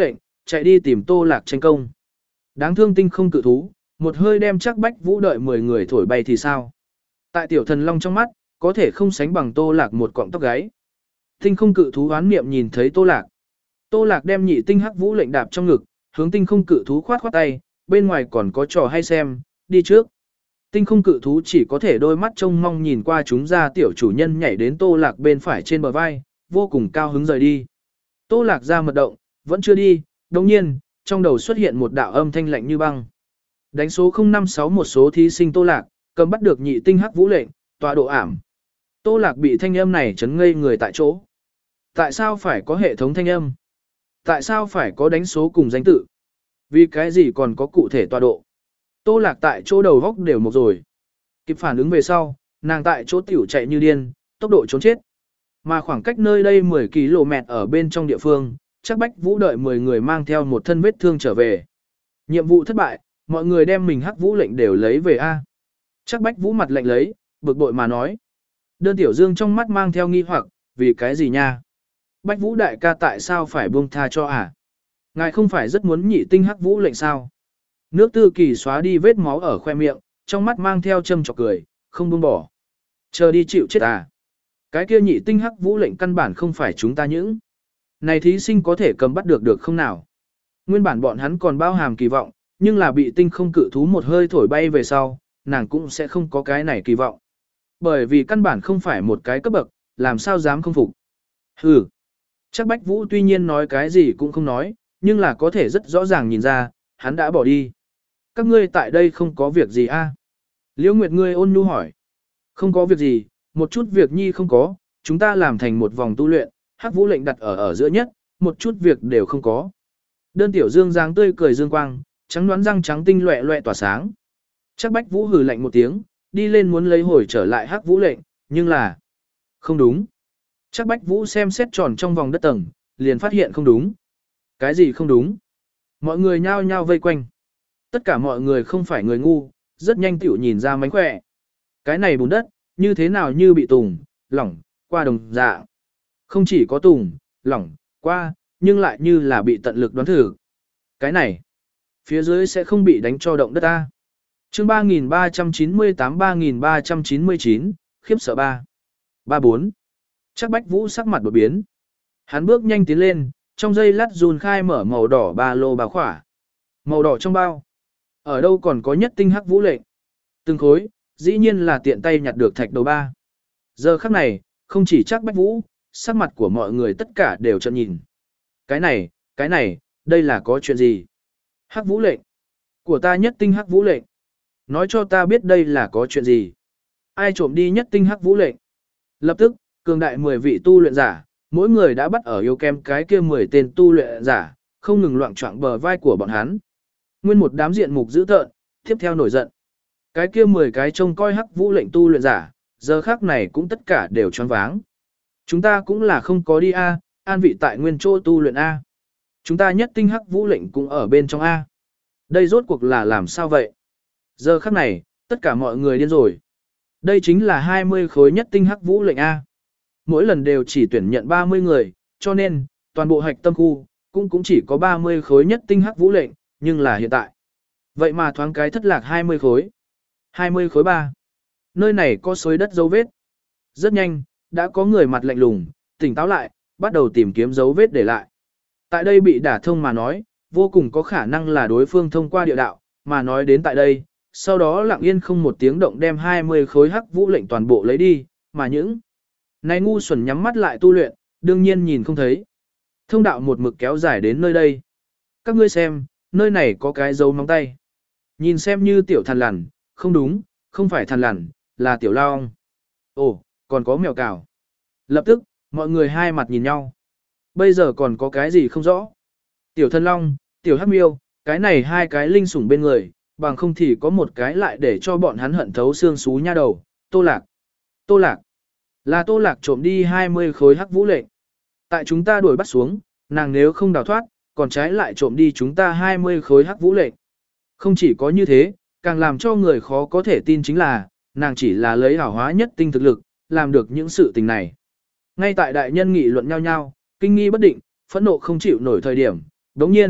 chạy đi tìm Tô Lạc tranh công. Đáng thương tinh không cự thú, một hơi đem chắc Bách Vũ đợi mười người thổi bay thì sao? Tại tiểu thần long trong mắt, có thể không sánh bằng Tô Lạc một cọng tóc gáy. Tinh không cự thú oán niệm nhìn thấy Tô Lạc. Tô Lạc đem nhị tinh hắc vũ lệnh đạp trong ngực, hướng tinh không cự thú khoát khoát tay, bên ngoài còn có trò hay xem, đi trước. Tinh không cự thú chỉ có thể đôi mắt trông mong nhìn qua chúng ra tiểu chủ nhân nhảy đến Tô Lạc bên phải trên bờ vai, vô cùng cao hứng rời đi. Tô Lạc ra mật động, vẫn chưa đi, đồng nhiên, trong đầu xuất hiện một đạo âm thanh lạnh như băng. Đánh số không năm sáu một số thí sinh Tô Lạc, cầm bắt được nhị tinh hắc vũ lệnh, tọa độ ảm. Tô Lạc bị thanh âm này chấn ngây người tại chỗ. Tại sao phải có hệ thống thanh âm? Tại sao phải có đánh số cùng danh tự? Vì cái gì còn có cụ thể tọa độ? Tô Lạc tại chỗ đầu góc đều một rồi. Kịp phản ứng về sau, nàng tại chỗ tiểu chạy như điên, tốc độ trốn chết. Mà khoảng cách nơi đây mười ki lô mét ở bên trong địa phương, chắc Bách Vũ đợi mười người mang theo một thân vết thương trở về. Nhiệm vụ thất bại, mọi người đem mình hắc vũ lệnh đều lấy về A. Chắc Bách Vũ mặt lệnh lấy, bực bội mà nói. Đơn Tiểu Dương trong mắt mang theo nghi hoặc, vì cái gì nha? Bách Vũ đại ca tại sao phải buông tha cho à? Ngài không phải rất muốn nhị tinh hắc vũ lệnh sao? Nước Tư Kỳ xóa đi vết máu ở khoe miệng, trong mắt mang theo châm chọc cười, không buông bỏ. Chờ đi chịu chết à? Cái kia nhị tinh hắc vũ lệnh căn bản không phải chúng ta những. Này thí sinh có thể cầm bắt được được không nào? Nguyên bản bọn hắn còn bao hàm kỳ vọng, nhưng là bị tinh không cự thú một hơi thổi bay về sau, nàng cũng sẽ không có cái này kỳ vọng. Bởi vì căn bản không phải một cái cấp bậc, làm sao dám không phục. Hừ. Chắc Bách Vũ tuy nhiên nói cái gì cũng không nói, nhưng là có thể rất rõ ràng nhìn ra, hắn đã bỏ đi. Các ngươi tại đây không có việc gì a? À? Liễu Nguyệt ngươi ôn nhu hỏi. Không có việc gì, một chút việc nhi không có, chúng ta làm thành một vòng tu luyện, hắc vũ lệnh đặt ở ở giữa nhất, một chút việc đều không có. Đơn Tiểu Dương dáng tươi cười dương quang, trắng đoán răng trắng tinh loẹ loẹ tỏa sáng. Chắc Bách Vũ hừ lạnh một tiếng, đi lên muốn lấy hồi trở lại hắc vũ lệnh, nhưng là không đúng. Chắc Bách Vũ xem xét tròn trong vòng đất tầng, liền phát hiện không đúng. Cái gì không đúng? Mọi người nhao nhao vây quanh. Tất cả mọi người không phải người ngu, rất nhanh tiểu nhìn ra mánh khỏe. Cái này bùn đất, như thế nào như bị tùng, lỏng, qua đồng dạ. Không chỉ có tùng, lỏng, qua, nhưng lại như là bị tận lực đoán thử. Cái này, phía dưới sẽ không bị đánh cho động đất ta. Chương ba nghìn ba trăm chín mươi tám ba nghìn ba trăm chín mươi chín, khiếp sợ ba. ba bốn. Chắc Bách Vũ sắc mặt đột biến. Hắn bước nhanh tiến lên, trong giây lát dùn khai mở màu đỏ ba lô bao khỏa. Màu đỏ trong bao. Ở đâu còn có nhất tinh hắc vũ lệnh. Từng khối, dĩ nhiên là tiện tay nhặt được thạch đầu ba. Giờ khắc này, không chỉ Chắc Bách Vũ, sắc mặt của mọi người tất cả đều trợn nhìn. Cái này, cái này, đây là có chuyện gì? Hắc vũ lệnh. Của ta nhất tinh hắc vũ lệnh. Nói cho ta biết đây là có chuyện gì. Ai trộm đi nhất tinh hắc vũ lệnh. Lập tức, cường đại mười vị tu luyện giả, mỗi người đã bắt ở yếu kem cái kia mười tên tu luyện giả, không ngừng loạn choạng bờ vai của bọn hắn. Nguyên một đám diện mục dữ tợn, tiếp theo nổi giận. Cái kia mười cái trông coi hắc vũ lệnh tu luyện giả, giờ khác này cũng tất cả đều choáng váng. Chúng ta cũng là không có đi A, an vị tại nguyên chỗ tu luyện A. Chúng ta nhất tinh hắc vũ lệnh cũng ở bên trong A. Đây rốt cuộc là làm sao vậy? Giờ khắc này, tất cả mọi người điên rồi. Đây chính là hai mươi khối nhất tinh hắc vũ lệnh A. Mỗi lần đều chỉ tuyển nhận ba mươi người, cho nên, toàn bộ hạch tâm khu, cũng cũng chỉ có ba mươi khối nhất tinh hắc vũ lệnh, nhưng là hiện tại. Vậy mà thoáng cái thất lạc hai mươi khối. hai mươi khối ba. Nơi này có xới đất dấu vết. Rất nhanh, đã có người mặt lạnh lùng, tỉnh táo lại, bắt đầu tìm kiếm dấu vết để lại. Tại đây bị đả thông mà nói, vô cùng có khả năng là đối phương thông qua địa đạo, mà nói đến tại đây, sau đó lặng yên không một tiếng động đem hai mươi khối hắc vũ lệnh toàn bộ lấy đi, mà những này ngu xuẩn nhắm mắt lại tu luyện, đương nhiên nhìn không thấy. Thông đạo một mực kéo dài đến nơi đây. Các ngươi xem, nơi này có cái dấu móng tay. Nhìn xem như tiểu thằn lằn, không đúng, không phải thằn lằn, là tiểu lao ong. Ồ, còn có mèo cào. Lập tức, mọi người hai mặt nhìn nhau. Bây giờ còn có cái gì không rõ. Tiểu thân long, tiểu hắc miêu, cái này hai cái linh sủng bên người, bằng không thì có một cái lại để cho bọn hắn hận thấu xương xú nha đầu, Tô Lạc. Tô Lạc. Là Tô Lạc trộm đi hai mươi khối hắc vũ lệnh. Tại chúng ta đuổi bắt xuống, nàng nếu không đào thoát, còn trái lại trộm đi chúng ta hai mươi khối hắc vũ lệnh. Không chỉ có như thế, càng làm cho người khó có thể tin chính là, nàng chỉ là lấy hảo hóa nhất tinh thực lực, làm được những sự tình này. Ngay tại đại nhân nghị luận nhau nhau, kinh nghi bất định, phẫn nộ không chịu nổi thời điểm, đống nhiên,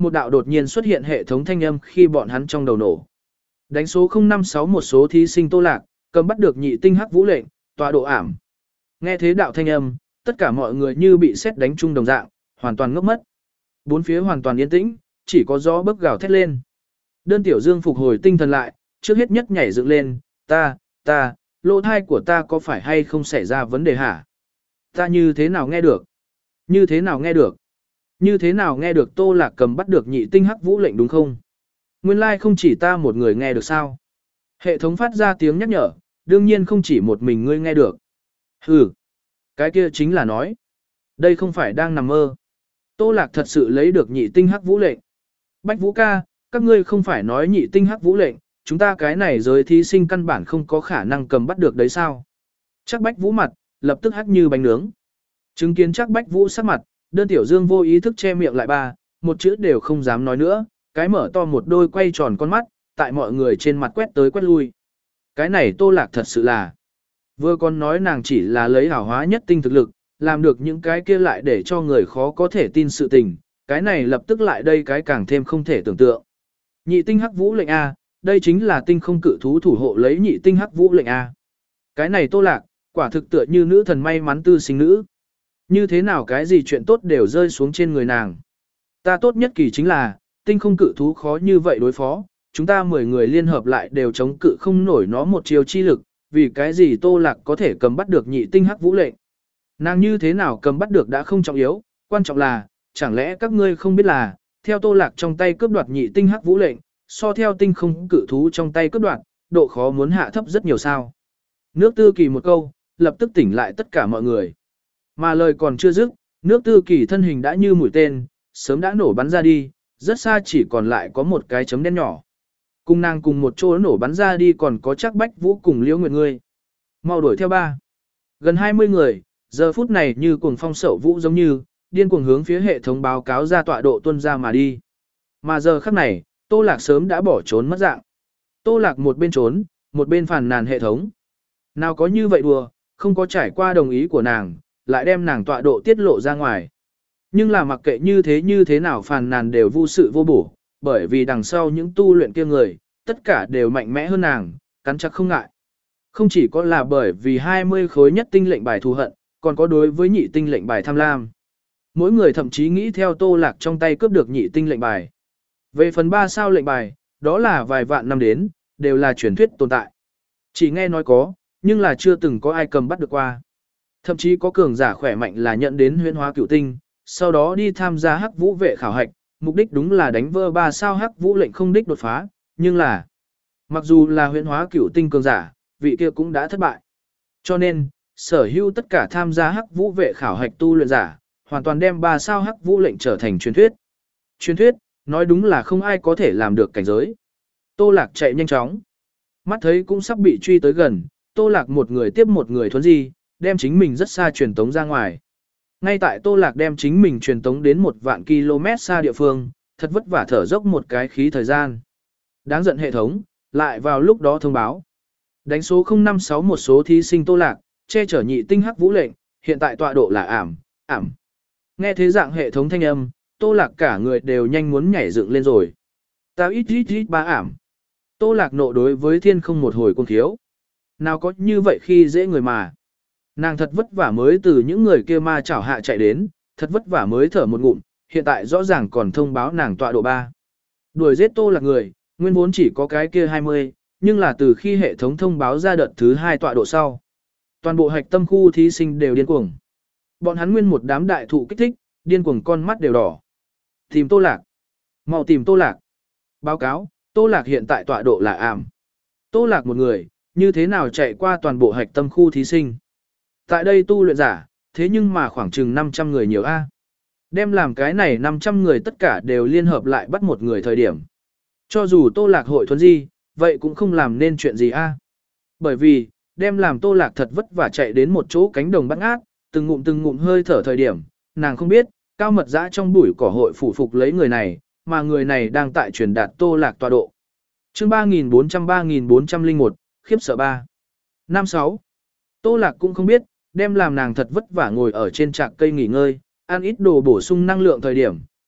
một đạo đột nhiên xuất hiện hệ thống thanh âm khi bọn hắn trong đầu nổ. Đánh số không năm sáu một số thí sinh Tô Lạc, cầm bắt được nhị tinh hắc vũ lệnh, tọa độ ảm. Nghe thế đạo thanh âm, tất cả mọi người như bị sét đánh chung đồng dạng, hoàn toàn ngốc mất. Bốn phía hoàn toàn yên tĩnh, chỉ có gió bấc gào thét lên. Đơn Tiểu Dương phục hồi tinh thần lại, trước hết nhất nhảy dựng lên, ta, ta, lỗ thai của ta có phải hay không xảy ra vấn đề hả? Ta như thế nào nghe được? Như thế nào nghe được? Như thế nào nghe được Tô Lạc cầm bắt được nhị tinh hắc vũ lệnh đúng không? Nguyên lai like không chỉ ta một người nghe được sao? Hệ thống phát ra tiếng nhắc nhở, đương nhiên không chỉ một mình ngươi nghe được. Hừ, cái kia chính là nói. Đây không phải đang nằm mơ. Tô Lạc thật sự lấy được nhị tinh hắc vũ lệnh. Bách Vũ ca, các ngươi không phải nói nhị tinh hắc vũ lệnh, chúng ta cái này giới thí sinh căn bản không có khả năng cầm bắt được đấy sao? Chắc Bách Vũ mặt, lập tức hắc như bánh nướng. Chứng kiến chắc Bách Vũ sắc mặt, Đơn Tiểu Dương vô ý thức che miệng lại ba, một chữ đều không dám nói nữa, cái mở to một đôi quay tròn con mắt, tại mọi người trên mặt quét tới quét lui. Cái này Tô Lạc thật sự là, vừa còn nói nàng chỉ là lấy hảo hóa nhất tinh thực lực, làm được những cái kia lại để cho người khó có thể tin sự tình, cái này lập tức lại đây cái càng thêm không thể tưởng tượng. Nhị tinh hắc vũ lệnh A, đây chính là tinh không cự thú thủ hộ lấy nhị tinh hắc vũ lệnh A. Cái này Tô Lạc, quả thực tựa như nữ thần may mắn tư sinh nữ. Như thế nào cái gì chuyện tốt đều rơi xuống trên người nàng. Ta tốt nhất kỳ chính là, tinh không cự thú khó như vậy đối phó, chúng ta mười người liên hợp lại đều chống cự không nổi nó một chiều chi lực, vì cái gì Tô Lạc có thể cầm bắt được nhị tinh hắc vũ lệnh. Nàng như thế nào cầm bắt được đã không trọng yếu, quan trọng là, chẳng lẽ các ngươi không biết là, theo Tô Lạc trong tay cướp đoạt nhị tinh hắc vũ lệnh, so theo tinh không cự thú trong tay cướp đoạt, độ khó muốn hạ thấp rất nhiều sao. Nước Tư Kỳ một câu, lập tức tỉnh lại tất cả mọi người. Mà lời còn chưa dứt, nước Tư Kỳ thân hình đã như mũi tên, sớm đã nổ bắn ra đi, rất xa chỉ còn lại có một cái chấm đen nhỏ. Cùng nàng cùng một chỗ nổ bắn ra đi còn có chắc Bách Vũ cùng Liễu Nguyệt ngươi. Mau đuổi theo ba. Gần hai mươi người, giờ phút này như cuồng phong sậu vũ giống như, điên cuồng hướng phía hệ thống báo cáo ra tọa độ tuân ra mà đi. Mà giờ khắc này, Tô Lạc sớm đã bỏ trốn mất dạng. Tô Lạc một bên trốn, một bên phàn nàn hệ thống. Nào có như vậy đùa, không có trải qua đồng ý của nàng, lại đem nàng tọa độ tiết lộ ra ngoài. Nhưng là mặc kệ như thế như thế nào phàn nàn đều vô sự vô bổ, bởi vì đằng sau những tu luyện kia người, tất cả đều mạnh mẽ hơn nàng, cắn chắc không ngại. Không chỉ có là bởi vì hai mươi khối nhất tinh lệnh bài thù hận, còn có đối với nhị tinh lệnh bài tham lam. Mỗi người thậm chí nghĩ theo Tô Lạc trong tay cướp được nhị tinh lệnh bài. Về phần ba sao lệnh bài, đó là vài vạn năm đến, đều là truyền thuyết tồn tại. Chỉ nghe nói có, nhưng là chưa từng có ai cầm bắt được qua. Thậm chí có cường giả khỏe mạnh là nhận đến huyễn hóa cửu tinh, sau đó đi tham gia hắc vũ vệ khảo hạch, mục đích đúng là đánh vỡ ba sao hắc vũ lệnh không đích đột phá, nhưng là mặc dù là huyễn hóa cửu tinh cường giả, vị kia cũng đã thất bại. Cho nên, sở hữu tất cả tham gia hắc vũ vệ khảo hạch tu luyện giả, hoàn toàn đem ba sao hắc vũ lệnh trở thành truyền thuyết. Truyền thuyết, nói đúng là không ai có thể làm được cảnh giới. Tô Lạc chạy nhanh chóng. Mắt thấy cũng sắp bị truy tới gần, Tô Lạc một người tiếp một người thuấn di, đem chính mình rất xa truyền tống ra ngoài. Ngay tại Tô Lạc đem chính mình truyền tống đến một vạn km xa địa phương, thật vất vả thở dốc một cái khí thời gian. Đáng giận hệ thống, lại vào lúc đó thông báo. Đánh số không năm sáu một số thí sinh Tô Lạc, che chở nhị tinh hắc vũ lệnh, hiện tại tọa độ là ảm, ảm. Nghe thế dạng hệ thống thanh âm, Tô Lạc cả người đều nhanh muốn nhảy dựng lên rồi. Tao ít ít ít ba ảm. Tô Lạc nộ đối với thiên không một hồi cuồng khiếu. Nào có như vậy khi dễ người mà. Nàng thật vất vả mới từ những người kia ma chảo hạ chạy đến, thật vất vả mới thở một ngụm, hiện tại rõ ràng còn thông báo nàng tọa độ ba. Đuổi giết Tô Lạc người, nguyên vốn chỉ có cái kia hai mươi, nhưng là từ khi hệ thống thông báo ra đợt thứ hai tọa độ sau. Toàn bộ hạch tâm khu thí sinh đều điên cuồng. Bọn hắn nguyên một đám đại thụ kích thích, điên cuồng con mắt đều đỏ. Tìm Tô Lạc. Mau tìm Tô Lạc. Báo cáo, Tô Lạc hiện tại tọa độ là ảm. Tô Lạc một người, như thế nào chạy qua toàn bộ hạch tâm khu thí sinh. Tại đây tu luyện giả, thế nhưng mà khoảng chừng năm trăm người nhiều A. Đem làm cái này năm trăm người tất cả đều liên hợp lại bắt một người thời điểm. Cho dù Tô Lạc hội thuần di, vậy cũng không làm nên chuyện gì A. Bởi vì, đem làm Tô Lạc thật vất vả chạy đến một chỗ cánh đồng bắt ngát, từng ngụm từng ngụm hơi thở thời điểm, nàng không biết, cao mật dã trong bụi cỏ hội phủ phục lấy người này, mà người này đang tại truyền đạt Tô Lạc tọa độ. Chương ba nghìn bốn trăm ba nghìn bốn trăm lẻ một, khiếp sợ ba. Năm sáu. Tô Lạc cũng không biết, đem làm nàng thật vất vả ngồi ở trên trạc cây nghỉ ngơi, ăn ít đồ bổ sung năng lượng thời điểm,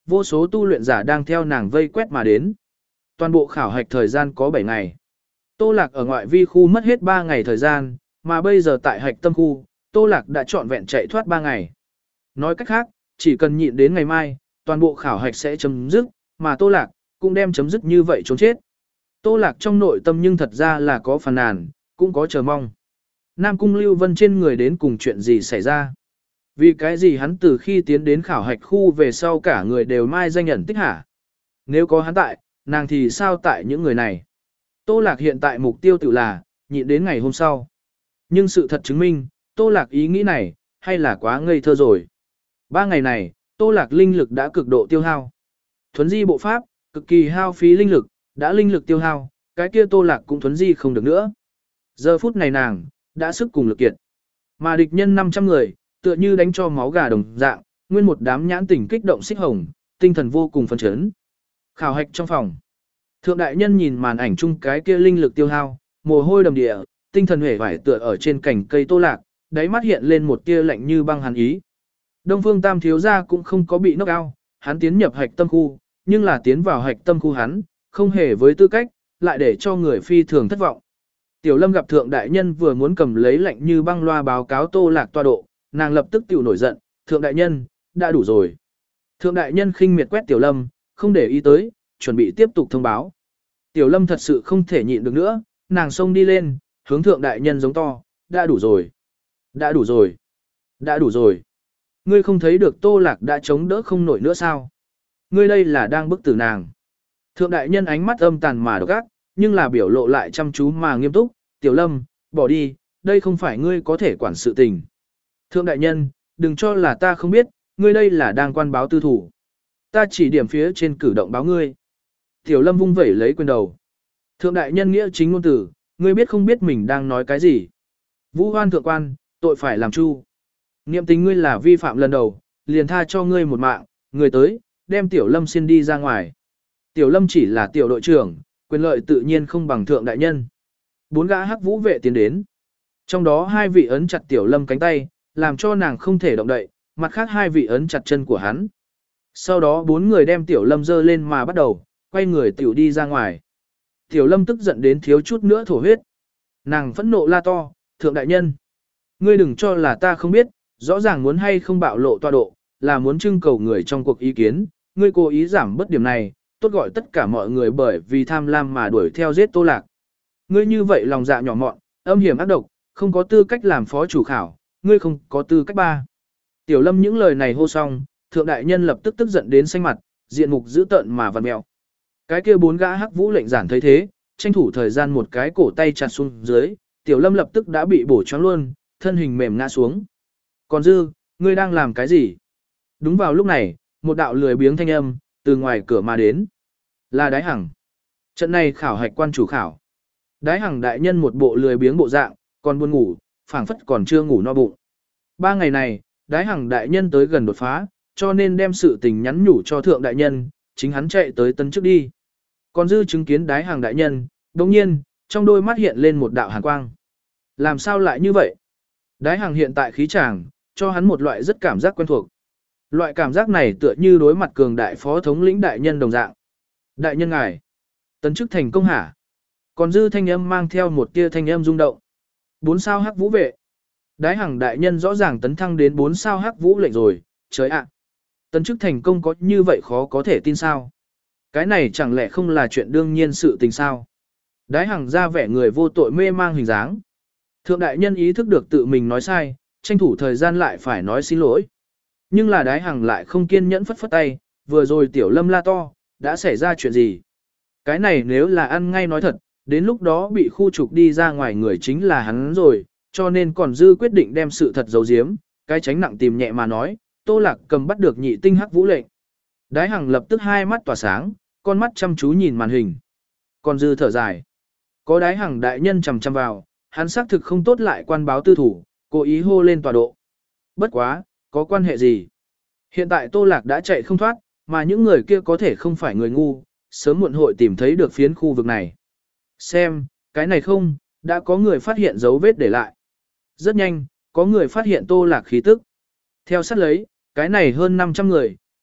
vô số tu luyện giả đang theo nàng vây quét mà đến. Toàn bộ khảo hạch thời gian có bảy ngày. Tô Lạc ở ngoại vi khu mất hết ba ngày thời gian, mà bây giờ tại hạch tâm khu, Tô Lạc đã trọn vẹn chạy thoát ba ngày. Nói cách khác, chỉ cần nhịn đến ngày mai, toàn bộ khảo hạch sẽ chấm dứt, mà Tô Lạc cũng đem chấm dứt như vậy trốn chết. Tô Lạc trong nội tâm nhưng thật ra là có phàn nàn, cũng có chờ mong. Nam Cung Lưu Vân trên người đến cùng chuyện gì xảy ra? Vì cái gì hắn từ khi tiến đến khảo hạch khu về sau cả người đều mai danh nhận tích hả? Nếu có hắn tại, nàng thì sao tại những người này? Tô Lạc hiện tại mục tiêu tự là, nhịn đến ngày hôm sau. Nhưng sự thật chứng minh, Tô Lạc ý nghĩ này, hay là quá ngây thơ rồi. Ba ngày này, Tô Lạc linh lực đã cực độ tiêu hao. Thuấn di bộ pháp, cực kỳ hao phí linh lực, đã linh lực tiêu hao, cái kia Tô Lạc cũng thuấn di không được nữa. Giờ phút này nàng, đã sức cùng lực kiệt. Mà địch nhân năm trăm người, tựa như đánh cho máu gà đồng dạng, nguyên một đám nhãn tỉnh kích động xích hồng, tinh thần vô cùng phấn chấn. Khảo hạch trong phòng. Thượng đại nhân nhìn màn ảnh chung cái kia linh lực tiêu hao, mồ hôi đầm địa, tinh thần hể vải tựa ở trên cành cây Tô Lạc, đáy mắt hiện lên một tia lạnh như băng hàn ý. Đông Phương Tam thiếu gia cũng không có bị knock out, hắn tiến nhập hạch tâm khu, nhưng là tiến vào hạch tâm khu hắn, không hề với tư cách, lại để cho người phi thường thất vọng. Tiểu Lâm gặp thượng đại nhân vừa muốn cầm lấy lạnh như băng loa báo cáo Tô Lạc tọa độ, nàng lập tức tiểu nổi giận, thượng đại nhân, đã đủ rồi. Thượng đại nhân khinh miệt quét Tiểu Lâm, không để ý tới, chuẩn bị tiếp tục thông báo. Tiểu Lâm thật sự không thể nhịn được nữa, nàng xông đi lên, hướng thượng đại nhân giống to, đã đủ rồi, đã đủ rồi, đã đủ rồi. Ngươi không thấy được Tô Lạc đã chống đỡ không nổi nữa sao? Ngươi đây là đang bức tử nàng. Thượng đại nhân ánh mắt âm tàn mà độc ác, nhưng là biểu lộ lại chăm chú mà nghiêm túc, Tiểu Lâm, bỏ đi, đây không phải ngươi có thể quản sự tình. Thượng đại nhân, đừng cho là ta không biết, ngươi đây là đang quan báo tư thủ. Ta chỉ điểm phía trên cử động báo ngươi. Tiểu Lâm vung vẩy lấy quyền đầu. Thượng đại nhân nghĩa chính ngôn tử, ngươi biết không biết mình đang nói cái gì. Vũ hoan thượng quan, tội phải làm chu. Niệm tình ngươi là vi phạm lần đầu, liền tha cho ngươi một mạng, người tới, đem Tiểu Lâm xin đi ra ngoài. Tiểu Lâm chỉ là tiểu đội trưởng, quyền lợi tự nhiên không bằng thượng đại nhân. Bốn gã hắc vũ vệ tiến đến. Trong đó hai vị ấn chặt Tiểu Lâm cánh tay, làm cho nàng không thể động đậy, mặt khác hai vị ấn chặt chân của hắn. Sau đó bốn người đem Tiểu Lâm dơ lên mà bắt đầu, quay người tiểu đi ra ngoài. Tiểu Lâm tức giận đến thiếu chút nữa thổ huyết. Nàng phẫn nộ la to, thượng đại nhân. Ngươi đừng cho là ta không biết, rõ ràng muốn hay không bạo lộ tọa độ, là muốn trưng cầu người trong cuộc ý kiến. Ngươi cố ý giảm bất điểm này, tốt gọi tất cả mọi người bởi vì tham lam mà đuổi theo giết Tô Lạc. Ngươi như vậy lòng dạ nhỏ mọn, âm hiểm ác độc, không có tư cách làm phó chủ khảo, ngươi không có tư cách ba. Tiểu Lâm những lời này hô xong, thượng đại nhân lập tức tức giận đến xanh mặt, diện mục dữ tợn mà vặn mèo. Cái kia bốn gã hắc vũ lệnh giản thấy thế, tranh thủ thời gian một cái cổ tay chặt xuống dưới, Tiểu Lâm lập tức đã bị bổ choáng luôn, thân hình mềm ngã xuống. Còn Dư, ngươi đang làm cái gì? Đúng vào lúc này, một đạo lười biếng thanh âm từ ngoài cửa mà đến. Là Đái Hằng. Trận này khảo hạch quan chủ khảo. Đái Hằng đại nhân một bộ lười biếng bộ dạng, còn buồn ngủ, phảng phất còn chưa ngủ no bụng. Ba ngày này, Đái Hằng đại nhân tới gần đột phá, cho nên đem sự tình nhắn nhủ cho thượng đại nhân, chính hắn chạy tới tân trước đi. Còn Dư chứng kiến Đái Hằng đại nhân, đồng nhiên, trong đôi mắt hiện lên một đạo hàn quang. Làm sao lại như vậy? Đái Hằng hiện tại khí chàng, cho hắn một loại rất cảm giác quen thuộc. Loại cảm giác này tựa như đối mặt cường đại phó thống lĩnh đại nhân đồng dạng. Đại nhân ngài, tấn chức thành công hả? Còn Dư thanh âm mang theo một tia thanh âm rung động. Bốn sao hắc vũ vệ. Đái Hằng đại nhân rõ ràng tấn thăng đến bốn sao hắc vũ lệnh rồi, trời ạ. Tấn chức thành công có như vậy khó có thể tin sao? Cái này chẳng lẽ không là chuyện đương nhiên sự tình sao? Đái Hằng ra vẻ người vô tội mê mang hình dáng. Thượng đại nhân ý thức được tự mình nói sai, tranh thủ thời gian lại phải nói xin lỗi. Nhưng là Đái Hằng lại không kiên nhẫn phất phất tay, vừa rồi Tiểu Lâm la to, đã xảy ra chuyện gì? Cái này nếu là ăn ngay nói thật, đến lúc đó bị khu trục đi ra ngoài người chính là hắn rồi, cho nên còn Dư quyết định đem sự thật giấu giếm, cái tránh nặng tìm nhẹ mà nói, Tô Lạc cầm bắt được nhị tinh hắc vũ lệnh. Đái Hằng lập tức hai mắt tỏa sáng, con mắt chăm chú nhìn màn hình. Còn Dư thở dài. Có Đái Hằng đại nhân chằm chằm vào, hắn xác thực không tốt lại quan báo tư thủ, cố ý hô lên tọa độ. Bất quá, có quan hệ gì? Hiện tại Tô Lạc đã chạy không thoát, mà những người kia có thể không phải người ngu, sớm muộn hội tìm thấy được phiến khu vực này. Xem, cái này không, đã có người phát hiện dấu vết để lại. Rất nhanh, có người phát hiện Tô Lạc khí tức. Theo sát lấy, cái này hơn năm trăm người,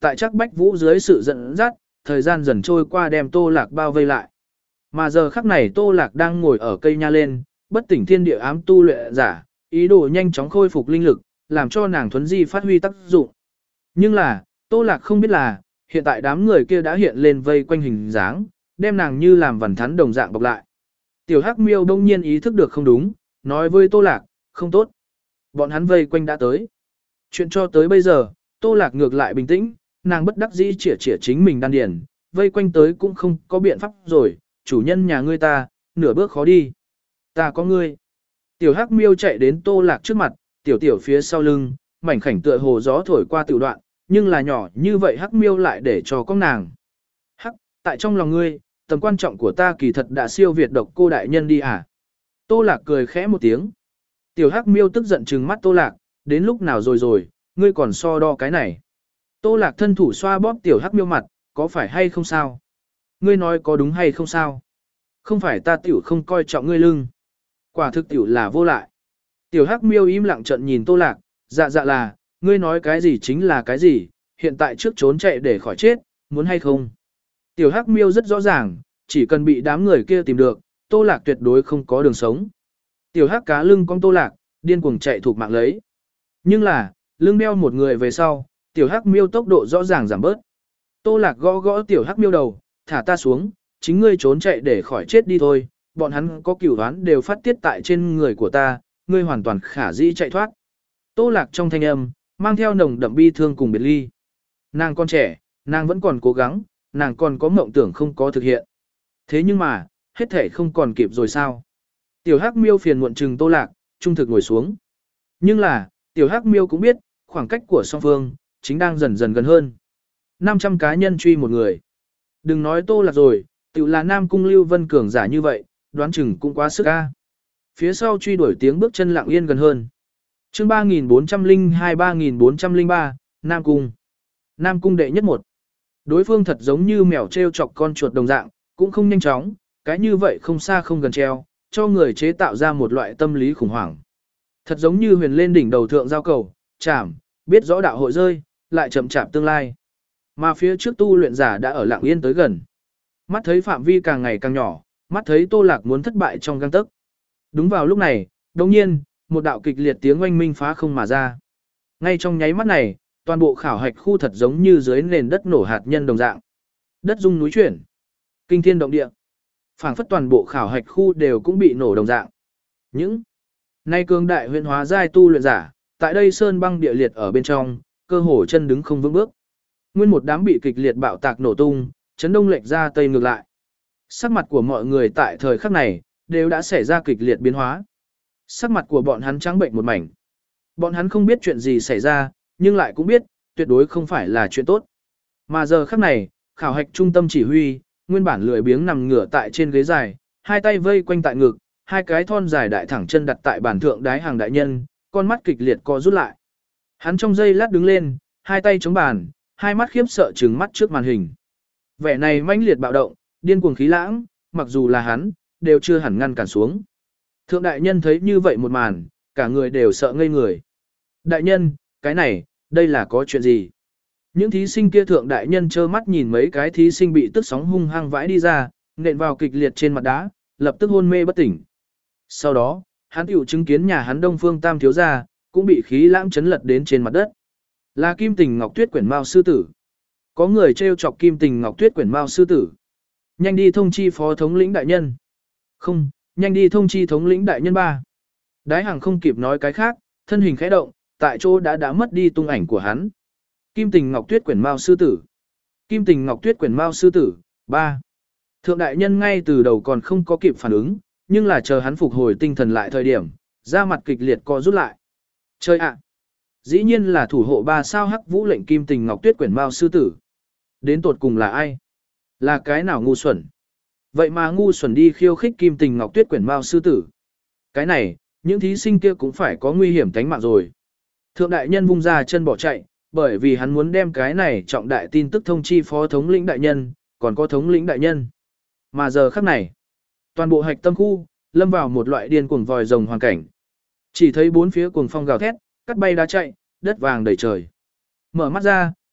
tại chắc Bách Vũ dưới sự dẫn dắt, thời gian dần trôi qua đem Tô Lạc bao vây lại. Mà giờ khắc này Tô Lạc đang ngồi ở cây nha lên, bất tỉnh thiên địa ám tu luyện giả, ý đồ nhanh chóng khôi phục linh lực, làm cho nàng thuấn di phát huy tác dụng. Nhưng là, Tô Lạc không biết là, hiện tại đám người kia đã hiện lên vây quanh hình dáng, đem nàng như làm vằn thắn đồng dạng bọc lại. Tiểu Hắc Miêu đông nhiên ý thức được không đúng, nói với Tô Lạc, không tốt. Bọn hắn vây quanh đã tới. Chuyện cho tới bây giờ, Tô Lạc ngược lại bình tĩnh, nàng bất đắc dĩ chĩa chĩa chính mình đan điền, vây quanh tới cũng không có biện pháp rồi, chủ nhân nhà ngươi ta, nửa bước khó đi. Ta có ngươi. Tiểu Hắc Miêu chạy đến Tô Lạc trước mặt, tiểu tiểu phía sau lưng, mảnh khảnh tựa hồ gió thổi qua tiểu đoạn, nhưng là nhỏ như vậy Hắc Miêu lại để cho con nàng. Hắc, tại trong lòng ngươi, tầm quan trọng của ta kỳ thật đã siêu việt độc cô đại nhân đi à? Tô Lạc cười khẽ một tiếng. Tiểu Hắc Miêu tức giận trừng mắt Tô Lạc, đến lúc nào rồi rồi, ngươi còn so đo cái này. Tô Lạc thân thủ xoa bóp Tiểu Hắc Miêu mặt, có phải hay không sao? Ngươi nói có đúng hay không sao? Không phải ta tiểu không coi trọng ngươi lưng. Quả thực tiểu là vô lại. Tiểu Hắc Miêu im lặng trận nhìn Tô Lạc, dạ dạ là, ngươi nói cái gì chính là cái gì, hiện tại trước trốn chạy để khỏi chết, muốn hay không? Tiểu Hắc Miêu rất rõ ràng, chỉ cần bị đám người kia tìm được, Tô Lạc tuyệt đối không có đường sống. Tiểu Hắc cá lưng con Tô Lạc, điên cuồng chạy thuộc mạng lấy. Nhưng là, lưng đeo một người về sau, Tiểu Hắc Miêu tốc độ rõ ràng giảm bớt. Tô Lạc gõ gõ Tiểu Hắc Miêu đầu, thả ta xuống, chính ngươi trốn chạy để khỏi chết đi thôi, bọn hắn có cửu đoán đều phát tiết tại trên người của ta, ngươi hoàn toàn khả dĩ chạy thoát. Tô Lạc trong thanh âm, mang theo nồng đậm bi thương cùng biệt ly. Nàng còn trẻ, nàng vẫn còn cố gắng, nàng còn có mộng tưởng không có thực hiện. Thế nhưng mà, hết thể không còn kịp rồi sao? Tiểu Hắc Miêu phiền muộn trừng Tô Lạc, trung thực ngồi xuống. Nhưng là, Tiểu Hắc Miêu cũng biết, khoảng cách của song phương, chính đang dần dần gần hơn. năm trăm cá nhân truy một người. Đừng nói Tô Lạc rồi, tự là Nam Cung Lưu Vân cường giả như vậy, đoán chừng cũng quá sức a. Phía sau truy đuổi tiếng bước chân lặng yên gần hơn. Chương ba nghìn bốn trăm lẻ hai ba nghìn bốn trăm lẻ ba, Nam Cung. Nam Cung đệ nhất một. Đối phương thật giống như mèo treo chọc con chuột đồng dạng, cũng không nhanh chóng, cái như vậy không xa không gần treo, cho người chế tạo ra một loại tâm lý khủng hoảng. Thật giống như huyền lên đỉnh đầu thượng giao cầu, chạm, biết rõ đạo hội rơi, lại chậm chạp tương lai. Mà phía trước tu luyện giả đã ở lặng yên tới gần. Mắt thấy phạm vi càng ngày càng nhỏ, mắt thấy Tô Lạc muốn thất bại trong gang tấc. Đúng vào lúc này, đồng nhiên, một đạo kịch liệt tiếng oanh minh phá không mà ra. Ngay trong nháy mắt này, toàn bộ khảo hạch khu thật giống như dưới nền đất nổ hạt nhân đồng dạng. Đất rung núi chuyển, kinh thiên động địa. Phảng phất toàn bộ khảo hạch khu đều cũng bị nổ đồng dạng. Những nay cường đại huyền hóa giai tu luyện giả, tại đây sơn băng địa liệt ở bên trong, cơ hồ chân đứng không vững bước. Nguyên một đám bị kịch liệt bạo tạc nổ tung, chấn đông lệch ra tây ngược lại. Sắc mặt của mọi người tại thời khắc này, đều đã xảy ra kịch liệt biến hóa. Sắc mặt của bọn hắn trắng bệnh một mảnh. Bọn hắn không biết chuyện gì xảy ra, nhưng lại cũng biết, tuyệt đối không phải là chuyện tốt. Mà giờ khắc này, khảo hạch trung tâm chỉ huy, nguyên bản lười biếng nằm ngửa tại trên ghế dài, hai tay vây quanh tại ngực, hai cái thon dài đại thẳng chân đặt tại bàn thượng đái hàng đại nhân, con mắt kịch liệt co rút lại. Hắn trong giây lát đứng lên, hai tay chống bàn, hai mắt khiếp sợ trừng mắt trước màn hình. Vẻ này mãnh liệt bạo động, điên cuồng khí lãng, mặc dù là hắn, đều chưa hẳn ngăn cản xuống. Thượng đại nhân thấy như vậy một màn, cả người đều sợ ngây người. Đại nhân, cái này, đây là có chuyện gì? Những thí sinh kia thượng đại nhân trơ mắt nhìn mấy cái thí sinh bị tức sóng hung hăng vãi đi ra, nện vào kịch liệt trên mặt đá, lập tức hôn mê bất tỉnh. Sau đó, hắn tiểu chứng kiến nhà hắn Đông Phương Tam thiếu gia, cũng bị khí lãng chấn lật đến trên mặt đất. Là Kim Tình Ngọc Tuyết quyển mao sư tử. Có người trêu chọc Kim Tình Ngọc Tuyết quyển mao sư tử. Nhanh đi thông chi phó thống lĩnh đại nhân. Không, nhanh đi thông chi thống lĩnh đại nhân ba. Đái Hằng không kịp nói cái khác, thân hình khẽ động, tại chỗ đã đã mất đi tung ảnh của hắn. Kim Tình Ngọc Tuyết quyển mao sư tử. Kim Tình Ngọc Tuyết quyển mao sư tử, ba. Thượng đại nhân ngay từ đầu còn không có kịp phản ứng, nhưng là chờ hắn phục hồi tinh thần lại thời điểm, da mặt kịch liệt co rút lại. Chơi ạ! Dĩ nhiên là thủ hộ ba sao hắc vũ lệnh Kim Tình Ngọc Tuyết quyển mao sư tử. Đến tột cùng là ai? Là cái nào ngu xuẩn? Vậy mà ngu xuẩn đi khiêu khích Kim Tình Ngọc Tuyết quyển mao sư tử. Cái này, những thí sinh kia cũng phải có nguy hiểm tánh mạng rồi. Thượng đại nhân vung ra chân bỏ chạy, bởi vì hắn muốn đem cái này trọng đại tin tức thông chi phó thống lĩnh đại nhân, còn có thống lĩnh đại nhân. Mà giờ khắc này, toàn bộ hạch tâm khu, lâm vào một loại điên cuồng vòi rồng hoàn cảnh. Chỉ thấy bốn phía cuồng phong gào thét, cắt bay đá chạy, đất vàng đầy trời. Mở mắt ra,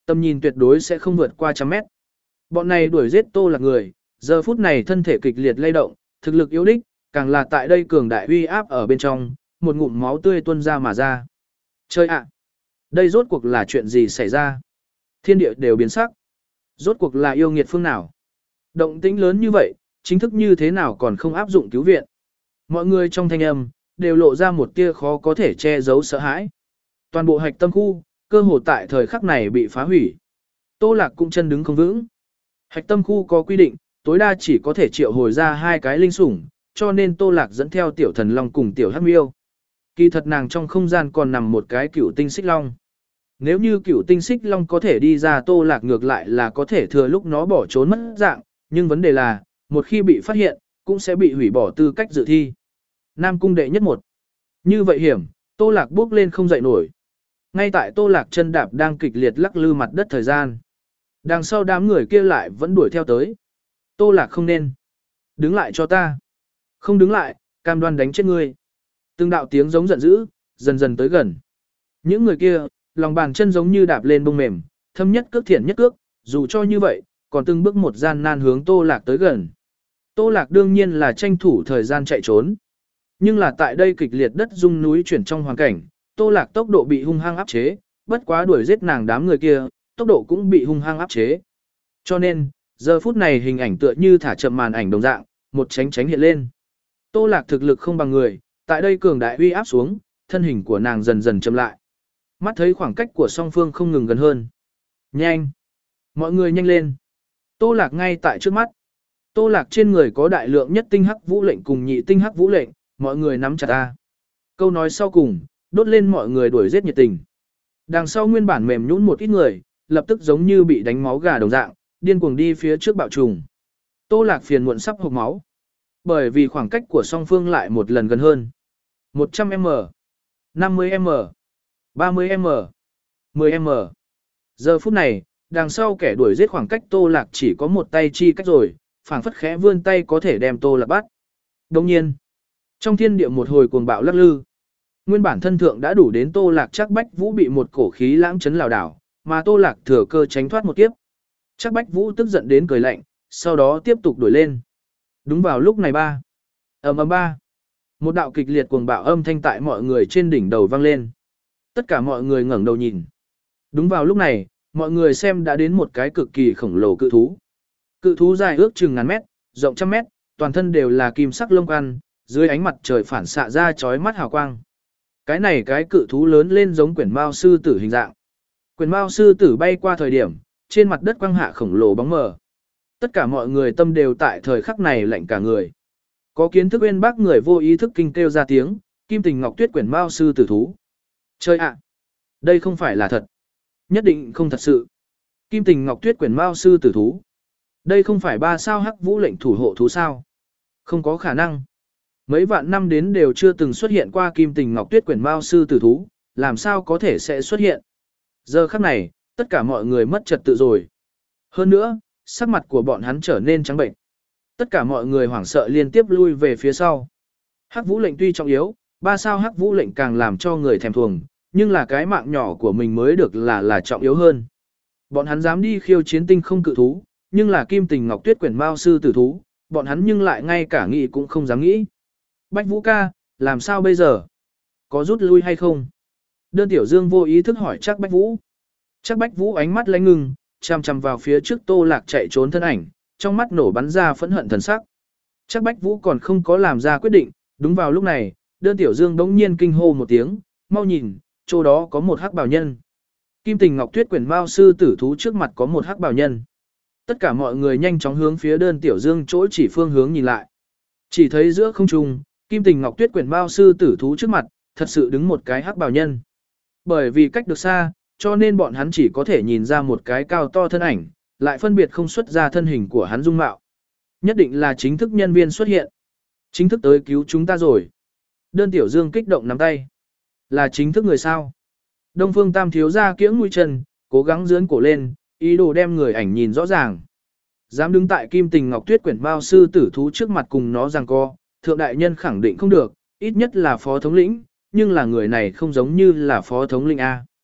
Tầm nhìn tuyệt đối sẽ không vượt qua trăm mét. Bọn này đuổi giết Tô Lạc người, giờ phút này thân thể kịch liệt lay động, thực lực yếu đích, càng là tại đây cường đại uy áp ở bên trong, một ngụm máu tươi tuôn ra mà ra. Chơi ạ! Đây rốt cuộc là chuyện gì xảy ra? Thiên địa đều biến sắc. Rốt cuộc là yêu nghiệt phương nào? Động tĩnh lớn như vậy, chính thức như thế nào còn không áp dụng cứu viện? Mọi người trong thanh âm, đều lộ ra một tia khó có thể che giấu sợ hãi. Toàn bộ hạch tâm khu, cơ hồ tại thời khắc này bị phá hủy. Tô Lạc cũng chân đứng không vững. Hạch tâm khu có quy định, tối đa chỉ có thể triệu hồi ra hai cái linh sủng, cho nên Tô Lạc dẫn theo tiểu thần long cùng tiểu hắc miêu. Kỳ thật nàng trong không gian còn nằm một cái cửu tinh xích long. Nếu như cửu tinh xích long có thể đi ra, Tô Lạc ngược lại là có thể thừa lúc nó bỏ trốn mất dạng, nhưng vấn đề là, một khi bị phát hiện, cũng sẽ bị hủy bỏ tư cách dự thi. Nam cung đệ nhất một. Như vậy hiểm, Tô Lạc bước lên không dậy nổi. Ngay tại Tô Lạc chân đạp đang kịch liệt lắc lư mặt đất thời gian. Đằng sau đám người kia lại vẫn đuổi theo tới. Tô Lạc không nên. Đứng lại cho ta. Không đứng lại, cam đoan đánh chết ngươi. Từng đạo tiếng giống giận dữ, dần dần tới gần. Những người kia, lòng bàn chân giống như đạp lên bông mềm, thâm nhất cước thiện nhất cước, dù cho như vậy, còn từng bước một gian nan hướng Tô Lạc tới gần. Tô Lạc đương nhiên là tranh thủ thời gian chạy trốn. Nhưng là tại đây kịch liệt đất rung núi chuyển trong hoàn cảnh, Tô Lạc tốc độ bị hung hăng áp chế, bất quá đuổi giết nàng đám người kia, tốc độ cũng bị hung hăng áp chế. Cho nên, giờ phút này hình ảnh tựa như thả chậm màn ảnh đồng dạng, một tránh tránh hiện lên. Tô Lạc thực lực không bằng người, tại đây cường đại uy áp xuống, thân hình của nàng dần dần chậm lại. Mắt thấy khoảng cách của song phương không ngừng gần hơn. Nhanh! Mọi người nhanh lên! Tô Lạc ngay tại trước mắt. Tô Lạc trên người có đại lượng nhất tinh hắc vũ lệnh cùng nhị tinh hắc vũ lệnh, mọi người nắm chặt ta. Câu nói sau cùng, đốt lên mọi người đuổi giết nhiệt tình. Đằng sau nguyên bản mềm nhũn một ít người, lập tức giống như bị đánh máu gà đồng dạng, điên cuồng đi phía trước bạo trùng. Tô Lạc phiền muộn sắp hộc máu. Bởi vì khoảng cách của song phương lại một lần gần hơn. một trăm mét, năm mươi mét, ba mươi mét, mười mét. Giờ phút này, đằng sau kẻ đuổi giết khoảng cách Tô Lạc chỉ có một tay chi cách rồi, phảng phất khẽ vươn tay có thể đem Tô Lạc bắt. Đồng nhiên, trong thiên địa một hồi cuồng bạo lắc lư. Nguyên bản thân thượng đã đủ đến Tô Lạc Trác Bách Vũ bị một cổ khí lãng chấn lảo đảo, mà Tô Lạc thừa cơ tránh thoát một kiếp. Trác Bách Vũ tức giận đến cười lạnh, sau đó tiếp tục đuổi lên. Đúng vào lúc này ba, ầm ầm ba, một đạo kịch liệt cuồng bạo âm thanh tại mọi người trên đỉnh đầu vang lên. Tất cả mọi người ngẩng đầu nhìn. Đúng vào lúc này, mọi người xem đã đến một cái cực kỳ khổng lồ cự thú. Cự thú dài ước chừng ngàn mét, rộng trăm mét, toàn thân đều là kim sắc lông ăn, dưới ánh mặt trời phản xạ ra chói mắt hào quang. Cái này cái cự thú lớn lên giống quyển mao sư tử hình dạng. Quyển mao sư tử bay qua thời điểm, trên mặt đất quang hạ khổng lồ bóng mờ. Tất cả mọi người tâm đều tại thời khắc này lạnh cả người. Có kiến thức uyên bác người vô ý thức kinh kêu ra tiếng, Kim Tình Ngọc Tuyết quyển mao sư tử thú. Chơi ạ! Đây không phải là thật. Nhất định không thật sự. Kim Tình Ngọc Tuyết quyển mao sư tử thú. Đây không phải ba sao hắc vũ lệnh thủ hộ thú sao? Không có khả năng. Mấy vạn năm đến đều chưa từng xuất hiện qua Kim Tình Ngọc Tuyết quyển mao sư tử thú, làm sao có thể sẽ xuất hiện? Giờ khắc này, tất cả mọi người mất trật tự rồi. Hơn nữa, sắc mặt của bọn hắn trở nên trắng bệnh. Tất cả mọi người hoảng sợ liên tiếp lui về phía sau. Hắc vũ lệnh tuy trọng yếu, ba sao hắc vũ lệnh càng làm cho người thèm thuồng, nhưng là cái mạng nhỏ của mình mới được là là trọng yếu hơn. Bọn hắn dám đi khiêu chiến tinh không cự thú, nhưng là Kim Tình Ngọc Tuyết quyển mao sư tử thú, bọn hắn nhưng lại ngay cả nghĩ cũng không dám nghĩ. Bách Vũ ca, làm sao bây giờ? Có rút lui hay không? Đơn Tiểu Dương vô ý thức hỏi Trác Bách Vũ. Trác Bách Vũ ánh mắt lạnh ngưng, chằm chằm vào phía trước Tô Lạc chạy trốn thân ảnh, trong mắt nổ bắn ra phẫn hận thần sắc. Trác Bách Vũ còn không có làm ra quyết định, đúng vào lúc này, Đơn Tiểu Dương bỗng nhiên kinh hô một tiếng, mau nhìn, chỗ đó có một hắc bào nhân. Kim Tình Ngọc Tuyết quyển mao sư tử thú trước mặt có một hắc bào nhân. Tất cả mọi người nhanh chóng hướng phía Đơn Tiểu Dương chỗ chỉ phương hướng nhìn lại. Chỉ thấy giữa không trung, Kim Tình Ngọc Tuyết quyển mao sư tử thú trước mặt, thật sự đứng một cái hắc bào nhân. Bởi vì cách được xa, cho nên bọn hắn chỉ có thể nhìn ra một cái cao to thân ảnh, lại phân biệt không xuất ra thân hình của hắn dung mạo. Nhất định là chính thức nhân viên xuất hiện. Chính thức tới cứu chúng ta rồi. Đơn Tiểu Dương kích động nắm tay. Là chính thức người sao? Đông Phương Tam thiếu ra kiễng mũi chân, cố gắng dướn cổ lên, ý đồ đem người ảnh nhìn rõ ràng. Dám đứng tại Kim Tình Ngọc Tuyết quyển mao sư tử thú trước mặt cùng nó giằng co, thượng đại nhân khẳng định không được, ít nhất là phó thống lĩnh, nhưng là người này không giống như là phó thống lĩnh A.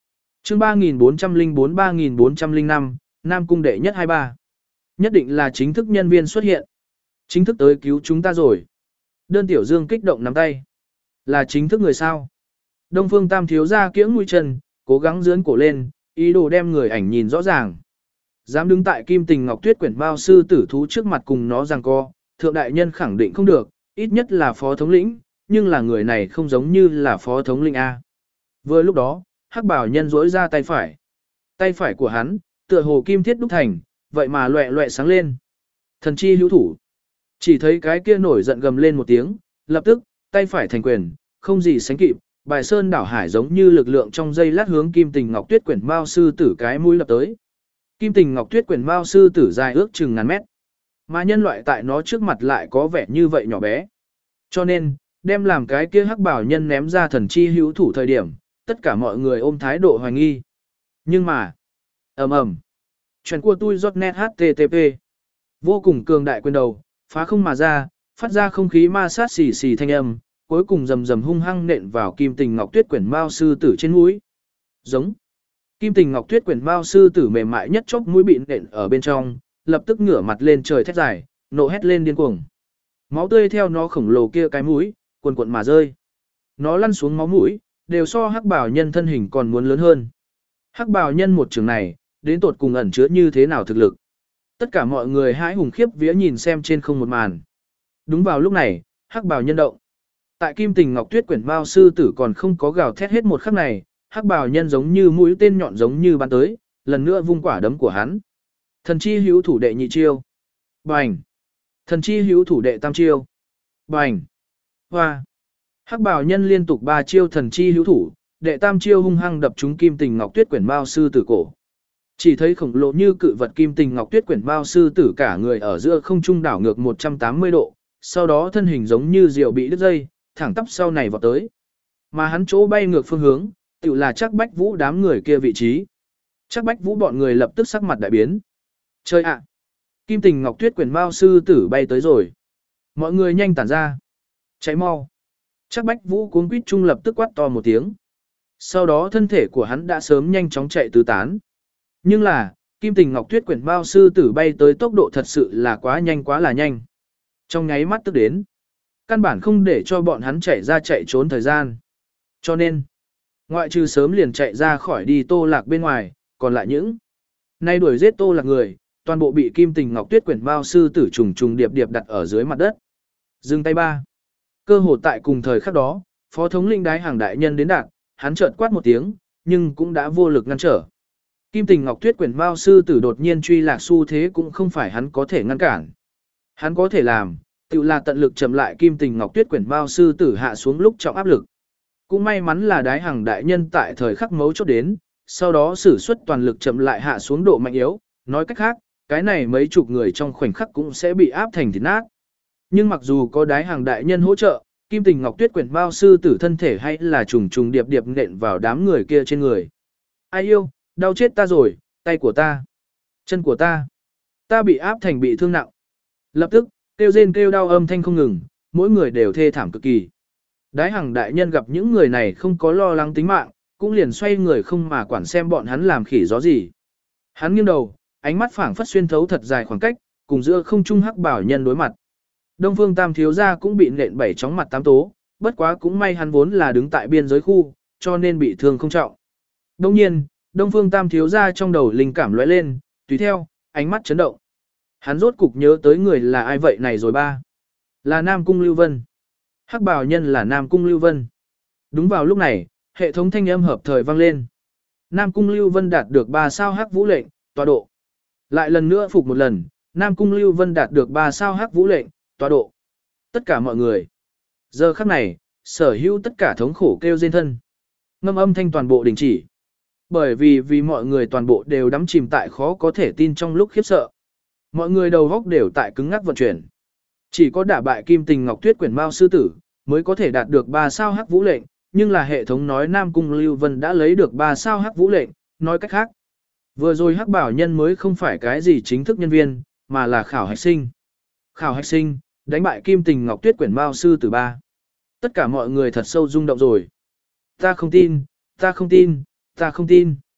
Chương ba nghìn bốn trăm lẻ bốn ba nghìn bốn trăm lẻ năm, Nam Cung đệ nhất hai ba. Nhất định là chính thức nhân viên xuất hiện. Chính thức tới cứu chúng ta rồi. Đơn Tiểu Dương kích động nắm tay. Là chính thức người sao? Đông Phương Tam thiếu ra kiễng mũi chân, cố gắng dướn cổ lên, ý đồ đem người ảnh nhìn rõ ràng. Dám đứng tại Kim Tình Ngọc Tuyết quyển bao sư tử thú trước mặt cùng nó giằng co, thượng đại nhân khẳng định không được, ít nhất là phó thống lĩnh, nhưng là người này không giống như là phó thống lĩnh A. Vừa lúc đó, Hắc Bảo nhân duỗi ra tay phải. Tay phải của hắn, tựa hồ kim thiết đúc thành, vậy mà loẹ loẹ sáng lên. Thần chi hữu thủ. Chỉ thấy cái kia nổi giận gầm lên một tiếng, lập tức, tay phải thành quyền, không gì sánh kịp, bài sơn đảo hải giống như lực lượng trong dây lát hướng Kim Tình Ngọc Tuyết quyển mao sư tử cái mũi lập tới. Kim Tình Ngọc Tuyết quyển mao sư tử dài ước chừng ngàn mét. Mà nhân loại tại nó trước mặt lại có vẻ như vậy nhỏ bé. Cho nên, đem làm cái kia Hắc Bảo nhân ném ra thần chi hữu thủ thời điểm, tất cả mọi người ôm thái độ hoài nghi. Nhưng mà, ầm ầm, chuyện của tôi giọt net hát tê tê pê. Vô cùng cường đại quyền đầu, phá không mà ra, phát ra không khí ma sát xì xì thanh âm, cuối cùng rầm rầm hung hăng nện vào Kim Tình Ngọc Tuyết quyển mao sư tử trên mũi. Giống. Kim Tình Ngọc Tuyết quyển mao sư tử mềm mại nhất chốc mũi bị nện ở bên trong, lập tức ngửa mặt lên trời thét dài, nộ hét lên điên cuồng. Máu tươi theo nó khổng lồ kia cái mũi, cuồn cuộn mà rơi. Nó lăn xuống máu mũi, đều so Hắc Bảo nhân thân hình còn muốn lớn hơn. Hắc Bảo nhân một trường này, đến tột cùng ẩn chứa như thế nào thực lực. Tất cả mọi người hãi hùng khiếp vía nhìn xem trên không một màn. Đúng vào lúc này, Hắc Bảo nhân động. Tại Kim Tình Ngọc Tuyết quyển mao sư tử còn không có gào thét hết một khắc này, Hắc Bảo nhân giống như mũi tên nhọn giống như bắn tới, lần nữa vung quả đấm của hắn. Thần chi hữu thủ đệ nhị chiêu. Bành. Thần chi hữu thủ đệ tam chiêu. Bành. Hoa. Hắc Bảo nhân liên tục ba chiêu thần chi hữu thủ, đệ tam chiêu hung hăng đập trúng Kim Tình Ngọc Tuyết quyển mao sư tử cổ. Chỉ thấy khổng lồ như cự vật Kim Tình Ngọc Tuyết quyển mao sư tử cả người ở giữa không trung đảo ngược một trăm tám mươi độ, sau đó thân hình giống như diều bị đứt dây, thẳng tắp sau này vọt tới. Mà hắn chỗ bay ngược phương hướng, tự là Trác Bách Vũ đám người kia vị trí. Trác Bách Vũ bọn người lập tức sắc mặt đại biến. Chơi ạ! Kim Tình Ngọc Tuyết quyển mao sư tử bay tới rồi. Mọi người nhanh tản ra. Cháy mau. Trác Bách Vũ cuống quýt chung lập tức quát to một tiếng. Sau đó thân thể của hắn đã sớm nhanh chóng chạy tứ tán. Nhưng là, Kim Tình Ngọc Tuyết quyển mao sư tử bay tới tốc độ thật sự là quá nhanh quá là nhanh. Trong nháy mắt tức đến. Căn bản không để cho bọn hắn chạy ra chạy trốn thời gian. Cho nên, ngoại trừ sớm liền chạy ra khỏi đi Tô Lạc bên ngoài, còn lại những nay đuổi giết Tô Lạc người, toàn bộ bị Kim Tình Ngọc Tuyết quyển mao sư tử trùng trùng điệp điệp đặt ở dưới mặt đất. Dừng tay ba. Cơ hồ tại cùng thời khắc đó, Phó thống lĩnh Đái Hàng đại nhân đến đạt, hắn chợt quát một tiếng, nhưng cũng đã vô lực ngăn trở. Kim Tình Ngọc Tuyết quyển mao sư tử đột nhiên truy lạc xu thế cũng không phải hắn có thể ngăn cản. Hắn có thể làm, tự là tận lực chậm lại Kim Tình Ngọc Tuyết quyển mao sư tử hạ xuống lúc trọng áp lực. Cũng may mắn là Đái Hàng đại nhân tại thời khắc mấu chốt đến, sau đó sử xuất toàn lực chậm lại hạ xuống độ mạnh yếu, nói cách khác, cái này mấy chục người trong khoảnh khắc cũng sẽ bị áp thành thịt nát. Nhưng mặc dù có Đái Hàng đại nhân hỗ trợ, Kim Tình Ngọc Tuyết quyển mao sư tử thân thể hay là trùng trùng điệp điệp nện vào đám người kia trên người. Ai yêu, đau chết ta rồi, tay của ta, chân của ta, ta bị áp thành bị thương nặng. Lập tức, kêu rên kêu đau âm thanh không ngừng, mỗi người đều thê thảm cực kỳ. Đái Hằng đại nhân gặp những người này không có lo lắng tính mạng, cũng liền xoay người không mà quản xem bọn hắn làm khỉ gió gì. Hắn nghiêng đầu, ánh mắt phảng phất xuyên thấu thật dài khoảng cách, cùng giữa không trung Hắc Bảo nhân đối mặt. Đông Phương Tam thiếu gia cũng bị nện bảy chóng mặt tám tố, bất quá cũng may hắn vốn là đứng tại biên giới khu, cho nên bị thương không trọng. Đương nhiên, Đông Phương Tam thiếu gia trong đầu linh cảm lóe lên, tùy theo, ánh mắt chấn động. Hắn rốt cục nhớ tới người là ai vậy này rồi ba. Là Nam Cung Lưu Vân. Hắc Bảo nhân là Nam Cung Lưu Vân. Đúng vào lúc này, hệ thống thanh âm hợp thời vang lên. Nam Cung Lưu Vân đạt được ba sao Hắc Vũ lệnh, tọa độ. Lại lần nữa phục một lần, Nam Cung Lưu Vân đạt được ba sao Hắc Vũ lệnh, tọa độ. Tất cả mọi người. Giờ khắc này, sở hữu tất cả thống khổ kêu rên thân. Ngâm âm thanh toàn bộ đình chỉ. Bởi vì vì mọi người toàn bộ đều đắm chìm tại khó có thể tin trong lúc khiếp sợ. Mọi người đầu góc đều tại cứng ngắc vận chuyển. Chỉ có đả bại Kim Tình Ngọc Tuyết quyển mao sư tử mới có thể đạt được ba sao Hắc Vũ lệnh, nhưng là hệ thống nói Nam Cung Lưu Vân đã lấy được ba sao Hắc Vũ lệnh, nói cách khác. Vừa rồi Hắc Bảo nhân mới không phải cái gì chính thức nhân viên, mà là khảo hạch sinh. Khảo hạch sinh, đánh bại Kim Tình Ngọc Tuyết quyển mao sư tử ba. Tất cả mọi người thật sâu rung động rồi. Ta không tin, ta không tin, ta không tin.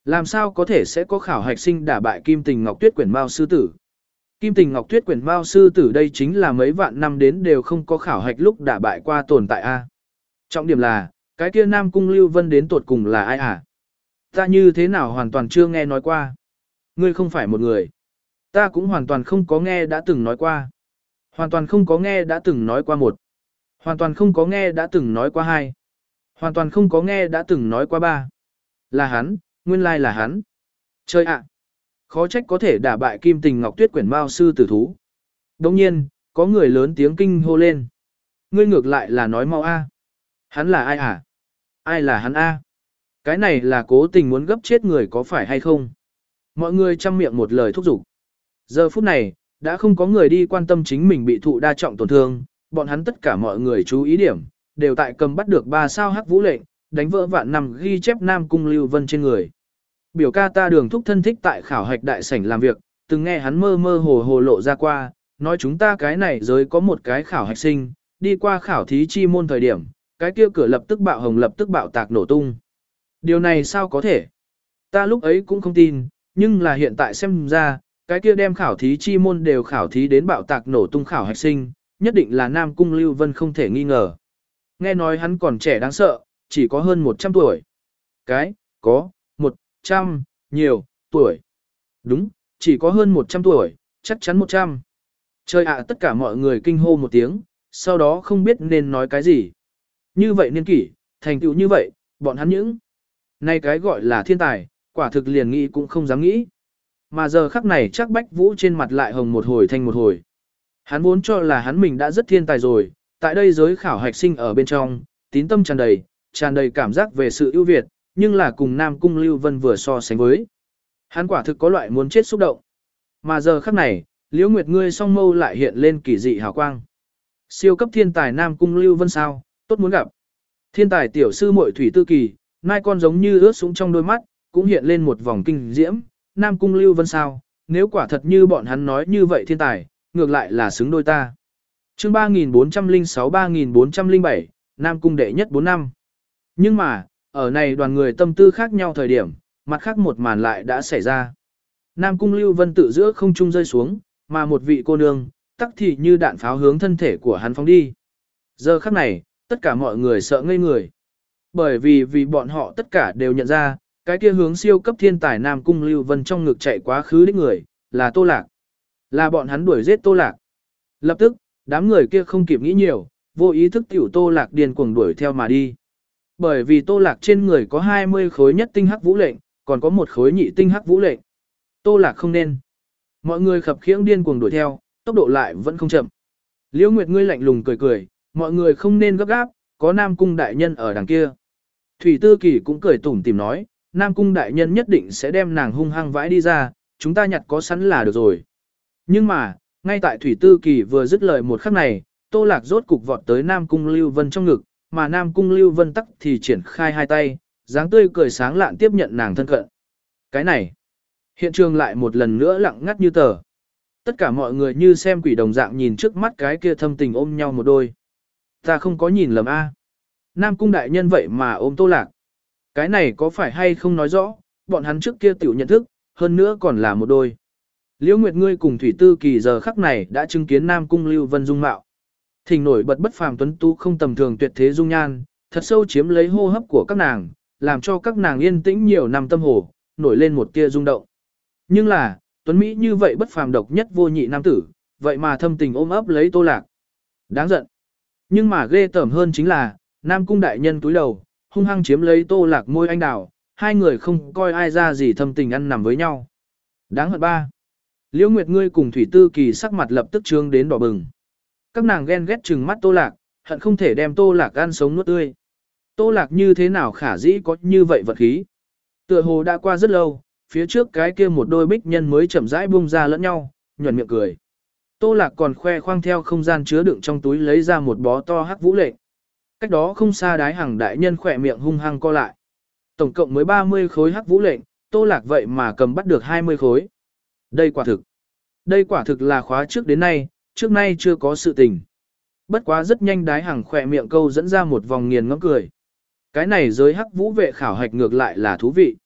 Làm sao có thể sẽ có khảo hạch sinh đả bại Kim Tình Ngọc Tuyết Quyển Mao sư tử? Kim Tình Ngọc Tuyết Quyển Mao sư tử đây chính là mấy vạn năm đến đều không có khảo hạch lúc đả bại qua tồn tại a. Trọng điểm là, cái kia Nam Cung Lưu Vân đến tột cùng là ai à? Ta như thế nào hoàn toàn chưa nghe nói qua. Ngươi không phải một người. Ta cũng hoàn toàn không có nghe đã từng nói qua. Hoàn toàn không có nghe đã từng nói qua một. Hoàn toàn không có nghe đã từng nói qua hai. Hoàn toàn không có nghe đã từng nói qua ba. Là hắn, nguyên lai là hắn. Chơi ạ. Khó trách có thể đả bại Kim Tình Ngọc Tuyết Quyển Mao sư tử thú. Đồng nhiên, có người lớn tiếng kinh hô lên. Ngươi ngược lại là nói mau a. Hắn là ai à? Ai là hắn a? Cái này là cố tình muốn gấp chết người có phải hay không? Mọi người chăm miệng một lời thúc giục. Giờ phút này, đã không có người đi quan tâm chính mình bị thụ đa trọng tổn thương, bọn hắn tất cả mọi người chú ý điểm, đều tại cầm bắt được ba sao hắc vũ lệnh, đánh vỡ vạn năm ghi chép Nam Cung Lưu Vân trên người. Biểu ca ta Đường Thúc thân thích tại khảo hạch đại sảnh làm việc, từng nghe hắn mơ mơ hồ hồ lộ ra qua, nói chúng ta cái này giới có một cái khảo hạch sinh, đi qua khảo thí chi môn thời điểm, cái kia cửa lập tức bạo hồng lập tức bạo tạc nổ tung. Điều này sao có thể? Ta lúc ấy cũng không tin, nhưng là hiện tại xem ra, cái kia đem khảo thí chi môn đều khảo thí đến bạo tạc nổ tung khảo hạch sinh, nhất định là Nam Cung Lưu Vân không thể nghi ngờ. Nghe nói hắn còn trẻ đáng sợ, chỉ có hơn một trăm tuổi. Cái, có, một trăm, nhiều, tuổi. Đúng, chỉ có hơn một trăm tuổi, chắc chắn một trăm. Trời ạ, tất cả mọi người kinh hô một tiếng, sau đó không biết nên nói cái gì. Như vậy niên kỷ, thành tựu như vậy, bọn hắn những nay cái gọi là thiên tài, quả thực liền nghĩ cũng không dám nghĩ. Mà giờ khắc này chắc Bách Vũ trên mặt lại hồng một hồi thanh một hồi. Hắn vốn cho là hắn mình đã rất thiên tài rồi, tại đây giới khảo hạch sinh ở bên trong, tín tâm tràn đầy, tràn đầy cảm giác về sự ưu việt, nhưng là cùng Nam Cung Lưu Vân vừa so sánh với. Hắn quả thực có loại muốn chết xúc động. Mà giờ khắc này, Liễu Nguyệt ngươi song mâu lại hiện lên kỳ dị hào quang. Siêu cấp thiên tài Nam Cung Lưu Vân sao, tốt muốn gặp. Thiên tài tiểu sư muội Thủy Tư Kỳ, mai con giống như ướt sũng trong đôi mắt, cũng hiện lên một vòng kinh diễm, Nam Cung Lưu Vân sao, nếu quả thật như bọn hắn nói như vậy thiên tài, ngược lại là xứng đôi ta. Chương ba nghìn bốn trăm lẻ sáu ba nghìn bốn trăm lẻ bảy, Nam Cung đệ nhất bốn năm. Nhưng mà, ở này đoàn người tâm tư khác nhau thời điểm, mặt khác một màn lại đã xảy ra. Nam Cung Lưu Vân tự giữa không trung rơi xuống, mà một vị cô nương, tắc thì như đạn pháo hướng thân thể của hắn phóng đi. Giờ khắc này, tất cả mọi người sợ ngây người. Bởi vì vì bọn họ tất cả đều nhận ra, cái kia hướng siêu cấp thiên tài Nam Cung Lưu Vân trong ngực chạy quá khứ đích người, là Tô Lạc. Là bọn hắn đuổi giết Tô Lạc. Lập tức, đám người kia không kịp nghĩ nhiều, vô ý thức tiểu Tô Lạc điên cuồng đuổi theo mà đi. Bởi vì Tô Lạc trên người có hai mươi khối nhất tinh hắc vũ lệnh, còn có một khối nhị tinh hắc vũ lệnh. Tô Lạc không nên. Mọi người khập khiễng điên cuồng đuổi theo, tốc độ lại vẫn không chậm. Liễu Nguyệt ngươi lạnh lùng cười cười, mọi người không nên gấp gáp, có Nam Cung đại nhân ở đằng kia. Thủy Tư Kỳ cũng cười tủm tỉm nói, Nam Cung đại nhân nhất định sẽ đem nàng hung hăng vãi đi ra, chúng ta nhặt có sẵn là được rồi. Nhưng mà, ngay tại Thủy Tư Kỳ vừa dứt lời một khắc này, Tô Lạc rốt cục vọt tới Nam Cung Lưu Vân trong ngực, mà Nam Cung Lưu Vân tắc thì triển khai hai tay, dáng tươi cười sáng lạn tiếp nhận nàng thân cận. Cái này, hiện trường lại một lần nữa lặng ngắt như tờ. Tất cả mọi người như xem quỷ đồng dạng nhìn trước mắt cái kia thâm tình ôm nhau một đôi. Ta không có nhìn lầm a. Nam Cung đại nhân vậy mà ôm Tô Lạc. Cái này có phải hay không nói rõ, bọn hắn trước kia tiểu nhận thức, hơn nữa còn là một đôi. Liễu Nguyệt ngươi cùng Thủy Tư Kỳ giờ khắc này đã chứng kiến Nam Cung Lưu Vân dung mạo. Thỉnh nổi bật bất phàm tuấn tú không tầm thường tuyệt thế dung nhan, thật sâu chiếm lấy hô hấp của các nàng, làm cho các nàng yên tĩnh nhiều năm tâm hồ, nổi lên một tia rung động. Nhưng là, tuấn Mỹ như vậy bất phàm độc nhất vô nhị nam tử, vậy mà thâm tình ôm ấp lấy Tô Lạc. Đáng giận. Nhưng mà ghê tởm hơn chính là, Nam Cung đại nhân túi đầu, hung hăng chiếm lấy Tô Lạc môi anh đào, hai người không coi ai ra gì thâm tình ăn nằm với nhau. Đáng hận ba. Liễu Nguyệt ngươi cùng Thủy Tư Kỳ sắc mặt lập tức trương đến đỏ bừng. Các nàng ghen ghét trừng mắt Tô Lạc, hận không thể đem Tô Lạc ăn sống nuốt tươi. Tô Lạc như thế nào khả dĩ có như vậy vật khí. Tựa hồ đã qua rất lâu, phía trước cái kia một đôi bích nhân mới chậm rãi buông ra lẫn nhau, nhuận miệng cười. Tô Lạc còn khoe khoang theo không gian chứa đựng trong túi lấy ra một bó to hắc vũ lệnh. Cách đó không xa đái hàng đại nhân khỏe miệng hung hăng co lại. Tổng cộng mới ba mươi khối hắc vũ lệnh, Tô Lạc vậy mà cầm bắt được hai mươi khối. Đây quả thực. Đây quả thực là khóa trước đến nay, trước nay chưa có sự tình. Bất quá rất nhanh đái hàng khỏe miệng câu dẫn ra một vòng nghiền ngẫm cười. Cái này giới hắc vũ vệ khảo hạch ngược lại là thú vị.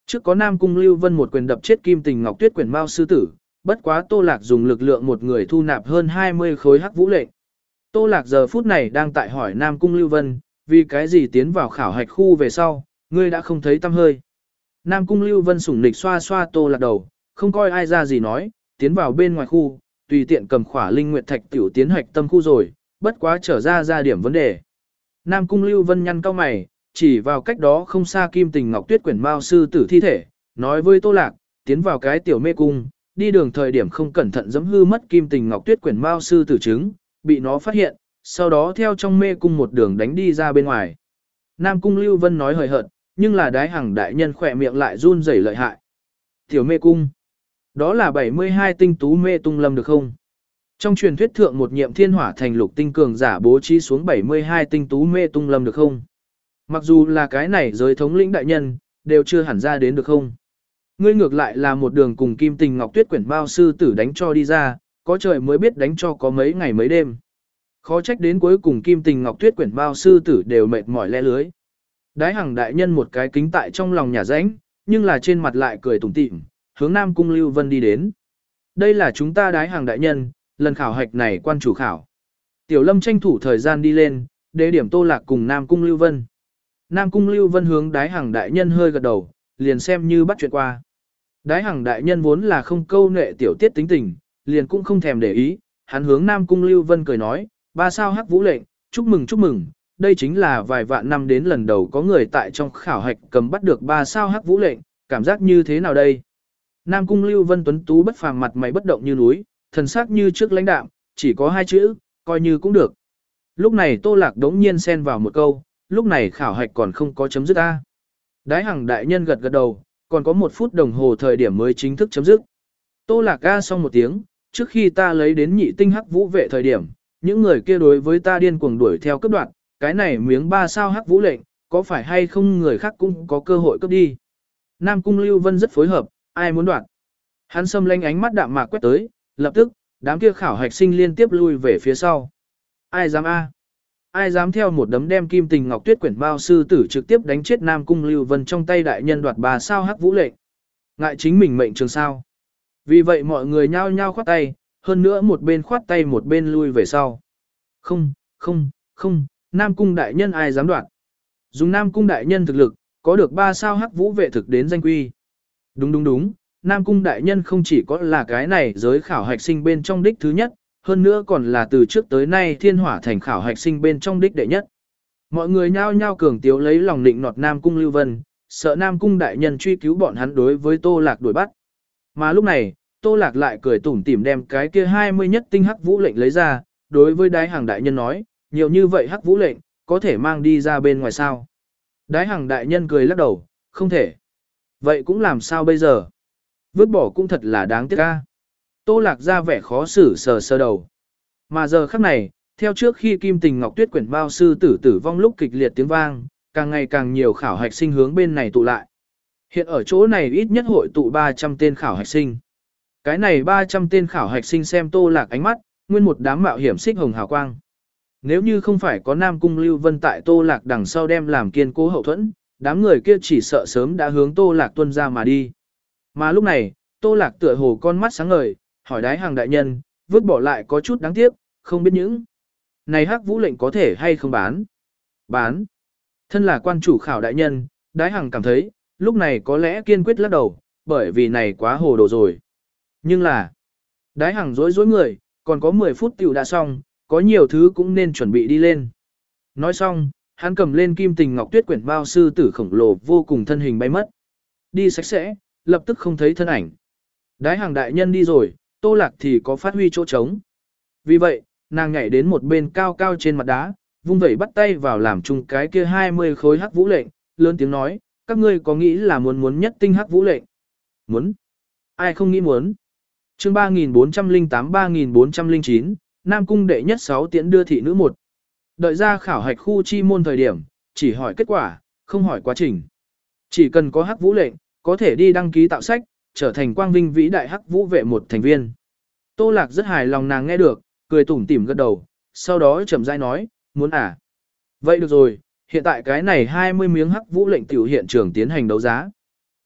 Trước có Nam Cung Lưu Vân một quyền đập chết Kim Tình Ngọc Tuyết quyển Mao sư tử, bất quá Tô Lạc dùng lực lượng một người thu nạp hơn hai mươi khối hắc vũ lệnh. Tô Lạc giờ phút này đang tại hỏi Nam Cung Lưu Vân, vì cái gì tiến vào khảo hạch khu về sau, ngươi đã không thấy tăm hơi. Nam Cung Lưu Vân sủng nịch xoa xoa Tô Lạc đầu, không coi ai ra gì nói, tiến vào bên ngoài khu, tùy tiện cầm khỏa linh nguyệt thạch tiểu tiến hạch tâm khu rồi, bất quá trở ra ra điểm vấn đề. Nam Cung Lưu Vân nhăn cau mày, chỉ vào cách đó không xa Kim Tình Ngọc Tuyết quyển Mao sư tử thi thể, nói với Tô Lạc, tiến vào cái tiểu mê cung, đi đường thời điểm không cẩn thận giẫm hư mất Kim Tình Ngọc Tuyết quyển Mao sư tử trứng, bị nó phát hiện, sau đó theo trong mê cung một đường đánh đi ra bên ngoài. Nam Cung Lưu Vân nói hời hợt, nhưng là Đái Hằng đại nhân khỏe miệng lại run rẩy lợi hại. Tiểu mê cung, đó là bảy mươi hai tinh tú mê tung lâm được không? Trong truyền thuyết thượng một nhiệm thiên hỏa thành lục tinh cường giả bố trí xuống bảy mươi hai tinh tú mê tung lâm được không? Mặc dù là cái này giới thống lĩnh đại nhân, đều chưa hẳn ra đến được không? Ngươi ngược lại là một đường cùng Kim Tình Ngọc Tuyết quyển Mao sư tử đánh cho đi ra, có trời mới biết đánh cho có mấy ngày mấy đêm. Khó trách đến cuối cùng Kim Tình Ngọc Tuyết quyển Mao sư tử đều mệt mỏi le lưới. Đái Hằng đại nhân một cái kính tại trong lòng nhà rãnh, nhưng là trên mặt lại cười tủm tỉm, hướng Nam Cung Lưu Vân đi đến. Đây là chúng ta Đái Hằng đại nhân, lần khảo hạch này quan chủ khảo. Tiểu Lâm tranh thủ thời gian đi lên, để điểm Tô Lạc cùng Nam Cung Lưu Vân. Nam Cung Lưu Vân hướng Đái Hằng đại nhân hơi gật đầu, liền xem như bắt chuyện qua. Đái Hằng đại nhân vốn là không câu nệ tiểu tiết tính tình, liền cũng không thèm để ý, hắn hướng Nam Cung Lưu Vân cười nói, ba sao hắc vũ lệnh, chúc mừng chúc mừng, đây chính là vài vạn năm đến lần đầu có người tại trong khảo hạch cầm bắt được ba sao hắc vũ lệnh, cảm giác như thế nào đây? Nam Cung Lưu Vân tuấn tú bất phàm mặt mày bất động như núi, thần sắc như trước lãnh đạm, chỉ có hai chữ, coi như cũng được. Lúc này Tô Lạc đống nhiên xen vào một câu, lúc này khảo hạch còn không có chấm dứt a. Đái Hằng đại nhân gật gật đầu, còn có một phút đồng hồ thời điểm mới chính thức chấm dứt. Tô Lạc a xong một tiếng, trước khi ta lấy đến nhị tinh hắc vũ vệ thời điểm, những người kia đối với ta điên cuồng đuổi theo cướp đoạt, cái này miếng ba sao hắc vũ lệnh, có phải hay không người khác cũng có cơ hội cướp đi. Nam Cung Lưu Vân rất phối hợp, ai muốn đoạt. Hắn xâm lanh ánh mắt đạm mạc quét tới, lập tức, đám kia khảo hạch sinh liên tiếp lui về phía sau. Ai dám a? Ai dám theo một đấm đem Kim Tình Ngọc Tuyết quyển Mao sư tử trực tiếp đánh chết Nam Cung Lưu Vân trong tay đại nhân đoạt ba sao hắc vũ lệnh. Ngại chính mình mệnh trường sao. Vì vậy mọi người nhao nhao khoát tay, hơn nữa một bên khoát tay một bên lui về sau. Không, không, không, Nam Cung đại nhân ai dám đoạt. Dùng Nam Cung đại nhân thực lực, có được ba sao hắc vũ vệ thực đến danh quy. Đúng đúng đúng, Nam Cung đại nhân không chỉ có là cái này giới khảo hạch sinh bên trong đích thứ nhất, hơn nữa còn là từ trước tới nay thiên hỏa thành khảo hạch sinh bên trong đích đệ nhất. Mọi người nhao nhao cường tiếu lấy lòng định nọt Nam Cung Lưu Vân, sợ Nam Cung đại nhân truy cứu bọn hắn đối với Tô Lạc đuổi bắt. Mà lúc này, Tô Lạc lại cười tủm tỉm đem cái kia hai mươi nhất tinh hắc vũ lệnh lấy ra, đối với Đái Hằng đại nhân nói, nhiều như vậy hắc vũ lệnh, có thể mang đi ra bên ngoài sao. Đái Hằng đại nhân cười lắc đầu, không thể. Vậy cũng làm sao bây giờ? Vứt bỏ cũng thật là đáng tiếc a. Tô Lạc ra vẻ khó xử sờ sờ đầu. Mà giờ khắc này, theo trước khi Kim Tình Ngọc Tuyết quyển Mao sư tử tử vong lúc kịch liệt tiếng vang, càng ngày càng nhiều khảo hạch sinh hướng bên này tụ lại. Hiện ở chỗ này ít nhất hội tụ ba trăm tên khảo hạch sinh. Cái này ba trăm tên khảo hạch sinh xem Tô Lạc ánh mắt, nguyên một đám mạo hiểm xích hồng hào quang. Nếu như không phải có Nam Cung Lưu Vân tại Tô Lạc đằng sau đem làm kiên cố hậu thuẫn, đám người kia chỉ sợ sớm đã hướng Tô Lạc tuân ra mà đi. Mà lúc này, Tô Lạc tựa hồ con mắt sáng ngời, hỏi Đái Hằng đại nhân, vứt bỏ lại có chút đáng tiếc, không biết những này hắc vũ lệnh có thể hay không bán. Bán. Thân là quan chủ khảo đại nhân, Đái Hằng cảm thấy, lúc này có lẽ kiên quyết lắc đầu, bởi vì này quá hồ đồ rồi. Nhưng là, Đái Hằng dối dối người, còn có mười phút tiểu đã xong, có nhiều thứ cũng nên chuẩn bị đi lên. Nói xong, hắn cầm lên Kim Tình Ngọc Tuyết quyển Mao sư tử khổng lồ vô cùng thân hình bay mất. Đi sạch sẽ, lập tức không thấy thân ảnh. Đái Hằng đại nhân đi rồi, Tô Lạc thì có phát huy chỗ trống. Vì vậy, nàng nhảy đến một bên cao cao trên mặt đá, vung vẩy bắt tay vào làm chung cái kia hai mươi khối hắc vũ lệnh, lớn tiếng nói, các ngươi có nghĩ là muốn muốn nhất tinh hắc vũ lệnh? Muốn. Ai không nghĩ muốn? Chương ba nghìn bốn trăm lẻ tám ba nghìn bốn trăm lẻ chín, Nam Cung đệ nhất sáu tiễn đưa thị nữ một. Đợi ra khảo hạch khu chi môn thời điểm, chỉ hỏi kết quả, không hỏi quá trình. Chỉ cần có hắc vũ lệnh, có thể đi đăng ký tạo sách, trở thành quang vinh vĩ đại hắc vũ vệ một thành viên. Tô Lạc rất hài lòng nàng nghe được, cười tủm tỉm gật đầu, sau đó chậm rãi nói, muốn à? Vậy được rồi, hiện tại cái này hai mươi miếng hắc vũ lệnh tiểu hiện trường tiến hành đấu giá.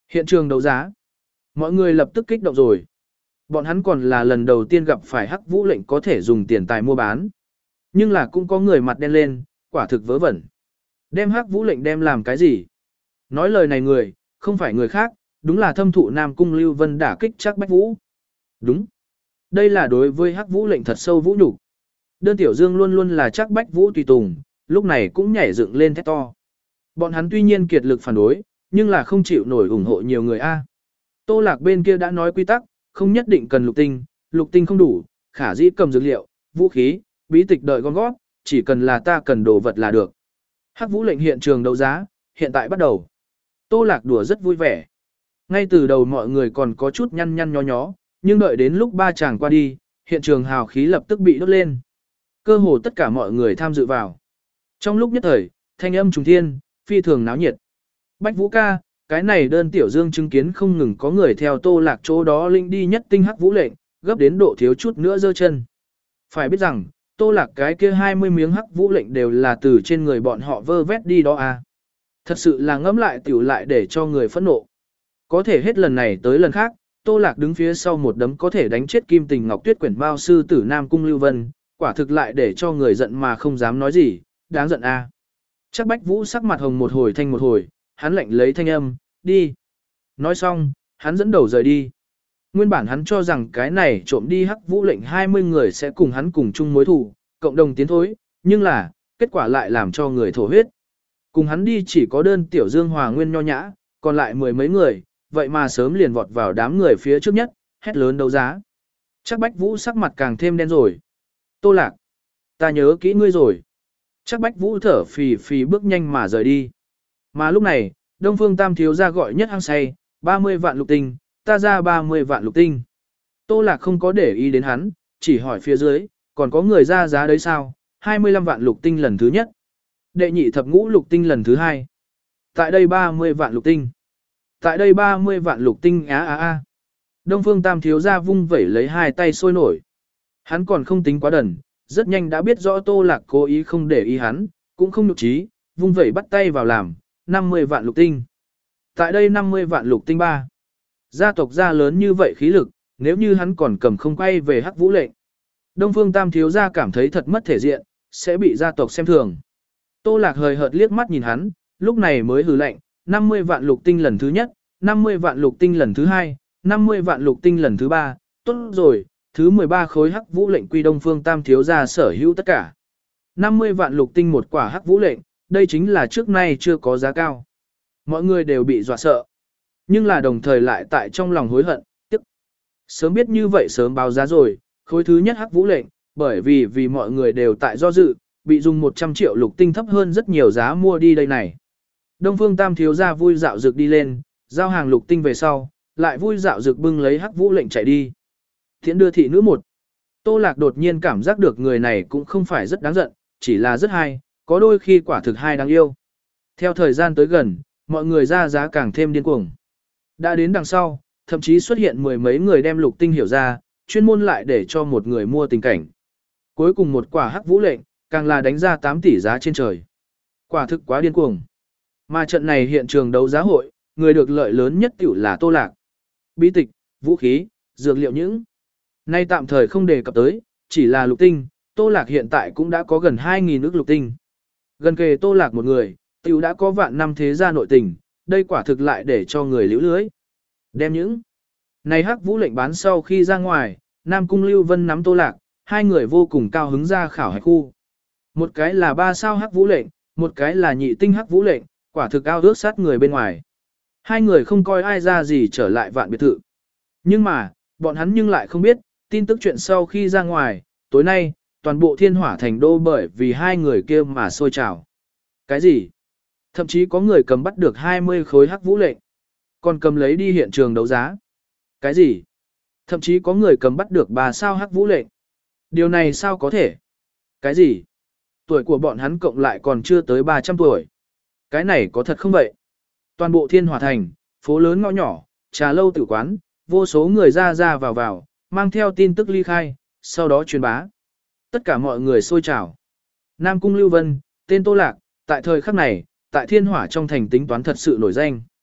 Hiện trường đấu giá. Mọi người lập tức kích động rồi. Bọn hắn còn là lần đầu tiên gặp phải hắc vũ lệnh có thể dùng tiền tài mua bán. Nhưng là cũng có người mặt đen lên, quả thực vớ vẩn. Đem hắc vũ lệnh đem làm cái gì? Nói lời này người, không phải người khác, đúng là thâm thụ Nam Cung Lưu Vân đả kích Trác Bách Vũ. Đúng. Đây là đối với hắc vũ lệnh thật sâu vũ nhục. Đơn Tiểu Dương luôn luôn là Trác Bách Vũ tùy tùng, lúc này cũng nhảy dựng lên thét to. Bọn hắn tuy nhiên kiệt lực phản đối, nhưng là không chịu nổi ủng hộ nhiều người a. Tô Lạc bên kia đã nói quy tắc, không nhất định cần lục tinh, lục tinh không đủ, khả dĩ cầm dược liệu, vũ khí, bí tịch đợi gom góp, chỉ cần là ta cần đồ vật là được. Hắc vũ lệnh hiện trường đấu giá, hiện tại bắt đầu. Tô Lạc đùa rất vui vẻ. Ngay từ đầu mọi người còn có chút nhăn nhăn nhó nhó, nhưng đợi đến lúc ba chàng qua đi, hiện trường hào khí lập tức bị đốt lên. Cơ hồ tất cả mọi người tham dự vào. Trong lúc nhất thời, thanh âm trùng thiên, phi thường náo nhiệt. Bách Vũ ca, cái này đơn Tiểu Dương chứng kiến không ngừng có người theo Tô Lạc chỗ đó linh đi nhất tinh hắc vũ lệnh, gấp đến độ thiếu chút nữa giơ chân. Phải biết rằng, Tô Lạc cái kia hai mươi miếng hắc vũ lệnh đều là từ trên người bọn họ vơ vét đi đó à. Thật sự là ngẫm lại tiểu lại để cho người phẫn nộ. Có thể hết lần này tới lần khác, Tô Lạc đứng phía sau một đấm có thể đánh chết Kim Tình Ngọc Tuyết quyển bao sư tử Nam Cung Lưu Vân, quả thực lại để cho người giận mà không dám nói gì, đáng giận a. À. Chắc Bách Vũ sắc mặt hồng một hồi thanh một hồi, hắn lạnh lấy thanh âm, đi. Nói xong, hắn dẫn đầu rời đi. Nguyên bản hắn cho rằng cái này trộm đi hắc vũ lệnh hai mươi người sẽ cùng hắn cùng chung mối thù, cộng đồng tiến thối, nhưng là, kết quả lại làm cho người thổ huyết. Cùng hắn đi chỉ có đơn Tiểu Dương Hòa Nguyên nho nhã, còn lại mười mấy người, vậy mà sớm liền vọt vào đám người phía trước nhất, hét lớn đấu giá. Chắc Bách Vũ sắc mặt càng thêm đen rồi. Tô Lạc, ta nhớ kỹ ngươi rồi. Chắc Bách Vũ thở phì phì bước nhanh mà rời đi. Mà lúc này, Đông Phương Tam thiếu ra gọi nhất hăng say, ba mươi vạn lục tinh, ta ra ba mươi vạn lục tinh. Tô Lạc không có để ý đến hắn, chỉ hỏi phía dưới, còn có người ra giá đấy sao, hai mươi lăm vạn lục tinh lần thứ nhất. Đệ nhị thập ngũ lục tinh lần thứ hai. Tại đây ba mươi vạn lục tinh. Tại đây ba mươi vạn lục tinh á á á. Đông Phương Tam thiếu ra vung vẩy lấy hai tay sôi nổi. Hắn còn không tính quá đần, rất nhanh đã biết rõ Tô Lạc cố ý không để ý hắn, cũng không nhục trí, vung vẩy bắt tay vào làm, năm mươi vạn lục tinh. Tại đây năm mươi vạn lục tinh ba. Gia tộc gia lớn như vậy khí lực, nếu như hắn còn cầm không quay về hắc vũ lệnh. Đông Phương Tam thiếu gia cảm thấy thật mất thể diện, sẽ bị gia tộc xem thường. Tô Lạc hời hợt liếc mắt nhìn hắn, lúc này mới hừ lạnh, năm mươi vạn lục tinh lần thứ nhất, năm mươi vạn lục tinh lần thứ hai, năm mươi vạn lục tinh lần thứ ba, tốt rồi, thứ mười ba khối hắc vũ lệnh quy Đông Phương Tam thiếu gia sở hữu tất cả. năm mươi vạn lục tinh một quả hắc vũ lệnh, đây chính là trước nay chưa có giá cao. Mọi người đều bị dọa sợ, nhưng là đồng thời lại tại trong lòng hối hận, tức. Sớm biết như vậy sớm báo giá rồi, khối thứ nhất hắc vũ lệnh, bởi vì vì mọi người đều tại do dự, bị dùng một trăm triệu lục tinh thấp hơn rất nhiều giá mua đi đây này. Đông Phương Tam thiếu gia vui dạo dược đi lên, giao hàng lục tinh về sau, lại vui dạo dược bưng lấy hắc vũ lệnh chạy đi. Thiện đưa thị nữ một. Tô Lạc đột nhiên cảm giác được người này cũng không phải rất đáng giận, chỉ là rất hay, có đôi khi quả thực hay đáng yêu. Theo thời gian tới gần, mọi người ra giá càng thêm điên cuồng. Đã đến đằng sau, thậm chí xuất hiện mười mấy người đem lục tinh hiểu ra, chuyên môn lại để cho một người mua tình cảnh. Cuối cùng một quả hắc vũ lệnh, càng là đánh ra tám tỷ giá trên trời. Quả thực quá điên cuồng. Mà trận này hiện trường đấu giá hội, người được lợi lớn nhất tiểu là Tô Lạc. Bí tịch, vũ khí, dược liệu những. Nay tạm thời không đề cập tới, chỉ là lục tinh, Tô Lạc hiện tại cũng đã có gần hai nghìn ức lục tinh. Gần kề Tô Lạc một người, tiểu đã có vạn năm thế gia nội tình, đây quả thực lại để cho người liễu lưới. Đem những. Này hắc vũ lệnh bán sau khi ra ngoài, Nam Cung Lưu Vân nắm Tô Lạc, hai người vô cùng cao hứng ra khảo hạch khu. Một cái là ba sao hắc vũ lệnh, một cái là nhị tinh hắc vũ lệnh, quả thực ao ước sát người bên ngoài. Hai người không coi ai ra gì trở lại vạn biệt thự. Nhưng mà, bọn hắn nhưng lại không biết, tin tức chuyện sau khi ra ngoài, tối nay, toàn bộ thiên hỏa thành đô bởi vì hai người kia mà sôi trào. Cái gì? Thậm chí có người cầm bắt được hai mươi khối hắc vũ lệnh, còn cầm lấy đi hiện trường đấu giá. Cái gì? Thậm chí có người cầm bắt được ba sao hắc vũ lệnh. Điều này sao có thể? Cái gì? Tuổi của bọn hắn cộng lại còn chưa tới ba trăm tuổi. Cái này có thật không vậy? Toàn bộ thiên hỏa thành, phố lớn ngõ nhỏ, trà lâu tử quán, vô số người ra ra vào vào, mang theo tin tức ly khai, sau đó truyền bá. Tất cả mọi người sôi trào. Nam Cung Lưu Vân, tên Tô Lạc, tại thời khắc này, tại thiên hỏa trong thành tính toán thật sự nổi danh.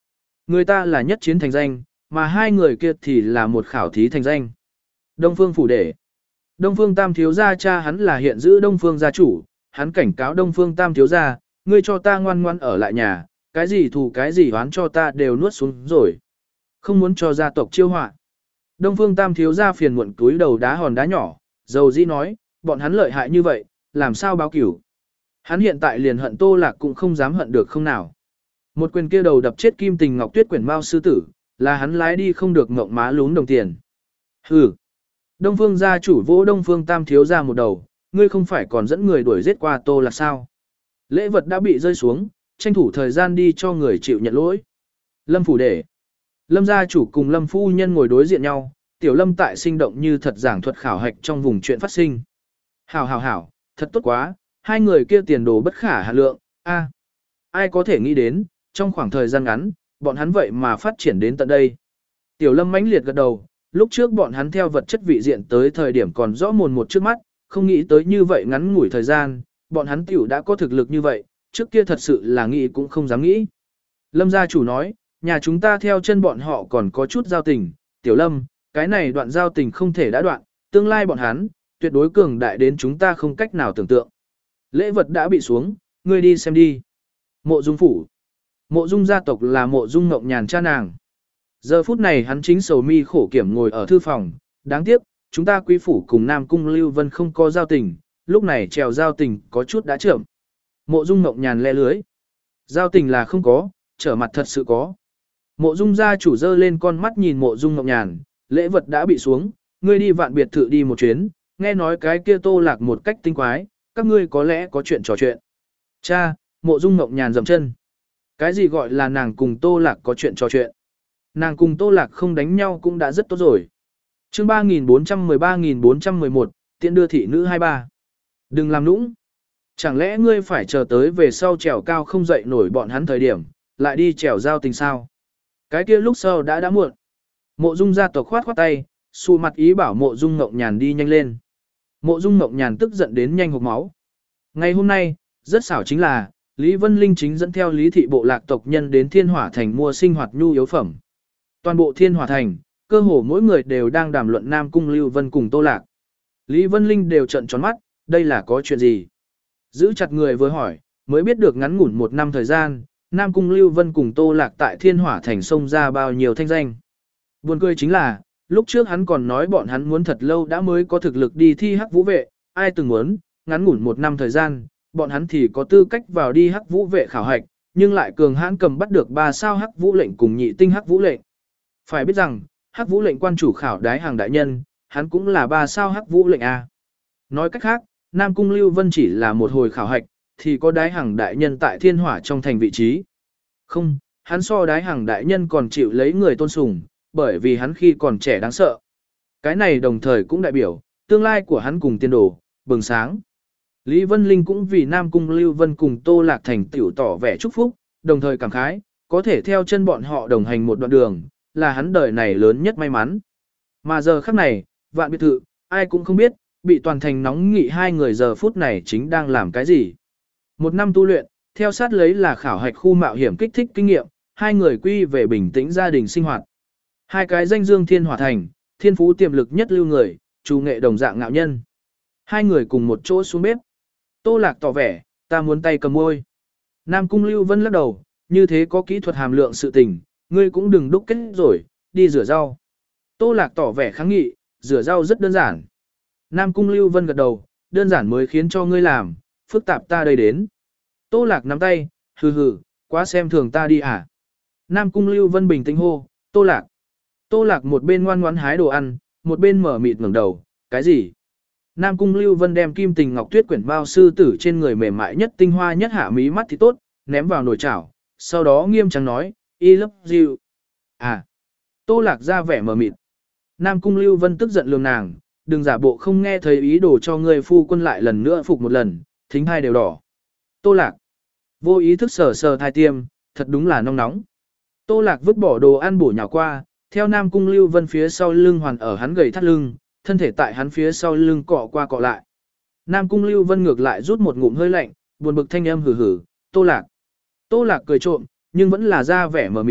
Người ta là nhất chiến thành danh, mà hai người kia thì là một khảo thí thành danh. Đông Phương phủ để. Đông Phương Tam thiếu gia cha hắn là hiện giữ Đông Phương gia chủ, hắn cảnh cáo Đông Phương Tam thiếu gia, ngươi cho ta ngoan ngoan ở lại nhà, cái gì thù cái gì oán cho ta đều nuốt xuống rồi. Không muốn cho gia tộc chiêu họa. Đông Phương Tam thiếu gia phiền muộn túi đầu đá hòn đá nhỏ, dầu dĩ nói, bọn hắn lợi hại như vậy, làm sao báo cửu. Hắn hiện tại liền hận Tô Lạc cũng không dám hận được không nào. Một quyền kia đầu đập chết Kim Tình Ngọc Tuyết quyển mao sư tử, là hắn lái đi không được ngộng má lún đồng tiền. Hừ. Đông Phương gia chủ vỗ Đông Phương Tam thiếu gia một đầu, ngươi không phải còn dẫn người đuổi giết qua Tô Lạc sao? Lễ vật đã bị rơi xuống, tranh thủ thời gian đi cho người chịu nhận lỗi. Lâm phủ để. Lâm gia chủ cùng Lâm phu nhân ngồi đối diện nhau, Tiểu Lâm tại sinh động như thật giảng thuật khảo hạch trong vùng chuyện phát sinh. Hảo hảo hảo, thật tốt quá, hai người kia tiền đồ bất khả hà lượng, a, ai có thể nghĩ đến, trong khoảng thời gian ngắn, bọn hắn vậy mà phát triển đến tận đây. Tiểu Lâm mãnh liệt gật đầu, lúc trước bọn hắn theo vật chất vị diện tới thời điểm còn rõ mồn một trước mắt, không nghĩ tới như vậy ngắn ngủi thời gian, bọn hắn tiểu đã có thực lực như vậy, trước kia thật sự là nghĩ cũng không dám nghĩ. Lâm gia chủ nói, nhà chúng ta theo chân bọn họ còn có chút giao tình, Tiểu Lâm, cái này đoạn giao tình không thể đã đoạn, tương lai bọn hắn, tuyệt đối cường đại đến chúng ta không cách nào tưởng tượng. Lễ vật đã bị xuống, ngươi đi xem đi. Mộ Dung phủ. Mộ Dung gia tộc là Mộ Dung Ngộng Nhàn cha nàng. Giờ phút này hắn chính sầu mi khổ kiểm ngồi ở thư phòng, đáng tiếc, chúng ta quý phủ cùng Nam Cung Lưu Vân không có giao tình, lúc này trèo giao tình có chút đã chậm. Mộ Dung Ngộng Nhàn le lưới. Giao tình là không có, trở mặt thật sự có. Mộ Dung gia chủ dơ lên con mắt nhìn Mộ Dung Ngộng Nhàn, lễ vật đã bị xuống, ngươi đi vạn biệt thự đi một chuyến, nghe nói cái kia Tô Lạc một cách tinh quái, các ngươi có lẽ có chuyện trò chuyện. Cha, Mộ Dung Ngộng Nhàn dậm chân. Cái gì gọi là nàng cùng Tô Lạc có chuyện trò chuyện? Nàng cùng Tô Lạc không đánh nhau cũng đã rất tốt rồi. Chương ba nghìn bốn trăm mười ba nghìn bốn trăm mười một, tiện đưa thị nữ hai ba. Đừng làm nũng. Chẳng lẽ ngươi phải chờ tới về sau trèo cao không dậy nổi bọn hắn thời điểm, lại đi trèo giao tình sao? Cái kia lúc sau đã đã muộn. Mộ Dung gia tộc khoát khoát tay, xù mặt ý bảo Mộ Dung Ngộng Nhàn đi nhanh lên. Mộ Dung Ngộng Nhàn tức giận đến nhanh hộc máu. Ngày hôm nay, rất xảo chính là, Lý Vân Linh chính dẫn theo Lý thị bộ lạc tộc nhân đến Thiên Hỏa Thành mua sinh hoạt nhu yếu phẩm. Toàn bộ Thiên Hỏa Thành, cơ hồ mỗi người đều đang đàm luận Nam Cung Lưu Vân cùng Tô Lạc. Lý Vân Linh đều trợn tròn mắt, đây là có chuyện gì? Giữ chặt người vừa hỏi, mới biết được ngắn ngủn một năm thời gian, Nam Cung Lưu Vân cùng Tô Lạc tại Thiên Hỏa Thành xông ra bao nhiêu thanh danh. Buồn cười chính là, lúc trước hắn còn nói bọn hắn muốn thật lâu đã mới có thực lực đi thi hắc vũ vệ, ai từng muốn, ngắn ngủn một năm thời gian, bọn hắn thì có tư cách vào đi hắc vũ vệ khảo hạch, nhưng lại cường hãn cầm bắt được ba sao hắc vũ lệnh cùng nhị tinh hắc vũ lệnh. Phải biết rằng, hắc vũ lệnh quan chủ khảo đái hàng đại nhân, hắn cũng là ba sao hắc vũ lệnh A. Nói cách khác, Nam Cung Lưu Vân chỉ là một hồi khảo hạch, thì có đái hàng đại nhân tại Thiên Hỏa trong thành vị trí. Không, hắn so đái hàng đại nhân còn chịu lấy người tôn sùng, bởi vì hắn khi còn trẻ đáng sợ. Cái này đồng thời cũng đại biểu, tương lai của hắn cùng tiên đồ, bừng sáng. Lý Vân Linh cũng vì Nam Cung Lưu Vân cùng Tô Lạc thành tiểu tỏ vẻ chúc phúc, đồng thời cảm khái, có thể theo chân bọn họ đồng hành một đoạn đường, là hắn đời này lớn nhất may mắn. Mà giờ khắc này, vạn biệt thự, ai cũng không biết, bị toàn thành nóng nghị hai người giờ phút này chính đang làm cái gì. Một năm tu luyện, theo sát lấy là khảo hạch khu mạo hiểm kích thích kinh nghiệm, hai người quy về bình tĩnh gia đình sinh hoạt. Hai cái danh dương Thiên Hỏa Thành, thiên phú tiềm lực nhất lưu người, chủ nghệ đồng dạng ngạo nhân. Hai người cùng một chỗ xuống bếp. Tô Lạc tỏ vẻ, ta muốn tay cầm môi. Nam Cung Lưu Vân lắc đầu, như thế có kỹ thuật hàm lượng sự tình, ngươi cũng đừng đúc kết rồi, đi rửa rau. Tô Lạc tỏ vẻ kháng nghị, rửa rau rất đơn giản. Nam Cung Lưu Vân gật đầu, đơn giản mới khiến cho ngươi làm, phức tạp ta đây đến. Tô Lạc nắm tay, hừ hừ, quá xem thường ta đi à. Nam Cung Lưu Vân bình tĩnh hô, Tô Lạc. Tô Lạc một bên ngoan ngoãn hái đồ ăn, một bên mở mịt ngẩng đầu, cái gì? Nam Cung Lưu Vân đem Kim Tình Ngọc Tuyết quyển bao sư tử trên người mềm mại nhất tinh hoa nhất hạ mí mắt thì tốt, ném vào nồi chảo, sau đó nghiêm trang nói, I love you. À. Tô Lạc ra vẻ mờ mịt. Nam Cung Lưu Vân tức giận lườm nàng, đừng giả bộ không nghe thấy ý đồ cho ngươi phu quân lại lần nữa phục một lần, thính hai đều đỏ. Tô Lạc. Vô ý thức sờ sờ thai tiêm, thật đúng là nóng nóng. Tô Lạc vứt bỏ đồ ăn bổ nhào qua, theo Nam Cung Lưu Vân phía sau lưng hoàn ở hắn gầy thắt lưng, thân thể tại hắn phía sau lưng cọ qua cọ lại. Nam Cung Lưu Vân ngược lại rút một ngụm hơi lạnh, buồn bực thanh âm hừ hừ, Tô Lạc. Tô Lạc cười trộm, nhưng vẫn là ra vẻ mờ mịt,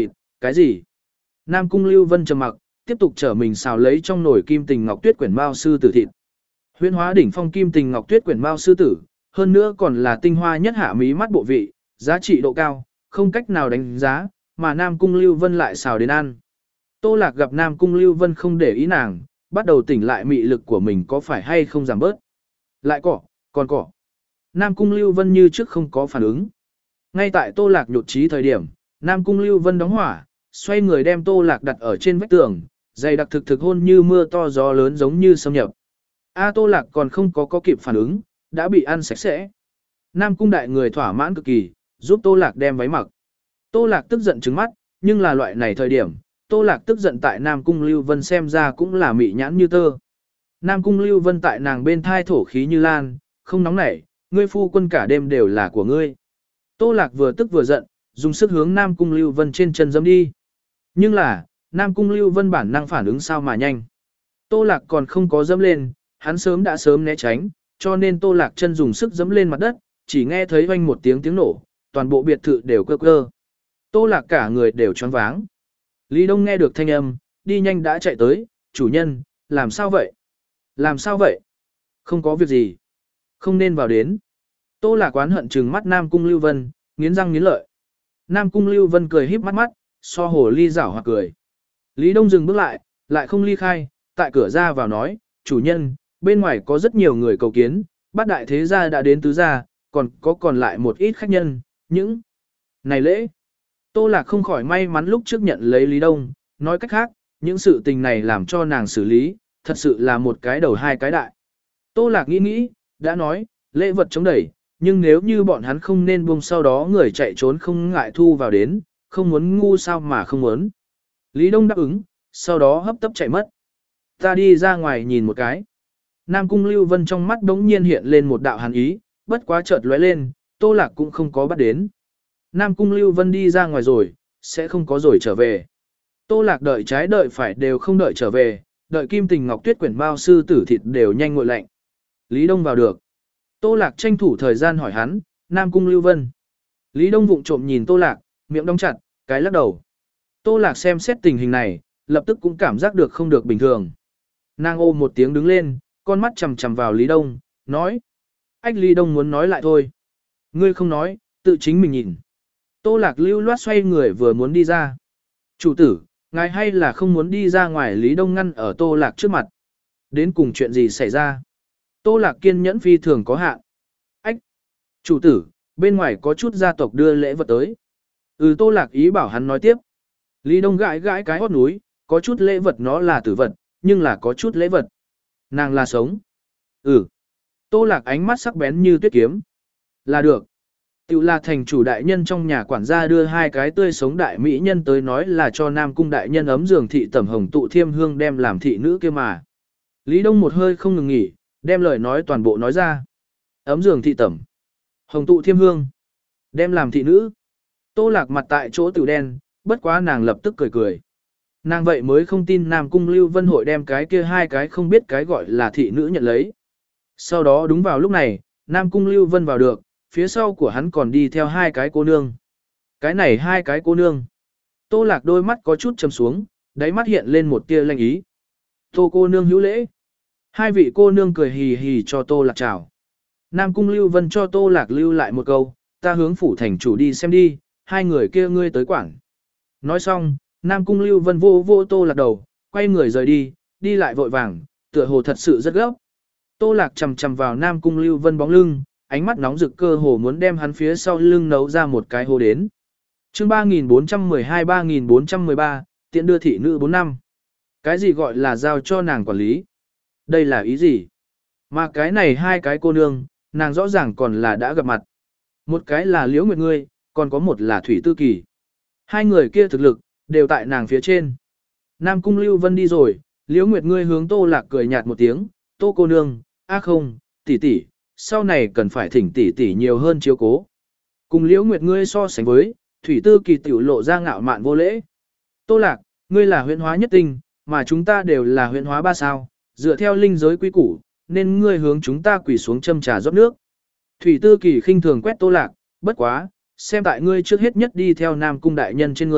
Cái gì? Nam Cung Lưu Vân trầm mặc, tiếp tục trở mình xào lấy trong nồi kim tình ngọc tuyết quyển mao sư tử thịt. Huyễn hóa đỉnh phong kim tình ngọc tuyết quyển mao sư tử, hơn nữa còn là tinh hoa nhất hạ mí mắt bộ vị, giá trị độ cao, không cách nào đánh giá, mà Nam Cung Lưu Vân lại xào đến ăn. Tô Lạc gặp Nam Cung Lưu Vân không để ý nàng, bắt đầu tỉnh lại mị lực của mình có phải hay không giảm bớt. Lại cỏ, còn cỏ. Nam Cung Lưu Vân như trước không có phản ứng. Ngay tại Tô Lạc nhột trí thời điểm, Nam Cung Lưu Vân đóng hỏa, xoay người đem Tô Lạc đặt ở trên vách tường, dày đặc thực thực hôn như mưa to gió lớn giống như xâm nhập. A Tô Lạc còn không có có kịp phản ứng, đã bị ăn sạch sẽ. Nam Cung đại người thỏa mãn cực kỳ, giúp Tô Lạc đem váy mặc. Tô Lạc tức giận trừng mắt, nhưng là loại này thời điểm, Tô Lạc tức giận tại Nam Cung Lưu Vân xem ra cũng là mị nhãn như tơ. Nam Cung Lưu Vân tại nàng bên thai thổ khí như lan, không nóng nảy, ngươi phu quân cả đêm đều là của ngươi. Tô Lạc vừa tức vừa giận, dùng sức hướng Nam Cung Lưu Vân trên chân dẫm đi. Nhưng là, Nam Cung Lưu Vân bản năng phản ứng sao mà nhanh. Tô Lạc còn không có dẫm lên, hắn sớm đã sớm né tránh, cho nên Tô Lạc chân dùng sức dẫm lên mặt đất, chỉ nghe thấy vang một tiếng tiếng nổ, toàn bộ biệt thự đều cơ cơ. Tô Lạc cả người đều choáng váng. Lý Đông nghe được thanh âm, đi nhanh đã chạy tới, chủ nhân, làm sao vậy? Làm sao vậy? Không có việc gì. Không nên vào đến. Tô Lạc oán hận trừng mắt Nam Cung Lưu Vân, nghiến răng nghiến lợi. Nam Cung Lưu Vân cười híp mắt mắt, so hồ ly giảo hoặc cười. Lý Đông dừng bước lại, lại không ly khai, tại cửa ra vào nói, chủ nhân, bên ngoài có rất nhiều người cầu kiến, bát đại thế gia đã đến tứ gia, còn có còn lại một ít khách nhân, những này lễ. Tô Lạc không khỏi may mắn lúc trước nhận lấy Lý Đông, nói cách khác, những sự tình này làm cho nàng xử lý, thật sự là một cái đầu hai cái đại. Tô Lạc nghĩ nghĩ, đã nói, lễ vật chống đẩy, nhưng nếu như bọn hắn không nên buông sau đó người chạy trốn không ngại thu vào đến, không muốn ngu sao mà không muốn. Lý Đông đáp ứng, sau đó hấp tấp chạy mất. Ta đi ra ngoài nhìn một cái. Nam Cung Lưu Vân trong mắt đống nhiên hiện lên một đạo hàn ý, bất quá chợt lóe lên, Tô Lạc cũng không có bắt đến. Nam Cung Lưu Vân đi ra ngoài rồi, sẽ không có rồi trở về. Tô Lạc đợi trái đợi phải đều không đợi trở về, đợi kim tình ngọc tuyết quyển bao sư tử thịt đều nhanh nguội lạnh. Lý Đông vào được. Tô Lạc tranh thủ thời gian hỏi hắn, Nam Cung Lưu Vân. Lý Đông vụng trộm nhìn Tô Lạc, miệng đóng chặt, cái lắc đầu. Tô Lạc xem xét tình hình này, lập tức cũng cảm giác được không được bình thường. Nàng ô một tiếng đứng lên, con mắt chằm chằm vào Lý Đông, nói. Ách Lý Đông muốn nói lại thôi. Ngươi không nói, tự chính mình nhìn. Tô Lạc lưu loát xoay người vừa muốn đi ra. Chủ tử, ngài hay là không muốn đi ra ngoài? Lý Đông ngăn ở Tô Lạc trước mặt. Đến cùng chuyện gì xảy ra? Tô Lạc kiên nhẫn phi thường có hạn. Ách! Chủ tử, bên ngoài có chút gia tộc đưa lễ vật tới. Ừ, Tô Lạc ý bảo hắn nói tiếp. Lý Đông gãi gãi cái hót núi, có chút lễ vật nó là tử vật, nhưng là có chút lễ vật. Nàng là sống. Ừ. Tô Lạc ánh mắt sắc bén như tuyết kiếm. Là được. Tiểu là thành chủ đại nhân trong nhà quản gia đưa hai cái tươi sống đại mỹ nhân tới nói là cho Nam Cung đại nhân ấm giường thị tẩm hồng tụ thiêm hương đem làm thị nữ kia mà. Lý Đông một hơi không ngừng nghỉ, đem lời nói toàn bộ nói ra. Ấm giường thị tẩm, hồng tụ thiêm hương, đem làm thị nữ. Tô Lạc mặt tại chỗ tiểu đen, bất quá nàng lập tức cười cười. Nàng vậy mới không tin Nam Cung Lưu Vân hội đem cái kia hai cái không biết cái gọi là thị nữ nhận lấy. Sau đó đúng vào lúc này, Nam Cung Lưu Vân vào được, phía sau của hắn còn đi theo hai cái cô nương. Cái này hai cái cô nương. Tô Lạc đôi mắt có chút trầm xuống, đáy mắt hiện lên một tia lanh ý. Tô cô nương hữu lễ. Hai vị cô nương cười hì hì cho Tô Lạc chào. Nam Cung Lưu Vân cho Tô Lạc lưu lại một câu, ta hướng phủ thành chủ đi xem đi, hai người kia ngươi tới quản. Nói xong, Nam Cung Lưu Vân vô vô Tô Lạc đầu, quay người rời đi, đi lại vội vàng, tựa hồ thật sự rất gấp. Tô Lạc chầm chầm vào Nam Cung Lưu Vân bóng lưng, ánh mắt nóng rực cơ hồ muốn đem hắn phía sau lưng nấu ra một cái hố đến. Chương ba nghìn bốn trăm mười hai ba nghìn bốn trăm mười ba, tiện đưa thị nữ bốn năm. Cái gì gọi là giao cho nàng quản lý? Đây là ý gì? Mà cái này hai cái cô nương, nàng rõ ràng còn là đã gặp mặt. Một cái là Liễu Nguyệt ngươi, còn có một là Thủy Tư Kỳ. Hai người kia thực lực, đều tại nàng phía trên. Nam Cung Lưu Vân đi rồi, Liễu Nguyệt ngươi hướng Tô Lạc cười nhạt một tiếng, Tô cô nương, a không, tỷ tỷ, sau này cần phải thỉnh tỷ tỷ nhiều hơn chiếu cố. Cùng Liễu Nguyệt ngươi so sánh với, Thủy Tư Kỳ tiểu lộ ra ngạo mạn vô lễ. Tô Lạc, ngươi là huyễn hóa nhất tinh, mà chúng ta đều là huyễn hóa ba sao, dựa theo linh giới quy củ, nên ngươi hướng chúng ta quỳ xuống châm trà rót nước. Thủy Tư Kỳ khinh thường quét Tô Lạc, bất quá, xem tại ngươi trước hết nhất đi theo Nam Cung đại nhân trên người,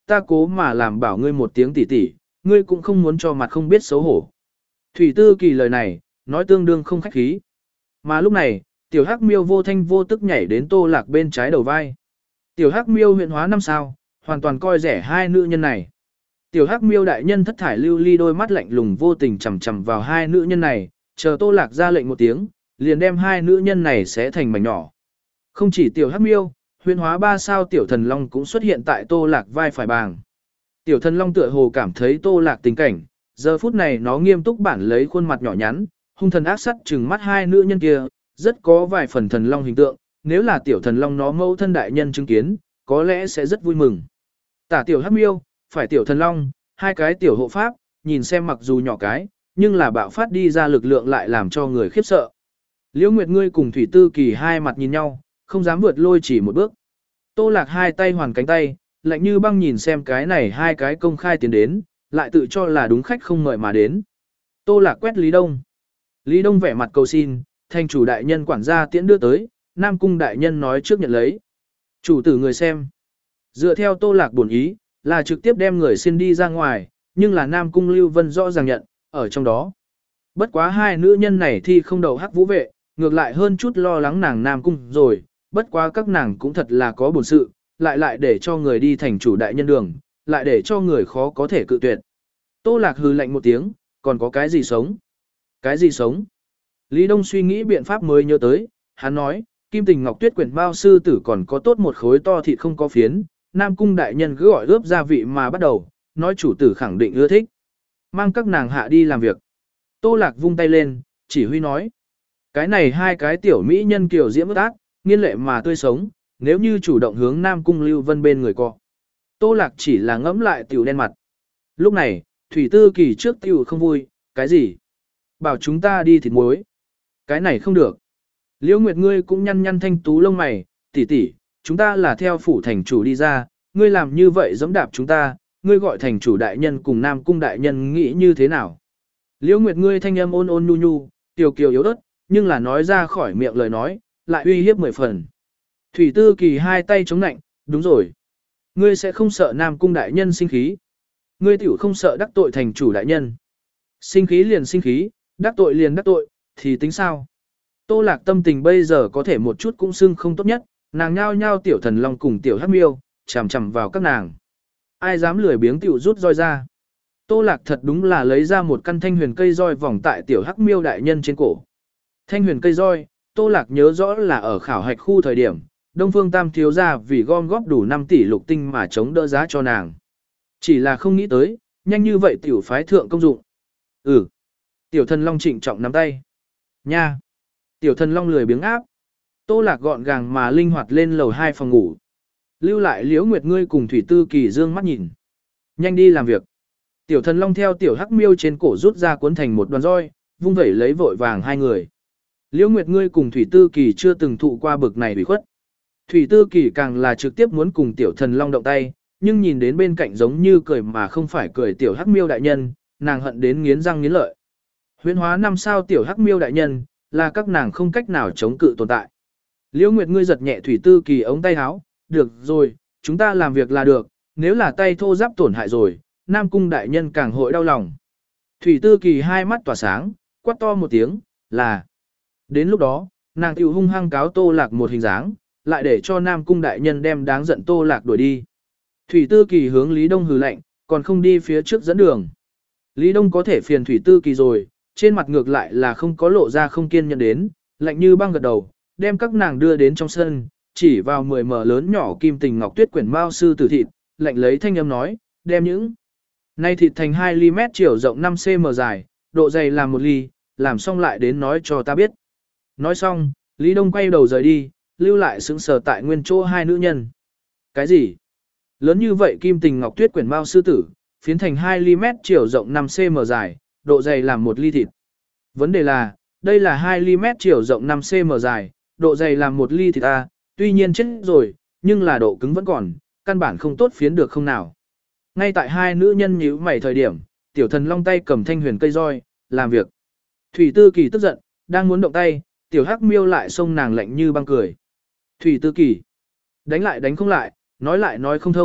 ta cố mà làm bảo ngươi một tiếng tỷ tỷ, ngươi cũng không muốn cho mặt không biết xấu hổ. Thủy Tư Kỳ lời này, nói tương đương không khách khí. Mà lúc này, tiểu hắc miêu vô thanh vô tức nhảy đến Tô Lạc bên trái đầu vai. Tiểu hắc miêu huyện hóa năm sao, hoàn toàn coi rẻ hai nữ nhân này. Tiểu hắc miêu đại nhân thất thải lưu ly đôi mắt lạnh lùng vô tình chằm chằm vào hai nữ nhân này, chờ Tô Lạc ra lệnh một tiếng, liền đem hai nữ nhân này sẽ thành mảnh nhỏ. Không chỉ tiểu hắc miêu, huyện hóa ba sao tiểu thần long cũng xuất hiện tại Tô Lạc vai phải bàng. Tiểu thần long tựa hồ cảm thấy Tô Lạc tình cảnh, giờ phút này nó nghiêm túc bản lấy khuôn mặt nhỏ nhắn, hung thần ác sắt trừng mắt hai nữ nhân kia, rất có vài phần thần long hình tượng, nếu là tiểu thần long nó mẫu thân đại nhân chứng kiến, có lẽ sẽ rất vui mừng. Tả tiểu hắc miêu, phải tiểu thần long, hai cái tiểu hộ pháp, nhìn xem mặc dù nhỏ cái, nhưng là bạo phát đi ra lực lượng lại làm cho người khiếp sợ. Liễu Nguyệt ngươi cùng Thủy Tư Kỳ hai mặt nhìn nhau, không dám vượt lôi chỉ một bước. Tô Lạc hai tay hoàn cánh tay, lạnh như băng nhìn xem cái này hai cái công khai tiến đến, lại tự cho là đúng khách không mời mà đến. Tô Lạc quét Lý Đông. Lý Đông vẻ mặt cầu xin, thành chủ đại nhân quản gia tiễn đưa tới, Nam Cung đại nhân nói trước nhận lấy. Chủ tử người xem. Dựa theo Tô Lạc bổn ý, là trực tiếp đem người xin đi ra ngoài, nhưng là Nam Cung Lưu Vân rõ ràng nhận, ở trong đó. Bất quá hai nữ nhân này thì không đầu hắc vũ vệ, ngược lại hơn chút lo lắng nàng Nam Cung rồi, bất quá các nàng cũng thật là có bổn sự, lại lại để cho người đi thành chủ đại nhân đường, lại để cho người khó có thể cự tuyệt. Tô Lạc hừ lạnh một tiếng, còn có cái gì sống? Cái gì sống? Lý Đông suy nghĩ biện pháp mới nhớ tới, hắn nói, Kim Tình Ngọc Tuyết quyển bao sư tử còn có tốt một khối to thịt không có phiến, Nam Cung đại nhân cứ gọi ướp gia vị mà bắt đầu, nói chủ tử khẳng định ưa thích. Mang các nàng hạ đi làm việc. Tô Lạc vung tay lên, chỉ huy nói. Cái này hai cái tiểu mỹ nhân kiều diễm ước ác, nghiên lệ mà tươi sống, nếu như chủ động hướng Nam Cung Lưu Vân bên người cọ. Tô Lạc chỉ là ngẫm lại tiểu đen mặt. Lúc này, Thủy Tư Kỳ trước tiểu không vui, cái gì? Bảo chúng ta đi thịt muối. Cái này không được. Liễu Nguyệt ngươi cũng nhăn nhăn thanh tú lông mày, tỷ tỷ, chúng ta là theo phủ thành chủ đi ra, ngươi làm như vậy giẫm đạp chúng ta, ngươi gọi thành chủ đại nhân cùng Nam Cung đại nhân nghĩ như thế nào? Liễu Nguyệt ngươi thanh âm ôn ôn nhu nhu, tiểu kiều yếu ớt, nhưng là nói ra khỏi miệng lời nói, lại uy hiếp mười phần. Thủy Tư Kỳ hai tay chống nạnh, đúng rồi. Ngươi sẽ không sợ Nam Cung đại nhân sinh khí. Ngươi tiểu không sợ đắc tội thành chủ đại nhân. Sinh khí liền sinh khí, đắc tội liền đắc tội, thì tính sao? Tô Lạc tâm tình bây giờ có thể một chút cũng xưng không tốt nhất, nàng nhao nhao tiểu thần long cùng tiểu hắc miêu, chằm chằm vào các nàng. Ai dám lười biếng tiểu rút roi ra. Tô Lạc thật đúng là lấy ra một căn thanh huyền cây roi vòng tại tiểu hắc miêu đại nhân trên cổ. Thanh huyền cây roi, Tô Lạc nhớ rõ là ở khảo hạch khu thời điểm, Đông Phương Tam thiếu gia vì gom góp đủ năm tỷ lục tinh mà chống đỡ giá cho nàng. Chỉ là không nghĩ tới, nhanh như vậy tiểu phái thượng công dụng. Ừ. Tiểu thần long trịnh trọng nắm tay. Nha. Tiểu thần long lười biếng áp. Tô Lạc gọn gàng mà linh hoạt lên lầu hai phòng ngủ. Lưu lại Liễu Nguyệt ngươi cùng Thủy Tư Kỳ dương mắt nhìn. Nhanh đi làm việc. Tiểu thần long theo tiểu hắc miêu trên cổ rút ra cuốn thành một đoàn roi, vung vẩy lấy vội vàng hai người. Liễu Nguyệt ngươi cùng Thủy Tư Kỳ chưa từng thụ qua bực này bị khuất. Thủy Tư Kỳ càng là trực tiếp muốn cùng tiểu thần long động tay, nhưng nhìn đến bên cạnh giống như cười mà không phải cười tiểu hắc miêu đại nhân, nàng hận đến nghiến răng nghiến lợi. Huyễn hóa năm sao tiểu hắc miêu đại nhân, là các nàng không cách nào chống cự tồn tại. Liễu Nguyệt ngươi giật nhẹ Thủy Tư Kỳ ống tay áo, được rồi, chúng ta làm việc là được, nếu là tay thô giáp tổn hại rồi, Nam Cung đại nhân càng hội đau lòng. Thủy Tư Kỳ hai mắt tỏa sáng, quát to một tiếng, là. Đến lúc đó, nàng tiểu hung hăng cáo Tô Lạc một hình dáng, lại để cho Nam Cung đại nhân đem đáng giận Tô Lạc đuổi đi. Thủy Tư Kỳ hướng Lý Đông hừ lạnh, còn không đi phía trước dẫn đường. Lý Đông có thể phiền Thủy Tư Kỳ rồi, trên mặt ngược lại là không có lộ ra không kiên nhẫn đến, lạnh như băng gật đầu, đem các nàng đưa đến trong sân, chỉ vào mười mở lớn nhỏ Kim Tình Ngọc Tuyết quyển mao sư tử thịt, lạnh lấy thanh âm nói, đem những nay thịt thành hai ly mét chiều rộng năm xăng-ti-mét dài, độ dày làm một ly, làm xong lại đến nói cho ta biết. Nói xong, Lý Đông quay đầu rời đi, lưu lại sững sờ tại nguyên chỗ hai nữ nhân. Cái gì? Lớn như vậy Kim Tình Ngọc Tuyết quyển mao sư tử, phiến thành hai ly mét chiều rộng năm xăng-ti-mét dài, độ dày làm một ly thịt. Vấn đề là, đây là hai ly mét chiều rộng năm xăng-ti-mét dài, độ dày làm một ly thịt ta, tuy nhiên chết rồi, nhưng là độ cứng vẫn còn, căn bản không tốt phiến được không nào. Ngay tại hai nữ nhân nhíu mày thời điểm, tiểu thần long tay cầm thanh huyền cây roi, làm việc. Thủy Tư Kỳ tức giận, đang muốn động tay, tiểu hắc miêu lại xông nàng lạnh như băng cười. Thủy Tư Kỳ, đánh lại đánh không lại, nói lại nói không thông,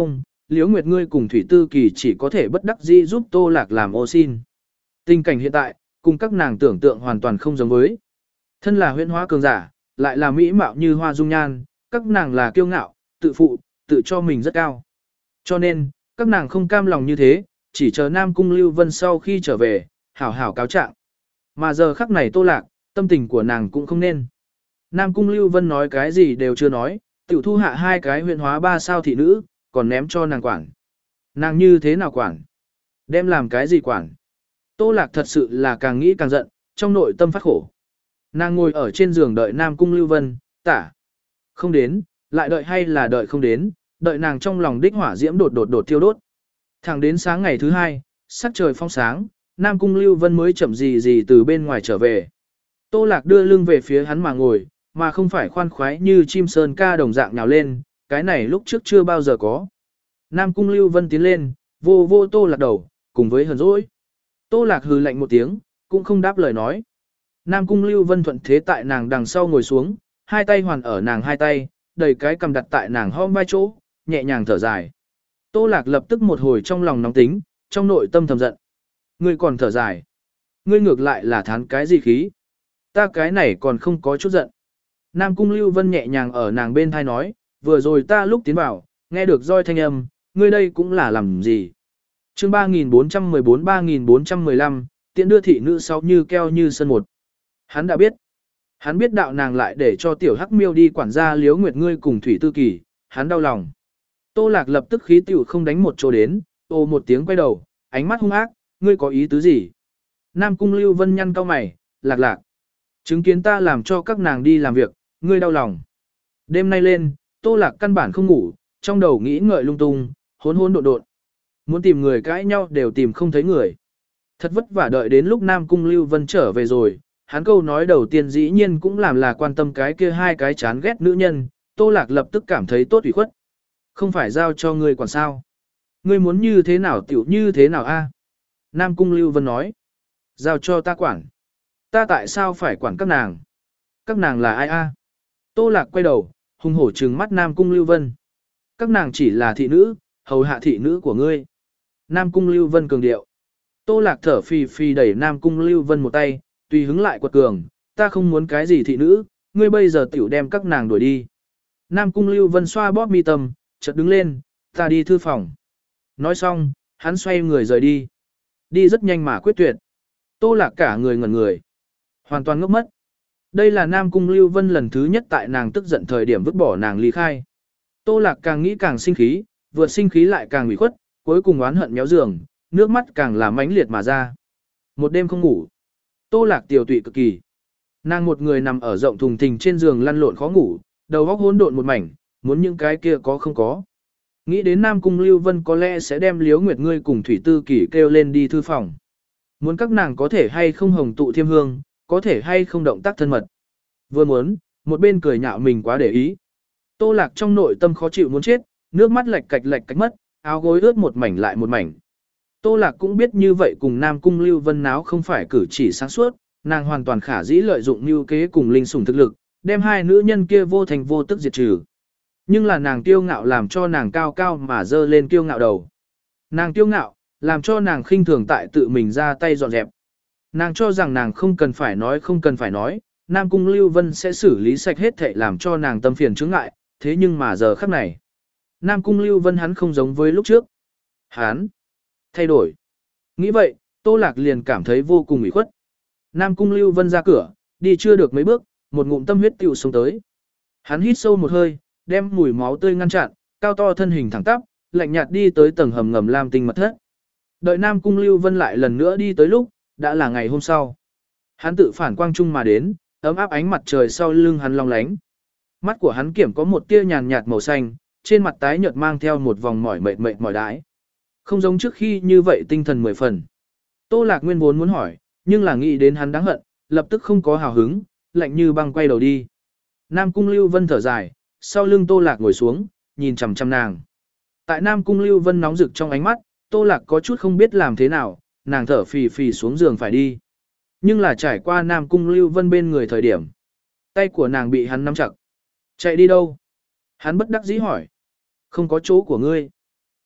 Liễu Nguyệt ngươi cùng Thủy Tư Kỳ chỉ có thể bất đắc dĩ giúp Tô Lạc làm ô xin. Tình cảnh hiện tại, cùng các nàng tưởng tượng hoàn toàn không giống với. Thân là huyễn hóa cường giả, lại là mỹ mạo như hoa dung nhan, các nàng là kiêu ngạo, tự phụ, tự cho mình rất cao. Cho nên, các nàng không cam lòng như thế, chỉ chờ Nam Cung Lưu Vân sau khi trở về, hảo hảo cáo trạng. Mà giờ khắc này Tô Lạc, tâm tình của nàng cũng không nên. Nam Cung Lưu Vân nói cái gì đều chưa nói, tiểu thu hạ hai cái huyện hóa ba sao thị nữ, còn ném cho nàng quản. Nàng như thế nào quản? Đem làm cái gì quản? Tô Lạc thật sự là càng nghĩ càng giận, trong nội tâm phát khổ. Nàng ngồi ở trên giường đợi Nam Cung Lưu Vân, tả. Không đến, lại đợi hay là đợi không đến, đợi nàng trong lòng đích hỏa diễm đột đột đột thiêu đốt. Thẳng đến sáng ngày thứ hai, sắc trời phong sáng, Nam Cung Lưu Vân mới chậm gì gì từ bên ngoài trở về. Tô Lạc đưa lưng về phía hắn mà ngồi, mà không phải khoan khoái như chim sơn ca đồng dạng nhào lên, cái này lúc trước chưa bao giờ có. Nam Cung Lưu Vân tiến lên, vô vô Tô Lạc đầu, cùng với hờn dỗi. Tô Lạc hừ lạnh một tiếng, cũng không đáp lời nói. Nam Cung Lưu Vân thuận thế tại nàng đằng sau ngồi xuống, hai tay hoàn ở nàng hai tay, đầy cái cầm đặt tại nàng hông vai chỗ, nhẹ nhàng thở dài. Tô Lạc lập tức một hồi trong lòng nóng tính, trong nội tâm thầm giận. Ngươi còn thở dài. Ngươi ngược lại là thán cái gì khí. Ta cái này còn không có chút giận. Nam Cung Lưu Vân nhẹ nhàng ở nàng bên thai nói, vừa rồi ta lúc tiến vào, nghe được roi thanh âm, ngươi đây cũng là làm gì. chương ba nghìn bốn trăm mười bốn ba nghìn bốn trăm mười lăm, tiện đưa thị nữ sáu như keo như sân một. Hắn đã biết. Hắn biết đạo nàng lại để cho tiểu hắc miêu đi quản gia Liếu Nguyệt ngươi cùng Thủy Tư Kỳ, hắn đau lòng. Tô Lạc lập tức khí tiểu không đánh một chỗ đến, ô một tiếng quay đầu, ánh mắt hung ác, ngươi có ý tứ gì? Nam Cung Lưu Vân nhăn cau mày, Lạc Lạc. Chứng kiến ta làm cho các nàng đi làm việc, ngươi đau lòng. Đêm nay lên, Tô Lạc căn bản không ngủ, trong đầu nghĩ ngợi lung tung, hỗn hỗn độn độn. Muốn tìm người cãi nhau đều tìm không thấy người. Thật vất vả đợi đến lúc Nam Cung Lưu Vân trở về rồi, hắn câu nói đầu tiên dĩ nhiên cũng làm là quan tâm cái kia hai cái chán ghét nữ nhân, Tô Lạc lập tức cảm thấy tốt ủy khuất. Không phải giao cho ngươi quản sao. Ngươi muốn như thế nào tiểu như thế nào a? Nam Cung Lưu Vân nói. Giao cho ta quản. Ta tại sao phải quản các nàng? Các nàng là ai a? Tô Lạc quay đầu, hung hổ trừng mắt Nam Cung Lưu Vân. Các nàng chỉ là thị nữ, hầu hạ thị nữ của ngươi. Nam Cung Lưu Vân cường điệu. Tô Lạc thở phì phì đẩy Nam Cung Lưu Vân một tay, tùy hứng lại quật cường, ta không muốn cái gì thị nữ, ngươi bây giờ tiểu đem các nàng đuổi đi. Nam Cung Lưu Vân xoa bóp mi tâm, chợt đứng lên, ta đi thư phòng. Nói xong, hắn xoay người rời đi. Đi rất nhanh mà quyết tuyệt. Tô Lạc cả người ngẩn người. Hoàn toàn ngốc mất. Đây là Nam Cung Lưu Vân lần thứ nhất tại nàng tức giận thời điểm vứt bỏ nàng ly khai. Tô Lạc càng nghĩ càng sinh khí, vượt sinh khí lại càng ủy khuất, cuối cùng oán hận méo giường, nước mắt càng là mãnh liệt mà ra. Một đêm không ngủ. Tô Lạc tiểu tụy cực kỳ. Nàng một người nằm ở rộng thùng thình trên giường lăn lộn khó ngủ, đầu óc hỗn độn một mảnh, muốn những cái kia có không có. Nghĩ đến Nam Cung Lưu Vân có lẽ sẽ đem Liếu Nguyệt ngươi cùng Thủy Tư Kỳ kêu lên đi thư phòng. Muốn các nàng có thể hay không hồng tụ thiêm hương, có thể hay không động tác thân mật. Vừa muốn, một bên cười nhạo mình quá để ý. Tô Lạc trong nội tâm khó chịu muốn chết, nước mắt lệch cạch lệch cạch mất, áo gối ướt một mảnh lại một mảnh. Tô Lạc cũng biết như vậy cùng Nam Cung Lưu Vân náo không phải cử chỉ sáng suốt, nàng hoàn toàn khả dĩ lợi dụng mưu kế cùng linh sủng thực lực, đem hai nữ nhân kia vô thành vô tức diệt trừ. Nhưng là nàng kiêu ngạo làm cho nàng cao cao mà dơ lên kiêu ngạo đầu. Nàng kiêu ngạo, làm cho nàng khinh thường tại tự mình ra tay dọn dẹp. Nàng cho rằng nàng không cần phải nói không cần phải nói, Nam Cung Lưu Vân sẽ xử lý sạch hết thảy làm cho nàng tâm phiền chướng ngại, thế nhưng mà giờ khắc này. Nam Cung Lưu Vân hắn không giống với lúc trước. Hắn thay đổi. Nghĩ vậy, Tô Lạc liền cảm thấy vô cùng ủy khuất. Nam Cung Lưu Vân ra cửa, đi chưa được mấy bước, một ngụm tâm huyết tiểu xuống tới. Hắn hít sâu một hơi, đem mùi máu tươi ngăn chặn, cao to thân hình thẳng tắp, lạnh nhạt đi tới tầng hầm ngầm lam tinh mật thất. Đợi Nam Cung Lưu Vân lại lần nữa đi tới lúc, đã là ngày hôm sau. Hắn tự phản quang trung mà đến, ấm áp ánh mặt trời sau lưng hắn long lánh. Mắt của hắn kiểm có một tia nhàn nhạt màu xanh, trên mặt tái nhợt mang theo một vòng mỏi mệt mệt mỏi đái. Không giống trước khi như vậy tinh thần mười phần. Tô Lạc nguyên vốn muốn hỏi, nhưng là nghĩ đến hắn đáng hận, lập tức không có hào hứng, lạnh như băng quay đầu đi. Nam Cung Lưu Vân thở dài, sau lưng Tô Lạc ngồi xuống, nhìn chằm chằm nàng. Tại Nam Cung Lưu Vân nóng rực trong ánh mắt, Tô Lạc có chút không biết làm thế nào, nàng thở phì phì xuống giường phải đi. Nhưng là trải qua Nam Cung Lưu Vân bên người thời điểm. Tay của nàng bị hắn nắm chặt. Chạy đi đâu? Hắn bất đắc dĩ hỏi. Không có chỗ của ngươi.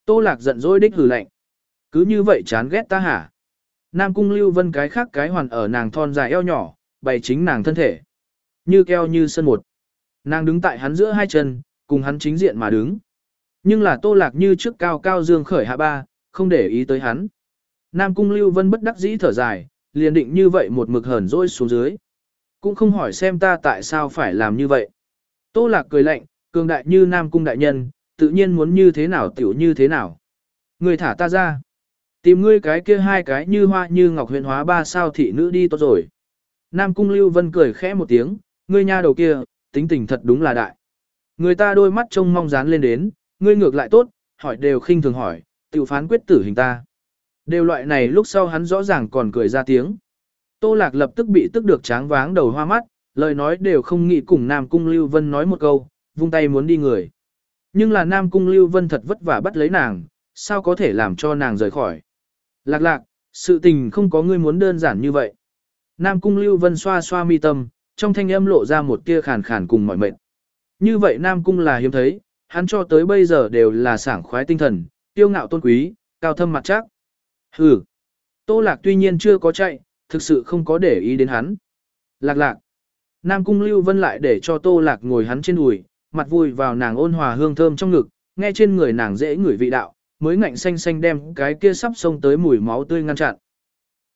Tô Lạc giận dỗi đích hừ lạnh. Cứ như vậy chán ghét ta hả? Nam Cung Lưu Vân cái khác cái hoàn ở nàng thon dài eo nhỏ, bày chính nàng thân thể. Như keo như sân một. Nàng đứng tại hắn giữa hai chân, cùng hắn chính diện mà đứng. Nhưng là Tô Lạc như trước cao cao dương khởi hạ ba, không để ý tới hắn. Nam Cung Lưu Vân bất đắc dĩ thở dài, liền định như vậy một mực hờn dỗi xuống dưới. Cũng không hỏi xem ta tại sao phải làm như vậy. Tô Lạc cười lạnh, cường đại như Nam Cung đại nhân, tự nhiên muốn như thế nào tiểu như thế nào. Người thả ta ra. Tìm ngươi cái kia hai cái như hoa như ngọc huyền hóa ba sao thị nữ đi tốt rồi. Nam Cung Lưu Vân cười khẽ một tiếng, ngươi nha đầu kia, tính tình thật đúng là đại. Người ta đôi mắt trông mong dán lên đến, ngươi ngược lại tốt, hỏi đều khinh thường hỏi, tiểu phán quyết tử hình ta. Đều loại này lúc sau hắn rõ ràng còn cười ra tiếng. Tô Lạc lập tức bị tức được tráng váng đầu hoa mắt, lời nói đều không nghĩ cùng Nam Cung Lưu Vân nói một câu, vung tay muốn đi người. Nhưng là Nam Cung Lưu Vân thật vất vả bắt lấy nàng, sao có thể làm cho nàng rời khỏi. Lạc lạc, sự tình không có ngươi muốn đơn giản như vậy. Nam Cung Lưu Vân xoa xoa mi tâm, trong thanh âm lộ ra một tia khàn khàn cùng mỏi mệt. Như vậy Nam Cung là hiếm thấy, hắn cho tới bây giờ đều là sảng khoái tinh thần, tiêu ngạo tôn quý, cao thâm mặt chắc. Hừ. Tô Lạc tuy nhiên chưa có chạy, thực sự không có để ý đến hắn. Lạc lạc. Nam Cung Lưu Vân lại để cho Tô Lạc ngồi hắn trên đùi, mặt vui vào nàng ôn hòa hương thơm trong ngực, nghe trên người nàng dễ ngửi vị đạo, mới ngạnh xanh xanh đem cái kia sắp xông tới mùi máu tươi ngăn chặn.